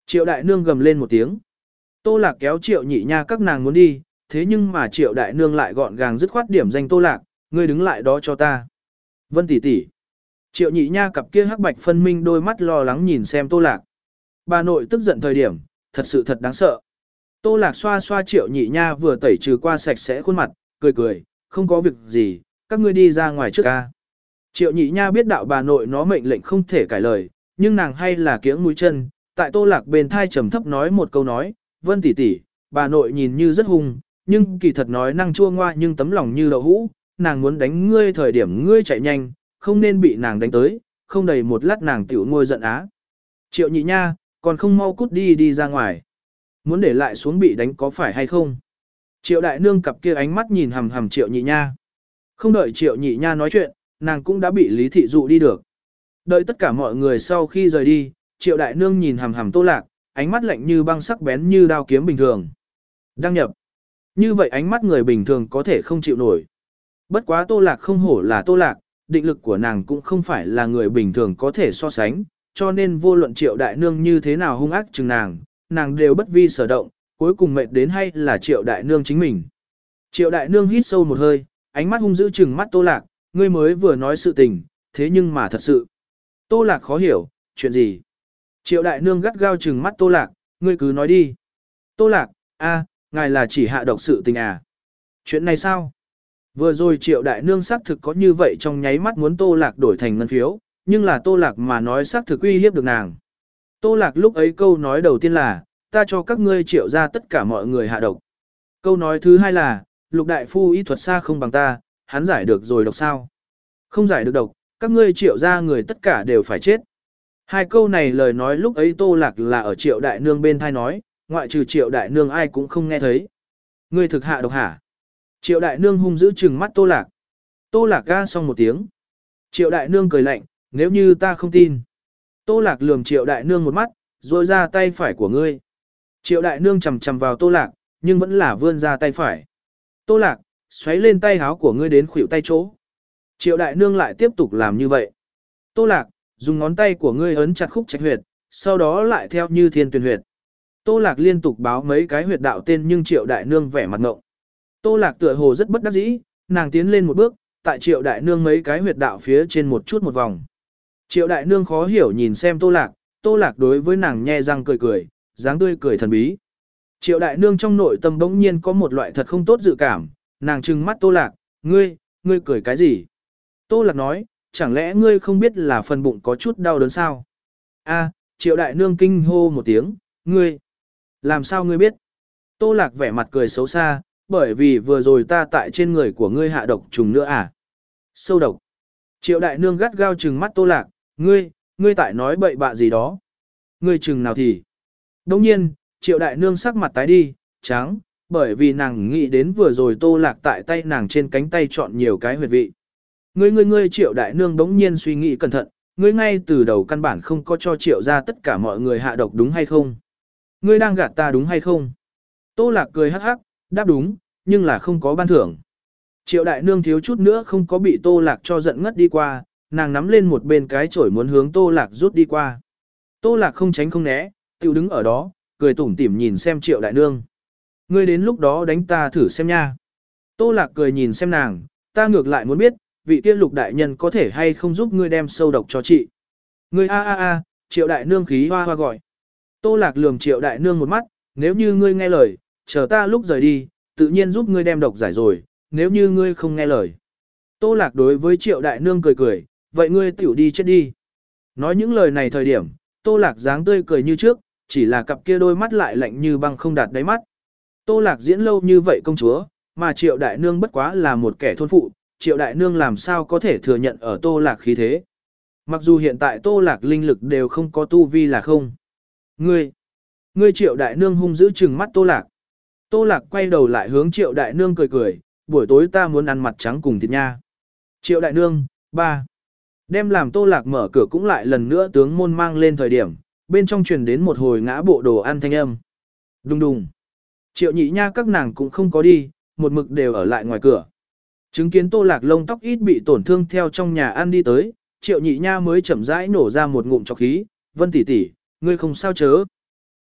Triệu đại nương gầm lên một tiếng. Tô Lạc kéo Triệu Nhị Nha các nàng muốn đi, thế nhưng mà Triệu đại nương lại gọn gàng dứt khoát điểm danh Tô Lạc, ngươi đứng lại đó cho ta. Vân tỷ tỷ. Triệu Nhị Nha cặp kia hắc bạch phân minh đôi mắt lo lắng nhìn xem Tô Lạc. Bà nội tức giận thời điểm, thật sự thật đáng sợ. Tô Lạc xoa xoa Triệu Nhị Nha vừa tẩy trừ qua sạch sẽ khuôn mặt, cười cười, không có việc gì, các ngươi đi ra ngoài trước ca. Triệu Nhị Nha biết đạo bà nội nó mệnh lệnh không thể cãi lời, nhưng nàng hay là kiễng mũi chân, tại Tô Lạc bên thai trầm thấp nói một câu nói, Vân tỷ tỷ, bà nội nhìn như rất hung, nhưng kỳ thật nói năng chua ngoa nhưng tấm lòng như đậu hũ, nàng muốn đánh ngươi thời điểm ngươi chạy nhanh, không nên bị nàng đánh tới, không đầy một lát nàng tiểu ngôi giận á. Triệu Nhị Nha, còn không mau cút đi đi ra ngoài. Muốn để lại xuống bị đánh có phải hay không? Triệu đại nương cặp kia ánh mắt nhìn hầm hầm Triệu Nhị Nha. Không đợi Triệu Nhị Nha nói chuyện, nàng cũng đã bị Lý Thị dụ đi được. Đợi tất cả mọi người sau khi rời đi, Triệu đại nương nhìn hầm hầm Tô Lạc, ánh mắt lạnh như băng sắc bén như đao kiếm bình thường. Đăng nhập. Như vậy ánh mắt người bình thường có thể không chịu nổi. Bất quá Tô Lạc không hổ là Tô Lạc, định lực của nàng cũng không phải là người bình thường có thể so sánh, cho nên vô luận Triệu đại nương như thế nào hung ác chừng nàng, nàng đều bất vi sở động, cuối cùng mệt đến hay là Triệu đại nương chính mình. Triệu đại nương hít sâu một hơi, ánh mắt hung dữ chừng mắt Tô Lạc, ngươi mới vừa nói sự tình, thế nhưng mà thật sự. Tô Lạc khó hiểu, chuyện gì? Triệu đại nương gắt gao chừng mắt Tô Lạc, ngươi cứ nói đi. Tô Lạc, a, ngài là chỉ hạ độc sự tình à? Chuyện này sao? Vừa rồi Triệu đại nương xác thực có như vậy trong nháy mắt muốn Tô Lạc đổi thành ngân phiếu, nhưng là Tô Lạc mà nói xác thực uy hiếp được nàng. Tô Lạc lúc ấy câu nói đầu tiên là, ta cho các ngươi Triệu ra tất cả mọi người hạ độc. Câu nói thứ hai là, Lục đại phu y thuật xa không bằng ta, hắn giải được rồi độc sao? Không giải được độc, các ngươi Triệu ra người tất cả đều phải chết. Hai câu này lời nói lúc ấy Tô Lạc là ở Triệu đại nương bên thai nói, ngoại trừ Triệu đại nương ai cũng không nghe thấy. Ngươi thực hạ độc hả? Triệu đại nương hung dữ trừng mắt Tô Lạc. Tô Lạc ga xong một tiếng. Triệu đại nương cười lạnh, nếu như ta không tin. Tô Lạc lườm Triệu đại nương một mắt, rồi ra tay phải của ngươi. Triệu đại nương chầm chầm vào Tô Lạc, nhưng vẫn là vươn ra tay phải. Tô Lạc, xoáy lên tay háo của ngươi đến khuỷu tay chỗ. Triệu đại nương lại tiếp tục làm như vậy. Tô Lạc, dùng ngón tay của ngươi ấn chặt khúc trạch huyệt, sau đó lại theo như thiên tuyển huyệt. Tô Lạc liên tục báo mấy cái huyệt đạo tên nhưng Triệu đại nương vẻ mặt ngộng. Tô Lạc tựa hồ rất bất đắc dĩ, nàng tiến lên một bước, tại Triệu đại nương mấy cái huyệt đạo phía trên một chút một vòng. Triệu đại nương khó hiểu nhìn xem Tô Lạc, Tô Lạc đối với nàng nhe răng cười cười, dáng tươi cười thần bí. Triệu đại nương trong nội tâm bỗng nhiên có một loại thật không tốt dự cảm, nàng trừng mắt Tô Lạc, ngươi, ngươi cười cái gì? Tô Lạc nói, chẳng lẽ ngươi không biết là phần bụng có chút đau đớn sao? A, Triệu đại nương kinh hô một tiếng, ngươi, làm sao ngươi biết? Tô Lạc vẻ mặt cười xấu xa, bởi vì vừa rồi ta tại trên người của ngươi hạ độc trùng nữa à? Sâu độc. Triệu đại nương gắt gao trừng mắt Tô Lạc, ngươi, ngươi tại nói bậy bạ gì đó? Ngươi trừng nào thì? Đồng nhiên, Triệu đại nương sắc mặt tái đi, trắng, bởi vì nàng nghĩ đến vừa rồi Tô Lạc tại tay nàng trên cánh tay chọn nhiều cái huyệt vị. Ngươi ngươi ngươi Triệu đại nương bỗng nhiên suy nghĩ cẩn thận, ngươi ngay từ đầu căn bản không có cho Triệu ra tất cả mọi người hạ độc đúng hay không? Ngươi đang gạt ta đúng hay không? Tô Lạc cười hắc hắc, đáp đúng, nhưng là không có ban thưởng. Triệu đại nương thiếu chút nữa không có bị Tô Lạc cho giận ngất đi qua, nàng nắm lên một bên cái chổi muốn hướng Tô Lạc rút đi qua. Tô Lạc không tránh không né, tiêu đứng ở đó, cười tủm tỉm nhìn xem Triệu đại nương. Ngươi đến lúc đó đánh ta thử xem nha. Tô Lạc cười nhìn xem nàng, ta ngược lại muốn biết, vị kia Lục đại nhân có thể hay không giúp ngươi đem sâu độc cho chị. Ngươi a a a, Triệu đại nương khí hoa hoa gọi. Tô Lạc lườm Triệu đại nương một mắt, nếu như ngươi nghe lời, chờ ta lúc rời đi, tự nhiên giúp ngươi đem độc giải rồi, nếu như ngươi không nghe lời. Tô Lạc đối với Triệu đại nương cười cười, vậy ngươi tiểu đi chết đi. Nói những lời này thời điểm, Tô Lạc dáng tươi cười như trước, chỉ là cặp kia đôi mắt lại lạnh như băng không đạt đáy mắt. Tô Lạc diễn lâu như vậy công chúa, mà Triệu đại nương bất quá là một kẻ thôn phụ, Triệu đại nương làm sao có thể thừa nhận ở Tô Lạc khí thế. Mặc dù hiện tại Tô Lạc linh lực đều không có tu vi là không. Ngươi, ngươi Triệu đại nương hung dữ trừng mắt Tô Lạc. Tô Lạc quay đầu lại hướng Triệu đại nương cười cười, buổi tối ta muốn ăn mặt trắng cùng thịt nha. Triệu đại nương, ba. Đem làm Tô Lạc mở cửa cũng lại lần nữa tướng môn mang lên thời điểm, bên trong truyền đến một hồi ngã bộ đồ ăn thanh âm. Đùng đùng. Triệu Nhị Nha các nàng cũng không có đi, một mực đều ở lại ngoài cửa. Chứng kiến Tô Lạc lông tóc ít bị tổn thương theo trong nhà ăn đi tới, Triệu Nhị Nha mới chậm rãi nổ ra một ngụm trọc khí, Vân tỷ tỷ, ngươi không sao chớ.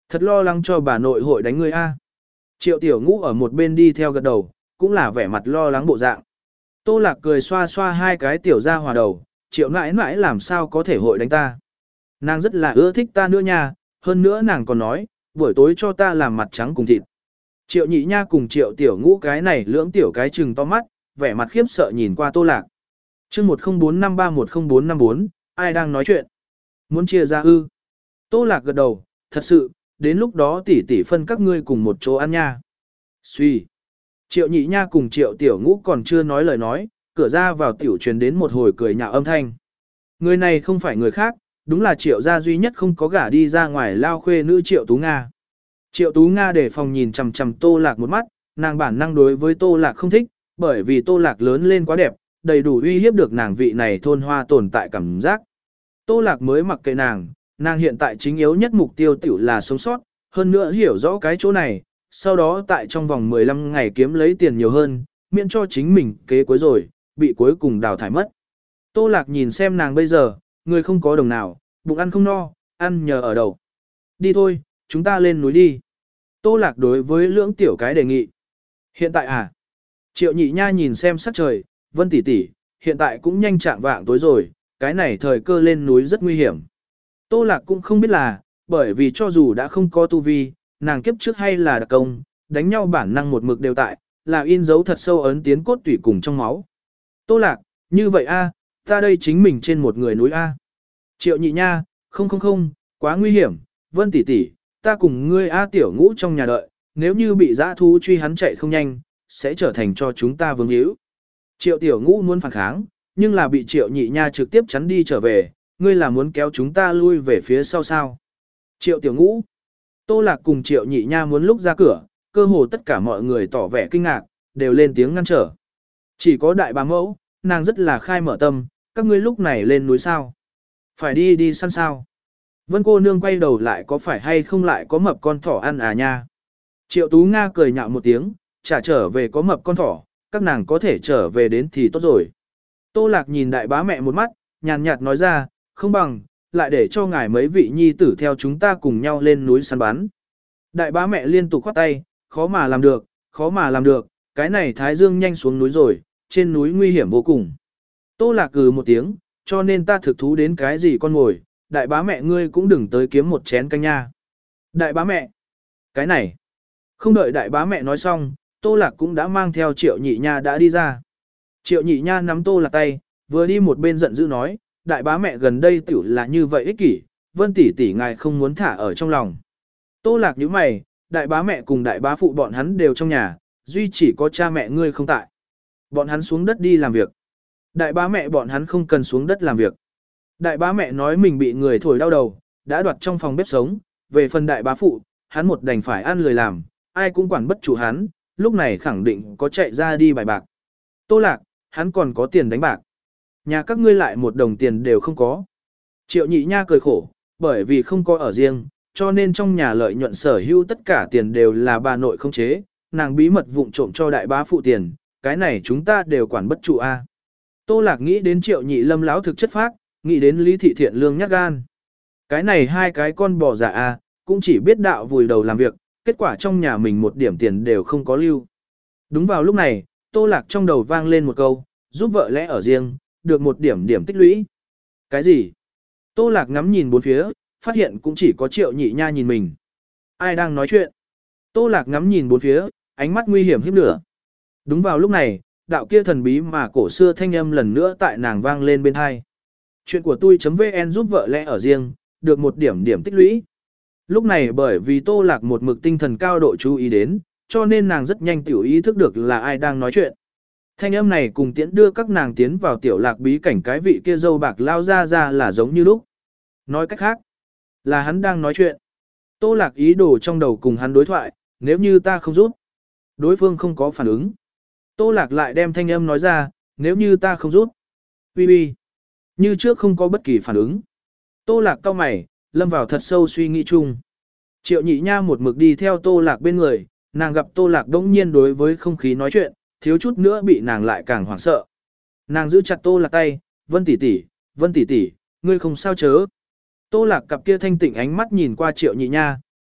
Thật lo lắng cho bà nội hội đánh ngươi a. Triệu Tiểu Ngũ ở một bên đi theo gật đầu, cũng là vẻ mặt lo lắng bộ dạng. Tô Lạc cười xoa xoa hai cái tiểu ra hòa đầu, Triệu nãi nãi làm sao có thể hội đánh ta. Nàng rất là ưa thích ta nữa nha, hơn nữa nàng còn nói, buổi tối cho ta làm mặt trắng cùng thịt. Triệu Nhị Nha cùng Triệu Tiểu Ngũ cái này lưỡng tiểu cái trừng to mắt, vẻ mặt khiếp sợ nhìn qua Tô Lạc. Chương một không bốn năm ba một không bốn năm bốn, ai đang nói chuyện? Muốn chia ra ư? Tô Lạc gật đầu, thật sự, đến lúc đó tỷ tỷ phân các ngươi cùng một chỗ ăn nha. Suy. Triệu Nhị Nha cùng Triệu Tiểu Ngũ còn chưa nói lời nói, cửa ra vào tiểu truyền đến một hồi cười nhạo âm thanh. Người này không phải người khác, đúng là Triệu gia duy nhất không có gả đi ra ngoài lao khuê nữ Triệu Tú Nga. Triệu Tú Nga để phòng nhìn chằm chằm Tô Lạc một mắt, nàng bản năng đối với Tô Lạc không thích, bởi vì Tô Lạc lớn lên quá đẹp, đầy đủ uy hiếp được nàng vị này thôn hoa tồn tại cảm giác. Tô Lạc mới mặc kệ nàng, nàng hiện tại chính yếu nhất mục tiêu tiểu là sống sót, hơn nữa hiểu rõ cái chỗ này, sau đó tại trong vòng mười lăm ngày kiếm lấy tiền nhiều hơn, miễn cho chính mình kế cuối rồi, bị cuối cùng đào thải mất. Tô Lạc nhìn xem nàng bây giờ, người không có đồng nào, bụng ăn không no, ăn nhờ ở đầu. Đi thôi, chúng ta lên núi đi. Tô Lạc đối với lưỡng tiểu cái đề nghị. Hiện tại à? Triệu Nhị Nha nhìn xem sắc trời, Vân tỷ tỷ, hiện tại cũng nhanh chạng vạng tối rồi, cái này thời cơ lên núi rất nguy hiểm. Tô Lạc cũng không biết là, bởi vì cho dù đã không có tu vi, nàng kiếp trước hay là đặc công, đánh nhau bản năng một mực đều tại, là in dấu thật sâu ấn tiến cốt tủy cùng trong máu. Tô Lạc, như vậy a, ta đây chính mình trên một người núi a. Triệu Nhị Nha, không không không, quá nguy hiểm, Vân tỷ tỷ, ta cùng ngươi a Tiểu Ngũ trong nhà đợi, nếu như bị dã thú truy hắn chạy không nhanh, sẽ trở thành cho chúng ta vướng hữu. Triệu Tiểu Ngũ muốn phản kháng, nhưng là bị Triệu Nhị Nha trực tiếp chắn đi trở về, ngươi là muốn kéo chúng ta lui về phía sau sao? Triệu Tiểu Ngũ. Tô Lạc cùng Triệu Nhị Nha muốn lúc ra cửa, cơ hồ tất cả mọi người tỏ vẻ kinh ngạc, đều lên tiếng ngăn trở. Chỉ có đại bá mẫu, nàng rất là khai mở tâm, các ngươi lúc này lên núi sao? Phải đi đi săn sao? Vân cô nương quay đầu lại có phải hay không lại có mập con thỏ ăn à nha? Triệu Tú Nga cười nhạo một tiếng, trả trở về có mập con thỏ, các nàng có thể trở về đến thì tốt rồi. Tô Lạc nhìn đại bá mẹ một mắt, nhàn nhạt nói ra, không bằng, lại để cho ngài mấy vị nhi tử theo chúng ta cùng nhau lên núi săn bắn. Đại bá mẹ liên tục khoát tay, khó mà làm được, khó mà làm được, cái này Thái Dương nhanh xuống núi rồi, trên núi nguy hiểm vô cùng. Tô Lạc cừ một tiếng, cho nên ta thực thú đến cái gì con ngồi, đại bá mẹ ngươi cũng đừng tới kiếm một chén canh nha. Đại bá mẹ, cái này, không đợi đại bá mẹ nói xong, Tô Lạc cũng đã mang theo Triệu Nhị Nha đã đi ra. Triệu Nhị Nha nắm Tô Lạc tay, vừa đi một bên giận dữ nói, đại bá mẹ gần đây tiểu là như vậy ích kỷ, Vân tỷ tỷ ngài không muốn thả ở trong lòng. Tô Lạc nhíu mày, đại bá mẹ cùng đại bá phụ bọn hắn đều trong nhà, duy chỉ có cha mẹ ngươi không tại. Bọn hắn xuống đất đi làm việc. Đại bá mẹ bọn hắn không cần xuống đất làm việc. Đại bá mẹ nói mình bị người thổi đau đầu, đã đoạt trong phòng bếp sống, về phần đại bá phụ, hắn một đành phải ăn lười làm, ai cũng quản bất chủ hắn, lúc này khẳng định có chạy ra đi bài bạc. Tô Lạc, hắn còn có tiền đánh bạc. Nhà các ngươi lại một đồng tiền đều không có. Triệu Nhị Nha cười khổ, bởi vì không có ở riêng, cho nên trong nhà lợi nhuận sở hữu tất cả tiền đều là bà nội không chế, nàng bí mật vụng trộm cho đại bá phụ tiền, cái này chúng ta đều quản bất trụ a. Tô Lạc nghĩ đến Triệu Nhị Lâm láo thực chất phác, nghĩ đến Lý Thị Thiện lương nhát gan. Cái này hai cái con bò giả a, cũng chỉ biết đạo vùi đầu làm việc, kết quả trong nhà mình một điểm tiền đều không có lưu. Đúng vào lúc này, Tô Lạc trong đầu vang lên một câu, giúp vợ lẽ ở riêng, được một điểm điểm tích lũy. Cái gì? Tô Lạc ngắm nhìn bốn phía, phát hiện cũng chỉ có Triệu Nhị Nha nhìn mình. Ai đang nói chuyện? Tô Lạc ngắm nhìn bốn phía, ánh mắt nguy hiểm hiếp lửa. Đúng vào lúc này, đạo kia thần bí mà cổ xưa thanh âm lần nữa tại nàng vang lên bên hai. Chuyện của tôi.vn giúp vợ lẽ ở riêng, được một điểm điểm tích lũy. Lúc này bởi vì Tô Lạc một mực tinh thần cao độ chú ý đến, cho nên nàng rất nhanh tiểu ý thức được là ai đang nói chuyện. Thanh âm này cùng tiễn đưa các nàng tiến vào tiểu lạc bí cảnh cái vị kia dâu bạc lao ra ra là giống như lúc. Nói cách khác, là hắn đang nói chuyện. Tô Lạc ý đồ trong đầu cùng hắn đối thoại, nếu như ta không giúp. Đối phương không có phản ứng. Tô Lạc lại đem thanh âm nói ra, nếu như ta không giúp. Ui ui. Như trước không có bất kỳ phản ứng. Tô Lạc cau mày, lâm vào thật sâu suy nghĩ chung. Triệu Nhị Nha một mực đi theo Tô Lạc bên người, nàng gặp Tô Lạc đống nhiên đối với không khí nói chuyện, thiếu chút nữa bị nàng lại càng hoảng sợ. Nàng giữ chặt Tô Lạc tay, Vân tỷ tỷ, Vân tỷ tỷ, ngươi không sao chớ. Tô Lạc cặp kia thanh tịnh ánh mắt nhìn qua Triệu Nhị Nha,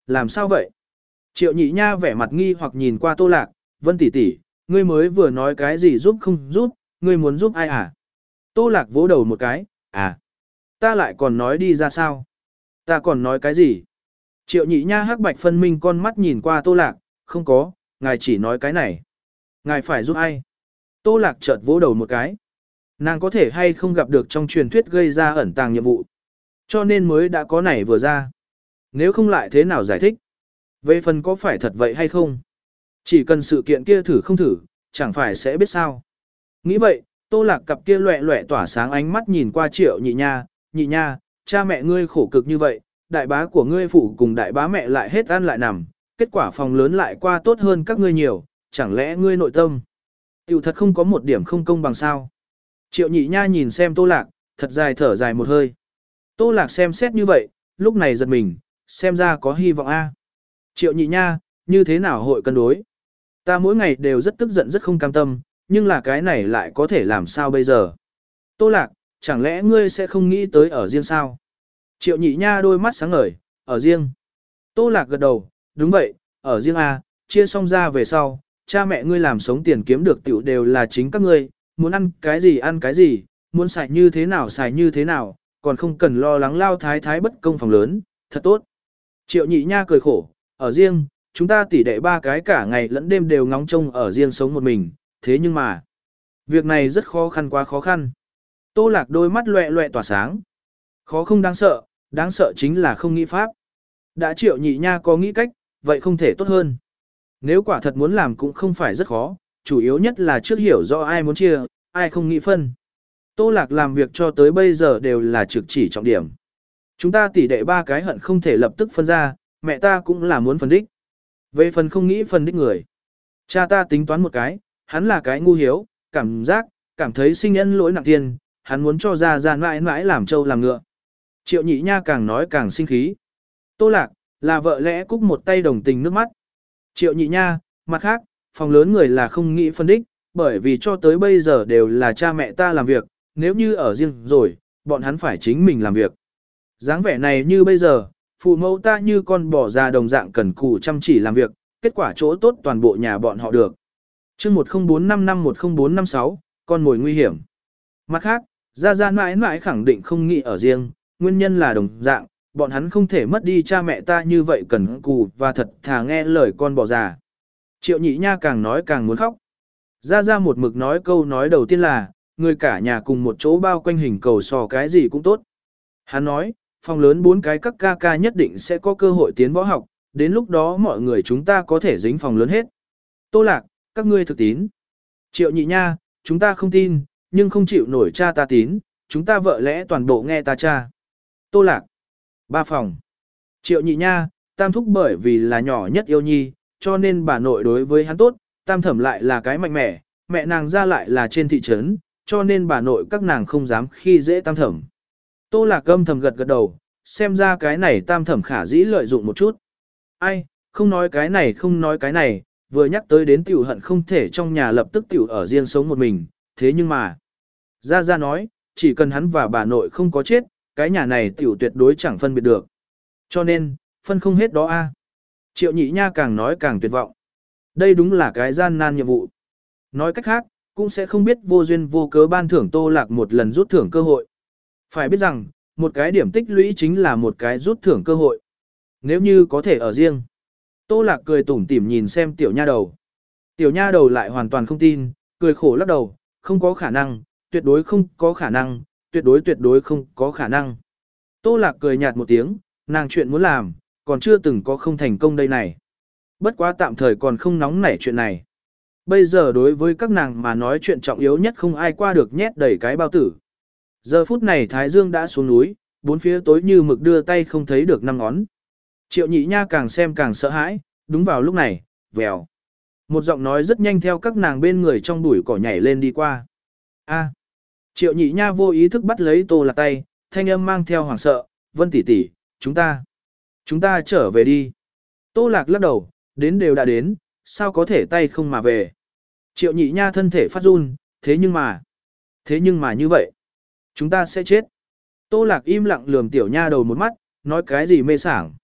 làm sao vậy? Triệu nhị nha vẻ mặt nghi hoặc nhìn qua Tô Lạc, Vân tỷ tỷ, ngươi mới vừa nói cái gì giúp không giúp, ngươi muốn giúp ai à? Tô Lạc vỗ đầu một cái, à, ta lại còn nói đi ra sao? Ta còn nói cái gì? Triệu nhị nha hắc bạch phân minh con mắt nhìn qua Tô Lạc, không có, ngài chỉ nói cái này. Ngài phải giúp ai? Tô Lạc chợt vỗ đầu một cái. Nàng có thể hay không gặp được trong truyền thuyết gây ra ẩn tàng nhiệm vụ. Cho nên mới đã có này vừa ra. Nếu không lại thế nào giải thích? Về phần có phải thật vậy hay không? Chỉ cần sự kiện kia thử không thử, chẳng phải sẽ biết sao. Nghĩ vậy, Tô Lạc cặp kia loẹ loẹ tỏa sáng ánh mắt nhìn qua Triệu nhị nha, nhị nha, cha mẹ ngươi khổ cực như vậy, đại bá của ngươi phụ cùng đại bá mẹ lại hết ăn lại nằm, kết quả phòng lớn lại qua tốt hơn các ngươi nhiều, chẳng lẽ ngươi nội tâm tiểu thật không có một điểm không công bằng sao? Triệu nhị nha nhìn xem Tô Lạc, thật dài thở dài một hơi. Tô Lạc xem xét như vậy, lúc này giật mình, xem ra có hy vọng a. Triệu nhị nha, như thế nào hội cân đối? Ta mỗi ngày đều rất tức giận rất không cam tâm, nhưng là cái này lại có thể làm sao bây giờ? Tô Lạc, chẳng lẽ ngươi sẽ không nghĩ tới ở riêng sao? Triệu nhị nha đôi mắt sáng ngời, ở riêng. Tô Lạc gật đầu, đúng vậy, ở riêng a, chia xong ra về sau, cha mẹ ngươi làm sống tiền kiếm được tiểu đều là chính các ngươi, muốn ăn cái gì ăn cái gì, muốn xài như thế nào xài như thế nào, còn không cần lo lắng lao thái thái bất công phòng lớn, thật tốt. Triệu nhị nha cười khổ, ở riêng, chúng ta tỉ đệ ba cái cả ngày lẫn đêm đều ngóng trông ở riêng sống một mình, thế nhưng mà, việc này rất khó khăn quá khó khăn. Tô Lạc đôi mắt loẹ loẹ tỏa sáng. Khó không đáng sợ, đáng sợ chính là không nghĩ pháp. Đã Triệu nhị nha có nghĩ cách, vậy không thể tốt hơn. Nếu quả thật muốn làm cũng không phải rất khó, chủ yếu nhất là trước hiểu rõ ai muốn chia, ai không nghĩ phân. Tô Lạc làm việc cho tới bây giờ đều là trực chỉ trọng điểm. Chúng ta tỉ đệ ba cái hận không thể lập tức phân ra, mẹ ta cũng là muốn phân đích. Về phần không nghĩ phân đích người. Cha ta tính toán một cái, hắn là cái ngu hiếu, cảm giác, cảm thấy sinh nhân lỗi nặng tiền, hắn muốn cho ra ra mãi mãi làm trâu làm ngựa. Triệu nhị nha càng nói càng sinh khí. Tô Lạc, là vợ lẽ cúc một tay đồng tình nước mắt. Triệu nhị nha, mặt khác, phòng lớn người là không nghĩ phân đích, bởi vì cho tới bây giờ đều là cha mẹ ta làm việc, nếu như ở riêng rồi, bọn hắn phải chính mình làm việc. dáng vẻ này như bây giờ, phụ mẫu ta như con bò già đồng dạng cần cù chăm chỉ làm việc, kết quả chỗ tốt toàn bộ nhà bọn họ được. chương một không bốn năm năm một không bốn năm sáu, con mồi nguy hiểm. Mặt khác, Gia Gia mãi mãi khẳng định không nghĩ ở riêng, nguyên nhân là đồng dạng, bọn hắn không thể mất đi cha mẹ ta như vậy cần cù và thật thà nghe lời con bò già. Triệu nhị nha càng nói càng muốn khóc. Gia Gia một mực nói câu nói đầu tiên là, người cả nhà cùng một chỗ bao quanh hình cầu sò cái gì cũng tốt. Hắn nói, phòng lớn bốn cái các ca ca nhất định sẽ có cơ hội tiến võ học, đến lúc đó mọi người chúng ta có thể dính phòng lớn hết. Tô Lạc, các ngươi thực tín. Triệu nhị nha, chúng ta không tin, nhưng không chịu nổi cha ta tín, chúng ta vợ lẽ toàn bộ nghe ta cha. Tô Lạc, ba phòng. Triệu nhị nha, tam thúc bởi vì là nhỏ nhất yêu nhi, cho nên bà nội đối với hắn tốt, tam thẩm lại là cái mạnh mẽ, mẹ nàng ra lại là trên thị trấn, cho nên bà nội các nàng không dám khi dễ tam thẩm. Tô Lạc âm thầm gật gật đầu, xem ra cái này tam thẩm khả dĩ lợi dụng một chút. Ai, không nói cái này không nói cái này, vừa nhắc tới đến tiểu hận không thể trong nhà lập tức tiểu ở riêng sống một mình, thế nhưng mà. Gia Gia nói, chỉ cần hắn và bà nội không có chết, cái nhà này tiểu tuyệt đối chẳng phân biệt được. Cho nên, phân không hết đó a. Triệu nhị nha càng nói càng tuyệt vọng. Đây đúng là cái gian nan nhiệm vụ. Nói cách khác, cũng sẽ không biết vô duyên vô cớ ban thưởng Tô Lạc một lần rút thưởng cơ hội. Phải biết rằng, một cái điểm tích lũy chính là một cái rút thưởng cơ hội. Nếu như có thể ở riêng. Tô Lạc cười tủm tỉm nhìn xem tiểu nha đầu. Tiểu nha đầu lại hoàn toàn không tin, cười khổ lắc đầu, không có khả năng, tuyệt đối không có khả năng, tuyệt đối tuyệt đối không có khả năng. Tô Lạc cười nhạt một tiếng, nàng chuyện muốn làm, còn chưa từng có không thành công đây này. Bất quá tạm thời còn không nóng nảy chuyện này. Bây giờ đối với các nàng mà nói chuyện trọng yếu nhất không ai qua được nhét đầy cái bao tử. Giờ phút này Thái Dương đã xuống núi, bốn phía tối như mực đưa tay không thấy được năm ngón. Triệu nhị nha càng xem càng sợ hãi, đúng vào lúc này, vèo. Một giọng nói rất nhanh theo các nàng bên người trong bụi cỏ nhảy lên đi qua. A. Triệu nhị nha vô ý thức bắt lấy Tô Lạc tay, thanh âm mang theo hoảng sợ, Vân tỷ tỷ, chúng ta, chúng ta trở về đi. Tô Lạc lắc đầu, đến đều đã đến, sao có thể tay không mà về. Triệu nhị nha thân thể phát run, thế nhưng mà, thế nhưng mà như vậy, chúng ta sẽ chết. Tô Lạc im lặng lườm tiểu nha đầu một mắt, nói cái gì mê sảng.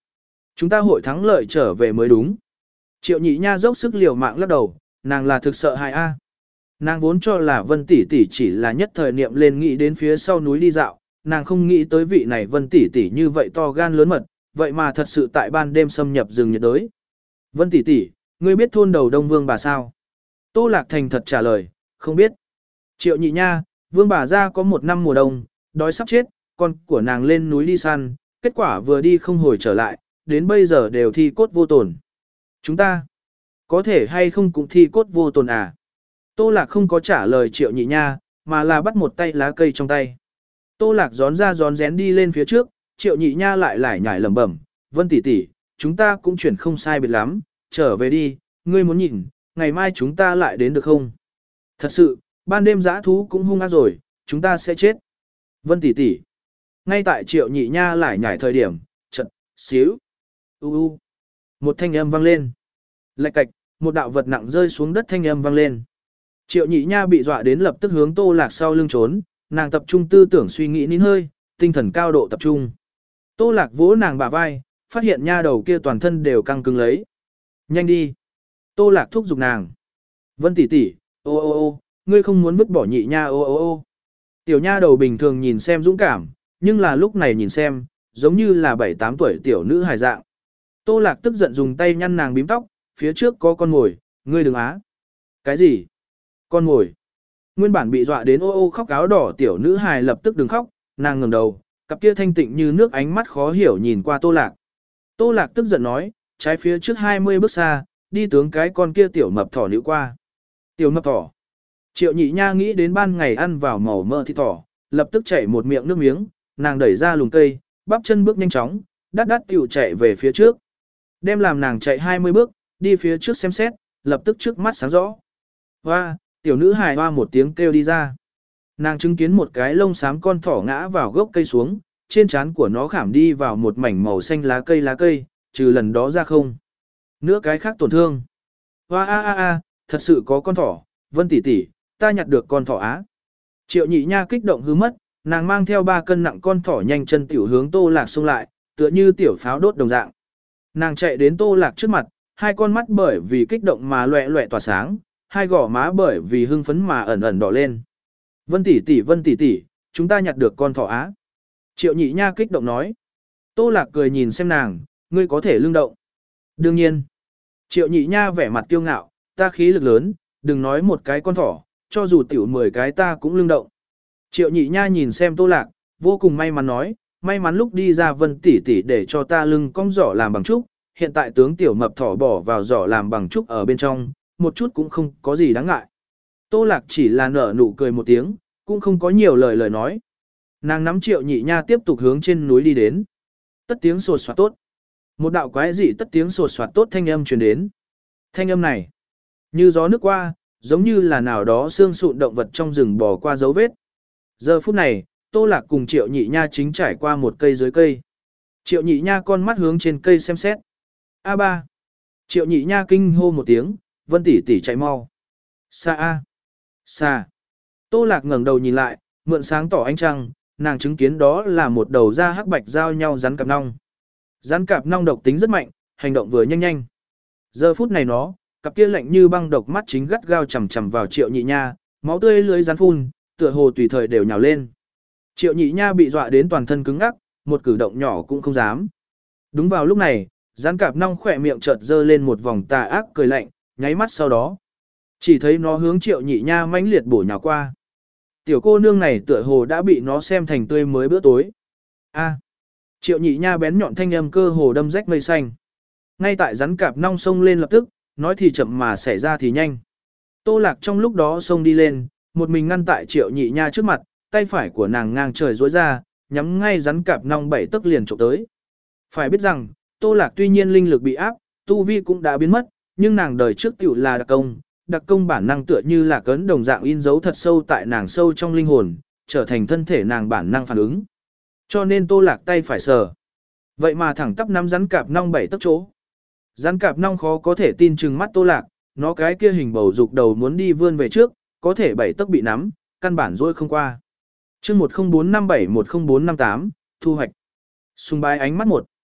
Chúng ta hội thắng lợi trở về mới đúng. Triệu nhị nha dốc sức liều mạng lắc đầu, nàng là thực sợ hại a. Nàng vốn cho là Vân tỷ tỷ chỉ là nhất thời niệm lên nghĩ đến phía sau núi đi dạo, nàng không nghĩ tới vị này Vân tỷ tỷ như vậy to gan lớn mật, vậy mà thật sự tại ban đêm xâm nhập rừng nhiệt đới. Vân tỷ tỷ, ngươi biết thôn đầu Đông Vương bà sao? Tô Lạc thành thật trả lời, không biết. Triệu nhị nha, Vương bà ra có một năm mùa đông, đói sắp chết, con của nàng lên núi đi săn, kết quả vừa đi không hồi trở lại, đến bây giờ đều thi cốt vô tổn. Chúng ta, có thể hay không cũng thi cốt vô tổn à? Tô Lạc không có trả lời Triệu nhị nha, mà là bắt một tay lá cây trong tay. Tô Lạc gión ra gión rén đi lên phía trước, Triệu nhị nha lại lải nhải lẩm bẩm, Vân tỷ tỷ, chúng ta cũng chuyển không sai biệt lắm, trở về đi, ngươi muốn nhìn, ngày mai chúng ta lại đến được không? Thật sự, ban đêm dã thú cũng hung ác rồi, chúng ta sẽ chết. Vân tỷ tỷ. Ngay tại Triệu nhị nha lải nhải thời điểm, chợt, xíu, u u. Một thanh âm vang lên. Lạch cạch, một đạo vật nặng rơi xuống đất thanh âm vang lên. Triệu nhị nha bị dọa đến lập tức hướng Tô Lạc sau lưng trốn, nàng tập trung tư tưởng suy nghĩ nín hơi, tinh thần cao độ tập trung. Tô Lạc vỗ nàng bả vai, phát hiện nha đầu kia toàn thân đều căng cứng lấy. Nhanh đi. Tô Lạc thúc giục nàng. Vân tỷ tỷ, ô ô ô, ngươi không muốn vứt bỏ nhị nha ô ô ô. Tiểu nha đầu bình thường nhìn xem dũng cảm, nhưng là lúc này nhìn xem, giống như là bảy tám tuổi tiểu nữ hài dạng. Tô Lạc tức giận dùng tay nhăn nàng bím tóc, phía trước có con mồi, ngươi đừng á. Cái gì? Con mồi. Nguyên bản bị dọa đến ô ô khóc áo đỏ tiểu nữ hài lập tức đừng khóc, nàng ngẩng đầu, cặp kia thanh tịnh như nước ánh mắt khó hiểu nhìn qua Tô Lạc. Tô Lạc tức giận nói, trái phía trước hai mươi bước xa, đi tướng cái con kia tiểu mập thỏ nữ qua. Tiểu mập thỏ. Triệu nhị nha nghĩ đến ban ngày ăn vào màu mỡ thịt thỏ, lập tức chảy một miệng nước miếng, nàng đẩy ra lùm cây, bắp chân bước nhanh chóng, đắt đắt tiểu chạy về phía trước. Đem làm nàng chạy hai mươi bước, đi phía trước xem xét, lập tức trước mắt sáng rõ. Hoa, tiểu nữ hài hoa một tiếng kêu đi ra. Nàng chứng kiến một cái lông xám con thỏ ngã vào gốc cây xuống, trên trán của nó khảm đi vào một mảnh màu xanh lá cây lá cây, trừ lần đó ra không. Nữa cái khác tổn thương. Hoa a a a, thật sự có con thỏ, Vân tỷ tỷ, ta nhặt được con thỏ á. Triệu nhị nha kích động hứ mất, nàng mang theo ba cân nặng con thỏ nhanh chân tiểu hướng Tô Lạc xông lại, tựa như tiểu pháo đốt đồng dạng. Nàng chạy đến Tô Lạc trước mặt, hai con mắt bởi vì kích động mà loẹ loẹ tỏa sáng, hai gò má bởi vì hưng phấn mà ẩn ẩn đỏ lên. Vân tỷ tỷ, Vân tỷ tỷ, chúng ta nhặt được con thỏ á. Triệu nhị nha kích động nói. Tô Lạc cười nhìn xem nàng, ngươi có thể lưng động. Đương nhiên. Triệu nhị nha vẻ mặt kiêu ngạo, ta khí lực lớn, đừng nói một cái con thỏ, cho dù tiểu mười cái ta cũng lưng động. Triệu nhị nha nhìn xem Tô Lạc, vô cùng may mắn nói, may mắn lúc đi ra Vân tỷ tỷ để cho ta lưng cong giỏ làm bằng trúc, hiện tại tướng tiểu mập thỏ bỏ vào giỏ làm bằng trúc ở bên trong, một chút cũng không có gì đáng ngại. Tô Lạc chỉ là nở nụ cười một tiếng, cũng không có nhiều lời lời nói. Nàng nắm Triệu nhị nha tiếp tục hướng trên núi đi đến. Tất tiếng sột soạt tốt. Một đạo quái dị tất tiếng sột soạt tốt thanh âm truyền đến. Thanh âm này, như gió nước qua, giống như là nào đó xương sụn động vật trong rừng bò qua dấu vết. Giờ phút này, Tô Lạc cùng Triệu nhị nha chính trải qua một cây dưới cây. Triệu nhị nha con mắt hướng trên cây xem xét. A ba. Triệu nhị nha kinh hô một tiếng, Vân tỷ tỷ chạy mau. Xa a. Xa. Tô Lạc ngẩng đầu nhìn lại, mượn sáng tỏ ánh trăng, nàng chứng kiến đó là một đầu da hắc bạch giao nhau rắn cạp nong. Rắn cạp nong độc tính rất mạnh, hành động vừa nhanh nhanh. Giờ phút này nó, cặp kia lạnh như băng độc mắt chính gắt gao chằm chằm vào Triệu nhị nha, máu tươi lưới rắn phun, tựa hồ tùy thời đều nhào lên. Triệu nhị nha bị dọa đến toàn thân cứng ngắc, một cử động nhỏ cũng không dám. Đúng vào lúc này, rắn cạp nong khỏe miệng chợt dơ lên một vòng tà ác cười lạnh, nháy mắt sau đó, chỉ thấy nó hướng Triệu nhị nha mãnh liệt bổ nhào qua. Tiểu cô nương này tựa hồ đã bị nó xem thành tươi mới bữa tối. A. Triệu nhị nha bén nhọn thanh âm cơ hồ đâm rách mây xanh. Ngay tại rắn cạp nong xông lên lập tức, nói thì chậm mà xảy ra thì nhanh. Tô Lạc trong lúc đó xông đi lên, một mình ngăn tại Triệu nhị nha trước mặt, tay phải của nàng ngang trời duỗi ra, nhắm ngay rắn cạp nong bảy tấc liền chụp tới. Phải biết rằng, Tô Lạc tuy nhiên linh lực bị áp, tu vi cũng đã biến mất, nhưng nàng đời trước tiểu là đặc công, đặc công bản năng tựa như là cấn đồng dạng in dấu thật sâu tại nàng sâu trong linh hồn, trở thành thân thể nàng bản năng phản ứng. Cho nên Tô Lạc tay phải sờ. Vậy mà thẳng tắp nắm rắn cạp nong bảy tấc chỗ. Rắn cạp nong khó có thể tin chừng mắt Tô Lạc, nó cái kia hình bầu dục đầu muốn đi vươn về trước, có thể bảy tấc bị nắm, căn bản rôi không qua. Chương một không bốn năm bảy một không bốn năm tám, thu hoạch. Xung bái ánh mắt một.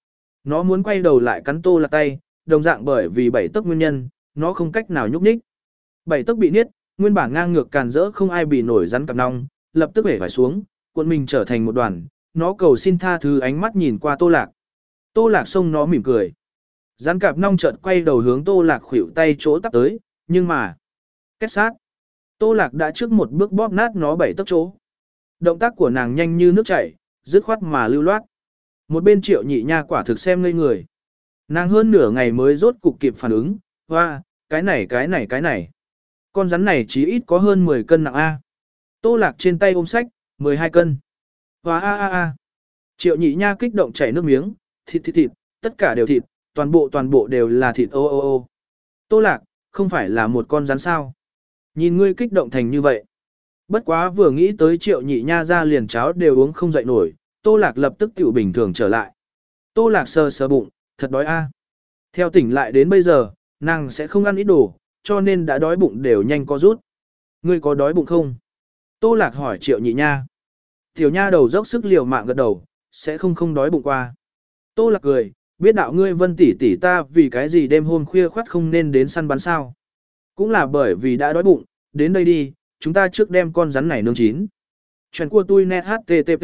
Nó muốn quay đầu lại cắn Tô Lạc tay, đồng dạng bởi vì bảy tấc nguyên nhân, nó không cách nào nhúc nhích. Bảy tấc bị niết, nguyên bản ngang ngược càn rỡ không ai bị nổi rắn cặp nong, lập tức bể phải xuống, cuộn mình trở thành một đoàn, nó cầu xin tha thứ ánh mắt nhìn qua Tô Lạc. Tô Lạc xông nó mỉm cười. Rắn cặp nong chợt quay đầu hướng Tô Lạc khuỷu tay chỗ tắp tới, nhưng mà kết sát. Tô Lạc đã trước một bước bóp nát nó bảy tấc chỗ. Động tác của nàng nhanh như nước chảy, dứt khoát mà lưu loát. Một bên Triệu Nhị Nha quả thực xem ngây người. Nàng hơn nửa ngày mới rốt cục kịp phản ứng, hoa, cái này cái này cái này. Con rắn này chí ít có hơn mười cân nặng A. Tô Lạc trên tay ôm sách, mười hai cân. Hoa a a a. Triệu Nhị Nha kích động chảy nước miếng, thịt thịt thịt, tất cả đều thịt, toàn bộ toàn bộ đều là thịt ô ô ô. Tô Lạc, không phải là một con rắn sao? Nhìn ngươi kích động thành như vậy. Bất quá vừa nghĩ tới Triệu Nhị Nha ra liền cháo đều uống không dậy nổi, Tô Lạc lập tức tiểu bình thường trở lại. Tô Lạc sờ sờ bụng, thật đói a. Theo tỉnh lại đến bây giờ, nàng sẽ không ăn ít đồ, cho nên đã đói bụng đều nhanh co rút. Ngươi có đói bụng không? Tô Lạc hỏi Triệu Nhị Nha. Tiểu Nha đầu dốc sức liều mạng gật đầu, sẽ không không đói bụng qua. Tô Lạc cười, biết đạo ngươi Vân tỷ tỷ ta vì cái gì đêm hôm khuya khoắt không nên đến săn bắn sao? Cũng là bởi vì đã đói bụng, đến đây đi, chúng ta trước đem con rắn này nướng chín. Chuyện của tôi net http.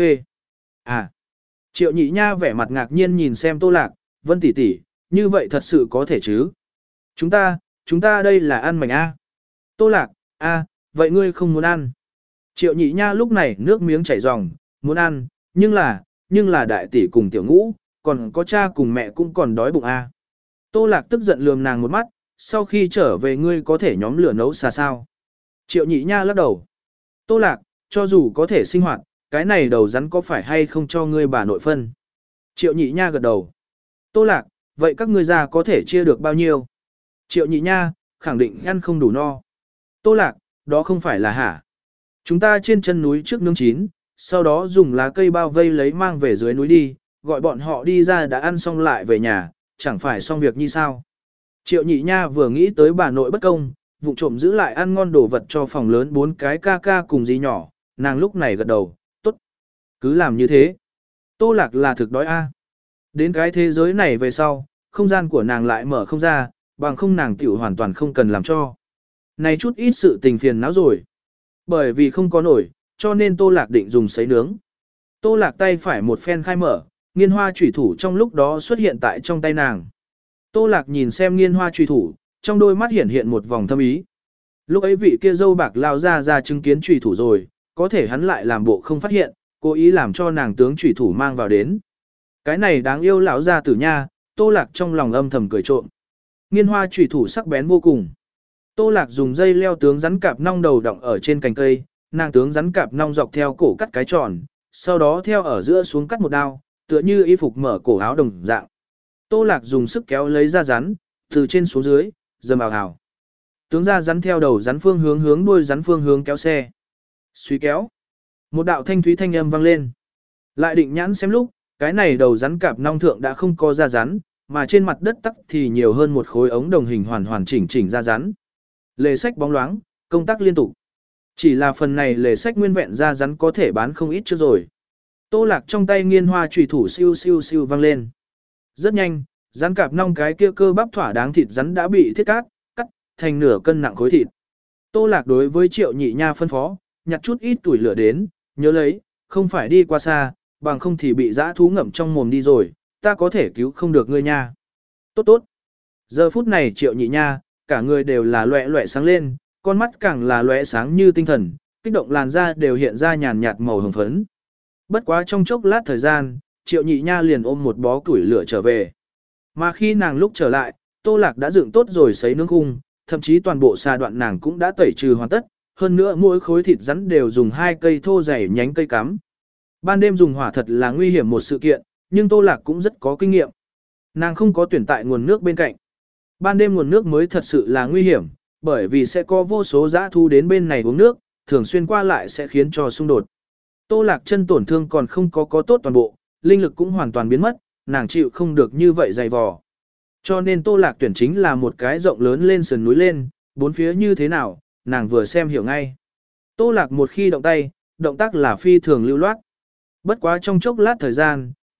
À. Triệu Nhị Nha vẻ mặt ngạc nhiên nhìn xem Tô Lạc, Vân tỷ tỷ, như vậy thật sự có thể chứ? Chúng ta, chúng ta đây là ăn mảnh A. Tô Lạc, a, vậy ngươi không muốn ăn. Triệu Nhị Nha lúc này nước miếng chảy ròng, muốn ăn, nhưng là, nhưng là đại tỷ cùng tiểu ngũ, còn có cha cùng mẹ cũng còn đói bụng A. Tô Lạc tức giận lườm nàng một mắt, sau khi trở về ngươi có thể nhóm lửa nấu xà sao. Triệu Nhị Nha lắc đầu. Tô Lạc, cho dù có thể sinh hoạt, cái này đầu rắn có phải hay không cho ngươi bà nội phân. Triệu Nhị Nha gật đầu. Tô Lạc, vậy các ngươi già có thể chia được bao nhiêu? Triệu Nhị Nha, khẳng định ăn không đủ no. Tô Lạc, đó không phải là hả? Chúng ta trên chân núi trước nướng chín, sau đó dùng lá cây bao vây lấy mang về dưới núi đi, gọi bọn họ đi ra đã ăn xong lại về nhà, chẳng phải xong việc như sao. Triệu Nhị Nha vừa nghĩ tới bà nội bất công, vụ trộm giữ lại ăn ngon đồ vật cho phòng lớn bốn cái ca ca cùng dì nhỏ, nàng lúc này gật đầu, tốt. Cứ làm như thế. Tô Lạc là thực đói a. Đến cái thế giới này về sau, không gian của nàng lại mở không ra, bằng không nàng tiểu hoàn toàn không cần làm cho. Này chút ít sự tình phiền não rồi. Bởi vì không có nổi, cho nên Tô Lạc định dùng sấy nướng. Tô Lạc tay phải một phen khai mở, nghiên hoa chủy thủ trong lúc đó xuất hiện tại trong tay nàng. Tô Lạc nhìn xem nghiên hoa chủy thủ, trong đôi mắt hiện hiện một vòng thâm ý. Lúc ấy vị kia dâu bạc lao ra ra chứng kiến chủy thủ rồi, có thể hắn lại làm bộ không phát hiện, cố ý làm cho nàng tướng chủy thủ mang vào đến. Cái này đáng yêu lão gia tử nha, Tô Lạc trong lòng âm thầm cười trộm. Nghiên hoa chủy thủ sắc bén vô cùng. Tô Lạc dùng dây leo tướng rắn cạp nong đầu đọng ở trên cành cây, nàng tướng rắn cạp nong dọc theo cổ cắt cái tròn, sau đó theo ở giữa xuống cắt một đao, tựa như y phục mở cổ áo đồng dạng. Tô Lạc dùng sức kéo lấy ra rắn, từ trên xuống dưới, dầm ào ào. Tướng ra rắn theo đầu rắn phương hướng hướng đuôi rắn phương hướng kéo xe. Suy kéo. Một đạo thanh thúy thanh âm vang lên. Lại định nhãn xem lúc, cái này đầu rắn cạp nong thượng đã không có da rắn, mà trên mặt đất tắc thì nhiều hơn một khối ống đồng hình hoàn hoàn chỉnh chỉnh da rắn. Lề sách bóng loáng, công tác liên tục. Chỉ là phần này lề sách nguyên vẹn da rắn có thể bán không ít chưa rồi. Tô Lạc trong tay nghiên hoa chủy thủ siêu siêu siêu vang lên. Rất nhanh, rắn cạp nong cái kia cơ bắp thỏa đáng thịt rắn đã bị thiết cát, cắt thành nửa cân nặng khối thịt. Tô Lạc đối với Triệu Nhị Nha phân phó, nhặt chút ít tuổi lửa đến, nhớ lấy, không phải đi qua xa, bằng không thì bị dã thú ngậm trong mồm đi rồi, ta có thể cứu không được ngươi nha. Tốt tốt. Giờ phút này Triệu Nhị Nha, cả người đều là loẹ loẹ sáng lên, con mắt càng là loẹ sáng như tinh thần, kích động làn da đều hiện ra nhàn nhạt màu hồng phấn. Bất quá trong chốc lát thời gian, Triệu Nhị Nha liền ôm một bó củi lửa trở về. Mà khi nàng lúc trở lại, Tô Lạc đã dựng tốt rồi sấy nướng khung, thậm chí toàn bộ xà đoạn nàng cũng đã tẩy trừ hoàn tất, hơn nữa mỗi khối thịt rắn đều dùng hai cây thô dày nhánh cây cắm. Ban đêm dùng hỏa thật là nguy hiểm một sự kiện, nhưng Tô Lạc cũng rất có kinh nghiệm. Nàng không có tuyển tại nguồn nước bên cạnh. Ban đêm nguồn nước mới thật sự là nguy hiểm, bởi vì sẽ có vô số dã thú đến bên này uống nước, thường xuyên qua lại sẽ khiến cho xung đột. Tô Lạc chân tổn thương còn không có có tốt toàn bộ, linh lực cũng hoàn toàn biến mất, nàng chịu không được như vậy dày vò. Cho nên Tô Lạc tuyển chính là một cái rộng lớn lên sườn núi lên, bốn phía như thế nào, nàng vừa xem hiểu ngay. Tô Lạc một khi động tay, động tác là phi thường lưu loát. Bất quá trong chốc lát thời gian,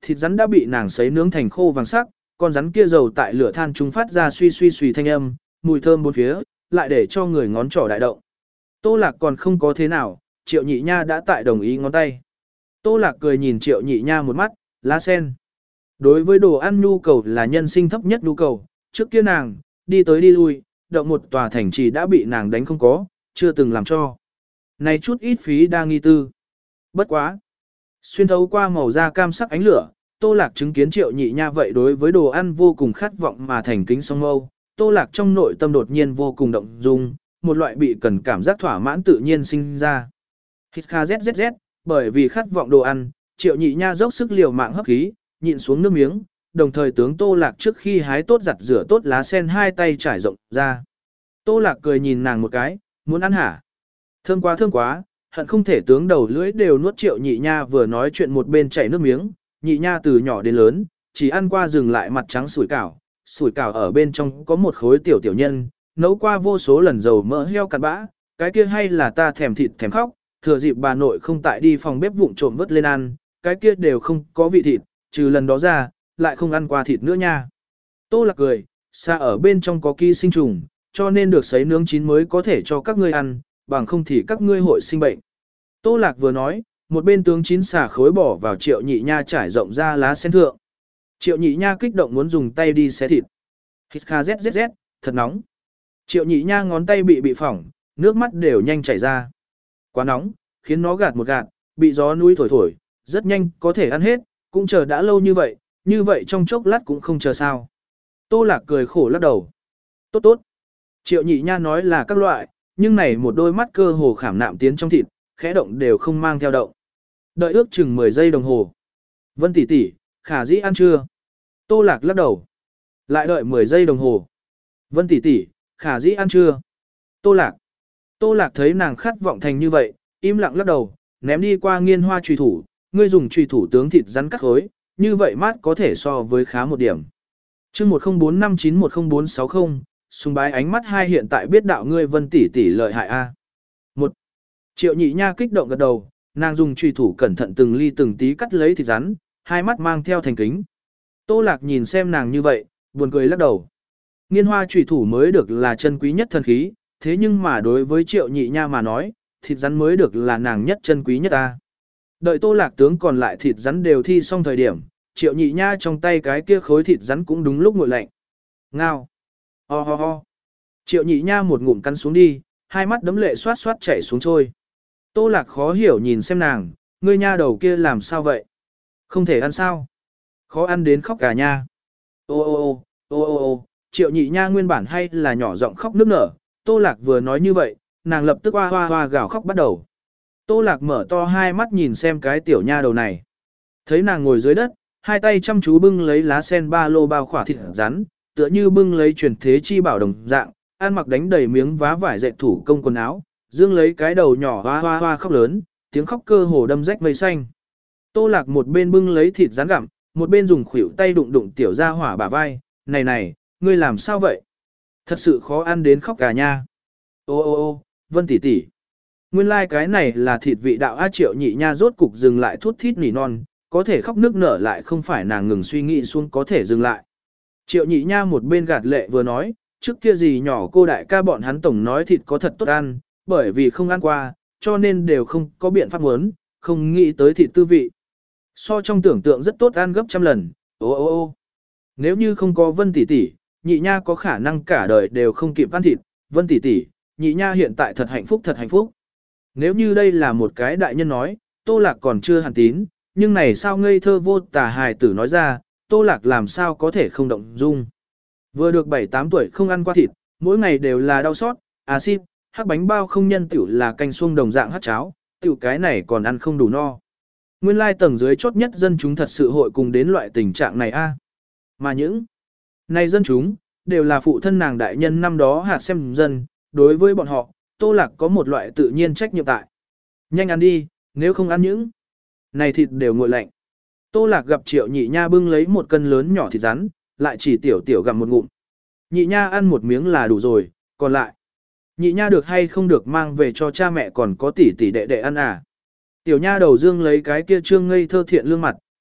thịt rắn đã bị nàng sấy nướng thành khô vàng sắc, con rắn kia dầu tại lửa than chúng phát ra suy suy suy thanh âm, mùi thơm bốn phía, lại để cho người ngón trỏ đại động. Tô Lạc còn không có thế nào, Triệu Nhị Nha đã tại đồng ý ngón tay. Tô Lạc cười nhìn Triệu Nhị Nha một mắt, lá sen. Đối với đồ ăn nhu cầu là nhân sinh thấp nhất nhu cầu, trước kia nàng, đi tới đi lui, động một tòa thành trì đã bị nàng đánh không có, chưa từng làm cho. Này chút ít phí đa nghi tư. Bất quá. Xuyên thấu qua màu da cam sắc ánh lửa, Tô Lạc chứng kiến Triệu Nhị Nha vậy đối với đồ ăn vô cùng khát vọng mà thành kính song mâu. Tô Lạc trong nội tâm đột nhiên vô cùng động dung, một loại bị cần cảm giác thỏa mãn tự nhiên sinh ra. Hít kha zzz, bởi vì khát vọng đồ ăn, Triệu Nhị Nha dốc sức liều mạng hấp khí, nhịn xuống nước miếng, đồng thời tướng Tô Lạc trước khi hái tốt giặt rửa tốt lá sen hai tay trải rộng ra. Tô Lạc cười nhìn nàng một cái, muốn ăn hả? Thơm quá thơm quá, hận không thể tướng đầu lưỡi đều nuốt. Triệu Nhị Nha vừa nói chuyện một bên chảy nước miếng, Nhị Nha từ nhỏ đến lớn, chỉ ăn qua dừng lại mặt trắng sủi cảo, sủi cảo ở bên trong có một khối tiểu tiểu nhân, nấu qua vô số lần dầu mỡ heo cặn bã, cái kia hay là ta thèm thịt thèm khóc, thừa dịp bà nội không tại đi phòng bếp vụng trộm vớt lên ăn, cái kia đều không có vị thịt, trừ lần đó ra, lại không ăn qua thịt nữa nha. Tô Lạc cười, xa ở bên trong có ký sinh trùng, cho nên được sấy nướng chín mới có thể cho các ngươi ăn, bằng không thì các ngươi hội sinh bệnh. Tô Lạc vừa nói, một bên tướng chín xà khối bỏ vào Triệu Nhị Nha trải rộng ra lá sen thượng. Triệu Nhị Nha kích động muốn dùng tay đi xé thịt. Hít kha zzz, thật nóng. Triệu Nhị Nha ngón tay bị bị phỏng, nước mắt đều nhanh chảy ra. Quá nóng, khiến nó gạt một gạt, bị gió núi thổi thổi, rất nhanh có thể ăn hết, cũng chờ đã lâu như vậy, như vậy trong chốc lát cũng không chờ sao. Tô Lạc cười khổ lắc đầu. Tốt tốt. Triệu Nhị Nha nói là các loại, nhưng này một đôi mắt cơ hồ khảm nạm tiến trong thịt, khẽ động đều không mang theo động. Đợi ước chừng mười giây đồng hồ. Vân tỷ tỷ, khả dĩ ăn chưa? Tô Lạc lắc đầu. Lại đợi mười giây đồng hồ. Vân tỷ tỷ, khả dĩ ăn chưa? Tô Lạc. Tô Lạc thấy nàng khát vọng thành như vậy, im lặng lắc đầu, ném đi qua nghiên hoa truy thủ, ngươi dùng truy thủ tướng thịt rắn cắt khối, như vậy mát có thể so với khá một điểm. Chương một không bốn năm chín một không bốn sáu không, sùng bái ánh mắt hai hiện tại biết đạo ngươi Vân tỷ tỷ lợi hại a. Một. Triệu Nhị Nha kích động gật đầu, nàng dùng truy thủ cẩn thận từng ly từng tí cắt lấy thịt rắn, hai mắt mang theo thành kính. Tô Lạc nhìn xem nàng như vậy, buồn cười lắc đầu. Nghiên hoa truy thủ mới được là chân quý nhất thần khí, thế nhưng mà đối với Triệu Nhị Nha mà nói, thịt rắn mới được là nàng nhất chân quý nhất ta. Đợi Tô Lạc tướng còn lại thịt rắn đều thi xong thời điểm, Triệu Nhị Nha trong tay cái kia khối thịt rắn cũng đúng lúc nguội lạnh. Ngao. Ho ho ho. Triệu Nhị Nha một ngụm cắn xuống đi, hai mắt đấm lệ xoát xoát chảy xuống trôi. Tô Lạc khó hiểu nhìn xem nàng, ngươi nha đầu kia làm sao vậy? Không thể ăn sao? Khó ăn đến khóc cả nha. Ô ô ô, ô ô ô, Triệu Nhị Nha nguyên bản hay là nhỏ giọng khóc nức nở, Tô Lạc vừa nói như vậy, nàng lập tức hoa hoa hoa gào khóc bắt đầu. Tô Lạc mở to hai mắt nhìn xem cái tiểu nha đầu này. Thấy nàng ngồi dưới đất, hai tay chăm chú bưng lấy lá sen ba lô bao khỏa thịt rắn, tựa như bưng lấy truyền thế chi bảo đồng dạng, ăn mặc đánh đầy miếng vá vải dệt thủ công quần áo, dương lấy cái đầu nhỏ hoa hoa hoa khóc lớn, tiếng khóc cơ hồ đâm rách mây xanh. Tô Lạc một bên bưng lấy thịt rắn gặm, một bên dùng khuỷu tay đụng đụng tiểu gia hỏa bả vai, này này, ngươi làm sao vậy? Thật sự khó ăn đến khóc cả nha. Ô ô ô, Vân tỷ tỷ. Nguyên lai like cái này là thịt vị đạo. A. Triệu Nhị Nha rốt cục dừng lại thút thít nỉ non, có thể khóc nước nở lại không phải nàng ngừng suy nghĩ xuống có thể dừng lại. Triệu Nhị Nha một bên gạt lệ vừa nói, trước kia gì nhỏ cô đại ca bọn hắn tổng nói thịt có thật tốt ăn, bởi vì không ăn qua, cho nên đều không có biện pháp muốn, không nghĩ tới thịt tư vị. So trong tưởng tượng rất tốt ăn gấp trăm lần, ô ô ô. Nếu như không có Vân tỷ tỷ, Nhị Nha có khả năng cả đời đều không kịp ăn thịt, Vân tỷ tỷ, Nhị Nha hiện tại thật hạnh phúc thật hạnh phúc. Nếu như đây là một cái đại nhân nói, Tô Lạc còn chưa hẳn tín, nhưng này sao ngây thơ vô tà hài tử nói ra, Tô Lạc làm sao có thể không động dung. Vừa được bảy tám tuổi không ăn qua thịt, mỗi ngày đều là đau xót, axit, hắc bánh bao không nhân tiểu là canh xuông đồng dạng hát cháo, tiểu cái này còn ăn không đủ no. Nguyên lai tầng dưới chốt nhất dân chúng thật sự hội cùng đến loại tình trạng này a. Mà những này dân chúng, đều là phụ thân nàng đại nhân năm đó hạt xem dân, đối với bọn họ, Tô Lạc có một loại tự nhiên trách nhiệm tại. Nhanh ăn đi, nếu không ăn những này thịt đều nguội lạnh. Tô Lạc gặp Triệu Nhị Nha bưng lấy một cân lớn nhỏ thịt rắn, lại chỉ tiểu tiểu gặm một ngụm. Nhị Nha ăn một miếng là đủ rồi, còn lại. Nhị Nha được hay không được mang về cho cha mẹ còn có tỷ tỷ đệ đệ ăn à. Tiểu Nha đầu dương lấy cái kia trương ngây thơ thiện lương mặt,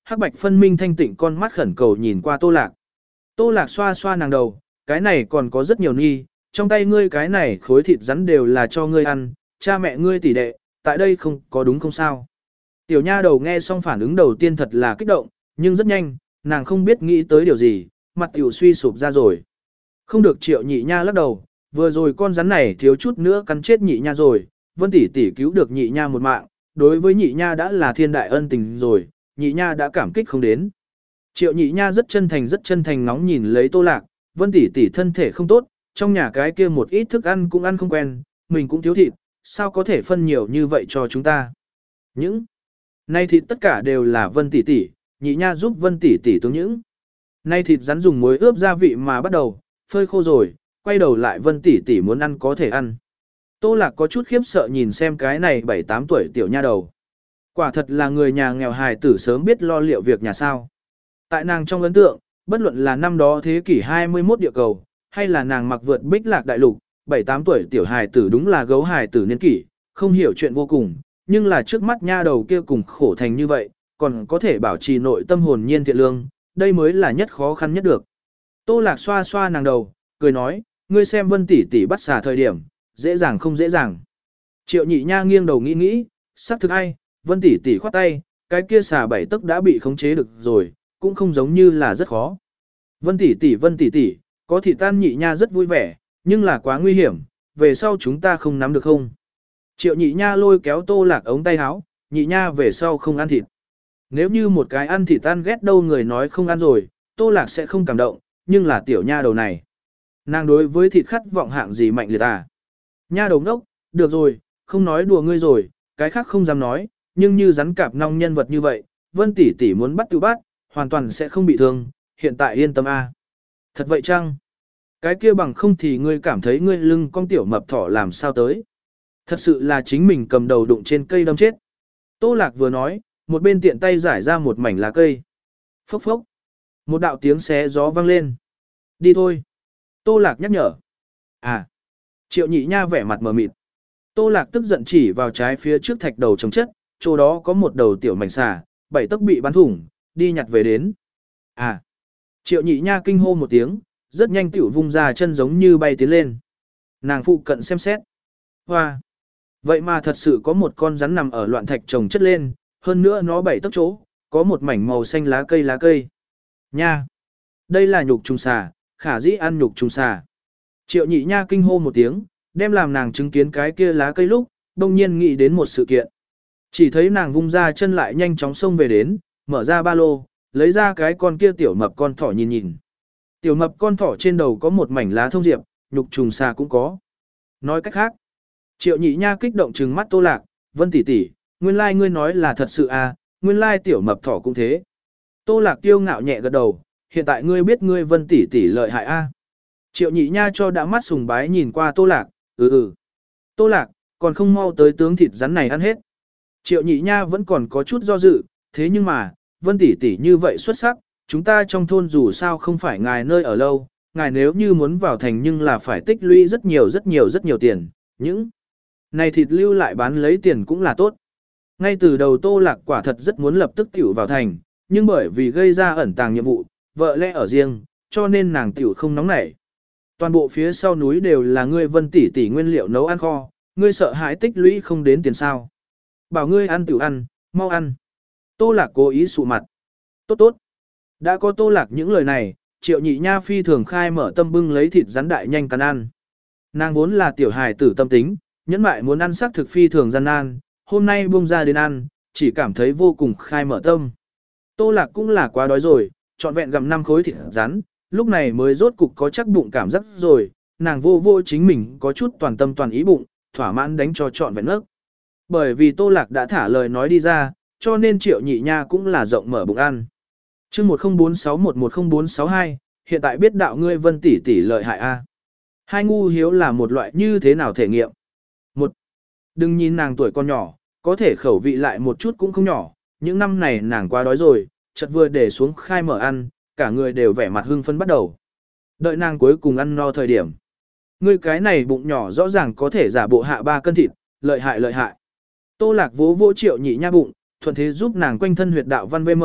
hắc bạch phân minh thanh tịnh con mắt khẩn cầu nhìn qua Tô Lạc. Tô Lạc xoa xoa nàng đầu, cái này còn có rất nhiều nghi, trong tay ngươi cái này khối thịt rắn đều là cho ngươi ăn, cha mẹ ngươi tỷ đệ, tại đây không có đúng không sao. Tiểu nha đầu nghe xong phản ứng đầu tiên thật là kích động, nhưng rất nhanh, nàng không biết nghĩ tới điều gì, mặt tiểu suy sụp ra rồi. Không được Triệu Nhị Nha lắc đầu, vừa rồi con rắn này thiếu chút nữa cắn chết Nhị Nha rồi, Vân tỷ tỷ cứu được Nhị Nha một mạng, đối với Nhị Nha đã là thiên đại ân tình rồi, Nhị Nha đã cảm kích không đến. Triệu Nhị Nha rất chân thành rất chân thành ngóng nhìn lấy Tô Lạc, Vân tỷ tỷ thân thể không tốt, trong nhà cái kia một ít thức ăn cũng ăn không quen, mình cũng thiếu thịt, sao có thể phân nhiều như vậy cho chúng ta. Những nay thịt tất cả đều là Vân tỷ tỷ, Nhị Nha giúp Vân tỷ tỷ tướng những. Nay thịt rắn dùng muối ướp gia vị mà bắt đầu, phơi khô rồi, quay đầu lại Vân tỷ tỷ muốn ăn có thể ăn. Tô Lạc có chút khiếp sợ nhìn xem cái này bảy tám tuổi tiểu nha đầu. Quả thật là người nhà nghèo hài tử sớm biết lo liệu việc nhà sao. Tại nàng trong ấn tượng, bất luận là năm đó thế kỷ hai mươi mốt địa cầu, hay là nàng mặc vượt bích lạc đại lục, bảy tám tuổi tiểu hài tử đúng là gấu hài tử niên kỷ, không hiểu chuyện vô cùng, nhưng là trước mắt nha đầu kia cùng khổ thành như vậy, còn có thể bảo trì nội tâm hồn nhiên thiện lương, đây mới là nhất khó khăn nhất được. Tô Lạc xoa xoa nàng đầu, cười nói, ngươi xem Vân tỷ tỷ bắt xà thời điểm, dễ dàng không dễ dàng. Triệu Nhị Nha nghiêng đầu nghĩ nghĩ, xác thực hay, Vân tỷ tỷ khoát tay, cái kia xà bảy tấc đã bị khống chế được rồi, cũng không giống như là rất khó. Vân tỷ tỷ Vân tỷ tỷ, có thị tan Nhị Nha rất vui vẻ, nhưng là quá nguy hiểm, về sau chúng ta không nắm được không? Triệu Nhị Nha lôi kéo Tô Lạc ống tay áo, Nhị Nha về sau không ăn thịt. Nếu như một cái ăn thịt tan ghét đâu người nói không ăn rồi, Tô Lạc sẽ không cảm động, nhưng là tiểu nha đầu này. Nàng đối với thịt khát vọng hạng gì mạnh liệt à? Nha đầu ngốc, được rồi, không nói đùa ngươi rồi, cái khác không dám nói, nhưng như rắn cạp nong nhân vật như vậy, Vân tỷ tỷ muốn bắt tự bắt, hoàn toàn sẽ không bị thương, hiện tại yên tâm a. Thật vậy chăng? Cái kia bằng không thì ngươi cảm thấy ngươi lưng con tiểu mập thỏ làm sao tới? Thật sự là chính mình cầm đầu đụng trên cây đâm chết. Tô Lạc vừa nói, một bên tiện tay giải ra một mảnh lá cây. Phốc phốc. Một đạo tiếng xé gió vang lên. Đi thôi. Tô Lạc nhắc nhở. À. Triệu Nhị Nha vẻ mặt mờ mịt. Tô Lạc tức giận chỉ vào trái phía trước thạch đầu trồng chất, chỗ đó có một đầu tiểu mảnh xà, bảy tấc bị bắn thủng, đi nhặt về đến. À. Triệu Nhị Nha kinh hô một tiếng, rất nhanh tiểu vung ra chân giống như bay tiến lên. Nàng phụ cận xem xét. Hoa. Vậy mà thật sự có một con rắn nằm ở loạn thạch trồng chất lên, hơn nữa nó bảy tấc chỗ, có một mảnh màu xanh lá cây lá cây. Nha. Đây là nhục trùng xà, khả dĩ ăn nhục trùng xà. Triệu Nhị Nha kinh hô một tiếng, đem làm nàng chứng kiến cái kia lá cây lúc, đông nhiên nghĩ đến một sự kiện. Chỉ thấy nàng vung ra chân lại nhanh chóng xông về đến, mở ra ba lô, lấy ra cái con kia tiểu mập con thỏ nhìn nhìn. Tiểu mập con thỏ trên đầu có một mảnh lá thông diệp, nhục trùng xà cũng có. Nói cách khác, Triệu Nhị Nha kích động trừng mắt Tô Lạc, Vân tỷ tỷ, nguyên lai like ngươi nói là thật sự à, nguyên lai like tiểu mập thỏ cũng thế. Tô Lạc kiêu ngạo nhẹ gật đầu, hiện tại ngươi biết ngươi Vân tỷ tỷ lợi hại a. À. Triệu Nhị Nha cho đã mắt sùng bái nhìn qua Tô Lạc, ừ ừ. Tô Lạc, còn không mau tới tướng thịt rắn này ăn hết. Triệu Nhị Nha vẫn còn có chút do dự, thế nhưng mà, Vân tỷ tỷ như vậy xuất sắc, chúng ta trong thôn dù sao không phải ngài nơi ở lâu, ngài nếu như muốn vào thành nhưng là phải tích lũy rất nhiều rất nhiều rất nhiều tiền, những này thịt lưu lại bán lấy tiền cũng là tốt. Ngay từ đầu Tô Lạc quả thật rất muốn lập tức tiểu vào thành, nhưng bởi vì gây ra ẩn tàng nhiệm vụ, vợ lẽ ở riêng, cho nên nàng tiểu không nóng nảy. Toàn bộ phía sau núi đều là ngươi Vân tỷ tỷ nguyên liệu nấu ăn kho, ngươi sợ hãi tích lũy không đến tiền sao. Bảo ngươi ăn tiểu ăn, mau ăn. Tô Lạc cố ý sụ mặt. Tốt tốt. Đã có Tô Lạc những lời này, Triệu Nhị Nha phi thường khai mở tâm bưng lấy thịt rắn đại nhanh cắn ăn. Nàng vốn là tiểu hài tử tâm tính, nhẫn mại muốn ăn sắc thực phi thường gian nan, hôm nay buông ra đến ăn, chỉ cảm thấy vô cùng khai mở tâm. Tô Lạc cũng là quá đói rồi, trọn vẹn gặm năm khối thịt rắn, lúc này mới rốt cục có chắc bụng cảm giác rồi, nàng vô vô chính mình có chút toàn tâm toàn ý bụng, thỏa mãn đánh cho trọn vẹn ức. Bởi vì Tô Lạc đã thả lời nói đi ra, cho nên Triệu Nhị Nha cũng là rộng mở bụng ăn. Chương một không bốn sáu một một không bốn sáu hai, hiện tại biết đạo ngươi Vân tỷ tỷ lợi hại a. Hai ngu hiếu là một loại như thế nào thể nghiệm? Một, đừng nhìn nàng tuổi con nhỏ, có thể khẩu vị lại một chút cũng không nhỏ, những năm này nàng quá đói rồi, chợt vừa để xuống khai mở ăn, cả người đều vẻ mặt hưng phấn bắt đầu. Đợi nàng cuối cùng ăn no thời điểm. Ngươi cái này bụng nhỏ rõ ràng có thể giả bộ hạ ba cân thịt, lợi hại lợi hại. Tô Lạc vỗ vỗ Triệu Nhị Nha bụng, thuận thế giúp nàng quanh thân huyệt đạo văn vê mở,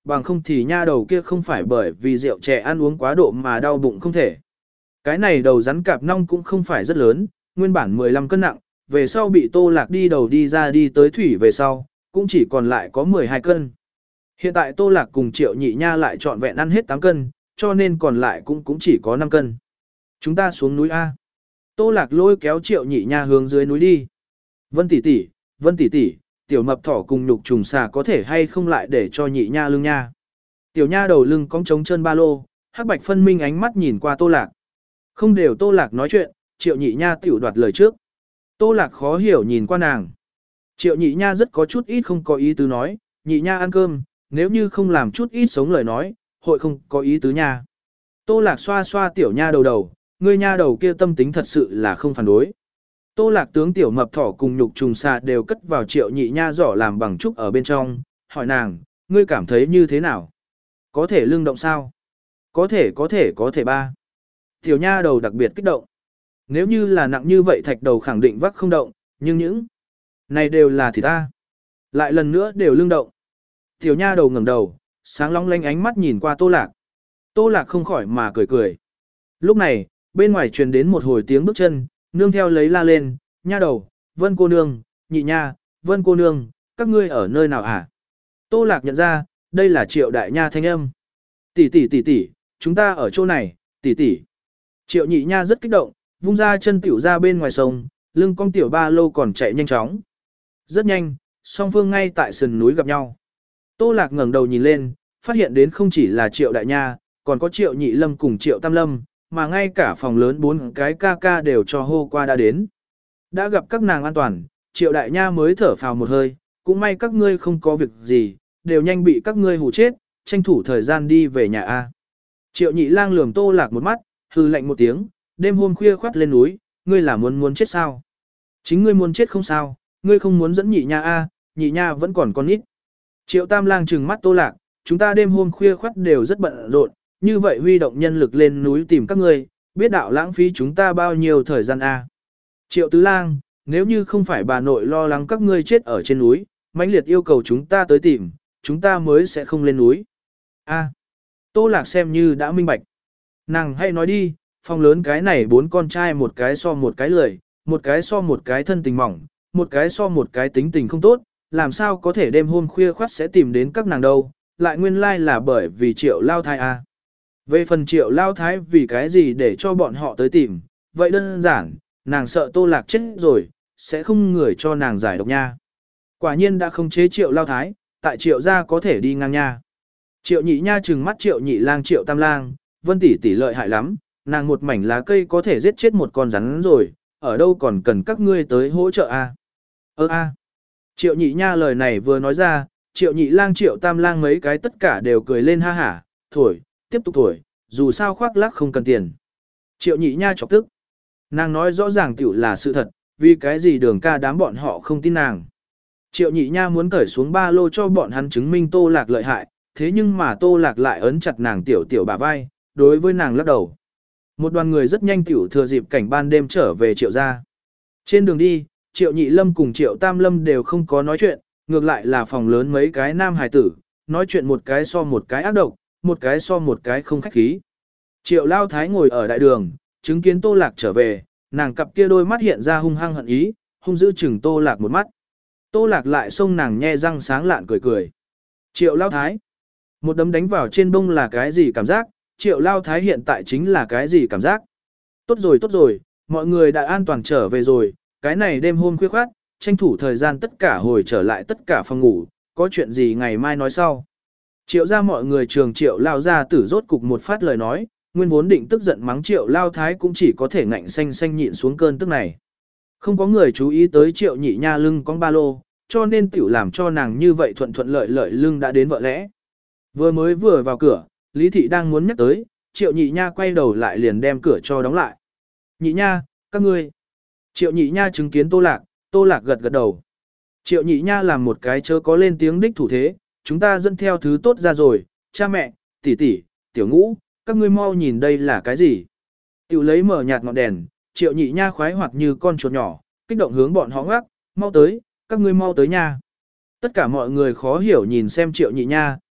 bằng không thì nha đầu kia không phải bởi vì rượu chè ăn uống quá độ mà đau bụng không thể. Cái này đầu rắn cạp nong cũng không phải rất lớn, nguyên bản mười lăm cân nặng, về sau bị Tô Lạc đi đầu đi ra đi tới thủy về sau, cũng chỉ còn lại có mười hai cân. Hiện tại Tô Lạc cùng Triệu Nhị Nha lại trọn vẹn ăn hết tám cân, cho nên còn lại cũng cũng chỉ có năm cân. Chúng ta xuống núi A. Tô Lạc lôi kéo Triệu Nhị Nha hướng dưới núi đi. Vân tỷ tỷ, Vân tỷ tỷ, tiểu mập thỏ cùng nhục trùng xà có thể hay không lại để cho Nhị Nha lưng nha. Tiểu Nha đầu lưng cong trống chân ba lô, hắc bạch phân minh ánh mắt nhìn qua Tô Lạc. Không đều Tô Lạc nói chuyện, Triệu Nhị Nha tiểu đoạt lời trước. Tô Lạc khó hiểu nhìn qua nàng. Triệu Nhị Nha rất có chút ít không có ý tứ nói, Nhị Nha ăn cơm, nếu như không làm chút ít sống lời nói, hội không có ý tứ nha. Tô Lạc xoa xoa Tiểu Nha đầu đầu, ngươi nha đầu kia tâm tính thật sự là không phản đối. Tô Lạc tướng tiểu mập thỏ cùng nhục trùng xà đều cất vào Triệu Nhị Nha giỏ làm bằng trúc ở bên trong, hỏi nàng, ngươi cảm thấy như thế nào? Có thể lưng động sao? Có thể có thể có thể ba. Tiểu Nha đầu đặc biệt kích động. Nếu như là nặng như vậy thạch đầu khẳng định vác không động, nhưng những này đều là thì ta. Lại lần nữa đều lưng động. Tiểu Nha đầu ngẩng đầu, sáng long lanh ánh mắt nhìn qua Tô Lạc. Tô Lạc không khỏi mà cười cười. Lúc này, bên ngoài truyền đến một hồi tiếng bước chân, nương theo lấy la lên, Nha đầu, Vân cô nương, Nhị Nha, Vân cô nương, các ngươi ở nơi nào hả? Tô Lạc nhận ra, đây là Triệu Đại Nha thanh âm. Tỷ tỷ tỷ tỷ, chúng ta ở chỗ này, tỷ tỷ. Triệu Nhị Nha rất kích động, vung ra chân tiểu ra bên ngoài sông, lưng cong tiểu ba lô còn chạy nhanh chóng. Rất nhanh, song phương ngay tại sườn núi gặp nhau. Tô Lạc ngẩng đầu nhìn lên, phát hiện đến không chỉ là Triệu Đại Nha, còn có Triệu Nhị Lâm cùng Triệu Tam Lâm, mà ngay cả phòng lớn bốn cái ca ca đều cho hô qua đã đến. Đã gặp các nàng an toàn, Triệu Đại Nha mới thở phào một hơi, cũng may các ngươi không có việc gì, đều nhanh bị các ngươi hù chết, tranh thủ thời gian đi về nhà A. Triệu Nhị Lang lườm Tô Lạc một mắt, hừ lạnh một tiếng, đêm hôm khuya khoắt lên núi, ngươi là muốn muốn chết sao? Chính ngươi muốn chết không sao, ngươi không muốn dẫn Nhị Nha A, Nhị Nha vẫn còn con ít. Triệu Tam Lang trừng mắt Tô Lạc, chúng ta đêm hôm khuya khoắt đều rất bận rộn, như vậy huy động nhân lực lên núi tìm các ngươi, biết đạo lãng phí chúng ta bao nhiêu thời gian A. Triệu Tứ Lang, nếu như không phải bà nội lo lắng các ngươi chết ở trên núi, mãnh liệt yêu cầu chúng ta tới tìm, chúng ta mới sẽ không lên núi. A. Tô Lạc xem như đã minh bạch. Nàng hay nói đi, phòng lớn cái này bốn con trai một cái so một cái lười, một cái so một cái thân tình mỏng, một cái so một cái tính tình không tốt, làm sao có thể đêm hôm khuya khoắt sẽ tìm đến các nàng đâu, lại nguyên lai like là bởi vì Triệu Lao Thái A. Về phần Triệu Lao Thái vì cái gì để cho bọn họ tới tìm, vậy đơn giản, nàng sợ Tô Lạc chết rồi, sẽ không người cho nàng giải độc nha. Quả nhiên đã không chế Triệu Lao Thái, tại Triệu gia có thể đi ngang nha. Triệu Nhị Nha trừng mắt Triệu Nhị Lang Triệu Tam Lang, Vân tỷ tỷ lợi hại lắm, nàng một mảnh lá cây có thể giết chết một con rắn rồi, ở đâu còn cần các ngươi tới hỗ trợ a? Ơ a. Triệu Nhị Nha lời này vừa nói ra, Triệu Nhị Lang Triệu Tam Lang mấy cái tất cả đều cười lên ha hả, thổi, tiếp tục thổi, dù sao khoác lác không cần tiền. Triệu Nhị Nha chọc tức. Nàng nói rõ ràng tiểu là sự thật, vì cái gì Đường ca đám bọn họ không tin nàng. Triệu Nhị Nha muốn cởi xuống ba lô cho bọn hắn chứng minh Tô Lạc lợi hại, thế nhưng mà Tô Lạc lại ấn chặt nàng tiểu tiểu bả vai, đối với nàng lắc đầu. Một đoàn người rất nhanh tiểu thừa dịp cảnh ban đêm trở về Triệu gia. Trên đường đi, Triệu Nhị Lâm cùng Triệu Tam Lâm đều không có nói chuyện, ngược lại là phòng lớn mấy cái nam hài tử, nói chuyện một cái so một cái ác độc, một cái so một cái không khách khí. Triệu Lao Thái ngồi ở đại đường, chứng kiến Tô Lạc trở về, nàng cặp kia đôi mắt hiện ra hung hăng hận ý, hung dữ chừng Tô Lạc một mắt. Tô Lạc lại xông nàng nhe răng sáng lạn cười cười. Triệu Lao Thái. Một đấm đánh vào trên bông là cái gì cảm giác, Triệu Lao Thái hiện tại chính là cái gì cảm giác. Tốt rồi tốt rồi, mọi người đã an toàn trở về rồi, cái này đêm hôm khuya khoát, tranh thủ thời gian tất cả hồi trở lại tất cả phòng ngủ, có chuyện gì ngày mai nói sau. Triệu ra mọi người trường Triệu Lao ra tử rốt cục một phát lời nói, nguyên vốn định tức giận mắng Triệu Lao Thái cũng chỉ có thể ngạnh xanh xanh nhịn xuống cơn tức này. Không có người chú ý tới Triệu Nhị Nha lưng con ba lô, cho nên tiểu làm cho nàng như vậy thuận thuận lợi lợi lưng đã đến vợ lẽ. Vừa mới vừa vào cửa, Lý Thị đang muốn nhắc tới, Triệu Nhị Nha quay đầu lại liền đem cửa cho đóng lại. Nhị Nha, các ngươi. Triệu Nhị Nha chứng kiến Tô Lạc, Tô Lạc gật gật đầu. Triệu Nhị Nha làm một cái chớ có lên tiếng đích thủ thế, chúng ta dẫn theo thứ tốt ra rồi, cha mẹ, tỷ tỷ, tiểu ngũ, các ngươi mau nhìn đây là cái gì. Tiểu lấy mở nhạt ngọn đèn, Triệu Nhị Nha khoái hoạt như con chuột nhỏ, kích động hướng bọn họ ngoắc, mau tới, các ngươi mau tới nha. Tất cả mọi người khó hiểu nhìn xem Triệu Nhị Nha,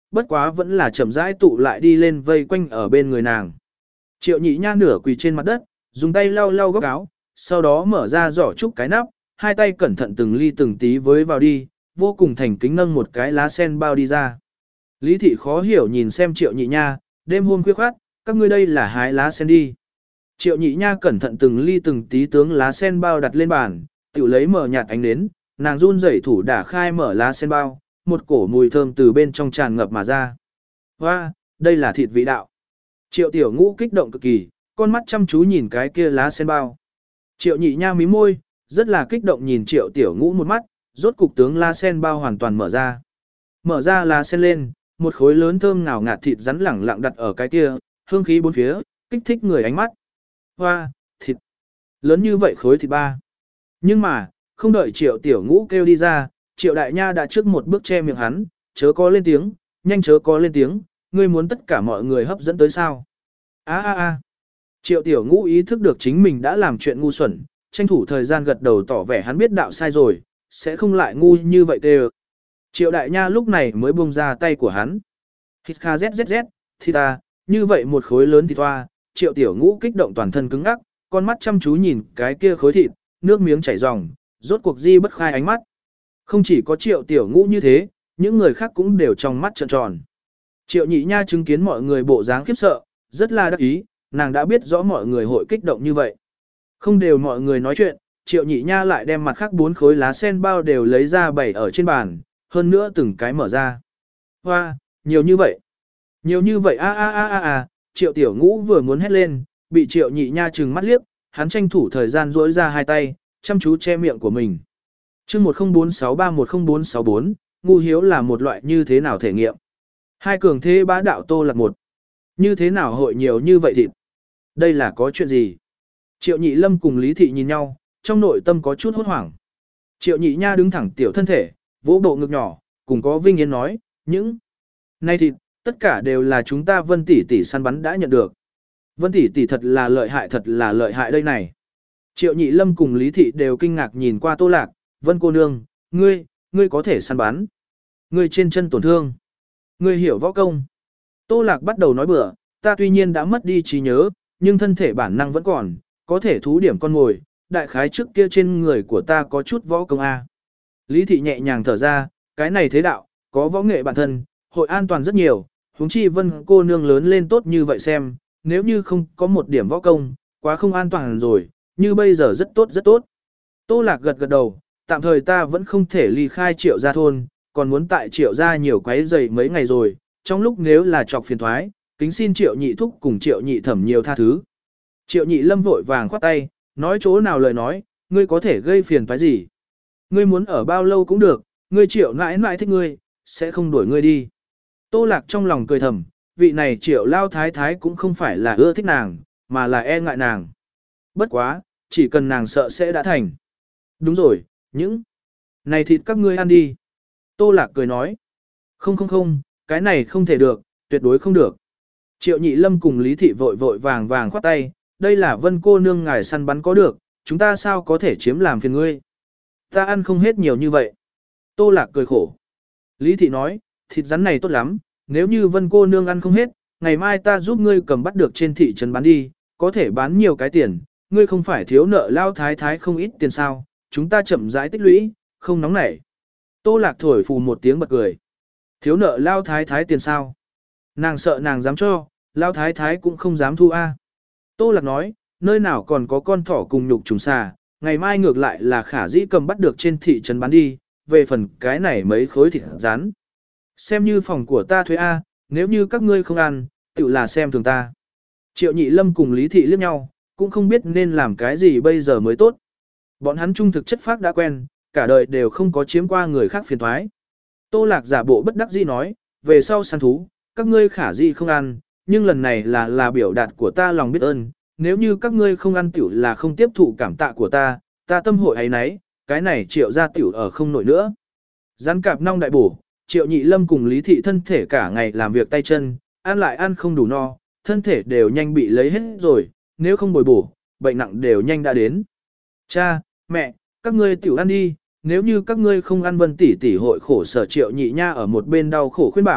bất quá vẫn là chậm rãi tụ lại đi lên vây quanh ở bên người nàng. Triệu nhị nha nửa quỳ trên mặt đất, dùng tay lau lau góc áo, sau đó mở ra giỏ trúc cái nắp, hai tay cẩn thận từng ly từng tí với vào đi, vô cùng thành kính nâng một cái lá sen bao đi ra. Lý thị khó hiểu nhìn xem triệu nhị nha, đêm hôm khuya khoát, các ngươi đây là hái lá sen đi. Triệu nhị nha cẩn thận từng ly từng tí tướng lá sen bao đặt lên bàn, tự lấy mở nhạt ánh nến, nàng run rẩy thủ đả khai mở lá sen bao, một cổ mùi thơm từ bên trong tràn ngập mà ra. Hoa, đây là thịt vị đạo. Triệu tiểu ngũ kích động cực kỳ, con mắt chăm chú nhìn cái kia lá sen bao. Triệu nhị nha mí môi, rất là kích động nhìn triệu tiểu ngũ một mắt, rốt cục tướng lá sen bao hoàn toàn mở ra. Mở ra lá sen lên, một khối lớn thơm ngào ngạt thịt rắn lẳng lặng đặt ở cái kia, hương khí bốn phía, kích thích người ánh mắt. Hoa, thịt. Lớn như vậy khối thịt ba. Nhưng mà, không đợi triệu tiểu ngũ kêu đi ra, triệu đại nha đã trước một bước che miệng hắn, chớ có lên tiếng, nhanh chớ có lên tiếng, ngươi muốn tất cả mọi người hấp dẫn tới sao. A a a. Triệu tiểu ngũ ý thức được chính mình đã làm chuyện ngu xuẩn, tranh thủ thời gian gật đầu tỏ vẻ hắn biết đạo sai rồi, sẽ không lại ngu như vậy tê. Triệu đại nha lúc này mới buông ra tay của hắn. Hít kha zzz, thì ta, như vậy một khối lớn thịt toa, triệu tiểu ngũ kích động toàn thân cứng ngắc, con mắt chăm chú nhìn cái kia khối thịt, nước miếng chảy ròng, rốt cuộc di bất khai ánh mắt. Không chỉ có triệu tiểu ngũ như thế, những người khác cũng đều trong mắt trợn tròn. Triệu nhị nha chứng kiến mọi người bộ dáng khiếp sợ, rất là đắc ý, nàng đã biết rõ mọi người hội kích động như vậy. Không đều mọi người nói chuyện, triệu nhị nha lại đem mặt khác bốn khối lá sen bao đều lấy ra bày ở trên bàn, hơn nữa từng cái mở ra. Hoa, nhiều như vậy. Nhiều như vậy a a a a a, triệu tiểu ngũ vừa muốn hét lên, bị triệu nhị nha trừng mắt liếc, hắn tranh thủ thời gian duỗi ra hai tay, chăm chú che miệng của mình. Chương một không bốn sáu ba một không bốn sáu bốn, ngu hiếu là một loại như thế nào thể nghiệm? Hai cường thế bá đạo Tô Lạc một. Như thế nào hội nhiều như vậy thịt? Đây là có chuyện gì? Triệu nhị lâm cùng Lý thị nhìn nhau, trong nội tâm có chút hốt hoảng. Triệu nhị nha đứng thẳng tiểu thân thể, vỗ bộ ngực nhỏ, cùng có vinh yên nói, những này thịt, tất cả đều là chúng ta Vân tỷ tỷ săn bắn đã nhận được. Vân tỷ tỷ thật là lợi hại thật là lợi hại đây này. Triệu nhị lâm cùng Lý thị đều kinh ngạc nhìn qua Tô Lạc, Vân cô nương, ngươi, ngươi có thể săn bắn. Ngươi trên chân tổn thương. Ngươi hiểu võ công. Tô Lạc bắt đầu nói bừa, ta tuy nhiên đã mất đi trí nhớ, nhưng thân thể bản năng vẫn còn, có thể thú điểm con mồi, đại khái trước kia trên người của ta có chút võ công A. Lý thị nhẹ nhàng thở ra, cái này thế đạo, có võ nghệ bản thân, hội an toàn rất nhiều, huống chi Vân cô nương lớn lên tốt như vậy xem, nếu như không có một điểm võ công, quá không an toàn rồi, như bây giờ rất tốt rất tốt. Tô Lạc gật gật đầu, tạm thời ta vẫn không thể ly khai triệu gia thôn, còn muốn tại triệu gia nhiều quấy rầy mấy ngày rồi, trong lúc nếu là trọc phiền thoái, kính xin triệu nhị thúc cùng triệu nhị thẩm nhiều tha thứ. Triệu nhị lâm vội vàng khoát tay, nói chỗ nào lời nói, ngươi có thể gây phiền toái gì. Ngươi muốn ở bao lâu cũng được, ngươi triệu nãi nãi thích ngươi, sẽ không đuổi ngươi đi. Tô Lạc trong lòng cười thầm, vị này triệu lao thái thái cũng không phải là ưa thích nàng, mà là e ngại nàng. Bất quá, chỉ cần nàng sợ sẽ đã thành. Đúng rồi, những này thịt các ngươi ăn đi. Tô Lạc cười nói, không không không, cái này không thể được, tuyệt đối không được. Triệu nhị lâm cùng Lý thị vội vội vàng vàng khoát tay, đây là Vân cô nương ngài săn bắn có được, chúng ta sao có thể chiếm làm phiền ngươi. Ta ăn không hết nhiều như vậy. Tô Lạc cười khổ. Lý thị nói, thịt rắn này tốt lắm, nếu như Vân cô nương ăn không hết, ngày mai ta giúp ngươi cầm bắt được trên thị trấn bán đi, có thể bán nhiều cái tiền, ngươi không phải thiếu nợ lao thái thái không ít tiền sao, chúng ta chậm rãi tích lũy, không nóng nảy. Tô Lạc thổi phù một tiếng bật cười. Thiếu nợ lao thái thái tiền sao? Nàng sợ nàng dám cho, lao thái thái cũng không dám thu a. Tô Lạc nói, nơi nào còn có con thỏ cùng nhục trùng xà, ngày mai ngược lại là khả dĩ cầm bắt được trên thị trấn bán đi, về phần cái này mấy khối thịt rán. Xem như phòng của ta thuê a, nếu như các ngươi không ăn, tự là xem thường ta. Triệu nhị lâm cùng Lý thị liếc nhau, cũng không biết nên làm cái gì bây giờ mới tốt. Bọn hắn trung thực chất phác đã quen, cả đời đều không có chiếm qua người khác phiền thoái. Tô Lạc giả bộ bất đắc dĩ nói, về sau săn thú, các ngươi khả dĩ không ăn, nhưng lần này là là biểu đạt của ta lòng biết ơn, nếu như các ngươi không ăn tiểu là không tiếp thụ cảm tạ của ta, ta tâm hội ấy nấy, cái này triệu ra tiểu ở không nổi nữa. Rắn cạp nong đại bổ, triệu nhị lâm cùng Lý thị thân thể cả ngày làm việc tay chân, ăn lại ăn không đủ no, thân thể đều nhanh bị lấy hết rồi, nếu không bồi bổ, bệnh nặng đều nhanh đã đến. Cha, mẹ, các ngươi tiểu ăn đi, nếu như các ngươi không ăn Vân tỷ tỷ hội khổ sở triệu nhị nha ở một bên đau khổ khuyên bảo,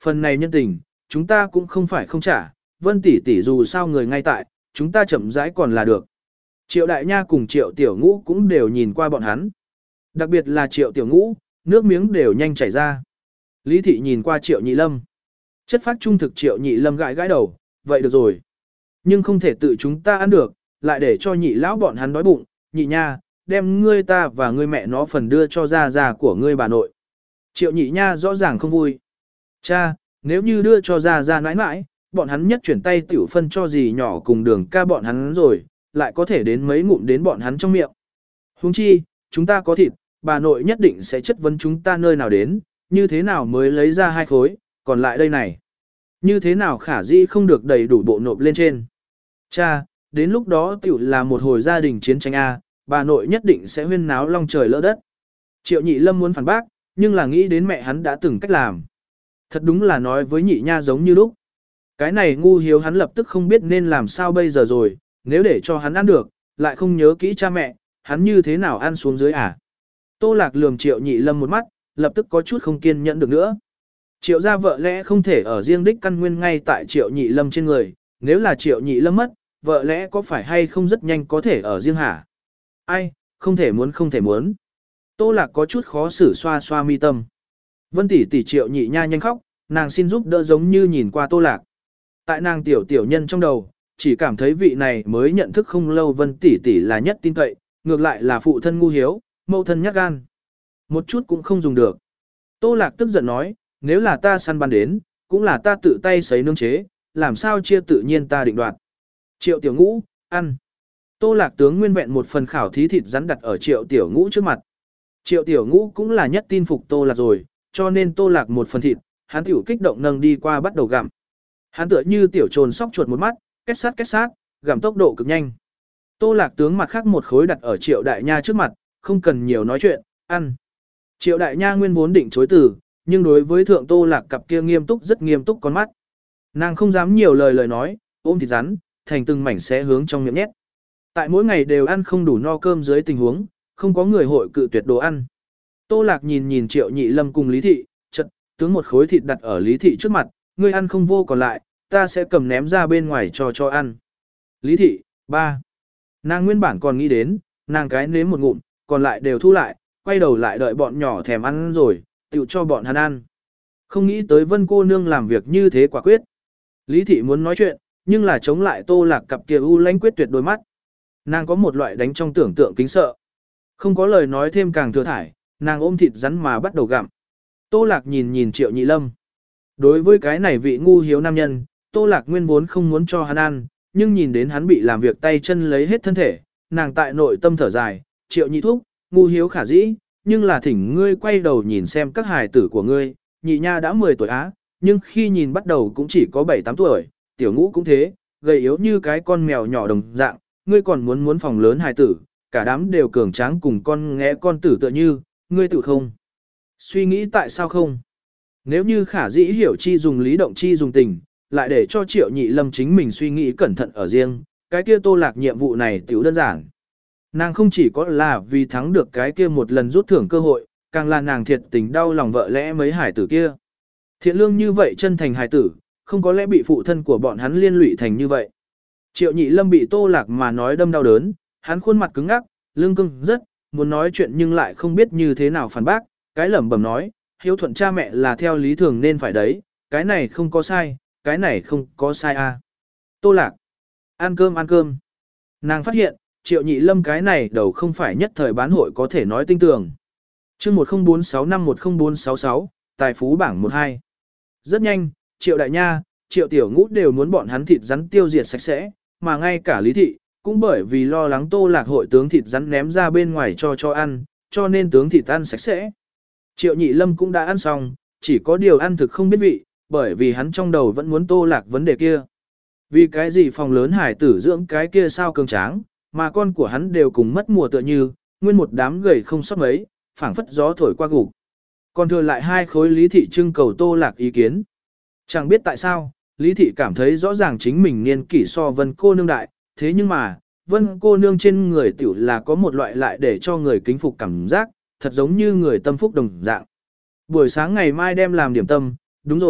phần này nhân tình, chúng ta cũng không phải không trả, Vân tỷ tỷ dù sao người ngay tại, chúng ta chậm rãi còn là được. Triệu Đại Nha cùng Triệu Tiểu Ngũ cũng đều nhìn qua bọn hắn. Đặc biệt là Triệu Tiểu Ngũ, nước miếng đều nhanh chảy ra. Lý Thị nhìn qua Triệu Nhị Lâm. Chất phát trung thực Triệu Nhị Lâm gãi gãi đầu, vậy được rồi. Nhưng không thể tự chúng ta ăn được, lại để cho nhị lão bọn hắn đói bụng, nhị nha, đem ngươi ta và ngươi mẹ nó phần đưa cho gia gia của ngươi bà nội. Triệu nhị nha rõ ràng không vui. Cha, nếu như đưa cho gia gia nãi nãi, bọn hắn nhất chuyển tay tiểu phân cho gì nhỏ cùng đường ca bọn hắn rồi, lại có thể đến mấy ngụm đến bọn hắn trong miệng. Huống chi, chúng ta có thịt, bà nội nhất định sẽ chất vấn chúng ta nơi nào đến, như thế nào mới lấy ra hai khối, còn lại đây này. Như thế nào khả dĩ không được đầy đủ bộ nộp lên trên. Cha, đến lúc đó tiểu là một hồi gia đình chiến tranh A, bà nội nhất định sẽ huyên náo long trời lỡ đất. Triệu nhị lâm muốn phản bác, nhưng là nghĩ đến mẹ hắn đã từng cách làm. Thật đúng là nói với nhị nha giống như lúc. Cái này ngu hiếu hắn lập tức không biết nên làm sao bây giờ rồi, nếu để cho hắn ăn được, lại không nhớ kỹ cha mẹ, hắn như thế nào ăn xuống dưới à. Tô Lạc lườm Triệu nhị lâm một mắt, lập tức có chút không kiên nhẫn được nữa. Triệu gia vợ lẽ không thể ở riêng đích căn nguyên ngay tại Triệu nhị lâm trên người, nếu là Triệu nhị lâm mất, vợ lẽ có phải hay không rất nhanh có thể ở riêng hả? Ai, không thể muốn không thể muốn. Tô Lạc có chút khó xử xoa xoa mi tâm. Vân tỷ tỷ Triệu nhị nha nhanh khóc, nàng xin giúp đỡ giống như nhìn qua Tô Lạc. Tại nàng tiểu tiểu nhân trong đầu, chỉ cảm thấy vị này mới nhận thức không lâu Vân tỷ tỷ là nhất tin cậy, ngược lại là phụ thân ngu hiếu, mẫu thân nhát gan. Một chút cũng không dùng được. Tô Lạc tức giận nói, nếu là ta săn bắn đến, cũng là ta tự tay sấy nương chế, làm sao chia tự nhiên ta định đoạt. Triệu tiểu ngũ, ăn. Tô Lạc tướng nguyên vẹn một phần khảo thí thịt rắn đặt ở Triệu tiểu ngũ trước mặt. Triệu tiểu ngũ cũng là nhất tin phục Tô Lạc rồi, cho nên Tô Lạc một phần thịt, hắn tiểu kích động nâng đi qua bắt đầu gặm. Hắn tựa như tiểu trồn sóc chuột một mắt, kết sát kết sát, gặm tốc độ cực nhanh. Tô Lạc tướng mặt khác một khối đặt ở Triệu đại nha trước mặt, không cần nhiều nói chuyện, ăn. Triệu đại nha nguyên vốn định chối từ, nhưng đối với thượng Tô Lạc cặp kia nghiêm túc rất nghiêm túc con mắt. Nàng không dám nhiều lời lời nói, ôm thịt rắn, thành từng mảnh xé hướng trong miệng nhét. Tại mỗi ngày đều ăn không đủ no cơm dưới tình huống, không có người hội cự tuyệt đồ ăn. Tô Lạc nhìn nhìn Triệu nhị lâm cùng Lý Thị, chợt tướng một khối thịt đặt ở Lý Thị trước mặt, ngươi ăn không vô còn lại, ta sẽ cầm ném ra bên ngoài cho cho ăn. Lý Thị, ba. Nàng nguyên bản còn nghĩ đến, nàng cái nếm một ngụm, còn lại đều thu lại, quay đầu lại đợi bọn nhỏ thèm ăn rồi, tự cho bọn hắn ăn. Không nghĩ tới Vân cô nương làm việc như thế quả quyết. Lý Thị muốn nói chuyện, nhưng là chống lại Tô Lạc cặp kia u lãnh quyết tuyệt đôi mắt. Nàng có một loại đánh trong tưởng tượng kính sợ. Không có lời nói thêm càng thừa thải, nàng ôm thịt rắn mà bắt đầu gặm. Tô Lạc nhìn nhìn Triệu nhị lâm. Đối với cái này vị ngu hiếu nam nhân, Tô Lạc nguyên vốn không muốn cho hắn ăn, nhưng nhìn đến hắn bị làm việc tay chân lấy hết thân thể, nàng tại nội tâm thở dài, Triệu nhị thúc, ngu hiếu khả dĩ, nhưng là thỉnh ngươi quay đầu nhìn xem các hài tử của ngươi, nhị nha đã mười tuổi á, nhưng khi nhìn bắt đầu cũng chỉ có bảy tám tuổi, tiểu ngũ cũng thế, gầy yếu như cái con mèo nhỏ đồng dạng, ngươi còn muốn muốn phòng lớn hài tử, cả đám đều cường tráng cùng con nghé con tử tựa như, ngươi tự không. Suy nghĩ tại sao không? Nếu như khả dĩ hiểu chi dùng lý động chi dùng tình, lại để cho Triệu nhị lâm chính mình suy nghĩ cẩn thận ở riêng, cái kia Tô Lạc nhiệm vụ này tiểu đơn giản. Nàng không chỉ có là vì thắng được cái kia một lần rút thưởng cơ hội, càng là nàng thiệt tình đau lòng vợ lẽ mấy hải tử kia. Thiện lương như vậy chân thành hải tử, không có lẽ bị phụ thân của bọn hắn liên lụy thành như vậy. Triệu nhị lâm bị Tô Lạc mà nói đâm đau đớn, hắn khuôn mặt cứng ngắc, lưng cưng rất, muốn nói chuyện nhưng lại không biết như thế nào phản bác, cái lẩm bẩm nói, hiếu thuận cha mẹ là theo lý thường nên phải đấy, cái này không có sai, cái này không có sai à. Tô Lạc, ăn cơm ăn cơm. Nàng phát hiện, Triệu nhị lâm cái này đầu không phải nhất thời bán hội có thể nói tinh tường. chương một không bốn sáu năm một không bốn sáu sáu, tài phú bảng một hai. Rất nhanh, Triệu đại nha, Triệu tiểu ngũ đều muốn bọn hắn thịt rắn tiêu diệt sạch sẽ, mà ngay cả Lý Thị, cũng bởi vì lo lắng Tô Lạc hội tướng thịt rắn ném ra bên ngoài cho cho ăn, cho nên tướng thịt ăn sạch sẽ. Triệu nhị lâm cũng đã ăn xong, chỉ có điều ăn thực không biết vị, bởi vì hắn trong đầu vẫn muốn Tô Lạc vấn đề kia. Vì cái gì phòng lớn hải tử dưỡng cái kia sao cường tráng, mà con của hắn đều cùng mất mùa tựa như, nguyên một đám gầy không sót mấy, phảng phất gió thổi qua gục. Còn thừa lại hai khối Lý Thị trưng cầu Tô Lạc ý kiến. Chẳng biết tại sao, Lý Thị cảm thấy rõ ràng chính mình niên kỷ so Vân cô nương đại, thế nhưng mà, Vân cô nương trên người tiểu là có một loại lại để cho người kính phục cảm giác, thật giống như người tâm phúc đồng dạng. Buổi sáng ngày mai đem làm điểm tâm, đúng rồi,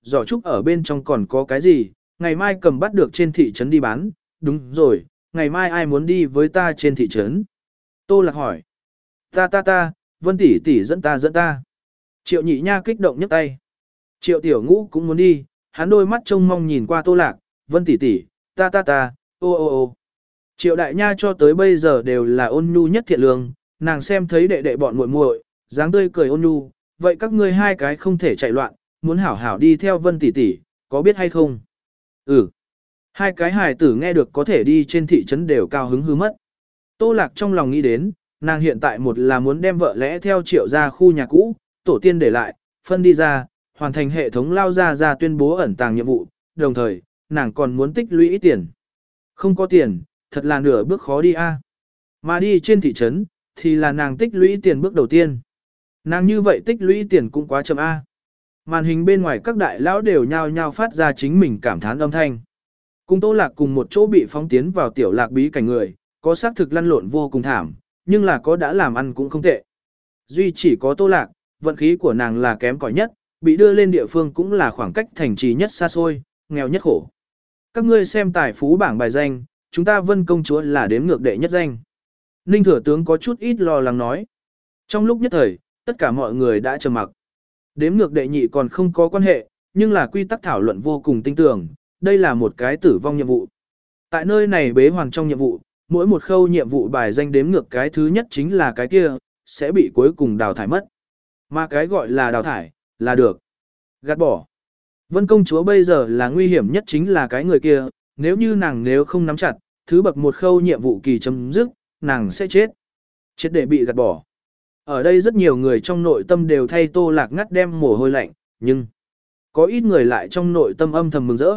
giỏ trúc ở bên trong còn có cái gì, ngày mai cầm bắt được trên thị trấn đi bán, đúng rồi, ngày mai ai muốn đi với ta trên thị trấn? Tô Lạc hỏi. Ta ta ta, Vân tỷ tỷ dẫn ta dẫn ta. Triệu nhị nha kích động nhấc tay. Triệu tiểu ngũ cũng muốn đi, hắn đôi mắt trông mong nhìn qua Tô Lạc, Vân tỷ tỷ, ta ta ta, ô ô ô. Triệu đại nha cho tới bây giờ đều là ôn nhu nhất thiện lương, nàng xem thấy đệ đệ bọn muội muội, dáng tươi cười ôn nhu, vậy các ngươi hai cái không thể chạy loạn, muốn hảo hảo đi theo Vân tỷ tỷ, có biết hay không? Ừ. Hai cái hài tử nghe được có thể đi trên thị trấn đều cao hứng hư mất. Tô Lạc trong lòng nghĩ đến, nàng hiện tại một là muốn đem vợ lẽ theo Triệu ra khu nhà cũ, tổ tiên để lại, phân đi ra, hoàn thành hệ thống lao ra ra tuyên bố ẩn tàng nhiệm vụ, đồng thời, nàng còn muốn tích lũy tiền. Không có tiền, thật là nửa bước khó đi a. Mà đi trên thị trấn, thì là nàng tích lũy tiền bước đầu tiên. Nàng như vậy tích lũy tiền cũng quá chậm a. Màn hình bên ngoài các đại lão đều nhao nhao phát ra chính mình cảm thán âm thanh. Cùng Tô Lạc cùng một chỗ bị phóng tiến vào tiểu lạc bí cảnh người, có xác thực lăn lộn vô cùng thảm, nhưng là có đã làm ăn cũng không tệ. Duy chỉ có Tô Lạc, vận khí của nàng là kém cỏi nhất, bị đưa lên địa phương cũng là khoảng cách thành trì nhất xa xôi, nghèo nhất khổ. Các ngươi xem tài phú bảng bài danh, chúng ta Vân công chúa là đếm ngược đệ nhất danh. Ninh thừa tướng có chút ít lo lắng nói. Trong lúc nhất thời, tất cả mọi người đã trầm mặc. Đếm ngược đệ nhị còn không có quan hệ, nhưng là quy tắc thảo luận vô cùng tinh tường, đây là một cái tử vong nhiệm vụ. Tại nơi này bế hoàng trong nhiệm vụ, mỗi một khâu nhiệm vụ bài danh đếm ngược cái thứ nhất chính là cái kia, sẽ bị cuối cùng đào thải mất. Mà cái gọi là đào thải, là được. Gạt bỏ. Vân công chúa bây giờ là nguy hiểm nhất chính là cái người kia, nếu như nàng nếu không nắm chặt, thứ bậc một khâu nhiệm vụ kỳ chấm dứt, nàng sẽ chết. Chết để bị gạt bỏ. Ở đây rất nhiều người trong nội tâm đều thay Tô Lạc ngắt đem mồ hôi lạnh, nhưng có ít người lại trong nội tâm âm thầm mừng rỡ.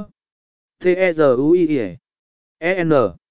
T-E-Z-U-I-E-N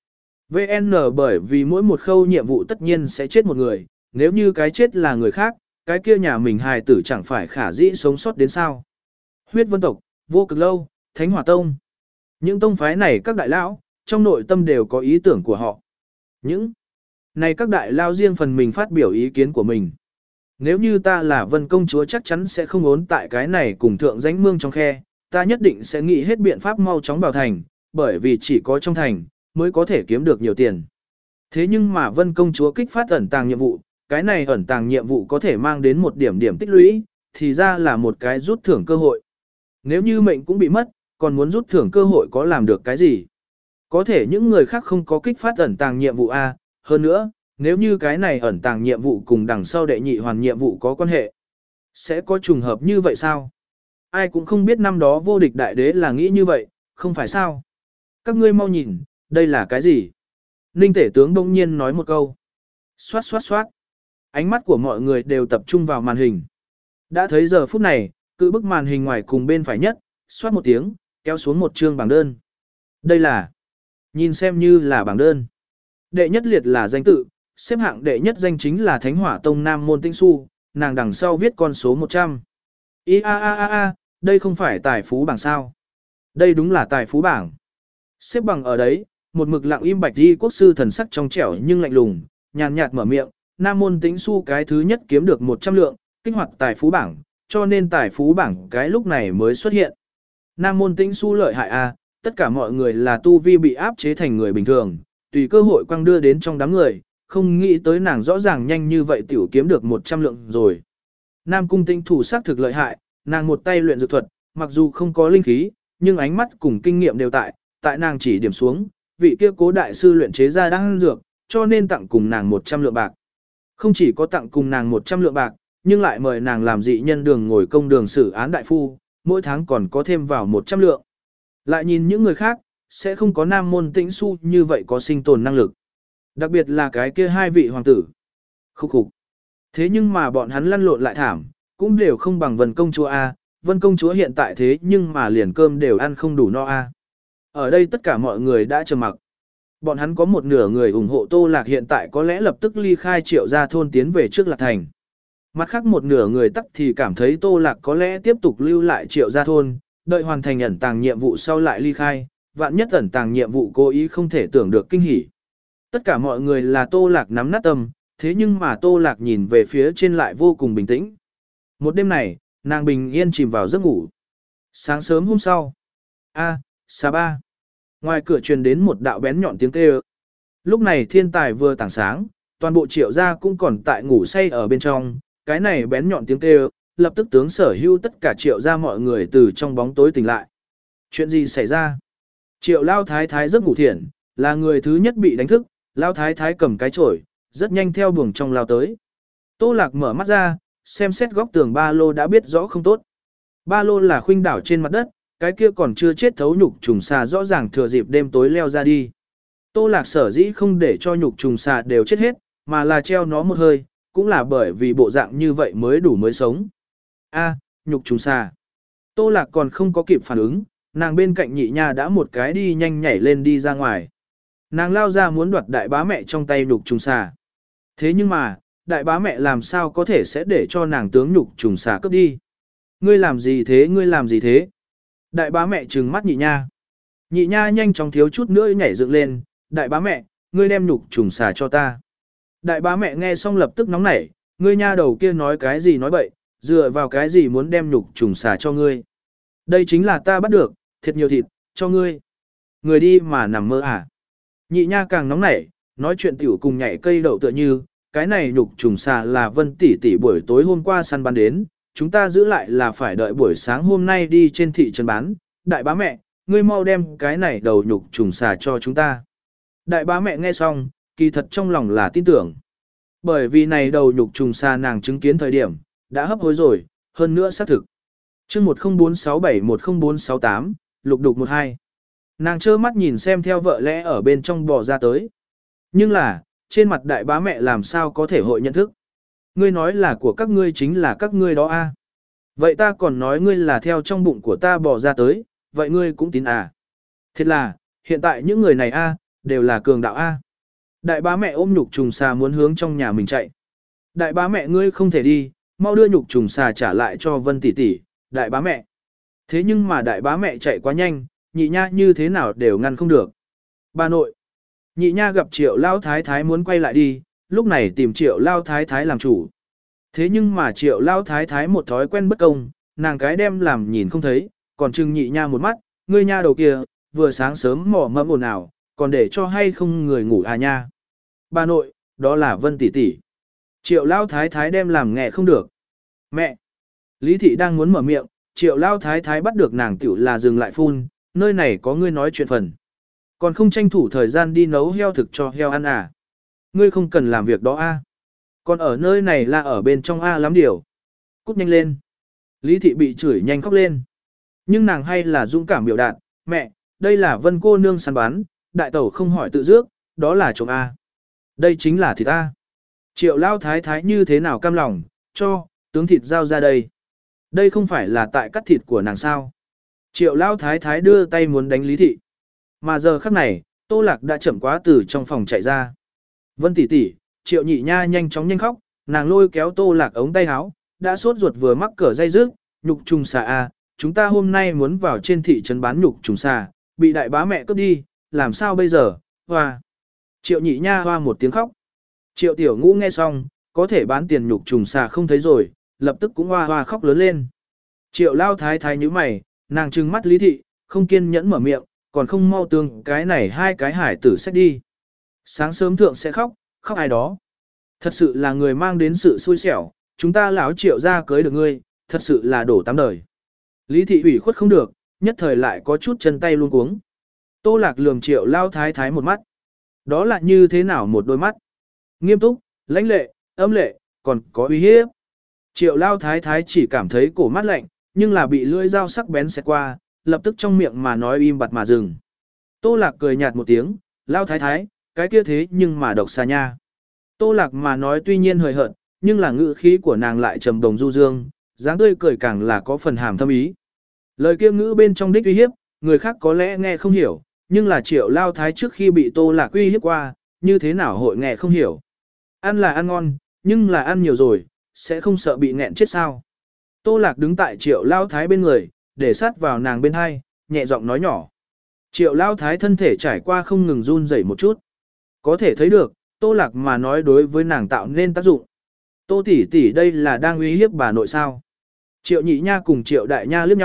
V N bởi vì mỗi một khâu nhiệm vụ tất nhiên sẽ chết một người, nếu như cái chết là người khác, cái kia nhà mình hài tử chẳng phải khả dĩ sống sót đến sao. Huyết vân tộc, vô cực lâu, Thánh Hỏa Tông. Những tông phái này các đại lão, trong nội tâm đều có ý tưởng của họ. Những này các đại lao riêng phần mình phát biểu ý kiến của mình. Nếu như ta là Vân công chúa chắc chắn sẽ không ốn tại cái này cùng thượng danh mương trong khe, ta nhất định sẽ nghĩ hết biện pháp mau chóng vào thành, bởi vì chỉ có trong thành, mới có thể kiếm được nhiều tiền. Thế nhưng mà Vân công chúa kích phát ẩn tàng nhiệm vụ, cái này ẩn tàng nhiệm vụ có thể mang đến một điểm điểm tích lũy, thì ra là một cái rút thưởng cơ hội. Nếu như mệnh cũng bị mất, còn muốn rút thưởng cơ hội có làm được cái gì? Có thể những người khác không có kích phát ẩn tàng nhiệm vụ A, hơn nữa, nếu như cái này ẩn tàng nhiệm vụ cùng đằng sau đệ nhị hoàn nhiệm vụ có quan hệ, sẽ có trùng hợp như vậy sao? Ai cũng không biết năm đó vô địch đại đế là nghĩ như vậy, không phải sao? Các ngươi mau nhìn, đây là cái gì? Ninh tể tướng bỗng nhiên nói một câu. Xoát xoát xoát. Ánh mắt của mọi người đều tập trung vào màn hình. Đã thấy giờ phút này, cự bức màn hình ngoài cùng bên phải nhất, xoát một tiếng, kéo xuống một chương bảng đơn. Đây là, nhìn xem như là bảng đơn. Đệ nhất liệt là danh tự, xếp hạng đệ nhất danh chính là Thánh Hỏa Tông Nam Môn Tĩnh Xu, nàng đằng sau viết con số một trăm. Ý a a a a, đây không phải tài phú bảng sao? Đây đúng là tài phú bảng. Xếp bằng ở đấy, một mực lặng im Bạch Y quốc sư thần sắc trong trẻo nhưng lạnh lùng, nhàn nhạt mở miệng, Nam Môn Tĩnh Xu cái thứ nhất kiếm được một trăm lượng, kích hoạt tài phú bảng, cho nên tài phú bảng cái lúc này mới xuất hiện. Nam Môn Tĩnh Xu lợi hại a, tất cả mọi người là tu vi bị áp chế thành người bình thường, tùy cơ hội quăng đưa đến trong đám người, không nghĩ tới nàng rõ ràng nhanh như vậy tiểu kiếm được một trăm lượng rồi. Nam Cung Tĩnh thủ sắc thực lợi hại, nàng một tay luyện dược thuật, mặc dù không có linh khí, nhưng ánh mắt cùng kinh nghiệm đều tại, tại nàng chỉ điểm xuống, vị kia Cố đại sư luyện chế ra đan dược, cho nên tặng cùng nàng một trăm lượng bạc. Không chỉ có tặng cùng nàng một trăm lượng bạc, nhưng lại mời nàng làm dị nhân đường ngồi công đường xử án đại phu, mỗi tháng còn có thêm vào một trăm lượng. Lại nhìn những người khác, sẽ không có Nam Môn Tĩnh Xu như vậy có sinh tồn năng lực. Đặc biệt là cái kia hai vị hoàng tử. Khúc khục. Thế nhưng mà bọn hắn lăn lộn lại thảm, cũng đều không bằng Vân công chúa A. Vân công chúa hiện tại thế nhưng mà liền cơm đều ăn không đủ no A. Ở đây tất cả mọi người đã trầm mặc. Bọn hắn có một nửa người ủng hộ Tô Lạc hiện tại có lẽ lập tức ly khai Triệu gia thôn tiến về trước Lạc Thành. Mặt khác một nửa người tắc thì cảm thấy Tô Lạc có lẽ tiếp tục lưu lại Triệu gia thôn, đợi hoàn thành ẩn tàng nhiệm vụ sau lại ly khai, vạn nhất ẩn tàng nhiệm vụ cố ý không thể tưởng được kinh hỉ. Tất cả mọi người là Tô Lạc nắm nát tâm, thế nhưng mà Tô Lạc nhìn về phía trên lại vô cùng bình tĩnh. Một đêm này, nàng bình yên chìm vào giấc ngủ. Sáng sớm hôm sau. A, xà ba. Ngoài cửa truyền đến một đạo bén nhọn tiếng kêu. Lúc này thiên tài vừa tảng sáng, toàn bộ triệu gia cũng còn tại ngủ say ở bên trong. Cái này bén nhọn tiếng kêu, lập tức tướng sở hữu tất cả triệu gia mọi người từ trong bóng tối tỉnh lại. Chuyện gì xảy ra? Triệu lao thái thái giấc ngủ thiện, là người thứ nhất bị đánh thức, lao thái thái cầm cái chổi, rất nhanh theo buồng trong lao tới. Tô Lạc mở mắt ra, xem xét góc tường ba lô đã biết rõ không tốt. Ba lô là khuynh đảo trên mặt đất, cái kia còn chưa chết thấu nhục trùng xà rõ ràng thừa dịp đêm tối leo ra đi. Tô Lạc sở dĩ không để cho nhục trùng xà đều chết hết, mà là treo nó một hơi, cũng là bởi vì bộ dạng như vậy mới đủ mới sống. A, nhục trùng xà. Tô Lạc còn không có kịp phản ứng, nàng bên cạnh nhị nha đã một cái đi nhanh nhảy lên đi ra ngoài. Nàng lao ra muốn đoạt đại bá mẹ trong tay nhục trùng xà. Thế nhưng mà, đại bá mẹ làm sao có thể sẽ để cho nàng tướng nhục trùng xà cướp đi. Ngươi làm gì thế, ngươi làm gì thế? Đại bá mẹ trừng mắt nhị nha. Nhị nha nhanh chóng thiếu chút nữa nhảy dựng lên, đại bá mẹ, ngươi đem nhục trùng xà cho ta. Đại bá mẹ nghe xong lập tức nóng nảy, ngươi nha đầu kia nói cái gì nói bậy, dựa vào cái gì muốn đem nhục trùng xà cho ngươi. Đây chính là ta bắt được, thiệt nhiều thịt, cho ngươi. Người đi mà nằm mơ à. Nhị nha càng nóng nảy, nói chuyện tiểu cùng nhảy cây đậu tựa như, cái này nhục trùng xà là Vân tỷ tỷ buổi tối hôm qua săn bắn đến, chúng ta giữ lại là phải đợi buổi sáng hôm nay đi trên thị trấn bán. Đại bá mẹ, ngươi mau đem cái này đầu nhục trùng xà cho chúng ta. Đại bá mẹ nghe xong, kỳ thật trong lòng là tin tưởng. Bởi vì này đầu nhục trùng xà nàng chứng kiến thời điểm, đã hấp hối rồi, hơn nữa xác thực. chương một không bốn sáu bảy một không bốn sáu tám, lục đục một hai. Nàng trơ mắt nhìn xem theo vợ lẽ ở bên trong bò ra tới. Nhưng là, trên mặt đại bá mẹ làm sao có thể hội nhận thức. Ngươi nói là của các ngươi chính là các ngươi đó a. Vậy ta còn nói ngươi là theo trong bụng của ta bò ra tới, vậy ngươi cũng tin à. Thật là, hiện tại những người này a đều là cường đạo a. Đại bá mẹ ôm nhục trùng xà muốn hướng trong nhà mình chạy. Đại bá mẹ ngươi không thể đi, mau đưa nhục trùng xà trả lại cho Vân tỷ tỷ, đại bá mẹ. Thế nhưng mà đại bá mẹ chạy quá nhanh, nhị nha như thế nào đều ngăn không được. Bà nội. Nhị nha gặp triệu lao thái thái muốn quay lại đi, lúc này tìm triệu lao thái thái làm chủ. Thế nhưng mà triệu lao thái thái một thói quen bất công, nàng cái đem làm nhìn không thấy, còn trừng nhị nha một mắt, ngươi nha đầu kia, vừa sáng sớm mỏ mẫm ồn ào, còn để cho hay không người ngủ à nha. Bà nội, đó là Vân tỷ tỷ. Triệu lao thái thái đem làm nghe không được. Mẹ! Lý thị đang muốn mở miệng, triệu lao thái thái bắt được nàng tiểu là dừng lại phun, nơi này có ngươi nói chuyện phần. Còn không tranh thủ thời gian đi nấu heo thực cho heo ăn à. Ngươi không cần làm việc đó a. Còn ở nơi này là ở bên trong a lắm điều. Cút nhanh lên. Lý thị bị chửi nhanh khóc lên. Nhưng nàng hay là dũng cảm biểu đạt, mẹ, đây là Vân cô nương săn bắn, đại tẩu không hỏi tự dước, đó là chồng a. Đây chính là thịt a. Triệu lao thái thái như thế nào cam lòng, cho, tướng thịt giao ra đây. Đây không phải là tại cắt thịt của nàng sao. Triệu lao thái thái đưa tay muốn đánh Lý thị. Mà giờ khắc này, Tô Lạc đã chậm quá từ trong phòng chạy ra. Vân tỷ tỷ, Triệu nhị nha nhanh chóng nhanh khóc, nàng lôi kéo Tô Lạc ống tay áo, đã sốt ruột vừa mắc cỡ dây dứt, nhục trùng xà a, chúng ta hôm nay muốn vào trên thị trấn bán nhục trùng xà, bị đại bá mẹ cướp đi, làm sao bây giờ? Hoa. Triệu nhị nha hoa một tiếng khóc. Triệu tiểu ngũ nghe xong, có thể bán tiền nhục trùng xà không thấy rồi, lập tức cũng hoa hoa khóc lớn lên. Triệu lao thái thái nhíu mày, nàng trừng mắt Lý thị, không kiên nhẫn mở miệng, còn không mau tương cái này hai cái hải tử sách đi. Sáng sớm thượng sẽ khóc, khóc ai đó. Thật sự là người mang đến sự xui xẻo, chúng ta lão Triệu ra cưới được ngươi, thật sự là đổ tám đời. Lý thị ủy khuất không được, nhất thời lại có chút chân tay luôn cuống. Tô Lạc lườm Triệu lao thái thái một mắt. Đó là như thế nào một đôi mắt? Nghiêm túc, lãnh lệ, âm lệ, còn có uy hiếp. Triệu lao thái thái chỉ cảm thấy cổ mắt lạnh, nhưng là bị lưỡi dao sắc bén xẹt qua, lập tức trong miệng mà nói im bặt mà dừng. Tô Lạc cười nhạt một tiếng, lao thái thái, cái kia thế nhưng mà độc xa nha. Tô Lạc mà nói tuy nhiên hời hợt, nhưng là ngữ khí của nàng lại trầm đồng du dương, dáng tươi cười càng là có phần hàm thâm ý. Lời kia ngữ bên trong đích uy hiếp, người khác có lẽ nghe không hiểu, nhưng là Triệu lao thái trước khi bị Tô Lạc uy hiếp qua, như thế nào hội nghe không hiểu. Ăn là ăn ngon, nhưng là ăn nhiều rồi, sẽ không sợ bị nghẹn chết sao. Tô Lạc đứng tại Triệu lao thái bên người, để sát vào nàng bên hai, nhẹ giọng nói nhỏ. Triệu lao thái thân thể trải qua không ngừng run rẩy một chút. Có thể thấy được, Tô Lạc mà nói đối với nàng tạo nên tác dụng. Tô tỷ tỷ đây là đang uy hiếp bà nội sao. Triệu nhị nha cùng Triệu đại nha liếc nhau,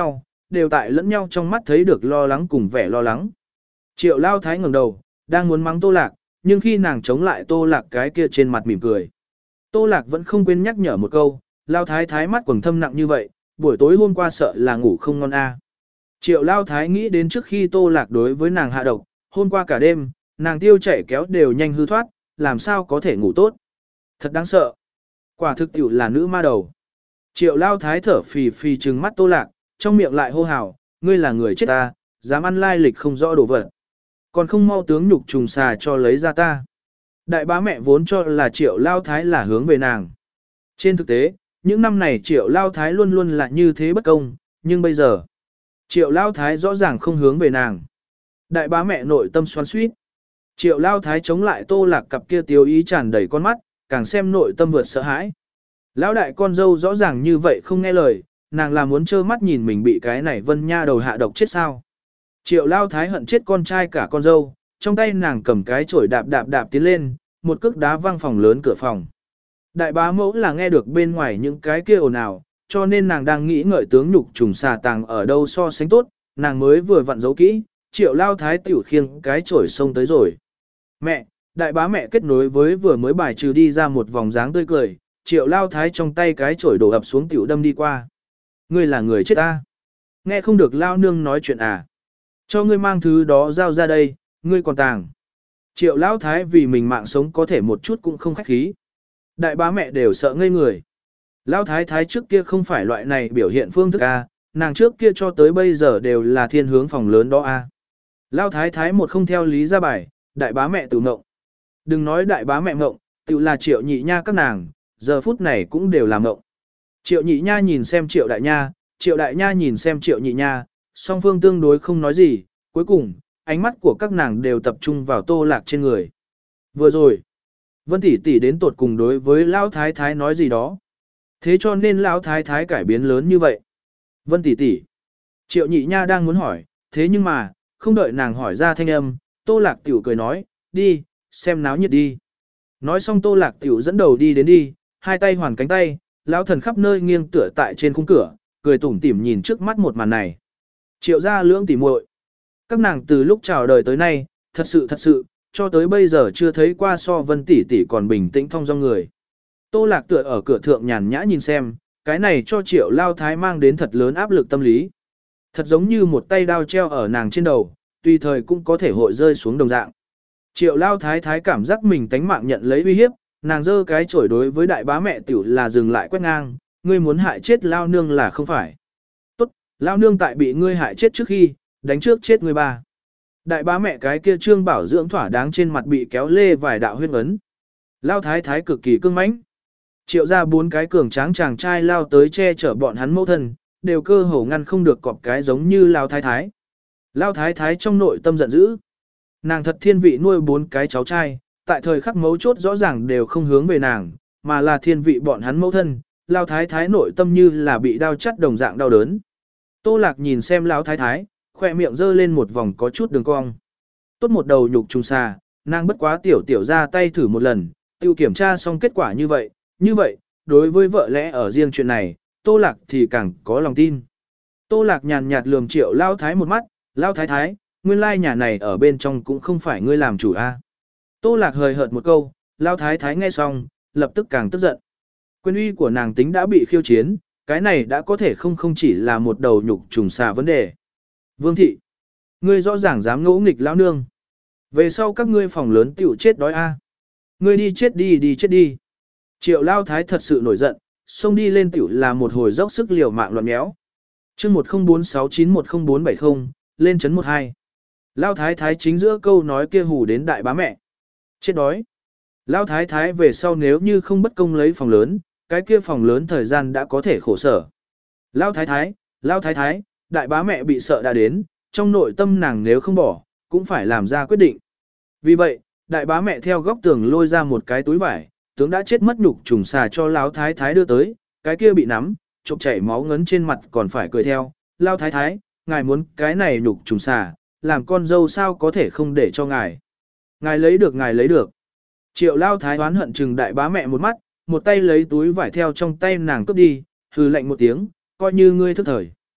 đều tại lẫn nhau trong mắt thấy được lo lắng cùng vẻ lo lắng. Triệu Lao Thái ngẩng đầu, đang muốn mắng Tô Lạc, nhưng khi nàng chống lại Tô Lạc cái kia trên mặt mỉm cười. Tô Lạc vẫn không quên nhắc nhở một câu, Lao Thái Thái mắt quầng thâm nặng như vậy, buổi tối hôm qua sợ là ngủ không ngon a. Triệu Lao Thái nghĩ đến trước khi Tô Lạc đối với nàng hạ độc, hôm qua cả đêm, nàng tiêu chảy kéo đều nhanh hư thoát, làm sao có thể ngủ tốt. Thật đáng sợ. Quả thực tiểu là nữ ma đầu. Triệu Lao Thái thở phì phì trừng mắt Tô Lạc, trong miệng lại hô hào, ngươi là người chết ta, dám ăn lai lịch không rõ đồ vật. Còn không mau tướng nhục trùng xà cho lấy ra ta. Đại bá mẹ vốn cho là Triệu Lao Thái là hướng về nàng. Trên thực tế, những năm này Triệu Lao Thái luôn luôn là như thế bất công, nhưng bây giờ, Triệu Lao Thái rõ ràng không hướng về nàng. Đại bá mẹ nội tâm xoắn xuýt. Triệu Lao Thái chống lại Tô Lạc cặp kia tiêu ý tràn đầy con mắt, càng xem nội tâm vượt sợ hãi. Lão đại con dâu rõ ràng như vậy không nghe lời, nàng là muốn trơ mắt nhìn mình bị cái này Vân Nha đầu hạ độc chết sao. Triệu Lao Thái hận chết con trai cả con dâu, trong tay nàng cầm cái chổi đạp đạp đạp tiến lên, một cước đá văng phòng lớn cửa phòng. Đại bá mẫu là nghe được bên ngoài những cái kia ồn ào, cho nên nàng đang nghĩ ngợi tướng nhục trùng xà tàng ở đâu so sánh tốt, nàng mới vừa vặn giấu kỹ, Triệu Lao Thái tiểu khiêng cái chổi xông tới rồi. Mẹ, đại bá mẹ kết nối với vừa mới bài trừ đi ra một vòng dáng tươi cười, Triệu Lao Thái trong tay cái chổi đổ ập xuống tiểu đâm đi qua. Ngươi là người chết ta. Nghe không được Lao nương nói chuyện à. Cho ngươi mang thứ đó giao ra đây, ngươi còn tàng. Triệu Lao Thái vì mình mạng sống có thể một chút cũng không khách khí. Đại bá mẹ đều sợ ngây người. Lao Thái Thái trước kia không phải loại này biểu hiện phương thức à, nàng trước kia cho tới bây giờ đều là thiên hướng phòng lớn đó à. Lao Thái Thái một không theo lý ra bài, đại bá mẹ tự ngộng. Đừng nói đại bá mẹ ngộng, tự là Triệu Nhị Nha các nàng, giờ phút này cũng đều làm ngộng. Triệu Nhị Nha nhìn xem Triệu Đại Nha, Triệu Đại Nha nhìn xem Triệu Nhị Nha, song phương tương đối không nói gì, cuối cùng, ánh mắt của các nàng đều tập trung vào Tô Lạc trên người. Vừa rồi, Vân tỷ tỷ đến tột cùng đối với Lão Thái Thái nói gì đó. Thế cho nên Lão Thái Thái cải biến lớn như vậy. Vân tỷ tỷ. Triệu Nhị Nha đang muốn hỏi, thế nhưng mà, không đợi nàng hỏi ra thanh âm, Tô Lạc tiểu cười nói, đi, xem náo nhiệt đi. Nói xong Tô Lạc tiểu dẫn đầu đi đến đi, hai tay hoàn cánh tay, lão thần khắp nơi nghiêng tựa tại trên khung cửa, cười tủm tỉm nhìn trước mắt một màn này. Triệu gia lưỡng tỉ muội, các nàng từ lúc chào đời tới nay, thật sự thật sự, cho tới bây giờ chưa thấy qua so Vân tỷ tỷ còn bình tĩnh thong dong người. Tô Lạc tựa ở cửa thượng nhàn nhã nhìn xem, cái này cho Triệu Lao Thái mang đến thật lớn áp lực tâm lý. Thật giống như một tay đao treo ở nàng trên đầu, tùy thời cũng có thể hội rơi xuống đồng dạng. Triệu Lao Thái Thái cảm giác mình tánh mạng nhận lấy uy hiếp, nàng giơ cái chổi đối với đại bá mẹ tiểu là dừng lại quét ngang, ngươi muốn hại chết Lao nương là không phải. Tốt, Lao nương tại bị ngươi hại chết trước khi, đánh trước chết ngươi ba. Đại bá mẹ cái kia trương bảo dưỡng thỏa đáng trên mặt bị kéo lê vài đạo huyết ấn. Lao Thái Thái cực kỳ cương mãnh. Triệu ra bốn cái cường tráng chàng trai lao tới che chở bọn hắn mẫu thân, đều cơ hồ ngăn không được cọp cái giống như Lao Thái Thái. Lao Thái Thái trong nội tâm giận dữ. Nàng thật thiên vị nuôi bốn cái cháu trai, tại thời khắc mấu chốt rõ ràng đều không hướng về nàng, mà là thiên vị bọn hắn mẫu thân. Lao Thái Thái nội tâm như là bị đau chắt đồng dạng đau đớn. Tô Lạc nhìn xem Lao Thái Thái, khoe miệng giơ lên một vòng có chút đường cong. Tốt một đầu nhục trùng xà, nàng bất quá tiểu tiểu ra tay thử một lần, tiêu kiểm tra xong kết quả như vậy, như vậy, đối với vợ lẽ ở riêng chuyện này, Tô Lạc thì càng có lòng tin. Tô Lạc nhàn nhạt lườm Triệu Lao Thái một mắt, Lao Thái Thái, nguyên lai nhà này ở bên trong cũng không phải ngươi làm chủ a. Tô Lạc hời hợt một câu, Lao Thái Thái nghe xong, lập tức càng tức giận. Quyền uy của nàng tính đã bị khiêu chiến, cái này đã có thể không không chỉ là một đầu nhục trùng xà vấn đề. Vương thị, ngươi rõ ràng dám ngỗ nghịch lão nương. Về sau các ngươi phòng lớn tiểu chết đói a. Ngươi đi chết đi đi chết đi. Triệu Lao Thái thật sự nổi giận, xông đi lên tiểu là một hồi dốc sức liều mạng loạn méo. Chương một không bốn sáu chín một không bốn bảy không, lên chấn một hai. Lao Thái Thái chính giữa câu nói kia hù đến đại bá mẹ. Chết đói. Lao Thái Thái về sau nếu như không bất công lấy phòng lớn, cái kia phòng lớn thời gian đã có thể khổ sở. Lao Thái Thái, Lao Thái Thái, đại bá mẹ bị sợ đã đến, trong nội tâm nàng nếu không bỏ, cũng phải làm ra quyết định. Vì vậy, đại bá mẹ theo góc tường lôi ra một cái túi vải, tướng đã chết mất nhục trùng xà cho Lão Thái Thái đưa tới, cái kia bị nắm, chộp chảy máu ngấn trên mặt còn phải cười theo. Lão Thái Thái, ngài muốn cái này nhục trùng xà, làm con dâu sao có thể không để cho ngài. Ngài lấy được ngài lấy được. Triệu Lão Thái oán hận chừng đại bá mẹ một mắt, một tay lấy túi vải theo trong tay nàng cướp đi, hừ lạnh một tiếng, coi như ngươi thức thời.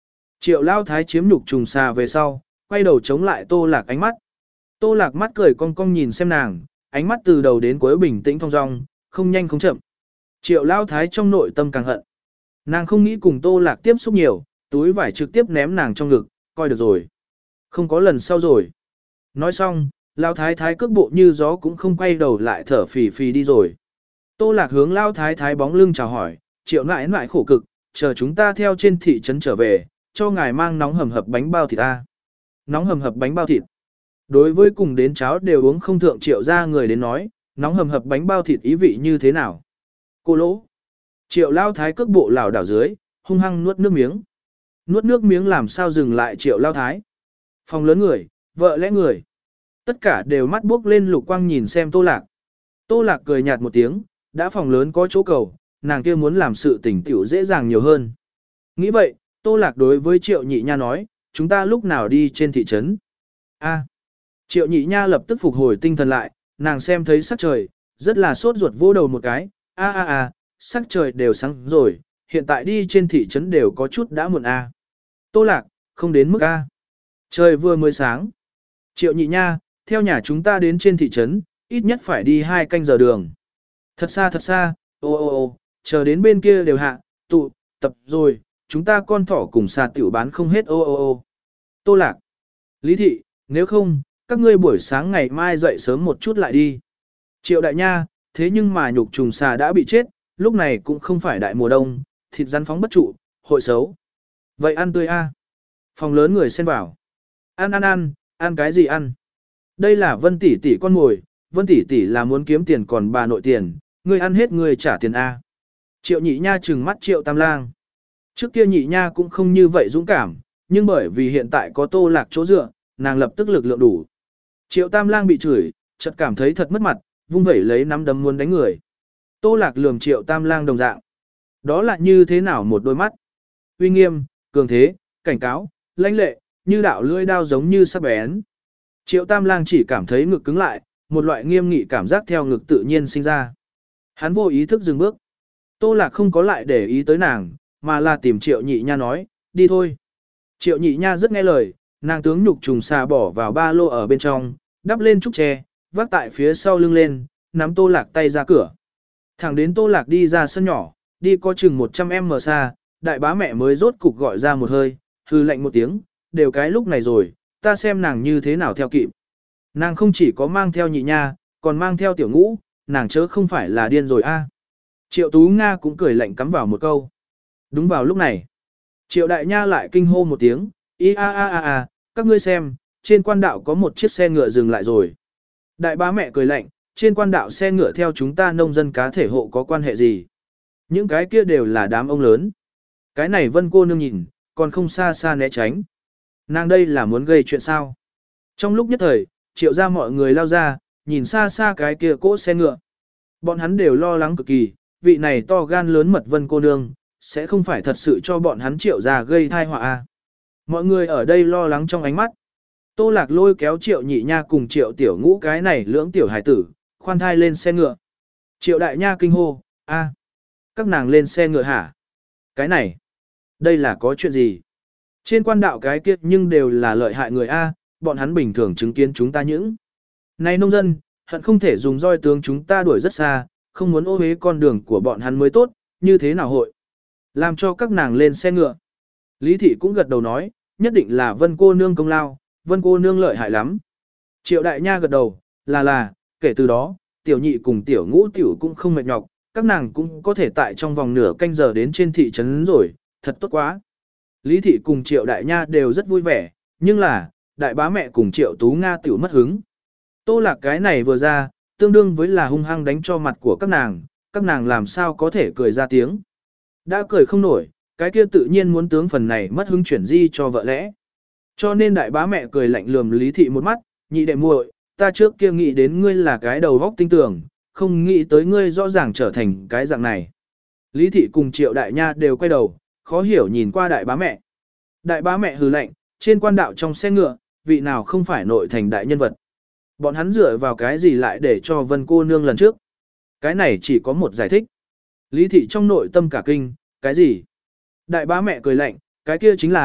Triệu Lao Thái chiếm nhục trùng xà về sau, quay đầu chống lại Tô Lạc ánh mắt. Tô Lạc mắt cười cong cong nhìn xem nàng, ánh mắt từ đầu đến cuối bình tĩnh thong dong, không nhanh không chậm. Triệu Lao Thái trong nội tâm càng hận. Nàng không nghĩ cùng Tô Lạc tiếp xúc nhiều, túi vải trực tiếp ném nàng trong ngực, coi được rồi. Không có lần sau rồi. Nói xong, Lao Thái Thái cước bộ như gió cũng không quay đầu lại thở phì phì đi rồi. Tô Lạc hướng Lao Thái Thái bóng lưng chào hỏi, Triệu nãi nãi khổ cực, chờ chúng ta theo trên thị trấn trở về, cho ngài mang nóng hầm hập bánh bao thịt ta. Nóng hầm hập bánh bao thịt. Đối với cùng đến cháo đều uống không thượng Triệu ra người đến nói, nóng hầm hập bánh bao thịt ý vị như thế nào? Cô lỗ. Triệu Lao Thái cước bộ lảo đảo dưới, hung hăng nuốt nước miếng. Nuốt nước miếng làm sao dừng lại Triệu Lao Thái. Phòng lớn người, vợ lẽ người. Tất cả đều mắt buốc lên lục quang nhìn xem Tô Lạc. Tô Lạc cười nhạt một tiếng, đã phòng lớn có chỗ cầu, nàng kia muốn làm sự tỉnh tiểu dễ dàng nhiều hơn. Nghĩ vậy, Tô Lạc đối với Triệu Nhị Nha nói, chúng ta lúc nào đi trên thị trấn. A. Triệu Nhị Nha lập tức phục hồi tinh thần lại, nàng xem thấy sắc trời, rất là sốt ruột vô đầu một cái, a a a, sắc trời đều sáng rồi, hiện tại đi trên thị trấn đều có chút đã muộn a. Tô Lạc, không đến mức a. Trời vừa mới sáng. Triệu Nhị Nha, theo nhà chúng ta đến trên thị trấn, ít nhất phải đi hai canh giờ đường. Thật xa thật xa, ô ô ô, chờ đến bên kia đều hạ, tụ, tập rồi, chúng ta con thỏ cùng xà tiểu bán không hết ô ô ô. Tô Lạc. Lý Thị, nếu không, các ngươi buổi sáng ngày mai dậy sớm một chút lại đi. Triệu Đại Nha, thế nhưng mà nhục trùng xà đã bị chết, lúc này cũng không phải đại mùa đông, thịt rắn phóng bất trụ, hội xấu. Vậy ăn tươi a. Phòng lớn người xen vào. Ăn ăn ăn, ăn cái gì ăn? Đây là Vân tỷ tỷ con mồi, Vân tỷ tỷ là muốn kiếm tiền còn bà nội tiền, ngươi ăn hết ngươi trả tiền a. Triệu Nhị Nha trừng mắt Triệu Tam Lang. Trước kia Nhị Nha cũng không như vậy dũng cảm, nhưng bởi vì hiện tại có Tô Lạc chỗ dựa, nàng lập tức lực lượng đủ. Triệu Tam Lang bị chửi, chợt cảm thấy thật mất mặt, vung vẩy lấy nắm đấm muốn đánh người. Tô Lạc lườm Triệu Tam Lang đồng dạng. Đó là như thế nào một đôi mắt? Uy nghiêm, cường thế, cảnh cáo, lãnh lệ, như đạo lưỡi đao giống như sắc bén. Triệu Tam Lang chỉ cảm thấy ngực cứng lại, một loại nghiêm nghị cảm giác theo ngực tự nhiên sinh ra. Hắn vô ý thức dừng bước. Tô Lạc không có lại để ý tới nàng, mà là tìm Triệu Nhị Nha nói, đi thôi. Triệu Nhị Nha rất nghe lời, nàng tướng nhục trùng xà bỏ vào ba lô ở bên trong, đắp lên trúc tre, vác tại phía sau lưng lên, nắm Tô Lạc tay ra cửa. Thẳng đến Tô Lạc đi ra sân nhỏ, đi có chừng một trăm mét xa, đại bá mẹ mới rốt cục gọi ra một hơi, hư lạnh một tiếng, đều cái lúc này rồi, ta xem nàng như thế nào theo kịp. Nàng không chỉ có mang theo Nhị Nha, còn mang theo Tiểu Ngũ, nàng chớ không phải là điên rồi a. Triệu Tú Nga cũng cười lạnh cắm vào một câu. Đúng vào lúc này, Triệu Đại Nha lại kinh hô một tiếng, i a a a a, các ngươi xem, trên quan đạo có một chiếc xe ngựa dừng lại rồi. Đại bá mẹ cười lạnh, trên quan đạo xe ngựa theo chúng ta nông dân cá thể hộ có quan hệ gì? Những cái kia đều là đám ông lớn. Cái này Vân cô nương nhìn, còn không xa xa né tránh. Nàng đây là muốn gây chuyện sao? Trong lúc nhất thời, Triệu ra mọi người lao ra, nhìn xa xa cái kia cỗ xe ngựa. Bọn hắn đều lo lắng cực kỳ, vị này to gan lớn mật Vân cô nương, sẽ không phải thật sự cho bọn hắn Triệu ra gây thai họa a. Mọi người ở đây lo lắng trong ánh mắt. Tô Lạc lôi kéo Triệu Nhị Nha cùng Triệu Tiểu Ngũ cái này lưỡng tiểu hải tử, khoan thai lên xe ngựa. Triệu Đại Nha kinh hô, a, các nàng lên xe ngựa hả? Cái này, đây là có chuyện gì? Trên quan đạo cái kia nhưng đều là lợi hại người a, bọn hắn bình thường chứng kiến chúng ta những. Này nông dân, hận không thể dùng roi tướng chúng ta đuổi rất xa, không muốn ô uế con đường của bọn hắn mới tốt, như thế nào hội? Làm cho các nàng lên xe ngựa. Lý Thị cũng gật đầu nói, nhất định là Vân cô nương công lao, Vân cô nương lợi hại lắm. Triệu Đại Nha gật đầu, là là, kể từ đó, Tiểu Nhị cùng Tiểu Ngũ Tiểu cũng không mệt nhọc, các nàng cũng có thể tại trong vòng nửa canh giờ đến trên thị trấn rồi, thật tốt quá. Lý Thị cùng Triệu Đại Nha đều rất vui vẻ, nhưng là, đại bá mẹ cùng Triệu Tú Nga Tiểu mất hứng. Tô Lạc cái này vừa ra, tương đương với là hung hăng đánh cho mặt của các nàng, các nàng làm sao có thể cười ra tiếng. Đã cười không nổi, cái kia tự nhiên muốn tướng phần này mất hứng chuyển di cho vợ lẽ. Cho nên đại bá mẹ cười lạnh lườm Lý Thị một mắt, nhị đệ muội, ta trước kia nghĩ đến ngươi là cái đầu góc tinh tường, không nghĩ tới ngươi rõ ràng trở thành cái dạng này. Lý Thị cùng Triệu Đại Nha đều quay đầu, khó hiểu nhìn qua đại bá mẹ. Đại bá mẹ hừ lạnh, trên quan đạo trong xe ngựa, vị nào không phải nội thành đại nhân vật. Bọn hắn dựa vào cái gì lại để cho Vân cô nương lần trước. Cái này chỉ có một giải thích. Lý Thị trong nội tâm cả kinh, cái gì? Đại bá mẹ cười lạnh, cái kia chính là,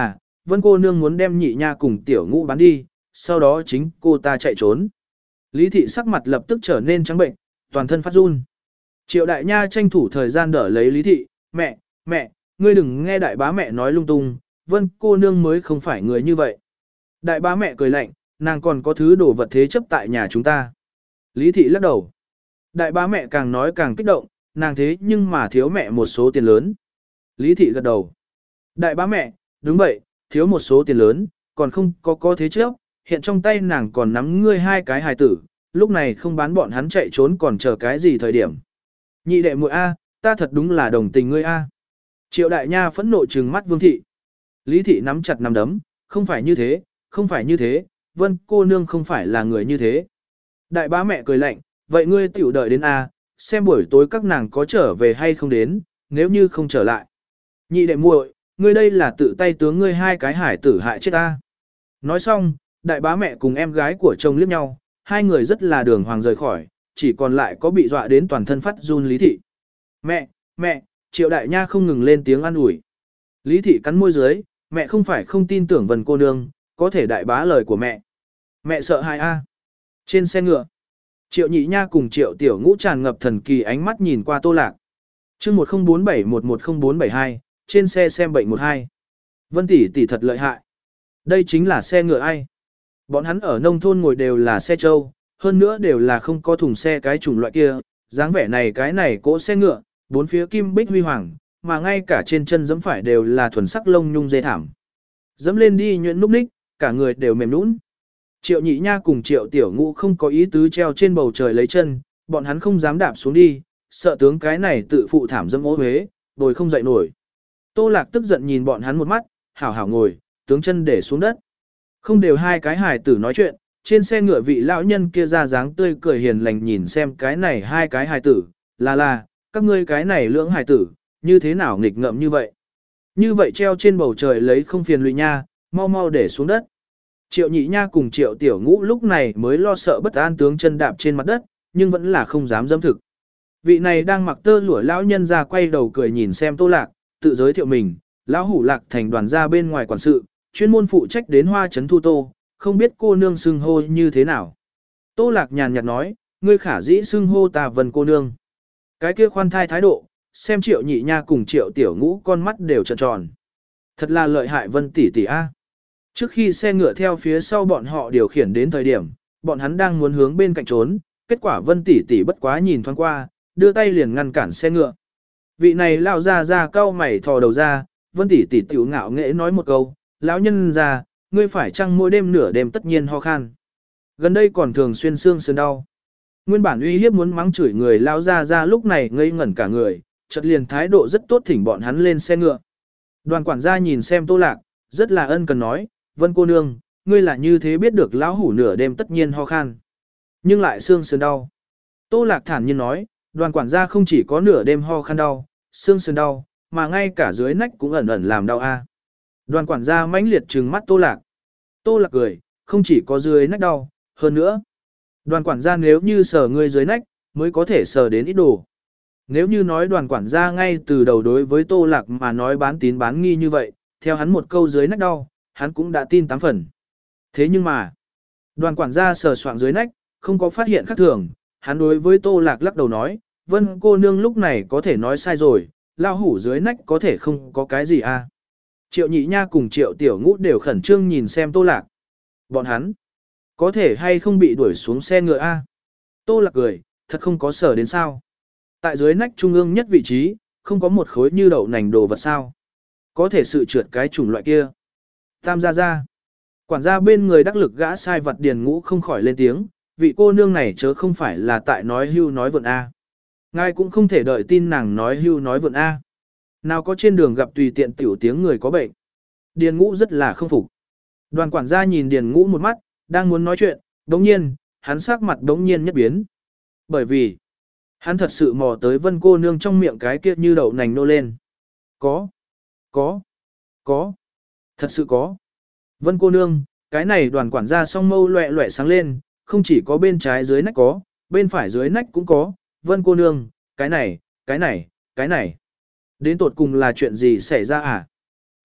Vân cô nương muốn đem nhị nha cùng tiểu ngũ bán đi, sau đó chính cô ta chạy trốn. Lý thị sắc mặt lập tức trở nên trắng bệnh, toàn thân phát run. Triệu đại nha tranh thủ thời gian đỡ lấy Lý thị, mẹ, mẹ, ngươi đừng nghe đại bá mẹ nói lung tung, Vân cô nương mới không phải người như vậy. Đại bá mẹ cười lạnh, nàng còn có thứ đồ vật thế chấp tại nhà chúng ta. Lý thị lắc đầu. Đại bá mẹ càng nói càng kích động, nàng thế nhưng mà thiếu mẹ một số tiền lớn. Lý thị gật đầu. Đại bá mẹ, đúng vậy, thiếu một số tiền lớn, còn không có có thế chấp, hiện trong tay nàng còn nắm ngươi hai cái hài tử, lúc này không bán bọn hắn chạy trốn còn chờ cái gì thời điểm. Nhị đệ muội A, ta thật đúng là đồng tình ngươi A. Triệu đại nha phẫn nộ trừng mắt Vương thị. Lý thị nắm chặt nắm đấm, không phải như thế, không phải như thế, Vân cô nương không phải là người như thế. Đại bá mẹ cười lạnh, vậy ngươi tiểu đợi đến A, xem buổi tối các nàng có trở về hay không đến, nếu như không trở lại. Nhị đệ muội, ngươi đây là tự tay tướng ngươi hai cái hải tử hại chết ta. Nói xong, đại bá mẹ cùng em gái của chồng liếc nhau, hai người rất là đường hoàng rời khỏi, chỉ còn lại có bị dọa đến toàn thân phát run Lý thị. Mẹ, mẹ, Triệu đại nha không ngừng lên tiếng an ủi. Lý thị cắn môi dưới, mẹ không phải không tin tưởng Vân cô nương, có thể đại bá lời của mẹ. Mẹ sợ hãi a. Trên xe ngựa, Triệu nhị nha cùng Triệu tiểu ngũ tràn ngập thần kỳ ánh mắt nhìn qua Tô Lạc. Chương một không bốn bảy một một không bốn bảy hai, trên xe xem bệnh một hai. Vân tỷ tỷ thật lợi hại. Đây chính là xe ngựa ai? Bọn hắn ở nông thôn ngồi đều là xe trâu, hơn nữa đều là không có thùng xe cái chủng loại kia, dáng vẻ này cái này cỗ xe ngựa, bốn phía kim bích huy hoàng, mà ngay cả trên chân giẫm phải đều là thuần sắc lông nhung dê thảm. Dẫm lên đi nhuyễn núc ních, cả người đều mềm nhũn. Triệu nhị nha cùng Triệu tiểu ngũ không có ý tứ treo trên bầu trời lấy chân, bọn hắn không dám đạp xuống đi, sợ tướng cái này tự phụ thảm dẫm ố huế, bồi không dậy nổi. Tô Lạc tức giận nhìn bọn hắn một mắt, hảo hảo ngồi, tướng chân để xuống đất. Không đều hai cái hài tử nói chuyện, trên xe ngựa vị lão nhân kia ra dáng tươi cười hiền lành nhìn xem cái này hai cái hài tử, là là, các ngươi cái này lưỡng hài tử, như thế nào nghịch ngợm như vậy. Như vậy treo trên bầu trời lấy không phiền lụy nha, mau mau để xuống đất. Triệu nhị nha cùng Triệu tiểu ngũ lúc này mới lo sợ bất an tướng chân đạp trên mặt đất, nhưng vẫn là không dám dâm thực. Vị này đang mặc tơ lụa lão nhân ra quay đầu cười nhìn xem Tô Lạc, tự giới thiệu mình, lão hủ Lạc thành đoàn gia bên ngoài quản sự, chuyên môn phụ trách đến Hoa Trấn Thu Tô, không biết cô nương xưng hô như thế nào. Tô Lạc nhàn nhạt nói, ngươi khả dĩ xưng hô ta Vân cô nương. Cái kia khoan thai thái độ, xem Triệu nhị nha cùng Triệu tiểu ngũ con mắt đều tròn tròn. Thật là lợi hại Vân tỷ tỷ a. Trước khi xe ngựa theo phía sau bọn họ điều khiển đến thời điểm, bọn hắn đang muốn hướng bên cạnh trốn, kết quả Vân tỷ tỷ bất quá nhìn thoáng qua, đưa tay liền ngăn cản xe ngựa. Vị này lão ra ra cau mày thò đầu ra, Vân tỷ tỷ tiểu ngạo nghễ nói một câu, lão nhân ra, ngươi phải chăng mỗi đêm nửa đêm tất nhiên ho khan. Gần đây còn thường xuyên xương sườn đau. Nguyên bản uy hiếp muốn mắng chửi người lão ra ra lúc này ngây ngẩn cả người, chợt liền thái độ rất tốt thỉnh bọn hắn lên xe ngựa. Đoàn quản gia nhìn xem Tô Lạc, rất là ân cần nói, Vân cô nương, ngươi là như thế biết được lão hủ nửa đêm tất nhiên ho khan, nhưng lại xương sườn đau. Tô Lạc thản nhiên nói, đoàn quản gia không chỉ có nửa đêm ho khan đau, xương sườn đau, mà ngay cả dưới nách cũng ẩn ẩn làm đau a. Đoàn quản gia mãnh liệt trừng mắt Tô Lạc. Tô Lạc cười, không chỉ có dưới nách đau, hơn nữa. Đoàn quản gia nếu như sờ ngươi dưới nách, mới có thể sờ đến ít đồ. Nếu như nói đoàn quản gia ngay từ đầu đối với Tô Lạc mà nói bán tín bán nghi như vậy, theo hắn một câu dưới nách đau, hắn cũng đã tin tám phần. Thế nhưng mà, đoàn quản gia sờ soạng dưới nách, không có phát hiện khác thường, hắn đối với Tô Lạc lắc đầu nói, Vân cô nương lúc này có thể nói sai rồi, lao hủ dưới nách có thể không có cái gì à. Triệu nhị nha cùng Triệu tiểu ngũ đều khẩn trương nhìn xem Tô Lạc. Bọn hắn, có thể hay không bị đuổi xuống xe ngựa a? Tô Lạc cười, thật không có sở đến sao. Tại dưới nách trung ương nhất vị trí, không có một khối như đậu nành đồ vật sao. Có thể sự trượt cái chủng loại kia. Tam gia gia. Quản gia bên người đắc lực gã sai vật Điền Ngũ không khỏi lên tiếng, vị cô nương này chớ không phải là tại nói hưu nói vượn a. Ngài cũng không thể đợi tin nàng nói hưu nói vượn a. Nào có trên đường gặp tùy tiện tiểu tiếng người có bệnh. Điền Ngũ rất là không phục. Đoàn quản gia nhìn Điền Ngũ một mắt, đang muốn nói chuyện, đống nhiên, hắn sắc mặt đống nhiên nhất biến. Bởi vì, hắn thật sự mò tới Vân cô nương trong miệng cái kia như đậu nành nô lên. Có, có, có, thật sự có. Vân cô nương, cái này đoàn quản gia song mâu loẹ loẹ sáng lên, không chỉ có bên trái dưới nách có, bên phải dưới nách cũng có. Vân cô nương, cái này, cái này, cái này. Đến tột cùng là chuyện gì xảy ra à?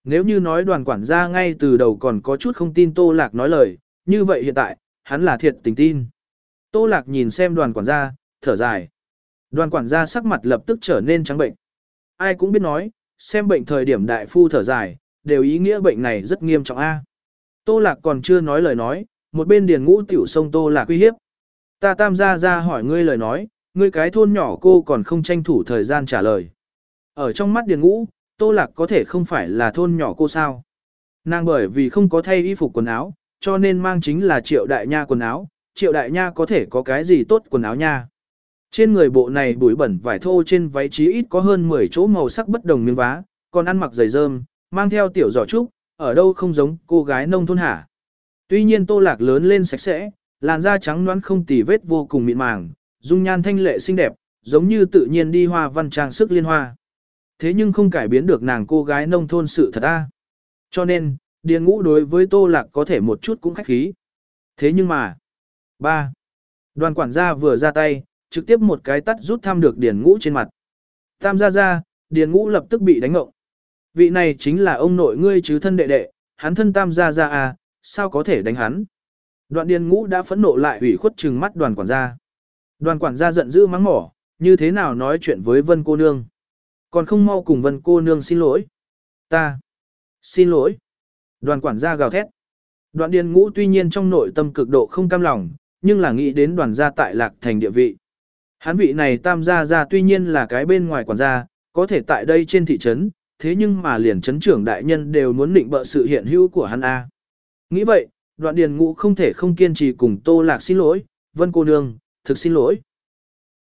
Nếu như nói đoàn quản gia ngay từ đầu còn có chút không tin Tô Lạc nói lời, như vậy hiện tại, hắn là thiệt tình tin. Tô Lạc nhìn xem đoàn quản gia, thở dài. Đoàn quản gia sắc mặt lập tức trở nên trắng bệnh. Ai cũng biết nói, xem bệnh thời điểm đại phu thở dài, đều ý nghĩa bệnh này rất nghiêm trọng a. Tô Lạc còn chưa nói lời nói, một bên Điền Ngũ tiểu sông Tô Lạc uy hiếp. Ta Tam gia ra hỏi ngươi lời nói, ngươi cái thôn nhỏ cô còn không tranh thủ thời gian trả lời. Ở trong mắt Điền Ngũ, Tô Lạc có thể không phải là thôn nhỏ cô sao. Nàng bởi vì không có thay y phục quần áo, cho nên mang chính là Triệu Đại Nha quần áo, Triệu Đại Nha có thể có cái gì tốt quần áo nha. Trên người bộ này bụi bẩn vải thô, trên váy chí ít có hơn mười chỗ màu sắc bất đồng miếng vá, còn ăn mặc giày rơm, mang theo tiểu giỏ trúc, ở đâu không giống cô gái nông thôn hả. Tuy nhiên Tô Lạc lớn lên sạch sẽ, làn da trắng nõn không tì vết vô cùng mịn màng, dung nhan thanh lệ xinh đẹp, giống như tự nhiên đi hoa văn trang sức liên hoa. Thế nhưng không cải biến được nàng cô gái nông thôn sự thật a. Cho nên, Điền Ngũ đối với Tô Lạc có thể một chút cũng khách khí. Thế nhưng mà, ba đoàn quản gia vừa ra tay, trực tiếp một cái tắt rút thăm được Điền Ngũ trên mặt. Tam gia gia, Điền Ngũ lập tức bị đánh ngộng. Vị này chính là ông nội ngươi chứ thân đệ đệ, hắn thân Tam gia gia à, sao có thể đánh hắn? Đoạn Điền Ngũ đã phẫn nộ lại ủy khuất trừng mắt đoàn quản gia. Đoàn quản gia giận dữ mắng mỏ, như thế nào nói chuyện với Vân cô nương? Còn không mau cùng Vân cô nương xin lỗi. Ta xin lỗi. Đoàn quản gia gào thét. Đoạn Điền Ngũ tuy nhiên trong nội tâm cực độ không cam lòng, nhưng là nghĩ đến đoàn gia tại Lạc Thành địa vị. Hắn vị này Tam gia gia tuy nhiên là cái bên ngoài quản gia, có thể tại đây trên thị trấn, thế nhưng mà liền trấn trưởng đại nhân đều muốn định bợ sự hiện hữu của hắn a. Nghĩ vậy, Đoạn Điền Ngũ không thể không kiên trì cùng Tô Lạc xin lỗi, Vân cô nương, thực xin lỗi.